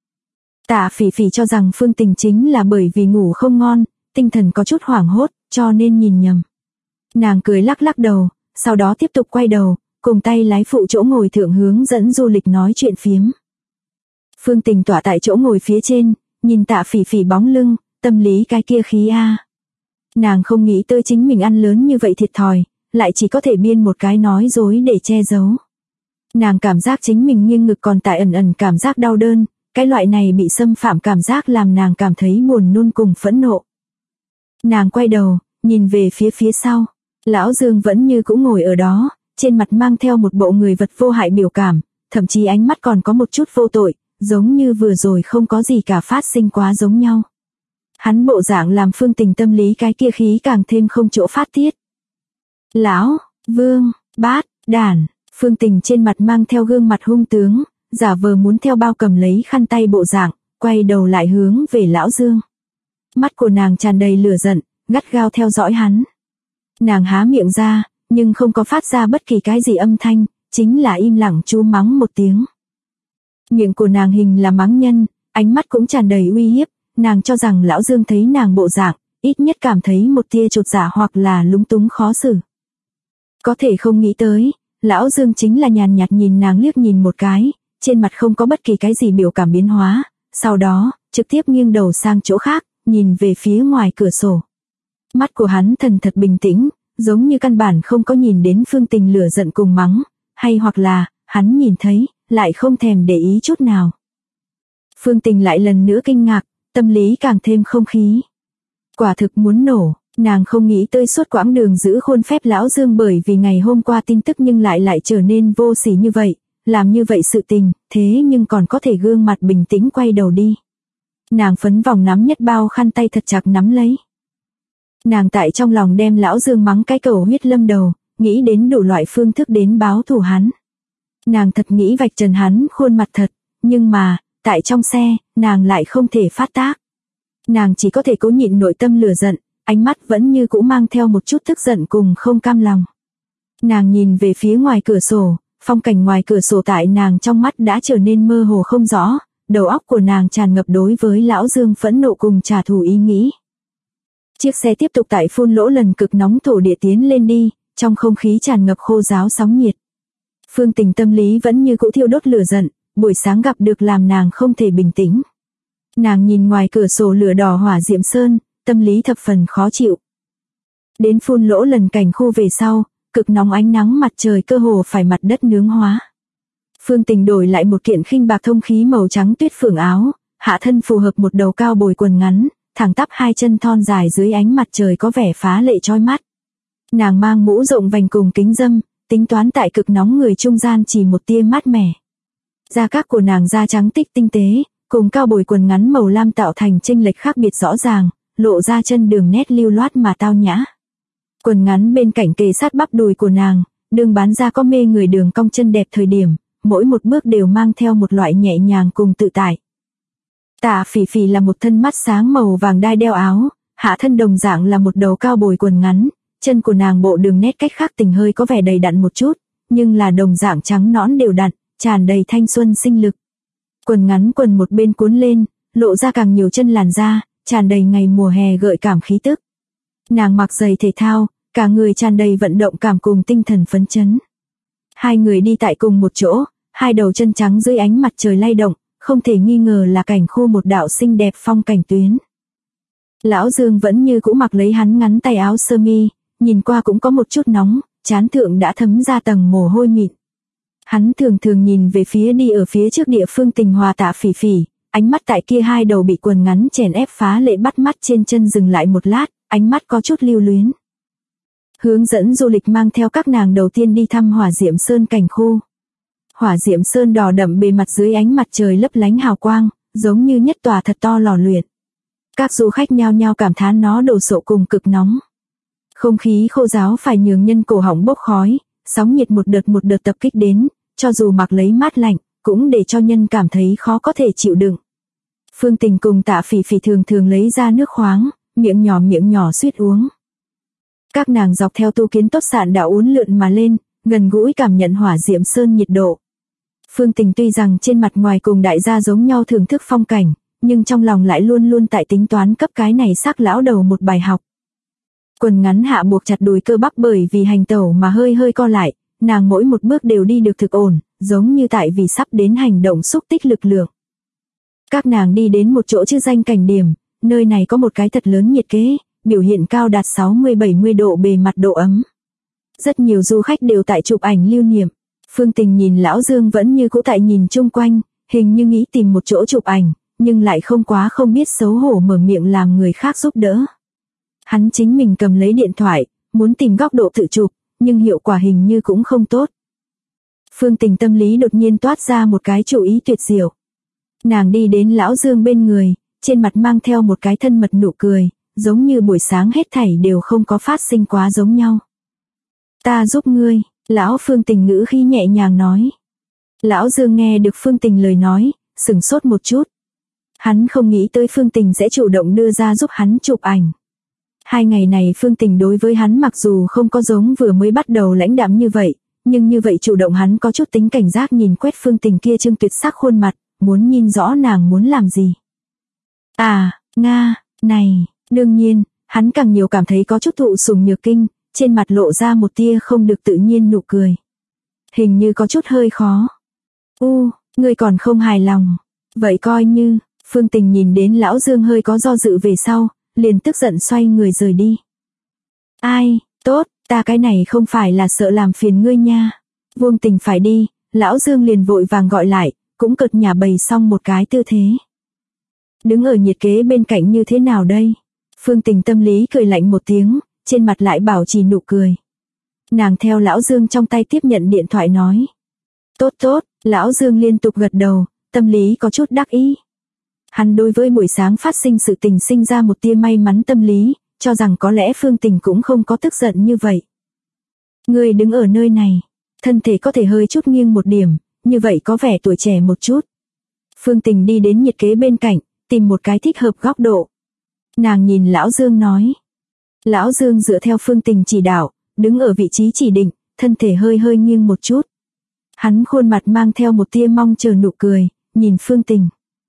Tạ Phỉ Phỉ cho rằng Phương Tình chính là bởi vì ngủ không ngon, tinh thần có chút hoảng hốt, cho nên nhìn nhầm. Nàng cười lắc lắc đầu, sau đó tiếp tục quay đầu, cùng tay lái phụ chỗ ngồi thượng hướng dẫn du lịch nói chuyện phiếm. Phương Tình tỏa tại chỗ ngồi phía trên, nhìn Tạ Phỉ Phỉ bóng lưng, tâm lý cái kia khí a. Nàng không nghĩ tới chính mình ăn lớn như vậy thiệt thòi, lại chỉ có thể biên một cái nói dối để che giấu. Nàng cảm giác chính mình nghiêng ngực còn tại ẩn ẩn cảm giác đau đớn, cái loại này bị xâm phạm cảm giác làm nàng cảm thấy buồn nôn cùng phẫn nộ. Nàng quay đầu, nhìn về phía sau, Lão Dương vẫn như cũ ngồi ở đó, trên mặt mang theo một bộ người vật vô hại biểu cảm, thậm chí ánh mắt còn có một chút vô tội, giống như vừa rồi không có gì cả phát sinh quá giống nhau. Hắn bộ dạng làm Phương Tình tâm lý cái kia khí càng thêm không chỗ phát tiết. Lão, Vương, Bát, Đản, Phương Tình trên mặt mang theo gương mặt hung tướng, giả vờ muốn theo bao cầm lấy khăn tay bộ dạng, quay đầu lại hướng về Lão Dương. Mắt của nàng tràn đầy lửa giận, gắt gao theo dõi hắn. Nàng há miệng ra, nhưng không có phát ra bất kỳ cái gì âm thanh, chính là im lặng chú mắng một tiếng. Miệng của nàng hình là mắng nhân, ánh mắt cũng tràn đầy uy hiếp, nàng cho rằng Lão Dương thấy nàng bộ dạng, ít nhất cảm thấy một tia chột dạ hoặc là lúng túng khó xử. Có thể không nghĩ tới, Lão Dương chính là nhàn nhạt nhìn nàng liếc nhìn một cái, trên mặt không có bất kỳ cái gì biểu cảm biến hóa, sau đó, trực tiếp nghiêng đầu sang chỗ khác, nhìn về phía ngoài cửa sổ. Mắt của hắn thần thật bình tĩnh, giống như căn bản không có nhìn đến Phương Tình lửa giận cùng mắng, hay hoặc là, hắn nhìn thấy, lại không thèm để ý chút nào. Phương Tình lại lần nữa kinh ngạc, tâm lý càng thêm không khí. Quả thực muốn nổ, nàng không nghĩ tới suốt quãng đường giữ khuôn phép Lão Dương bởi vì ngày hôm qua tin tức nhưng lại trở nên vô sỉ như vậy, làm như vậy sự tình, thế nhưng còn có thể gương mặt bình tĩnh quay đầu đi. Nàng phấn vòng nắm nhất bao khăn tay thật chặt nắm lấy. Nàng tại trong lòng đem Lão Dương mắng cái cầu huyết lâm đầu, nghĩ đến đủ loại phương thức đến báo thù hắn. Nàng thật nghĩ vạch trần hắn khuôn mặt thật, nhưng mà, tại trong xe, nàng lại không thể phát tác. Nàng chỉ có thể cố nhịn nội tâm lửa giận, ánh mắt vẫn như cũ mang theo một chút tức giận cùng không cam lòng. Nàng nhìn về phía ngoài cửa sổ, phong cảnh ngoài cửa sổ tại nàng trong mắt đã trở nên mơ hồ không rõ, đầu óc của nàng tràn ngập đối với Lão Dương phẫn nộ cùng trả thù ý nghĩ. Chiếc xe tiếp tục tại phun lỗ lần cực nóng thổ địa tiến lên đi, trong không khí tràn ngập khô ráo sóng nhiệt. Phương Tình tâm lý vẫn như cũ thiêu đốt lửa giận, buổi sáng gặp được làm nàng không thể bình tĩnh. Nàng nhìn ngoài cửa sổ lửa đỏ hỏa diệm sơn, tâm lý thập phần khó chịu. Đến phun lỗ lần cảnh khu về sau, cực nóng ánh nắng mặt trời cơ hồ phải mặt đất nướng hóa. Phương Tình đổi lại một kiện khinh bạc thông khí màu trắng tuyết phượng áo, hạ thân phù hợp một đầu cao bồi quần ngắn, thẳng tắp hai chân thon dài dưới ánh mặt trời có vẻ phá lệ chói mắt. Nàng mang mũ rộng vành cùng kính râm, tính toán tại cực nóng người trung gian chỉ một tia mát mẻ. Da các của nàng da trắng tích tinh tế, cùng cao bồi quần ngắn màu lam tạo thành chênh lệch khác biệt rõ ràng, lộ ra chân đường nét lưu loát mà tao nhã. Quần ngắn bên cạnh kề sát bắp đùi của nàng, đường bán ra có mê người đường cong chân đẹp thời điểm, mỗi một bước đều mang theo một loại nhẹ nhàng cùng tự tại. Tạ Phỉ Phỉ là một thân mắt sáng màu vàng đai đeo áo, hạ thân đồng dạng là một đầu cao bồi quần ngắn, chân của nàng bộ đường nét cách khác tình hơi có vẻ đầy đặn một chút, nhưng là đồng dạng trắng nõn đều đặn, tràn đầy thanh xuân sinh lực. Quần ngắn quần một bên cuốn lên, lộ ra càng nhiều chân làn da, tràn đầy ngày mùa hè gợi cảm khí tức. Nàng mặc giày thể thao, cả người tràn đầy vận động cảm cùng tinh thần phấn chấn. Hai người đi tại cùng một chỗ, hai đầu chân trắng dưới ánh mặt trời lay động, không thể nghi ngờ là cảnh khu một đạo xinh đẹp phong cảnh tuyến. Lão Dương vẫn như cũ mặc lấy hắn ngắn tay áo sơ mi, nhìn qua cũng có một chút nóng, trán thượng đã thấm ra tầng mồ hôi mịn. Hắn thường thường nhìn về phía đi ở phía trước địa Phương Tình hòa Tạ Phỉ Phỉ, ánh mắt tại kia hai đầu bị quần ngắn chèn ép phá lệ bắt mắt trên chân dừng lại một lát, ánh mắt có chút lưu luyến. Hướng dẫn du lịch mang theo các nàng đầu tiên đi thăm Hỏa Diệm Sơn cảnh khu. Hỏa Diệm Sơn đỏ đậm bề mặt dưới ánh mặt trời lấp lánh hào quang, giống như nhất tòa thật to lò luyện. Các du khách nhao nhao cảm thán nó đồ sộ cùng cực nóng. Không khí khô ráo phải nhường nhân cổ họng bốc khói, sóng nhiệt một đợt tập kích đến, cho dù mặc lấy mát lạnh, cũng để cho nhân cảm thấy khó có thể chịu đựng. Phương Tình cùng Tạ Phỉ Phỉ thường thường lấy ra nước khoáng, miệng nhỏ suýt uống. Các nàng dọc theo tu kiến tốt sạn đạo uốn lượn mà lên, gần gũi cảm nhận hỏa diệm sơn nhiệt độ. Phương Tình tuy rằng trên mặt ngoài cùng đại gia giống nhau thưởng thức phong cảnh, nhưng trong lòng lại luôn luôn tại tính toán cấp cái này xác lão đầu một bài học. Quần ngắn hạ buộc chặt đùi cơ bắp bởi vì hành tẩu mà hơi hơi co lại, nàng mỗi một bước đều đi được thực ổn, giống như tại vì sắp đến hành động xúc tích lực lượng. Các nàng đi đến một chỗ chữ danh cảnh điểm, nơi này có một cái thật lớn nhiệt kế, biểu hiện cao đạt 60-70 độ bề mặt độ ấm. Rất nhiều du khách đều tại chụp ảnh lưu niệm. Phương Tình nhìn lão Dương vẫn như cũ tại nhìn chung quanh, hình như nghĩ tìm một chỗ chụp ảnh, nhưng lại không biết xấu hổ mở miệng làm người khác giúp đỡ. Hắn chính mình cầm lấy điện thoại, muốn tìm góc độ tự chụp, nhưng hiệu quả hình như cũng không tốt. Phương Tình tâm lý đột nhiên toát ra một cái chủ ý tuyệt diệu. Nàng đi đến lão Dương bên người, trên mặt mang theo một cái thân mật nụ cười, giống như buổi sáng hết thảy đều không có phát sinh quá giống nhau. Ta giúp ngươi, lão Phương Tình ngữ khí nhẹ nhàng nói. Lão Dương nghe được Phương Tình lời nói, sửng sốt một chút. Hắn không nghĩ tới Phương Tình sẽ chủ động đưa ra giúp hắn chụp ảnh. 2 ngày này Phương Tình đối với hắn mặc dù không có giống vừa mới bắt đầu lãnh đạm như vậy, nhưng như vậy chủ động hắn có chút tính cảnh giác nhìn quét Phương Tình kia trương tuyệt sắc khuôn mặt, muốn nhìn rõ nàng muốn làm gì. À, Nga, này, đương nhiên, hắn càng nhiều cảm thấy có chút thụ sủng nhược kinh, trên mặt lộ ra một tia không được tự nhiên nụ cười. Hình như có chút hơi khó. Ngươi còn không hài lòng. Vậy coi như, Phương Tình nhìn đến lão Dương hơi có do dự về sau, liền tức giận xoay người rời đi. Ai, tốt, ta cái này không phải là sợ làm phiền ngươi nha. Vương Tình phải đi, lão Dương liền vội vàng gọi lại, cũng cợt nhả bày xong một cái tư thế. Đứng ở nhiệt kế bên cạnh như thế nào đây? Phương Tình tâm lý cười lạnh một tiếng, trên mặt lại bảo trì nụ cười. Nàng theo lão Dương trong tay tiếp nhận điện thoại nói. Tốt, lão Dương liên tục gật đầu, tâm lý có chút đắc ý. Hắn đối với buổi sáng phát sinh sự tình sinh ra một tia may mắn tâm lý, cho rằng có lẽ Phương Tình cũng không có tức giận như vậy. Ngươi đứng ở nơi này, thân thể có thể hơi chút nghiêng một điểm, như vậy có vẻ tuổi trẻ một chút. Phương Tình đi đến nhiệt kế bên cạnh, tìm một cái thích hợp góc độ. Nàng nhìn lão Dương nói. Lão Dương dựa theo Phương Tình chỉ đạo, đứng ở vị trí chỉ định, thân thể hơi hơi nghiêng một chút. Hắn khuôn mặt mang theo một tia mong chờ nụ cười, nhìn Phương Tình.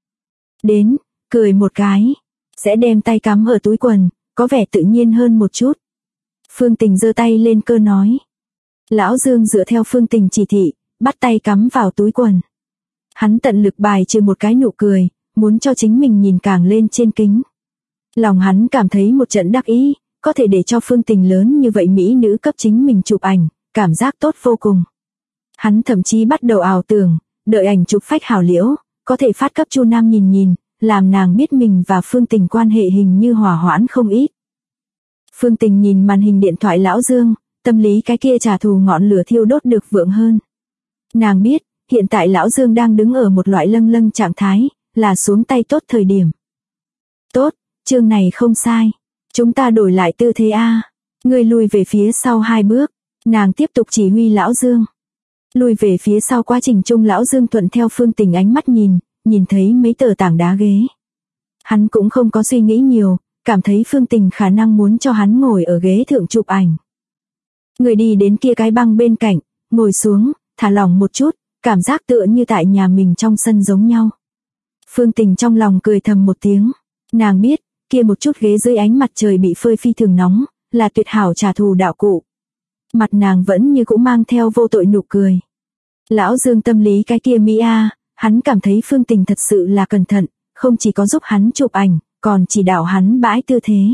Đến, cười một cái, sẽ đem tay cắm ở túi quần, có vẻ tự nhiên hơn một chút. Phương Tình giơ tay lên cơ nói. Lão Dương dựa theo Phương Tình chỉ thị, bắt tay cắm vào túi quần. Hắn tận lực bài trừ một cái nụ cười, muốn cho chính mình nhìn càng lên trên kính. Lòng hắn cảm thấy một trận đắc ý, có thể để cho Phương Tình lớn như vậy mỹ nữ cấp chính mình chụp ảnh, cảm giác tốt vô cùng. Hắn thậm chí bắt đầu ảo tưởng, đợi ảnh chụp phách hảo liễu, có thể phát cấp Chu Nam nhìn, làm nàng biết mình và Phương Tình quan hệ hình như hòa hoãn không ít. Phương Tình nhìn màn hình điện thoại lão Dương, tâm lý cái kia trả thù ngọn lửa thiêu đốt được vượng hơn. Nàng biết, hiện tại lão Dương đang đứng ở một loại lâng lâng trạng thái, là xuống tay tốt thời điểm. Tốt, chương này không sai. Chúng ta đổi lại tư thế A. Ngươi lùi về phía sau 2 bước. Nàng tiếp tục chỉ huy lão Dương. Lùi về phía sau quá trình chung lão Dương thuận theo Phương Tình ánh mắt nhìn thấy mấy tờ tảng đá ghế. Hắn cũng không có suy nghĩ nhiều, cảm thấy Phương Tình khả năng muốn cho hắn ngồi ở ghế thượng chụp ảnh. Người đi đến kia cái băng bên cạnh, ngồi xuống, thả lỏng một chút, cảm giác tựa như tại nhà mình trong sân giống nhau. Phương Tình trong lòng cười thầm một tiếng. Nàng biết, kia một chút ghế dưới ánh mặt trời bị phơi phi thường nóng, là tuyệt hảo trả thù đạo cụ. Mặt nàng vẫn như cũng mang theo vô tội nụ cười. Lão Dương tâm lý cái kia Mỹ A, hắn cảm thấy Phương Tình thật sự là cẩn thận, không chỉ có giúp hắn chụp ảnh, còn chỉ đạo hắn bãi tư thế.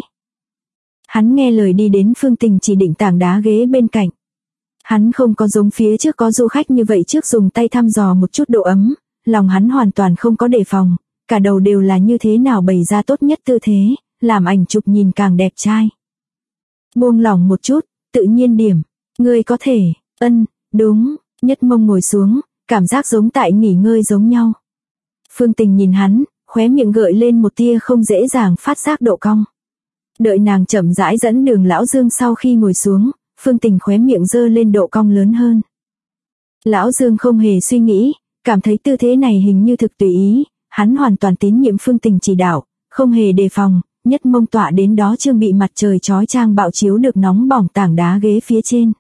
Hắn nghe lời đi đến Phương Tình chỉ định tảng đá ghế bên cạnh. Hắn không có giống phía trước có du khách như vậy trước dùng tay thăm dò một chút độ ấm, lòng hắn hoàn toàn không có đề phòng, cả đầu đều là như thế nào bày ra tốt nhất tư thế, làm ảnh chụp nhìn càng đẹp trai. Buông lỏng một chút, tự nhiên điểm, ngươi có thể, đúng, nhất mông ngồi xuống, cảm giác giống tại nghỉ ngơi giống nhau. Phương Tình nhìn hắn, khóe miệng gợi lên một tia không dễ dàng phát giác độ cong. Đợi nàng chậm rãi dẫn đường lão Dương sau khi ngồi xuống, Phương Tình khóe miệng dơ lên độ cong lớn hơn. Lão Dương không hề suy nghĩ, cảm thấy tư thế này hình như thực tùy ý, hắn hoàn toàn tín nhiệm Phương Tình chỉ đạo, không hề đề phòng, nhất mông tọa đến đó Trương bị mặt trời chói chang bạo chiếu được nóng bỏng tảng đá ghế phía trên.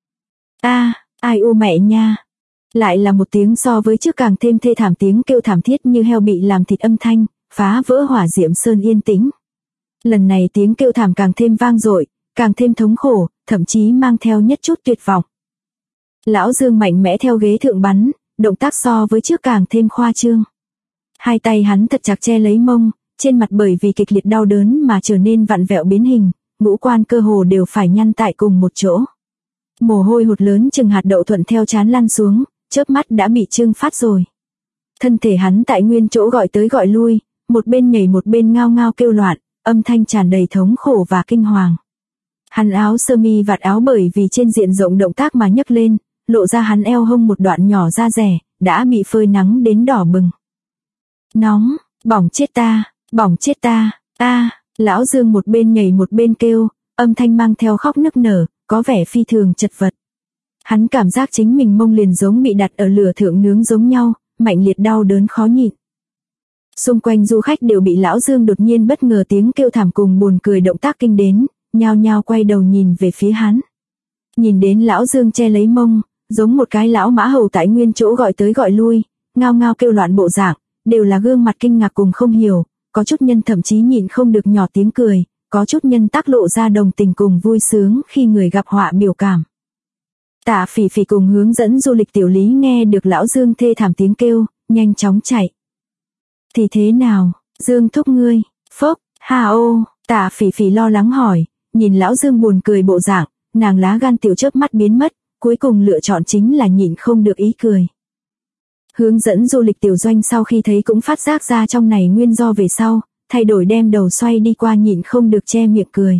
Ai u mẹ nha. Lại là một tiếng so với trước càng thêm thê thảm tiếng kêu thảm thiết như heo bị làm thịt âm thanh, phá vỡ hỏa diệm sơn yên tĩnh. Lần này tiếng kêu thảm càng thêm vang dội, càng thêm thống khổ, thậm chí mang theo nhất chút tuyệt vọng. Lão Dương mạnh mẽ theo ghế thượng bắn, động tác so với trước càng thêm khoa trương. Hai tay hắn thật chặt che lấy mông, trên mặt bởi vì kịch liệt đau đớn mà trở nên vặn vẹo biến hình, ngũ quan cơ hồ đều phải nhăn tại cùng một chỗ. Mồ hôi hột lớn chừng hạt đậu thuận theo trán lăn xuống, chớp mắt đã bị trương phát rồi. Thân thể hắn tại nguyên chỗ gọi tới gọi lui, một bên nhảy một bên ngao ngao kêu loạn, âm thanh tràn đầy thống khổ và kinh hoàng. Hắn áo sơ mi vạt áo bởi vì trên diện rộng động tác mà nhấc lên, lộ ra hắn eo hông một đoạn nhỏ da rẻ, đã bị phơi nắng đến đỏ bừng. Nóng, bỏng chết ta, lão Dương một bên nhảy một bên kêu, âm thanh mang theo khóc nức nở, có vẻ phi thường chật vật. Hắn cảm giác chính mình mông liền giống bị đặt ở lửa thượng nướng giống nhau, mạnh liệt đau đớn khó nhịn. Xung quanh du khách đều bị lão Dương đột nhiên bất ngờ tiếng kêu thảm cùng buồn cười động tác kinh đến, nhao nhao quay đầu nhìn về phía hắn. Nhìn đến lão Dương che lấy mông, giống một cái lão mã hầu tại nguyên chỗ gọi tới gọi lui, ngao ngao kêu loạn bộ dạng, đều là gương mặt kinh ngạc cùng không hiểu, có chút nhân thậm chí nhịn không được nhỏ tiếng cười, có chút nhân tác lộ ra đồng tình cùng vui sướng khi người gặp họa biểu cảm. Tạ Phỉ Phỉ cùng hướng dẫn du lịch Tiểu Lý nghe được lão Dương thê thảm tiếng kêu, nhanh chóng chạy. Thì thế nào, Dương thúc ngươi, phốc, ha ô, Tạ Phỉ Phỉ lo lắng hỏi, nhìn lão Dương buồn cười bộ dạng, nàng lá gan tiểu chớp mắt biến mất, cuối cùng lựa chọn chính là nhịn không được ý cười. Hướng dẫn du lịch Tiểu Doanh sau khi thấy cũng phát giác ra trong này nguyên do về sau, thay đổi đem đầu xoay đi qua nhịn không được che miệng cười.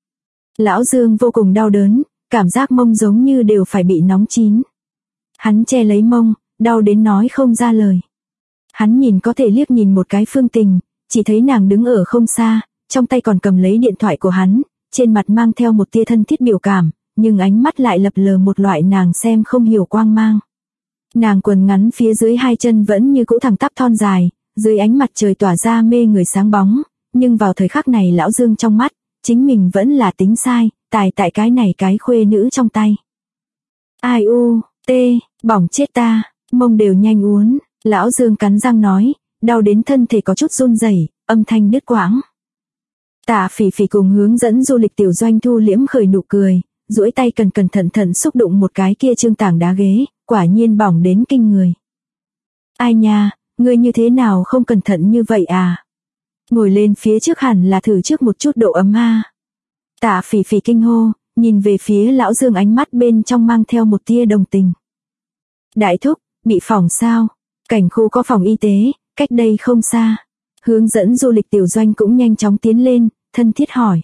Lão Dương vô cùng đau đớn, cảm giác mông giống như đều phải bị nóng chín. Hắn che lấy mông, đau đến nói không ra lời. Hắn nhìn có thể liếc nhìn một cái Phương Tình, chỉ thấy nàng đứng ở không xa, trong tay còn cầm lấy điện thoại của hắn, trên mặt mang theo một tia thân thiết biểu cảm, nhưng ánh mắt lại lập lờ một loại nàng xem không hiểu quang mang. Nàng quần ngắn phía dưới hai chân vẫn như cũ thẳng tắp thon dài, dưới ánh mặt trời tỏa ra mê người sáng bóng, nhưng vào thời khắc này lão Dương trong mắt, chính mình vẫn là tính sai, tài tại cái này cái khuê nữ trong tay. Ai u, tê, bỏng chết ta, mông đều nhanh uốn, lão Dương cắn răng nói, đau đến thân thể có chút run rẩy, âm thanh đứt quãng. Tạ Phỉ Phỉ cùng hướng dẫn du lịch Tiểu Doanh thu liễm khởi nụ cười, duỗi tay cẩn thận xúc đụng một cái kia trương tảng đá ghế, quả nhiên bỏng đến kinh người. Ai nha, ngươi như thế nào không cẩn thận như vậy à? Ngồi lên phía trước hẳn là thử trước một chút độ ấm a. Tạ Phỉ Phỉ kinh hô, nhìn về phía lão Dương ánh mắt bên trong mang theo một tia đồng tình. Đại thúc, bị phỏng sao? Cảnh khu có phòng y tế, cách đây không xa. Hướng dẫn du lịch Tiểu Doanh cũng nhanh chóng tiến lên, thân thiết hỏi.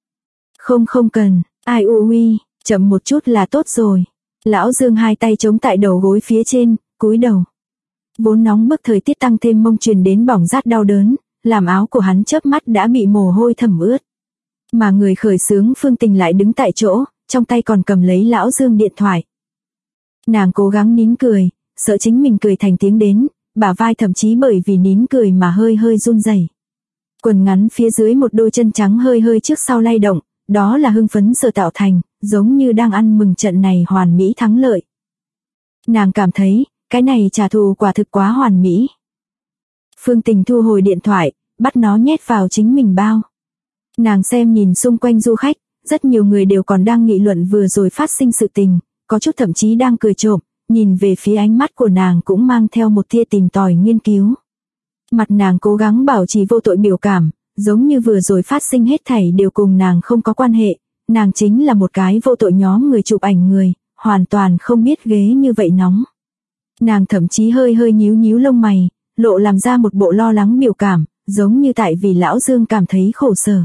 Không cần, ai uy, chậm một chút là tốt rồi. Lão Dương hai tay chống tại đầu gối phía trên, cúi đầu. Vốn nóng bức thời tiết tăng thêm mông truyền đến bỏng rát đau đớn, làm áo của hắn chớp mắt đã bị mồ hôi thấm ướt. Mà người khởi xướng Phương Tình lại đứng tại chỗ, trong tay còn cầm lấy lão Dương điện thoại. Nàng cố gắng nín cười, sợ chính mình cười thành tiếng đến, bả vai thậm chí bởi vì nín cười mà hơi run rẩy. Quần ngắn phía dưới một đôi chân trắng hơi trước sau lay động, đó là hưng phấn sở tạo thành, giống như đang ăn mừng trận này hoàn mỹ thắng lợi. Nàng cảm thấy, cái này trả thù quả thực quá hoàn mỹ. Phương Tình thu hồi điện thoại, bắt nó nhét vào chính mình bao. Nàng xem nhìn xung quanh du khách, rất nhiều người đều còn đang nghị luận vừa rồi phát sinh sự tình, có chút thậm chí đang cười trộm, nhìn về phía ánh mắt của nàng cũng mang theo một tia tìm tòi nghiên cứu. Mặt nàng cố gắng bảo trì vô tội biểu cảm, giống như vừa rồi phát sinh hết thảy đều cùng nàng không có quan hệ, nàng chính là một cái vô tội nhóm người chụp ảnh người, hoàn toàn không biết ghế như vậy nóng. Nàng thậm chí hơi nhíu lông mày, lộ làm ra một bộ lo lắng biểu cảm, giống như tại vì lão Dương cảm thấy khổ sở.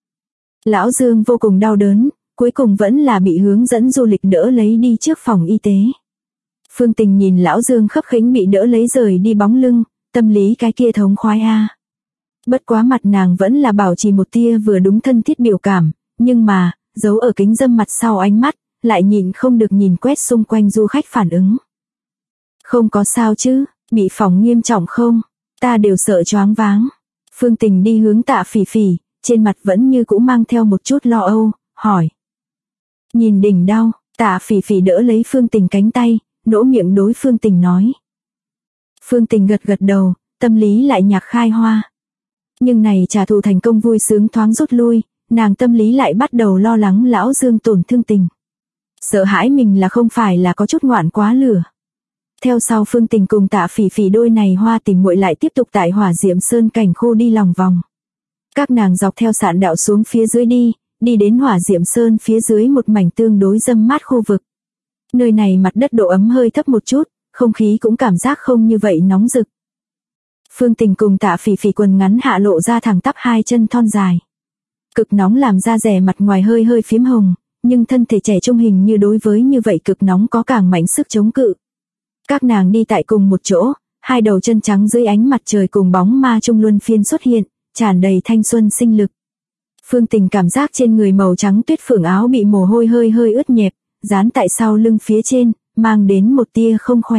Lão Dương vô cùng đau đớn, cuối cùng vẫn là bị hướng dẫn du lịch đỡ lấy đi trước phòng y tế. Phương Tình nhìn lão Dương khấp khỉnh bị đỡ lấy rời đi bóng lưng, tâm lý cái kia thống khoái a. Bất quá mặt nàng vẫn là bảo trì một tia vừa đúng thân thiết biểu cảm, nhưng mà, giấu ở kính dâm mặt sau ánh mắt, lại nhịn không được nhìn quét xung quanh du khách phản ứng. Không có sao chứ, bị phỏng nghiêm trọng không? Ta đều sợ choáng váng. Phương Tình đi hướng Tạ Phỉ Phỉ, trên mặt vẫn như cũ mang theo một chút lo âu, hỏi. Nhìn đỉnh đau, Tạ Phỉ Phỉ đỡ lấy Phương Tình cánh tay, nỗ miệng đối Phương Tình nói. Phương Tình gật gật đầu, tâm lý lại nhạc khai hoa. Nhưng này trả thù thành công vui sướng thoáng rút lui, nàng tâm lý lại bắt đầu lo lắng lão Dương tổn thương tình. Sợ hãi mình là không phải là có chút ngoạn quá lửa. Theo sau Phương Tình cùng Tạ Phỉ Phỉ đôi này hoa tình muội lại tiếp tục tại Hỏa Diệm Sơn cảnh khô đi lòng vòng. Các nàng dọc theo sạn đạo xuống phía dưới đi đến Hỏa Diệm Sơn phía dưới một mảnh tương đối râm mát khu vực. Nơi này mặt đất độ ấm hơi thấp một chút, không khí cũng cảm giác không như vậy nóng rực. Phương Tình cùng Tạ Phỉ Phỉ quần ngắn hạ lộ ra thẳng tắp hai chân thon dài. Cực nóng làm da rẻ mặt ngoài hơi hơi phím hồng, nhưng thân thể trẻ trung hình như đối với như vậy cực nóng có càng mạnh sức chống cự. Các nàng đi tại cùng một chỗ, hai đầu chân trắng dưới ánh mặt trời cùng bóng ma trung luân phiên xuất hiện, tràn đầy thanh xuân sinh lực. Phương Tình cảm giác trên người màu trắng tuyết phượng áo bị mồ hôi hơi hơi ướt nhẹp, dán tại sau lưng phía trên, mang đến một tia không khỏe.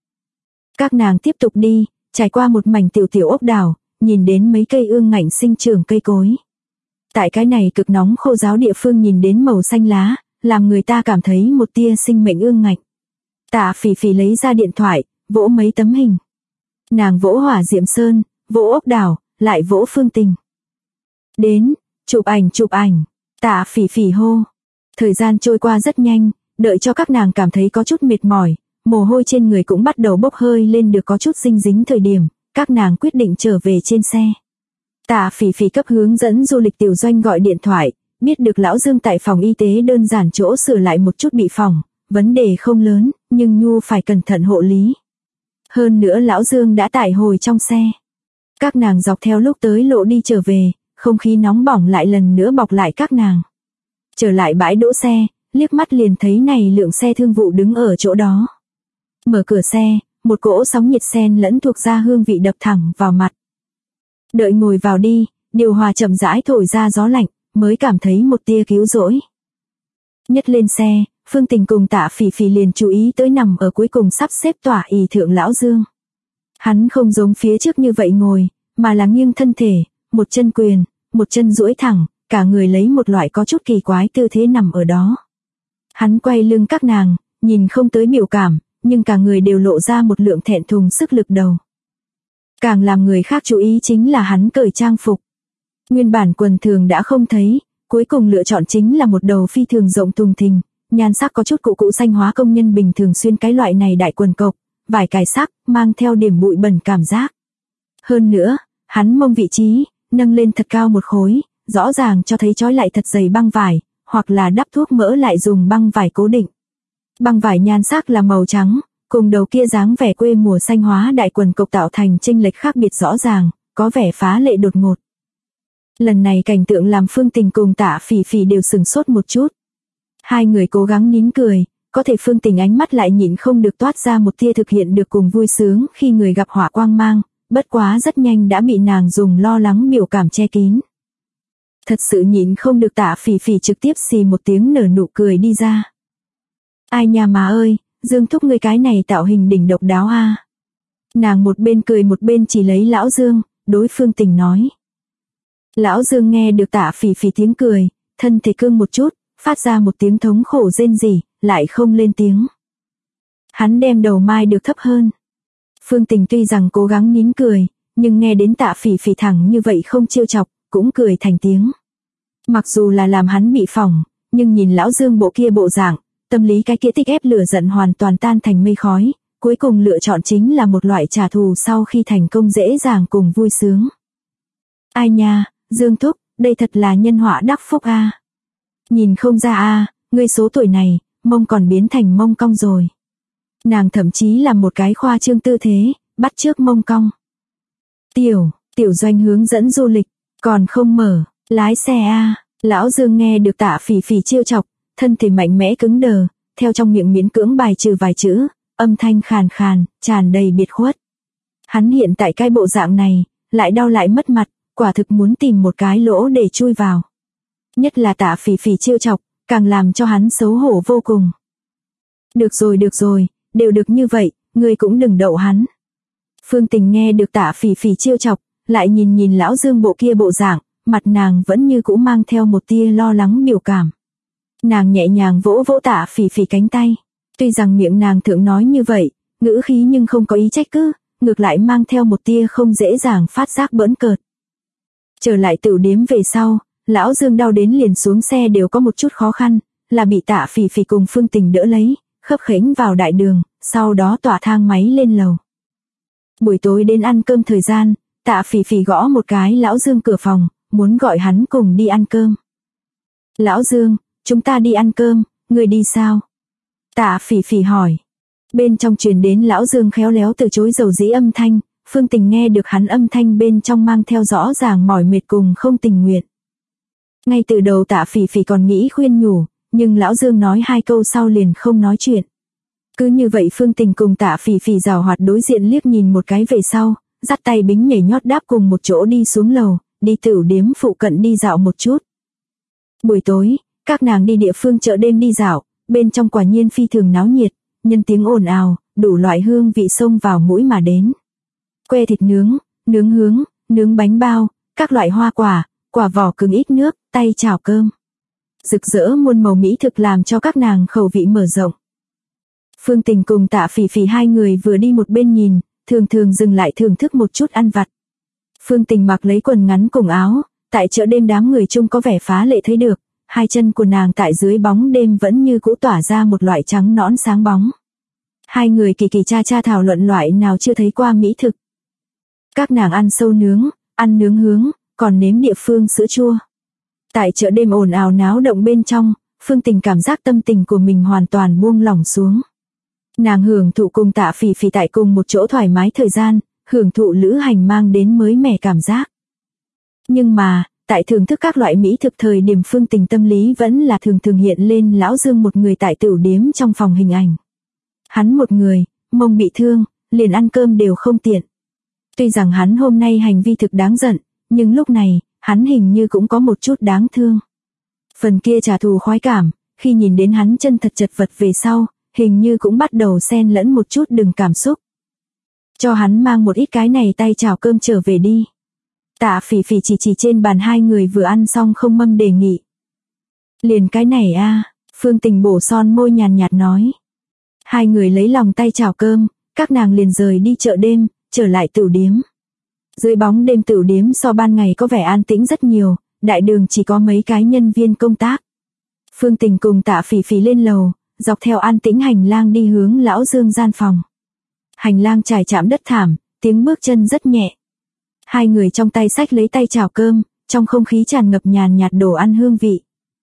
Các nàng tiếp tục đi, trải qua một mảnh tiểu tiểu ốc đảo, nhìn đến mấy cây ương ngạnh sinh trưởng cây cối. Tại cái này cực nóng khô ráo địa phương nhìn đến màu xanh lá, làm người ta cảm thấy một tia sinh mệnh ương ngạnh. Tạ Phỉ Phỉ lấy ra điện thoại, vỗ mấy tấm hình. Nàng vỗ Hỏa Diệm Sơn, vỗ ốc đảo, lại vỗ Phương Tình. Đến, chụp ảnh, Tạ Phỉ Phỉ hô. Thời gian trôi qua rất nhanh, đợi cho các nàng cảm thấy có chút mệt mỏi, mồ hôi trên người cũng bắt đầu bốc hơi lên được có chút dinh dính thời điểm, các nàng quyết định trở về trên xe. Tạ Phỉ Phỉ cấp hướng dẫn du lịch tiểu doanh gọi điện thoại, biết được lão Dương tại phòng y tế đơn giản chỗ sửa lại một chút bị phỏng, vấn đề không lớn, nhưng Nhu phải cẩn thận hộ lý. Hơn nữa lão Dương đã tải hồi trong xe. Các nàng dọc theo lúc tới lộ đi trở về, không khí nóng bỏng lại lần nữa bọc lại các nàng. Trở lại bãi đỗ xe, liếc mắt liền thấy này lượng xe thương vụ đứng ở chỗ đó. Mở cửa xe, một cỗ sóng nhiệt xen lẫn thuộc ra hương vị đập thẳng vào mặt. Đợi ngồi vào đi, điều hòa chậm rãi thổi ra gió lạnh, mới cảm thấy một tia cứu rỗi. Nhất lên xe, Phương Tình cùng Tạ Phỉ Phỉ liền chú ý tới nằm ở cuối cùng sắp xếp tỏa ỷ thượng lão Dương. Hắn không giống phía trước như vậy ngồi, mà là nghiêng thân thể, một chân quyền, một chân duỗi thẳng, cả người lấy một loại có chút kỳ quái tư thế nằm ở đó. Hắn quay lưng các nàng, nhìn không tới biểu cảm, nhưng cả người đều lộ ra một lượng thẹn thùng sức lực đầu. Càng làm người khác chú ý chính là hắn cởi trang phục. Nguyên bản quần thường đã không thấy, cuối cùng lựa chọn chính là một đầu phi thường rộng thùng thình, nhan sắc có chút cụ xanh hóa công nhân bình thường xuyên cái loại này đại quần cộc, vải cài sắc, mang theo điểm bụi bẩn cảm giác. Hơn nữa, hắn mông vị trí, nâng lên thật cao một khối, rõ ràng cho thấy trói lại thật dày băng vải, hoặc là đắp thuốc mỡ lại dùng băng vải cố định. Băng vải nhan sắc là màu trắng, cùng đầu kia dáng vẻ quê mùa xanh hóa đại quần cộc tạo thành chênh lệch khác biệt rõ ràng, có vẻ phá lệ đột ngột. Lần này cảnh tượng làm Phương Tình cùng Tạ Phỉ Phỉ đều sừng sốt một chút. Hai người cố gắng nín cười, có thể Phương Tình ánh mắt lại nhịn không được toát ra một tia thực hiện được cùng vui sướng khi người gặp họa quang mang, bất quá rất nhanh đã bị nàng dùng lo lắng biểu cảm che kín. Thật sự nhịn không được Tạ Phỉ Phỉ trực tiếp xì một tiếng nở nụ cười đi ra. Ai nha má ơi, Dương thúc ngươi cái này tạo hình đỉnh độc đáo a. Nàng một bên cười một bên chỉ lấy lão Dương, đối Phương Tình nói. Lão Dương nghe được Tạ Phỉ Phỉ tiếng cười, thân thể cương một chút, phát ra một tiếng thống khổ rên rỉ, lại không lên tiếng. Hắn đem đầu mai được thấp hơn. Phương Tình tuy rằng cố gắng nín cười, nhưng nghe đến Tạ Phỉ Phỉ thẳng như vậy không trêu chọc, cũng cười thành tiếng. Mặc dù là làm hắn bị phỏng, nhưng nhìn lão Dương bộ kia bộ dạng, tâm lý cái kia tích ép lửa giận hoàn toàn tan thành mây khói, cuối cùng lựa chọn chính là một loại trả thù sau khi thành công dễ dàng cùng vui sướng. Ai nha, Dương thúc, đây thật là nhân họa đắc phúc a. Nhìn không ra a, ngươi số tuổi này, mông còn biến thành mông cong rồi. Nàng thậm chí làm một cái khoa trương tư thế, bắt chước mông cong. Tiểu doanh hướng dẫn du lịch, còn không mở, lái xe a. Lão Dương nghe được Tạ Phỉ Phỉ trêu chọc, thân thể mạnh mẽ cứng đờ, theo trong miệng miễn cưỡng bài trừ vài chữ, âm thanh khàn khàn, tràn đầy biệt khuất. Hắn hiện tại cái bộ dạng này, lại đau lại mất mặt, quả thực muốn tìm một cái lỗ để chui vào. Nhất là Tạ Phỉ Phỉ trêu chọc, càng làm cho hắn xấu hổ vô cùng. Được rồi, đều được như vậy, ngươi cũng đừng đậu hắn. Phương Tình nghe được Tạ Phỉ Phỉ trêu chọc, lại nhìn lão Dương bộ kia bộ dạng, mặt nàng vẫn như cũ mang theo một tia lo lắng biểu cảm. Nàng nhẹ nhàng vỗ vỗ Tạ Phỉ Phỉ cánh tay. Tuy rằng miệng nàng thượng nói như vậy, ngữ khí nhưng không có ý trách cứ, ngược lại mang theo một tia không dễ dàng phát giác bỡn cợt. Trở lại tửu điếm về sau, lão Dương đau đến liền xuống xe đều có một chút khó khăn, là bị Tạ Phỉ Phỉ cùng Phương Tình đỡ lấy, khấp khểnh vào đại đường, sau đó tỏa thang máy lên lầu. Buổi tối đến ăn cơm thời gian, Tạ Phỉ Phỉ gõ một cái lão Dương cửa phòng, muốn gọi hắn cùng đi ăn cơm. Lão Dương, chúng ta đi ăn cơm, người đi sao? Tạ Phỉ Phỉ hỏi. Bên trong truyền đến lão Dương khéo léo từ chối dầu dĩ âm thanh, Phương Tình nghe được hắn âm thanh bên trong mang theo rõ ràng mỏi mệt cùng không tình nguyện. Ngay từ đầu Tạ Phỉ Phỉ còn nghĩ khuyên nhủ, nhưng lão Dương nói 2 câu sau liền không nói chuyện. Cứ như vậy Phương Tình cùng Tạ Phỉ Phỉ giảo hoạt đối diện liếc nhìn một cái về sau, dắt tay bính nhảy nhót đáp cùng một chỗ đi xuống lầu, đi tửu điếm phụ cận đi dạo một chút. Buổi tối, các nàng đi địa phương chợ đêm đi dạo, bên trong quả nhiên phi thường náo nhiệt, nhân tiếng ồn ào, đủ loại hương vị xông vào mũi mà đến. Que thịt nướng, nướng hướng, nướng bánh bao, các loại hoa quả, quả vỏ cứng ít nước, tay chảo cơm. Rực rỡ muôn màu mỹ thực làm cho các nàng khẩu vị mở rộng. Phương Tình cùng Tạ Phỉ Phỉ hai người vừa đi một bên nhìn, thường thường dừng lại thưởng thức một chút ăn vặt. Phương Tình mặc lấy quần ngắn cùng áo, tại chợ đêm đám người chung có vẻ phá lệ thấy được, hai chân của nàng tại dưới bóng đêm vẫn như cũ tỏa ra một loại trắng nõn sáng bóng. Hai người kỳ kỳ cha cha thảo luận loại nào chưa thấy qua mỹ thực. Các nàng ăn sâu nướng, ăn nướng hướng, còn nếm địa phương sữa chua. Tại chợ đêm ồn ào náo động bên trong, Phương Tình cảm giác tâm tình của mình hoàn toàn buông lỏng xuống. Nàng hưởng thụ cùng Tạ Phỉ Phỉ tại cùng một chỗ thoải mái thời gian, hưởng thụ lữ hành mang đến mới mẻ cảm giác. Nhưng mà, tại thưởng thức các loại mỹ thực thời điểm Phương Tình tâm lý vẫn là thường thường hiện lên lão Dương một người tại tửu điếm trong phòng hình ảnh. Hắn một người, mông bị thương, liền ăn cơm đều không tiện. Tuy rằng hắn hôm nay hành vi thực đáng giận, nhưng lúc này, hắn hình như cũng có một chút đáng thương. Phần kia trả thù khoái cảm, khi nhìn đến hắn chân thật chật vật về sau, hình như cũng bắt đầu xen lẫn một chút đừng cảm xúc. Cho hắn mang một ít cái này tay chảo cơm trở về đi. Tạ Phỉ Phỉ chỉ trên bàn hai người vừa ăn xong không mâm đề nghị. Liền cái này a, Phương Tình bổ son môi nhàn nhạt nói. Hai người lấy lòng tay chảo cơm, các nàng liền rời đi chợ đêm, trở lại tửu điếm. Dưới bóng đêm tửu điếm so ban ngày có vẻ an tĩnh rất nhiều, đại đường chỉ có mấy cái nhân viên công tác. Phương Tình cùng Tạ Phỉ Phỉ lên lầu, dọc theo an tĩnh hành lang đi hướng lão Dương gian phòng. Hành lang trải chạm đất thảm, tiếng bước chân rất nhẹ. Hai người trong tay xách lấy tay chảo cơm, trong không khí tràn ngập nhàn nhạt đồ ăn hương vị.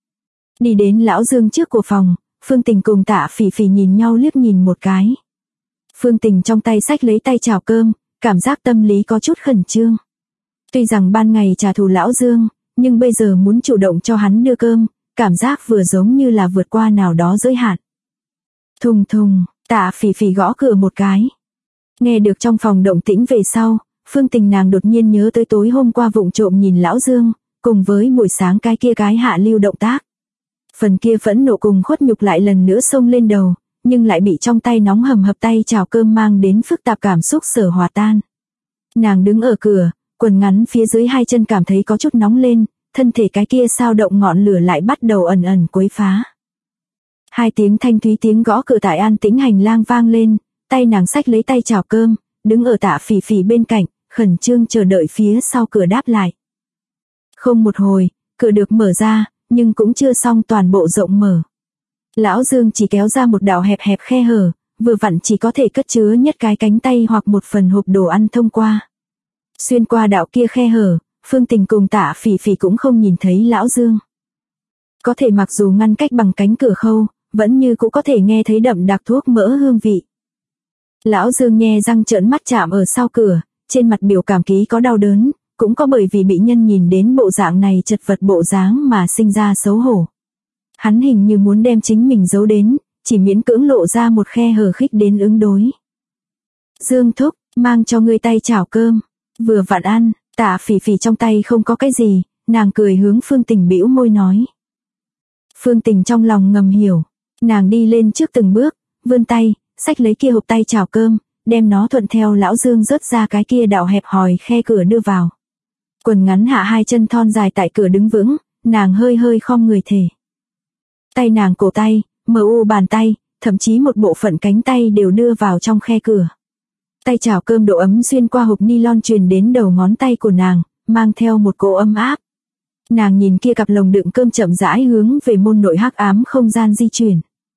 Đi đến lão Dương trước của phòng, Phương Tình cùng Tạ Phỉ Phỉ nhìn nhau liếc nhìn một cái. Phương Tình trong tay xách lấy tay chảo cơm, cảm giác tâm lý có chút khẩn trương. Tuy rằng ban ngày trả thù lão Dương, nhưng bây giờ muốn chủ động cho hắn đưa cơm, cảm giác vừa giống như là vượt qua nào đó giới hạn. Thùng thùng, Tạ Phỉ Phỉ gõ cửa một cái. Nghe được trong phòng động tĩnh về sau, Phương Tình nàng đột nhiên nhớ tới tối hôm qua vụng trộm nhìn lão Dương, cùng với buổi sáng cái kia cái hạ lưu động tác. Phần kia phẫn nộ cùng khuất nhục lại lần nữa xông lên đầu, nhưng lại bị trong tay nóng hầm hập tay chảo cơm mang đến phức tạp cảm xúc sở hòa tan. Nàng đứng ở cửa, quần ngắn phía dưới hai chân cảm thấy có chút nóng lên, thân thể cái kia sao động ngọn lửa lại bắt đầu ẩn ẩn quấy phá. Hai tiếng thanh thúy tiếng gõ cửa tại an tĩnh hành lang vang lên, tay nàng xách lấy tay chảo cơm, đứng ở Tạ Phỉ Phỉ bên cạnh, khẩn trương chờ đợi phía sau cửa đáp lại. Không một hồi, cửa được mở ra, nhưng cũng chưa xong toàn bộ rộng mở. Lão Dương chỉ kéo ra một đạo hẹp hẹp khe hở, vừa vặn chỉ có thể cất chứa nhất cái cánh tay hoặc một phần hộp đồ ăn thông qua. Xuyên qua đạo kia khe hở, Phương Tình cùng Tạ Phỉ Phỉ cũng không nhìn thấy lão Dương. Có thể mặc dù ngăn cách bằng cánh cửa khâu, vẫn như cũng có thể nghe thấy đậm đặc thuốc mỡ hương vị. Lão Dương nhe răng trợn mắt chạm ở sau cửa, trên mặt biểu cảm ký có đau đớn, cũng có bởi vì bị nhân nhìn đến bộ dạng này chật vật bộ dáng mà sinh ra xấu hổ. Hắn hình như muốn đem chính mình giấu đến, chỉ miễn cưỡng lộ ra một khe hở khích đến ứng đối. Dương thúc, mang cho ngươi tay chảo cơm, vừa vặn ăn. Tạ Phỉ Phỉ trong tay không có cái gì, nàng cười hướng Phương Tình bĩu môi nói. Phương Tình trong lòng ngầm hiểu, nàng đi lên trước từng bước, vươn tay, xách lấy kia hộp tay chảo cơm, đem nó thuận theo lão Dương rớt ra cái kia đạo hẹp hòi khe cửa đưa vào. Quần ngắn hạ hai chân thon dài tại cửa đứng vững, nàng hơi hơi khom người thể. Tay nàng cổ tay, bàn tay, thậm chí một bộ phận cánh tay đều đưa vào trong khe cửa. Tay chảo cơm độ ấm xuyên qua hộp nylon truyền đến đầu ngón tay của nàng, mang theo một cỗ ấm áp. Nàng nhìn kia cặp lồng đựng cơm chậm rãi hướng về môn nội hắc ám không gian di chuyển.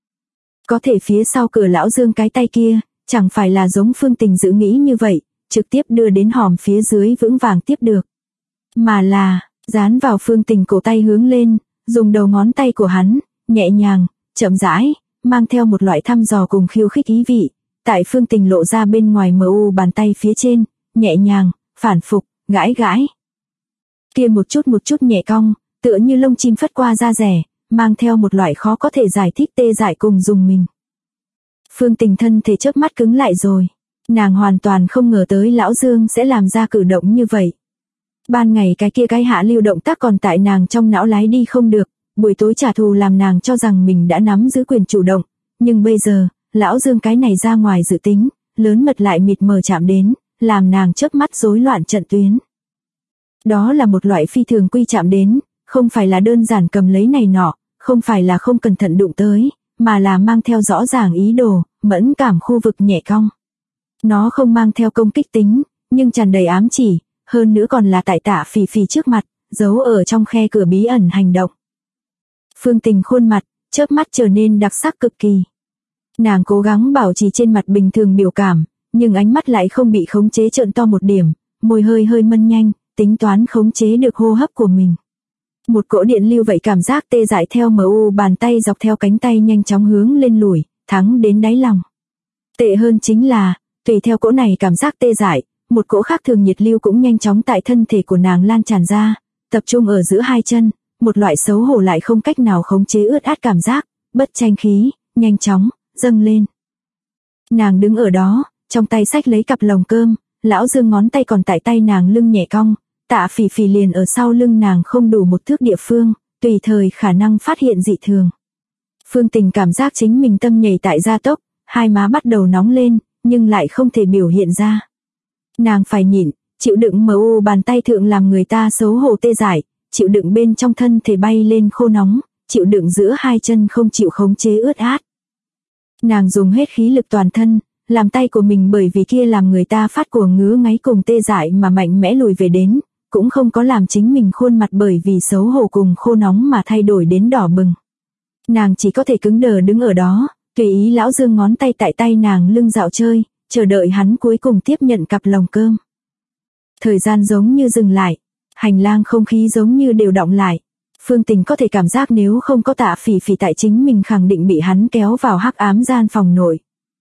Có thể phía sau cửa lão Dương cái tay kia, chẳng phải là giống Phương Tình dự nghĩ như vậy, trực tiếp đưa đến hòm phía dưới vững vàng tiếp được. Mà là, dán vào Phương Tình cổ tay hướng lên, dùng đầu ngón tay của hắn, nhẹ nhàng, chậm rãi, mang theo một loại thăm dò cùng khiêu khích ý vị, tại Phương Tình lộ ra bên ngoài bàn tay phía trên, nhẹ nhàng, phản phục, gãi gãi. Kia một chút nhẹ cong, tựa như lông chim phất qua da rẻ, mang theo một loại khó có thể giải thích tê dại cùng dùng mình. Phương Tình thân thể chớp mắt cứng lại rồi. Nàng hoàn toàn không ngờ tới lão Dương sẽ làm ra cử động như vậy. Ban ngày cái hạ lưu động tác còn tại nàng trong não lái đi không được, buổi tối trả thù làm nàng cho rằng mình đã nắm giữ quyền chủ động, nhưng bây giờ, lão Dương cái này ra ngoài dự tính, lớn mật lại mịt mờ chạm đến, làm nàng chớp mắt rối loạn trận tuyến. Đó là một loại phi thường quy chạm đến, không phải là đơn giản cầm lấy này nọ, không phải là không cẩn thận đụng tới, mà là mang theo rõ ràng ý đồ, mẫn cảm khu vực nhẹ cong. Nó không mang theo công kích tính, nhưng tràn đầy ám chỉ, hơn nữa còn là tại Tạ Phỉ Phỉ trước mặt, giấu ở trong khe cửa bí ẩn hành động. Phương Tình khuôn mặt, chớp mắt trở nên đặc sắc cực kỳ. Nàng cố gắng bảo trì trên mặt bình thường biểu cảm, nhưng ánh mắt lại không bị khống chế trợn to một điểm, môi hơi hơi mân nhanh, tính toán khống chế được hô hấp của mình. Một cỗ điện lưu vậy cảm giác tê dại theo bàn tay dọc theo cánh tay nhanh chóng hướng lên lùi, thắng đến đáy lòng. Tệ hơn chính là, tùy theo cỗ này cảm giác tê dại, một cỗ khác thường nhiệt lưu cũng nhanh chóng tại thân thể của nàng lan tràn ra, tập trung ở giữa hai chân, một loại xấu hổ lại không cách nào khống chế ướt át cảm giác, bất tranh khí, nhanh chóng, dâng lên. Nàng đứng ở đó, trong tay xách lấy cặp lồng cơm, lão Dương ngón tay còn tại tay nàng lưng nhẹ cong, Tạ Phỉ Phỉ liền ở sau lưng nàng không đủ một thước địa phương, tùy thời khả năng phát hiện dị thường. Phương Tình cảm giác chính mình tâm nhảy tại gia tốc, hai má bắt đầu nóng lên, nhưng lại không thể biểu hiện ra. Nàng phải nhịn, chịu đựng bàn tay thượng làm người ta xấu hổ tê dại, chịu đựng bên trong thân thể bay lên khô nóng, chịu đựng giữa hai chân không chịu khống chế ướt át. Nàng dùng hết khí lực toàn thân, làm tay của mình bởi vì kia làm người ta phát cuồng ngứa ngáy cùng tê dại mà mạnh mẽ lùi về đến, cũng không có làm chính mình khuôn mặt bởi vì xấu hổ cùng khô nóng mà thay đổi đến đỏ bừng. Nàng chỉ có thể cứng đờ đứng ở đó, tùy ý lão Dương ngón tay tại tay nàng lưng dạo chơi, chờ đợi hắn cuối cùng tiếp nhận cặp lồng cơm. Thời gian giống như dừng lại, hành lang không khí giống như đều đọng lại. Phương Tình có thể cảm giác nếu không có Tạ Phỉ Phỉ tại chính mình khẳng định bị hắn kéo vào hắc ám gian phòng nội.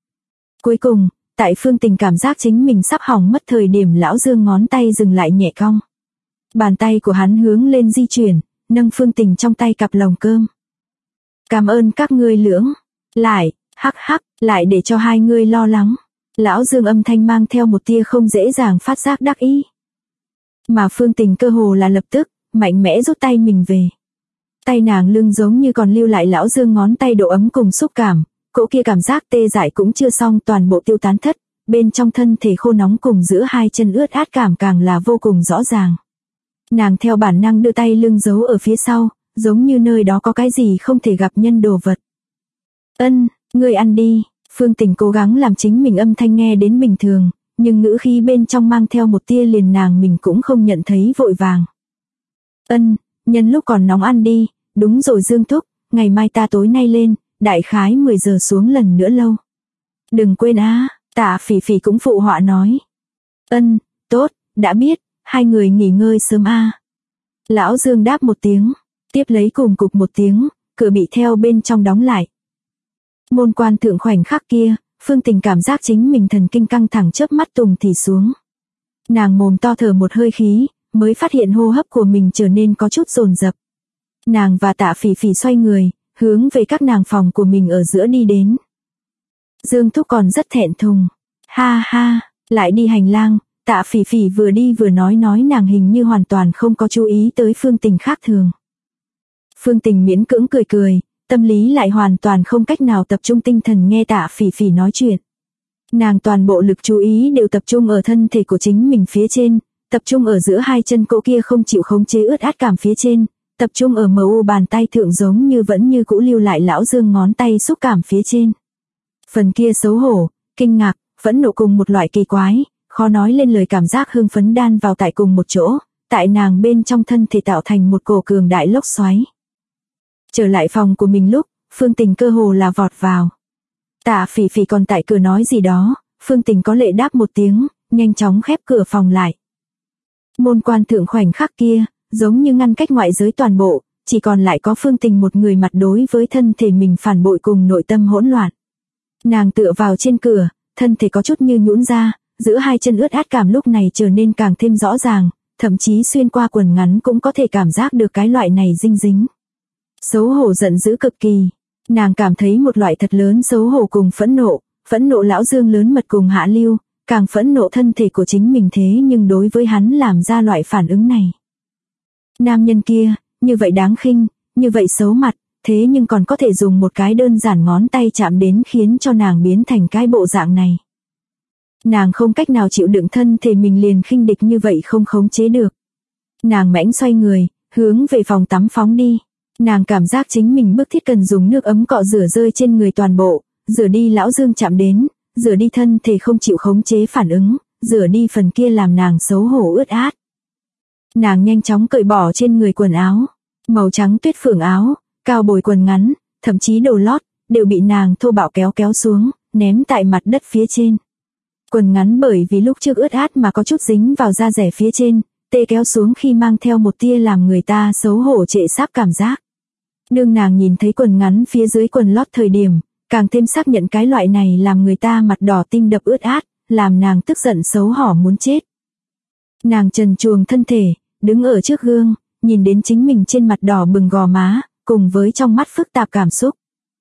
Cuối cùng, tại Phương Tình cảm giác chính mình sắp hỏng mất thời điểm lão Dương ngón tay dừng lại nhẹ cong. Bàn tay của hắn hướng lên di chuyển, nâng Phương Tình trong tay cặp lồng cơm. Cảm ơn các ngươi lưỡng. Lại, lại để cho hai ngươi lo lắng. Lão Dương âm thanh mang theo một tia không dễ dàng phát giác đắc ý. Mà Phương Tình cơ hồ là lập tức, mạnh mẽ rút tay mình về. Tay nàng lưng giống như còn lưu lại lão Dương ngón tay độ ấm cùng xúc cảm, cỗ kia cảm giác tê dại cũng chưa xong toàn bộ tiêu tán thất, bên trong thân thể khô nóng cùng giữa hai chân ướt át cảm càng là vô cùng rõ ràng. Nàng theo bản năng đưa tay lưng giấu ở phía sau, giống như nơi đó có cái gì không thể gặp nhân đồ vật. Ngươi ăn đi. Phương Tình cố gắng làm chính mình âm thanh nghe đến bình thường, nhưng ngữ khí bên trong mang theo một tia liền nàng mình cũng không nhận thấy vội vàng. Nhân lúc còn nóng ăn đi, đúng rồi Dương thúc, ngày mai ta tối nay lên, đại khái 10 giờ xuống lần nữa lâu. Đừng quên á, Tạ Phỉ Phỉ cũng phụ họa nói. Tốt, đã biết, hai người nghỉ ngơi sớm a. Lão Dương đáp một tiếng, tiếp lấy cùng cục một tiếng, cửa bị theo bên trong đóng lại. Môn quan thượng khoảnh khắc kia, Phương Tình cảm giác chính mình thần kinh căng thẳng chớp mắt tùng thì xuống. Nàng mồm to thở một hơi khí, mới phát hiện hô hấp của mình trở nên có chút dồn dập. Nàng và Tạ Phỉ Phỉ xoay người, hướng về các nàng phòng của mình ở giữa đi đến. Dương thúc còn rất thẹn thùng. Ha, lại đi hành lang, Tạ Phỉ Phỉ vừa đi vừa nói nàng hình như hoàn toàn không có chú ý tới Phương Tình khác thường. Phương Tình miễn cưỡng cười, tâm lý lại hoàn toàn không cách nào tập trung tinh thần nghe Tạ Phỉ Phỉ nói chuyện. Nàng toàn bộ lực chú ý đều tập trung ở thân thể của chính mình phía trên, tập trung ở giữa hai chân cỗ kia không chịu khống chế ướt át cảm phía trên, tập trung ở MU bàn tay thượng giống như vẫn như cũ lưu lại lão Dương ngón tay xúc cảm phía trên. Phần kia xấu hổ, kinh ngạc, phẫn nộ cùng một loại kỳ quái, khó nói lên lời cảm giác hưng phấn đan vào tại cùng một chỗ, tại nàng bên trong thân thể tạo thành một cổ cường đại lốc xoáy. Trở lại phòng của mình lúc, Phương Tình cơ hồ là vọt vào. Tạ Phỉ Phỉ còn tại cửa nói gì đó, Phương Tình có lệ đáp một tiếng, nhanh chóng khép cửa phòng lại. Môn quan thượng khoảnh khắc kia, giống như ngăn cách ngoại giới toàn bộ, chỉ còn lại có Phương Tình một người mặt đối với thân thể mình phản bội cùng nội tâm hỗn loạn. Nàng tựa vào trên cửa, thân thể có chút như nhũn ra, giữa hai chân ướt át cảm lúc này trở nên càng thêm rõ ràng, thậm chí xuyên qua quần ngắn cũng có thể cảm giác được cái loại này dinh dính. Xấu hổ giận dữ cực kỳ, nàng cảm thấy một loại thật lớn xấu hổ cùng phẫn nộ lão Dương lớn mật cùng hạ lưu, càng phẫn nộ thân thể của chính mình thế nhưng đối với hắn làm ra loại phản ứng này. Nam nhân kia, như vậy đáng khinh, như vậy xấu mặt, thế nhưng còn có thể dùng một cái đơn giản ngón tay chạm đến khiến cho nàng biến thành cái bộ dạng này. Nàng không cách nào chịu đựng thân thể mình liền khinh địch như vậy không khống chế được. Nàng mãnh xoay người, hướng về phòng tắm phóng đi. Nàng cảm giác chính mình bức thiết cần dùng nước ấm cọ rửa rơi trên người toàn bộ, rửa đi lão Dương chạm đến, rửa đi thân thể không chịu khống chế phản ứng, rửa đi phần kia làm nàng xấu hổ ướt át. Nàng nhanh chóng cởi bỏ trên người quần áo, màu trắng tuyết phượng áo, cao bồi quần ngắn, thậm chí đồ lót, đều bị nàng thô bạo kéo xuống, ném tại mặt đất phía trên. Quần ngắn bởi vì lúc trước ướt át mà có chút dính vào da rẻ phía trên, tê kéo xuống khi mang theo một tia làm người ta xấu hổ trệ sáp cảm giác. Đương nàng nhìn thấy quần ngắn phía dưới quần lót thời điểm, càng thêm xác nhận cái loại này làm người ta mặt đỏ tim đập ướt át, làm nàng tức giận xấu hổ muốn chết. Nàng trần truồng thân thể, đứng ở trước gương, nhìn đến chính mình trên mặt đỏ bừng gò má, cùng với trong mắt phức tạp cảm xúc.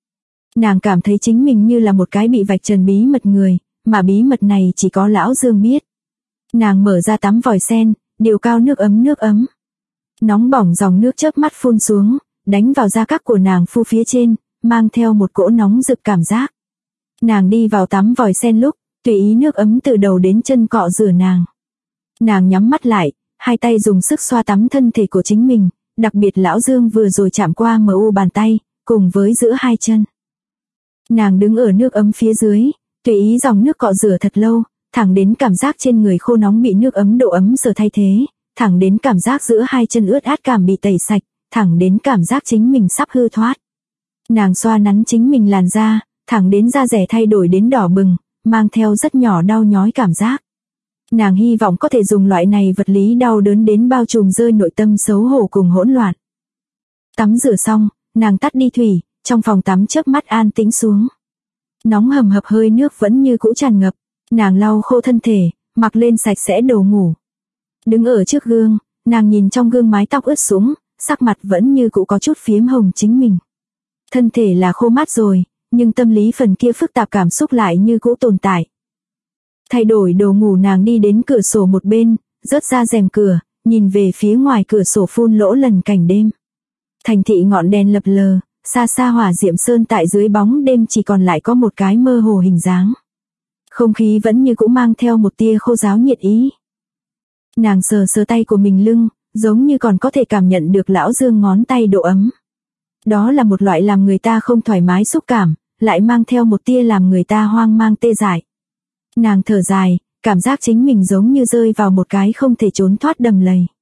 Nàng cảm thấy chính mình như là một cái bị vạch trần bí mật người, mà bí mật này chỉ có lão Dương biết. Nàng mở ra tắm vòi sen, điều cao nước ấm. Nóng bỏng dòng nước chớp mắt phun xuống, đánh vào da các của nàng phu phía trên, mang theo một cỗ nóng rực cảm giác. Nàng đi vào tắm vòi sen lúc, tùy ý nước ấm từ đầu đến chân cọ rửa nàng. Nàng nhắm mắt lại, hai tay dùng sức xoa tắm thân thể của chính mình, đặc biệt lão Dương vừa rồi chạm qua MU bàn tay, cùng với giữa hai chân. Nàng đứng ở nước ấm phía dưới, tùy ý dòng nước cọ rửa thật lâu, thẳng đến cảm giác trên người khô nóng bị nước ấm độ ấm sờ thay thế, thẳng đến cảm giác giữa hai chân ướt át cảm bị tẩy sạch, thẳng đến cảm giác chính mình sắp hư thoát. Nàng xoa nắn chính mình làn da, thẳng đến da rẻ thay đổi đến đỏ bừng, mang theo rất nhỏ đau nhói cảm giác. Nàng hy vọng có thể dùng loại này vật lý đau đớn đến bao trùm rơi nội tâm xấu hổ cùng hỗn loạn. Tắm rửa xong, nàng tắt đi thủy, trong phòng tắm chớp mắt an tĩnh xuống. Nóng hầm hập hơi nước vẫn như cũ tràn ngập, nàng lau khô thân thể, mặc lên sạch sẽ đồ ngủ. Đứng ở trước gương, nàng nhìn trong gương mái tóc ướt sũng, sắc mặt vẫn như cũ có chút phiếm hồng chính mình. Thân thể là khô mát rồi, nhưng tâm lý phần kia phức tạp cảm xúc lại như cũ tồn tại. Thay đổi đồ ngủ nàng đi đến cửa sổ một bên, rớt ra rèm cửa, nhìn về phía ngoài cửa sổ phun lỗ lần cảnh đêm. Thành thị ngọn đèn lập lờ, xa xa hỏa diệm sơn tại dưới bóng đêm chỉ còn lại có một cái mơ hồ hình dáng. Không khí vẫn như cũ mang theo một tia khô ráo nhiệt ý. Nàng sờ sờ tay của mình lưng, giống như còn có thể cảm nhận được lão Dương ngón tay độ ấm. Đó là một loại làm người ta không thoải mái xúc cảm, lại mang theo một tia làm người ta hoang mang tê dại. Nàng thở dài, cảm giác chính mình giống như rơi vào một cái không thể trốn thoát đầm lầy.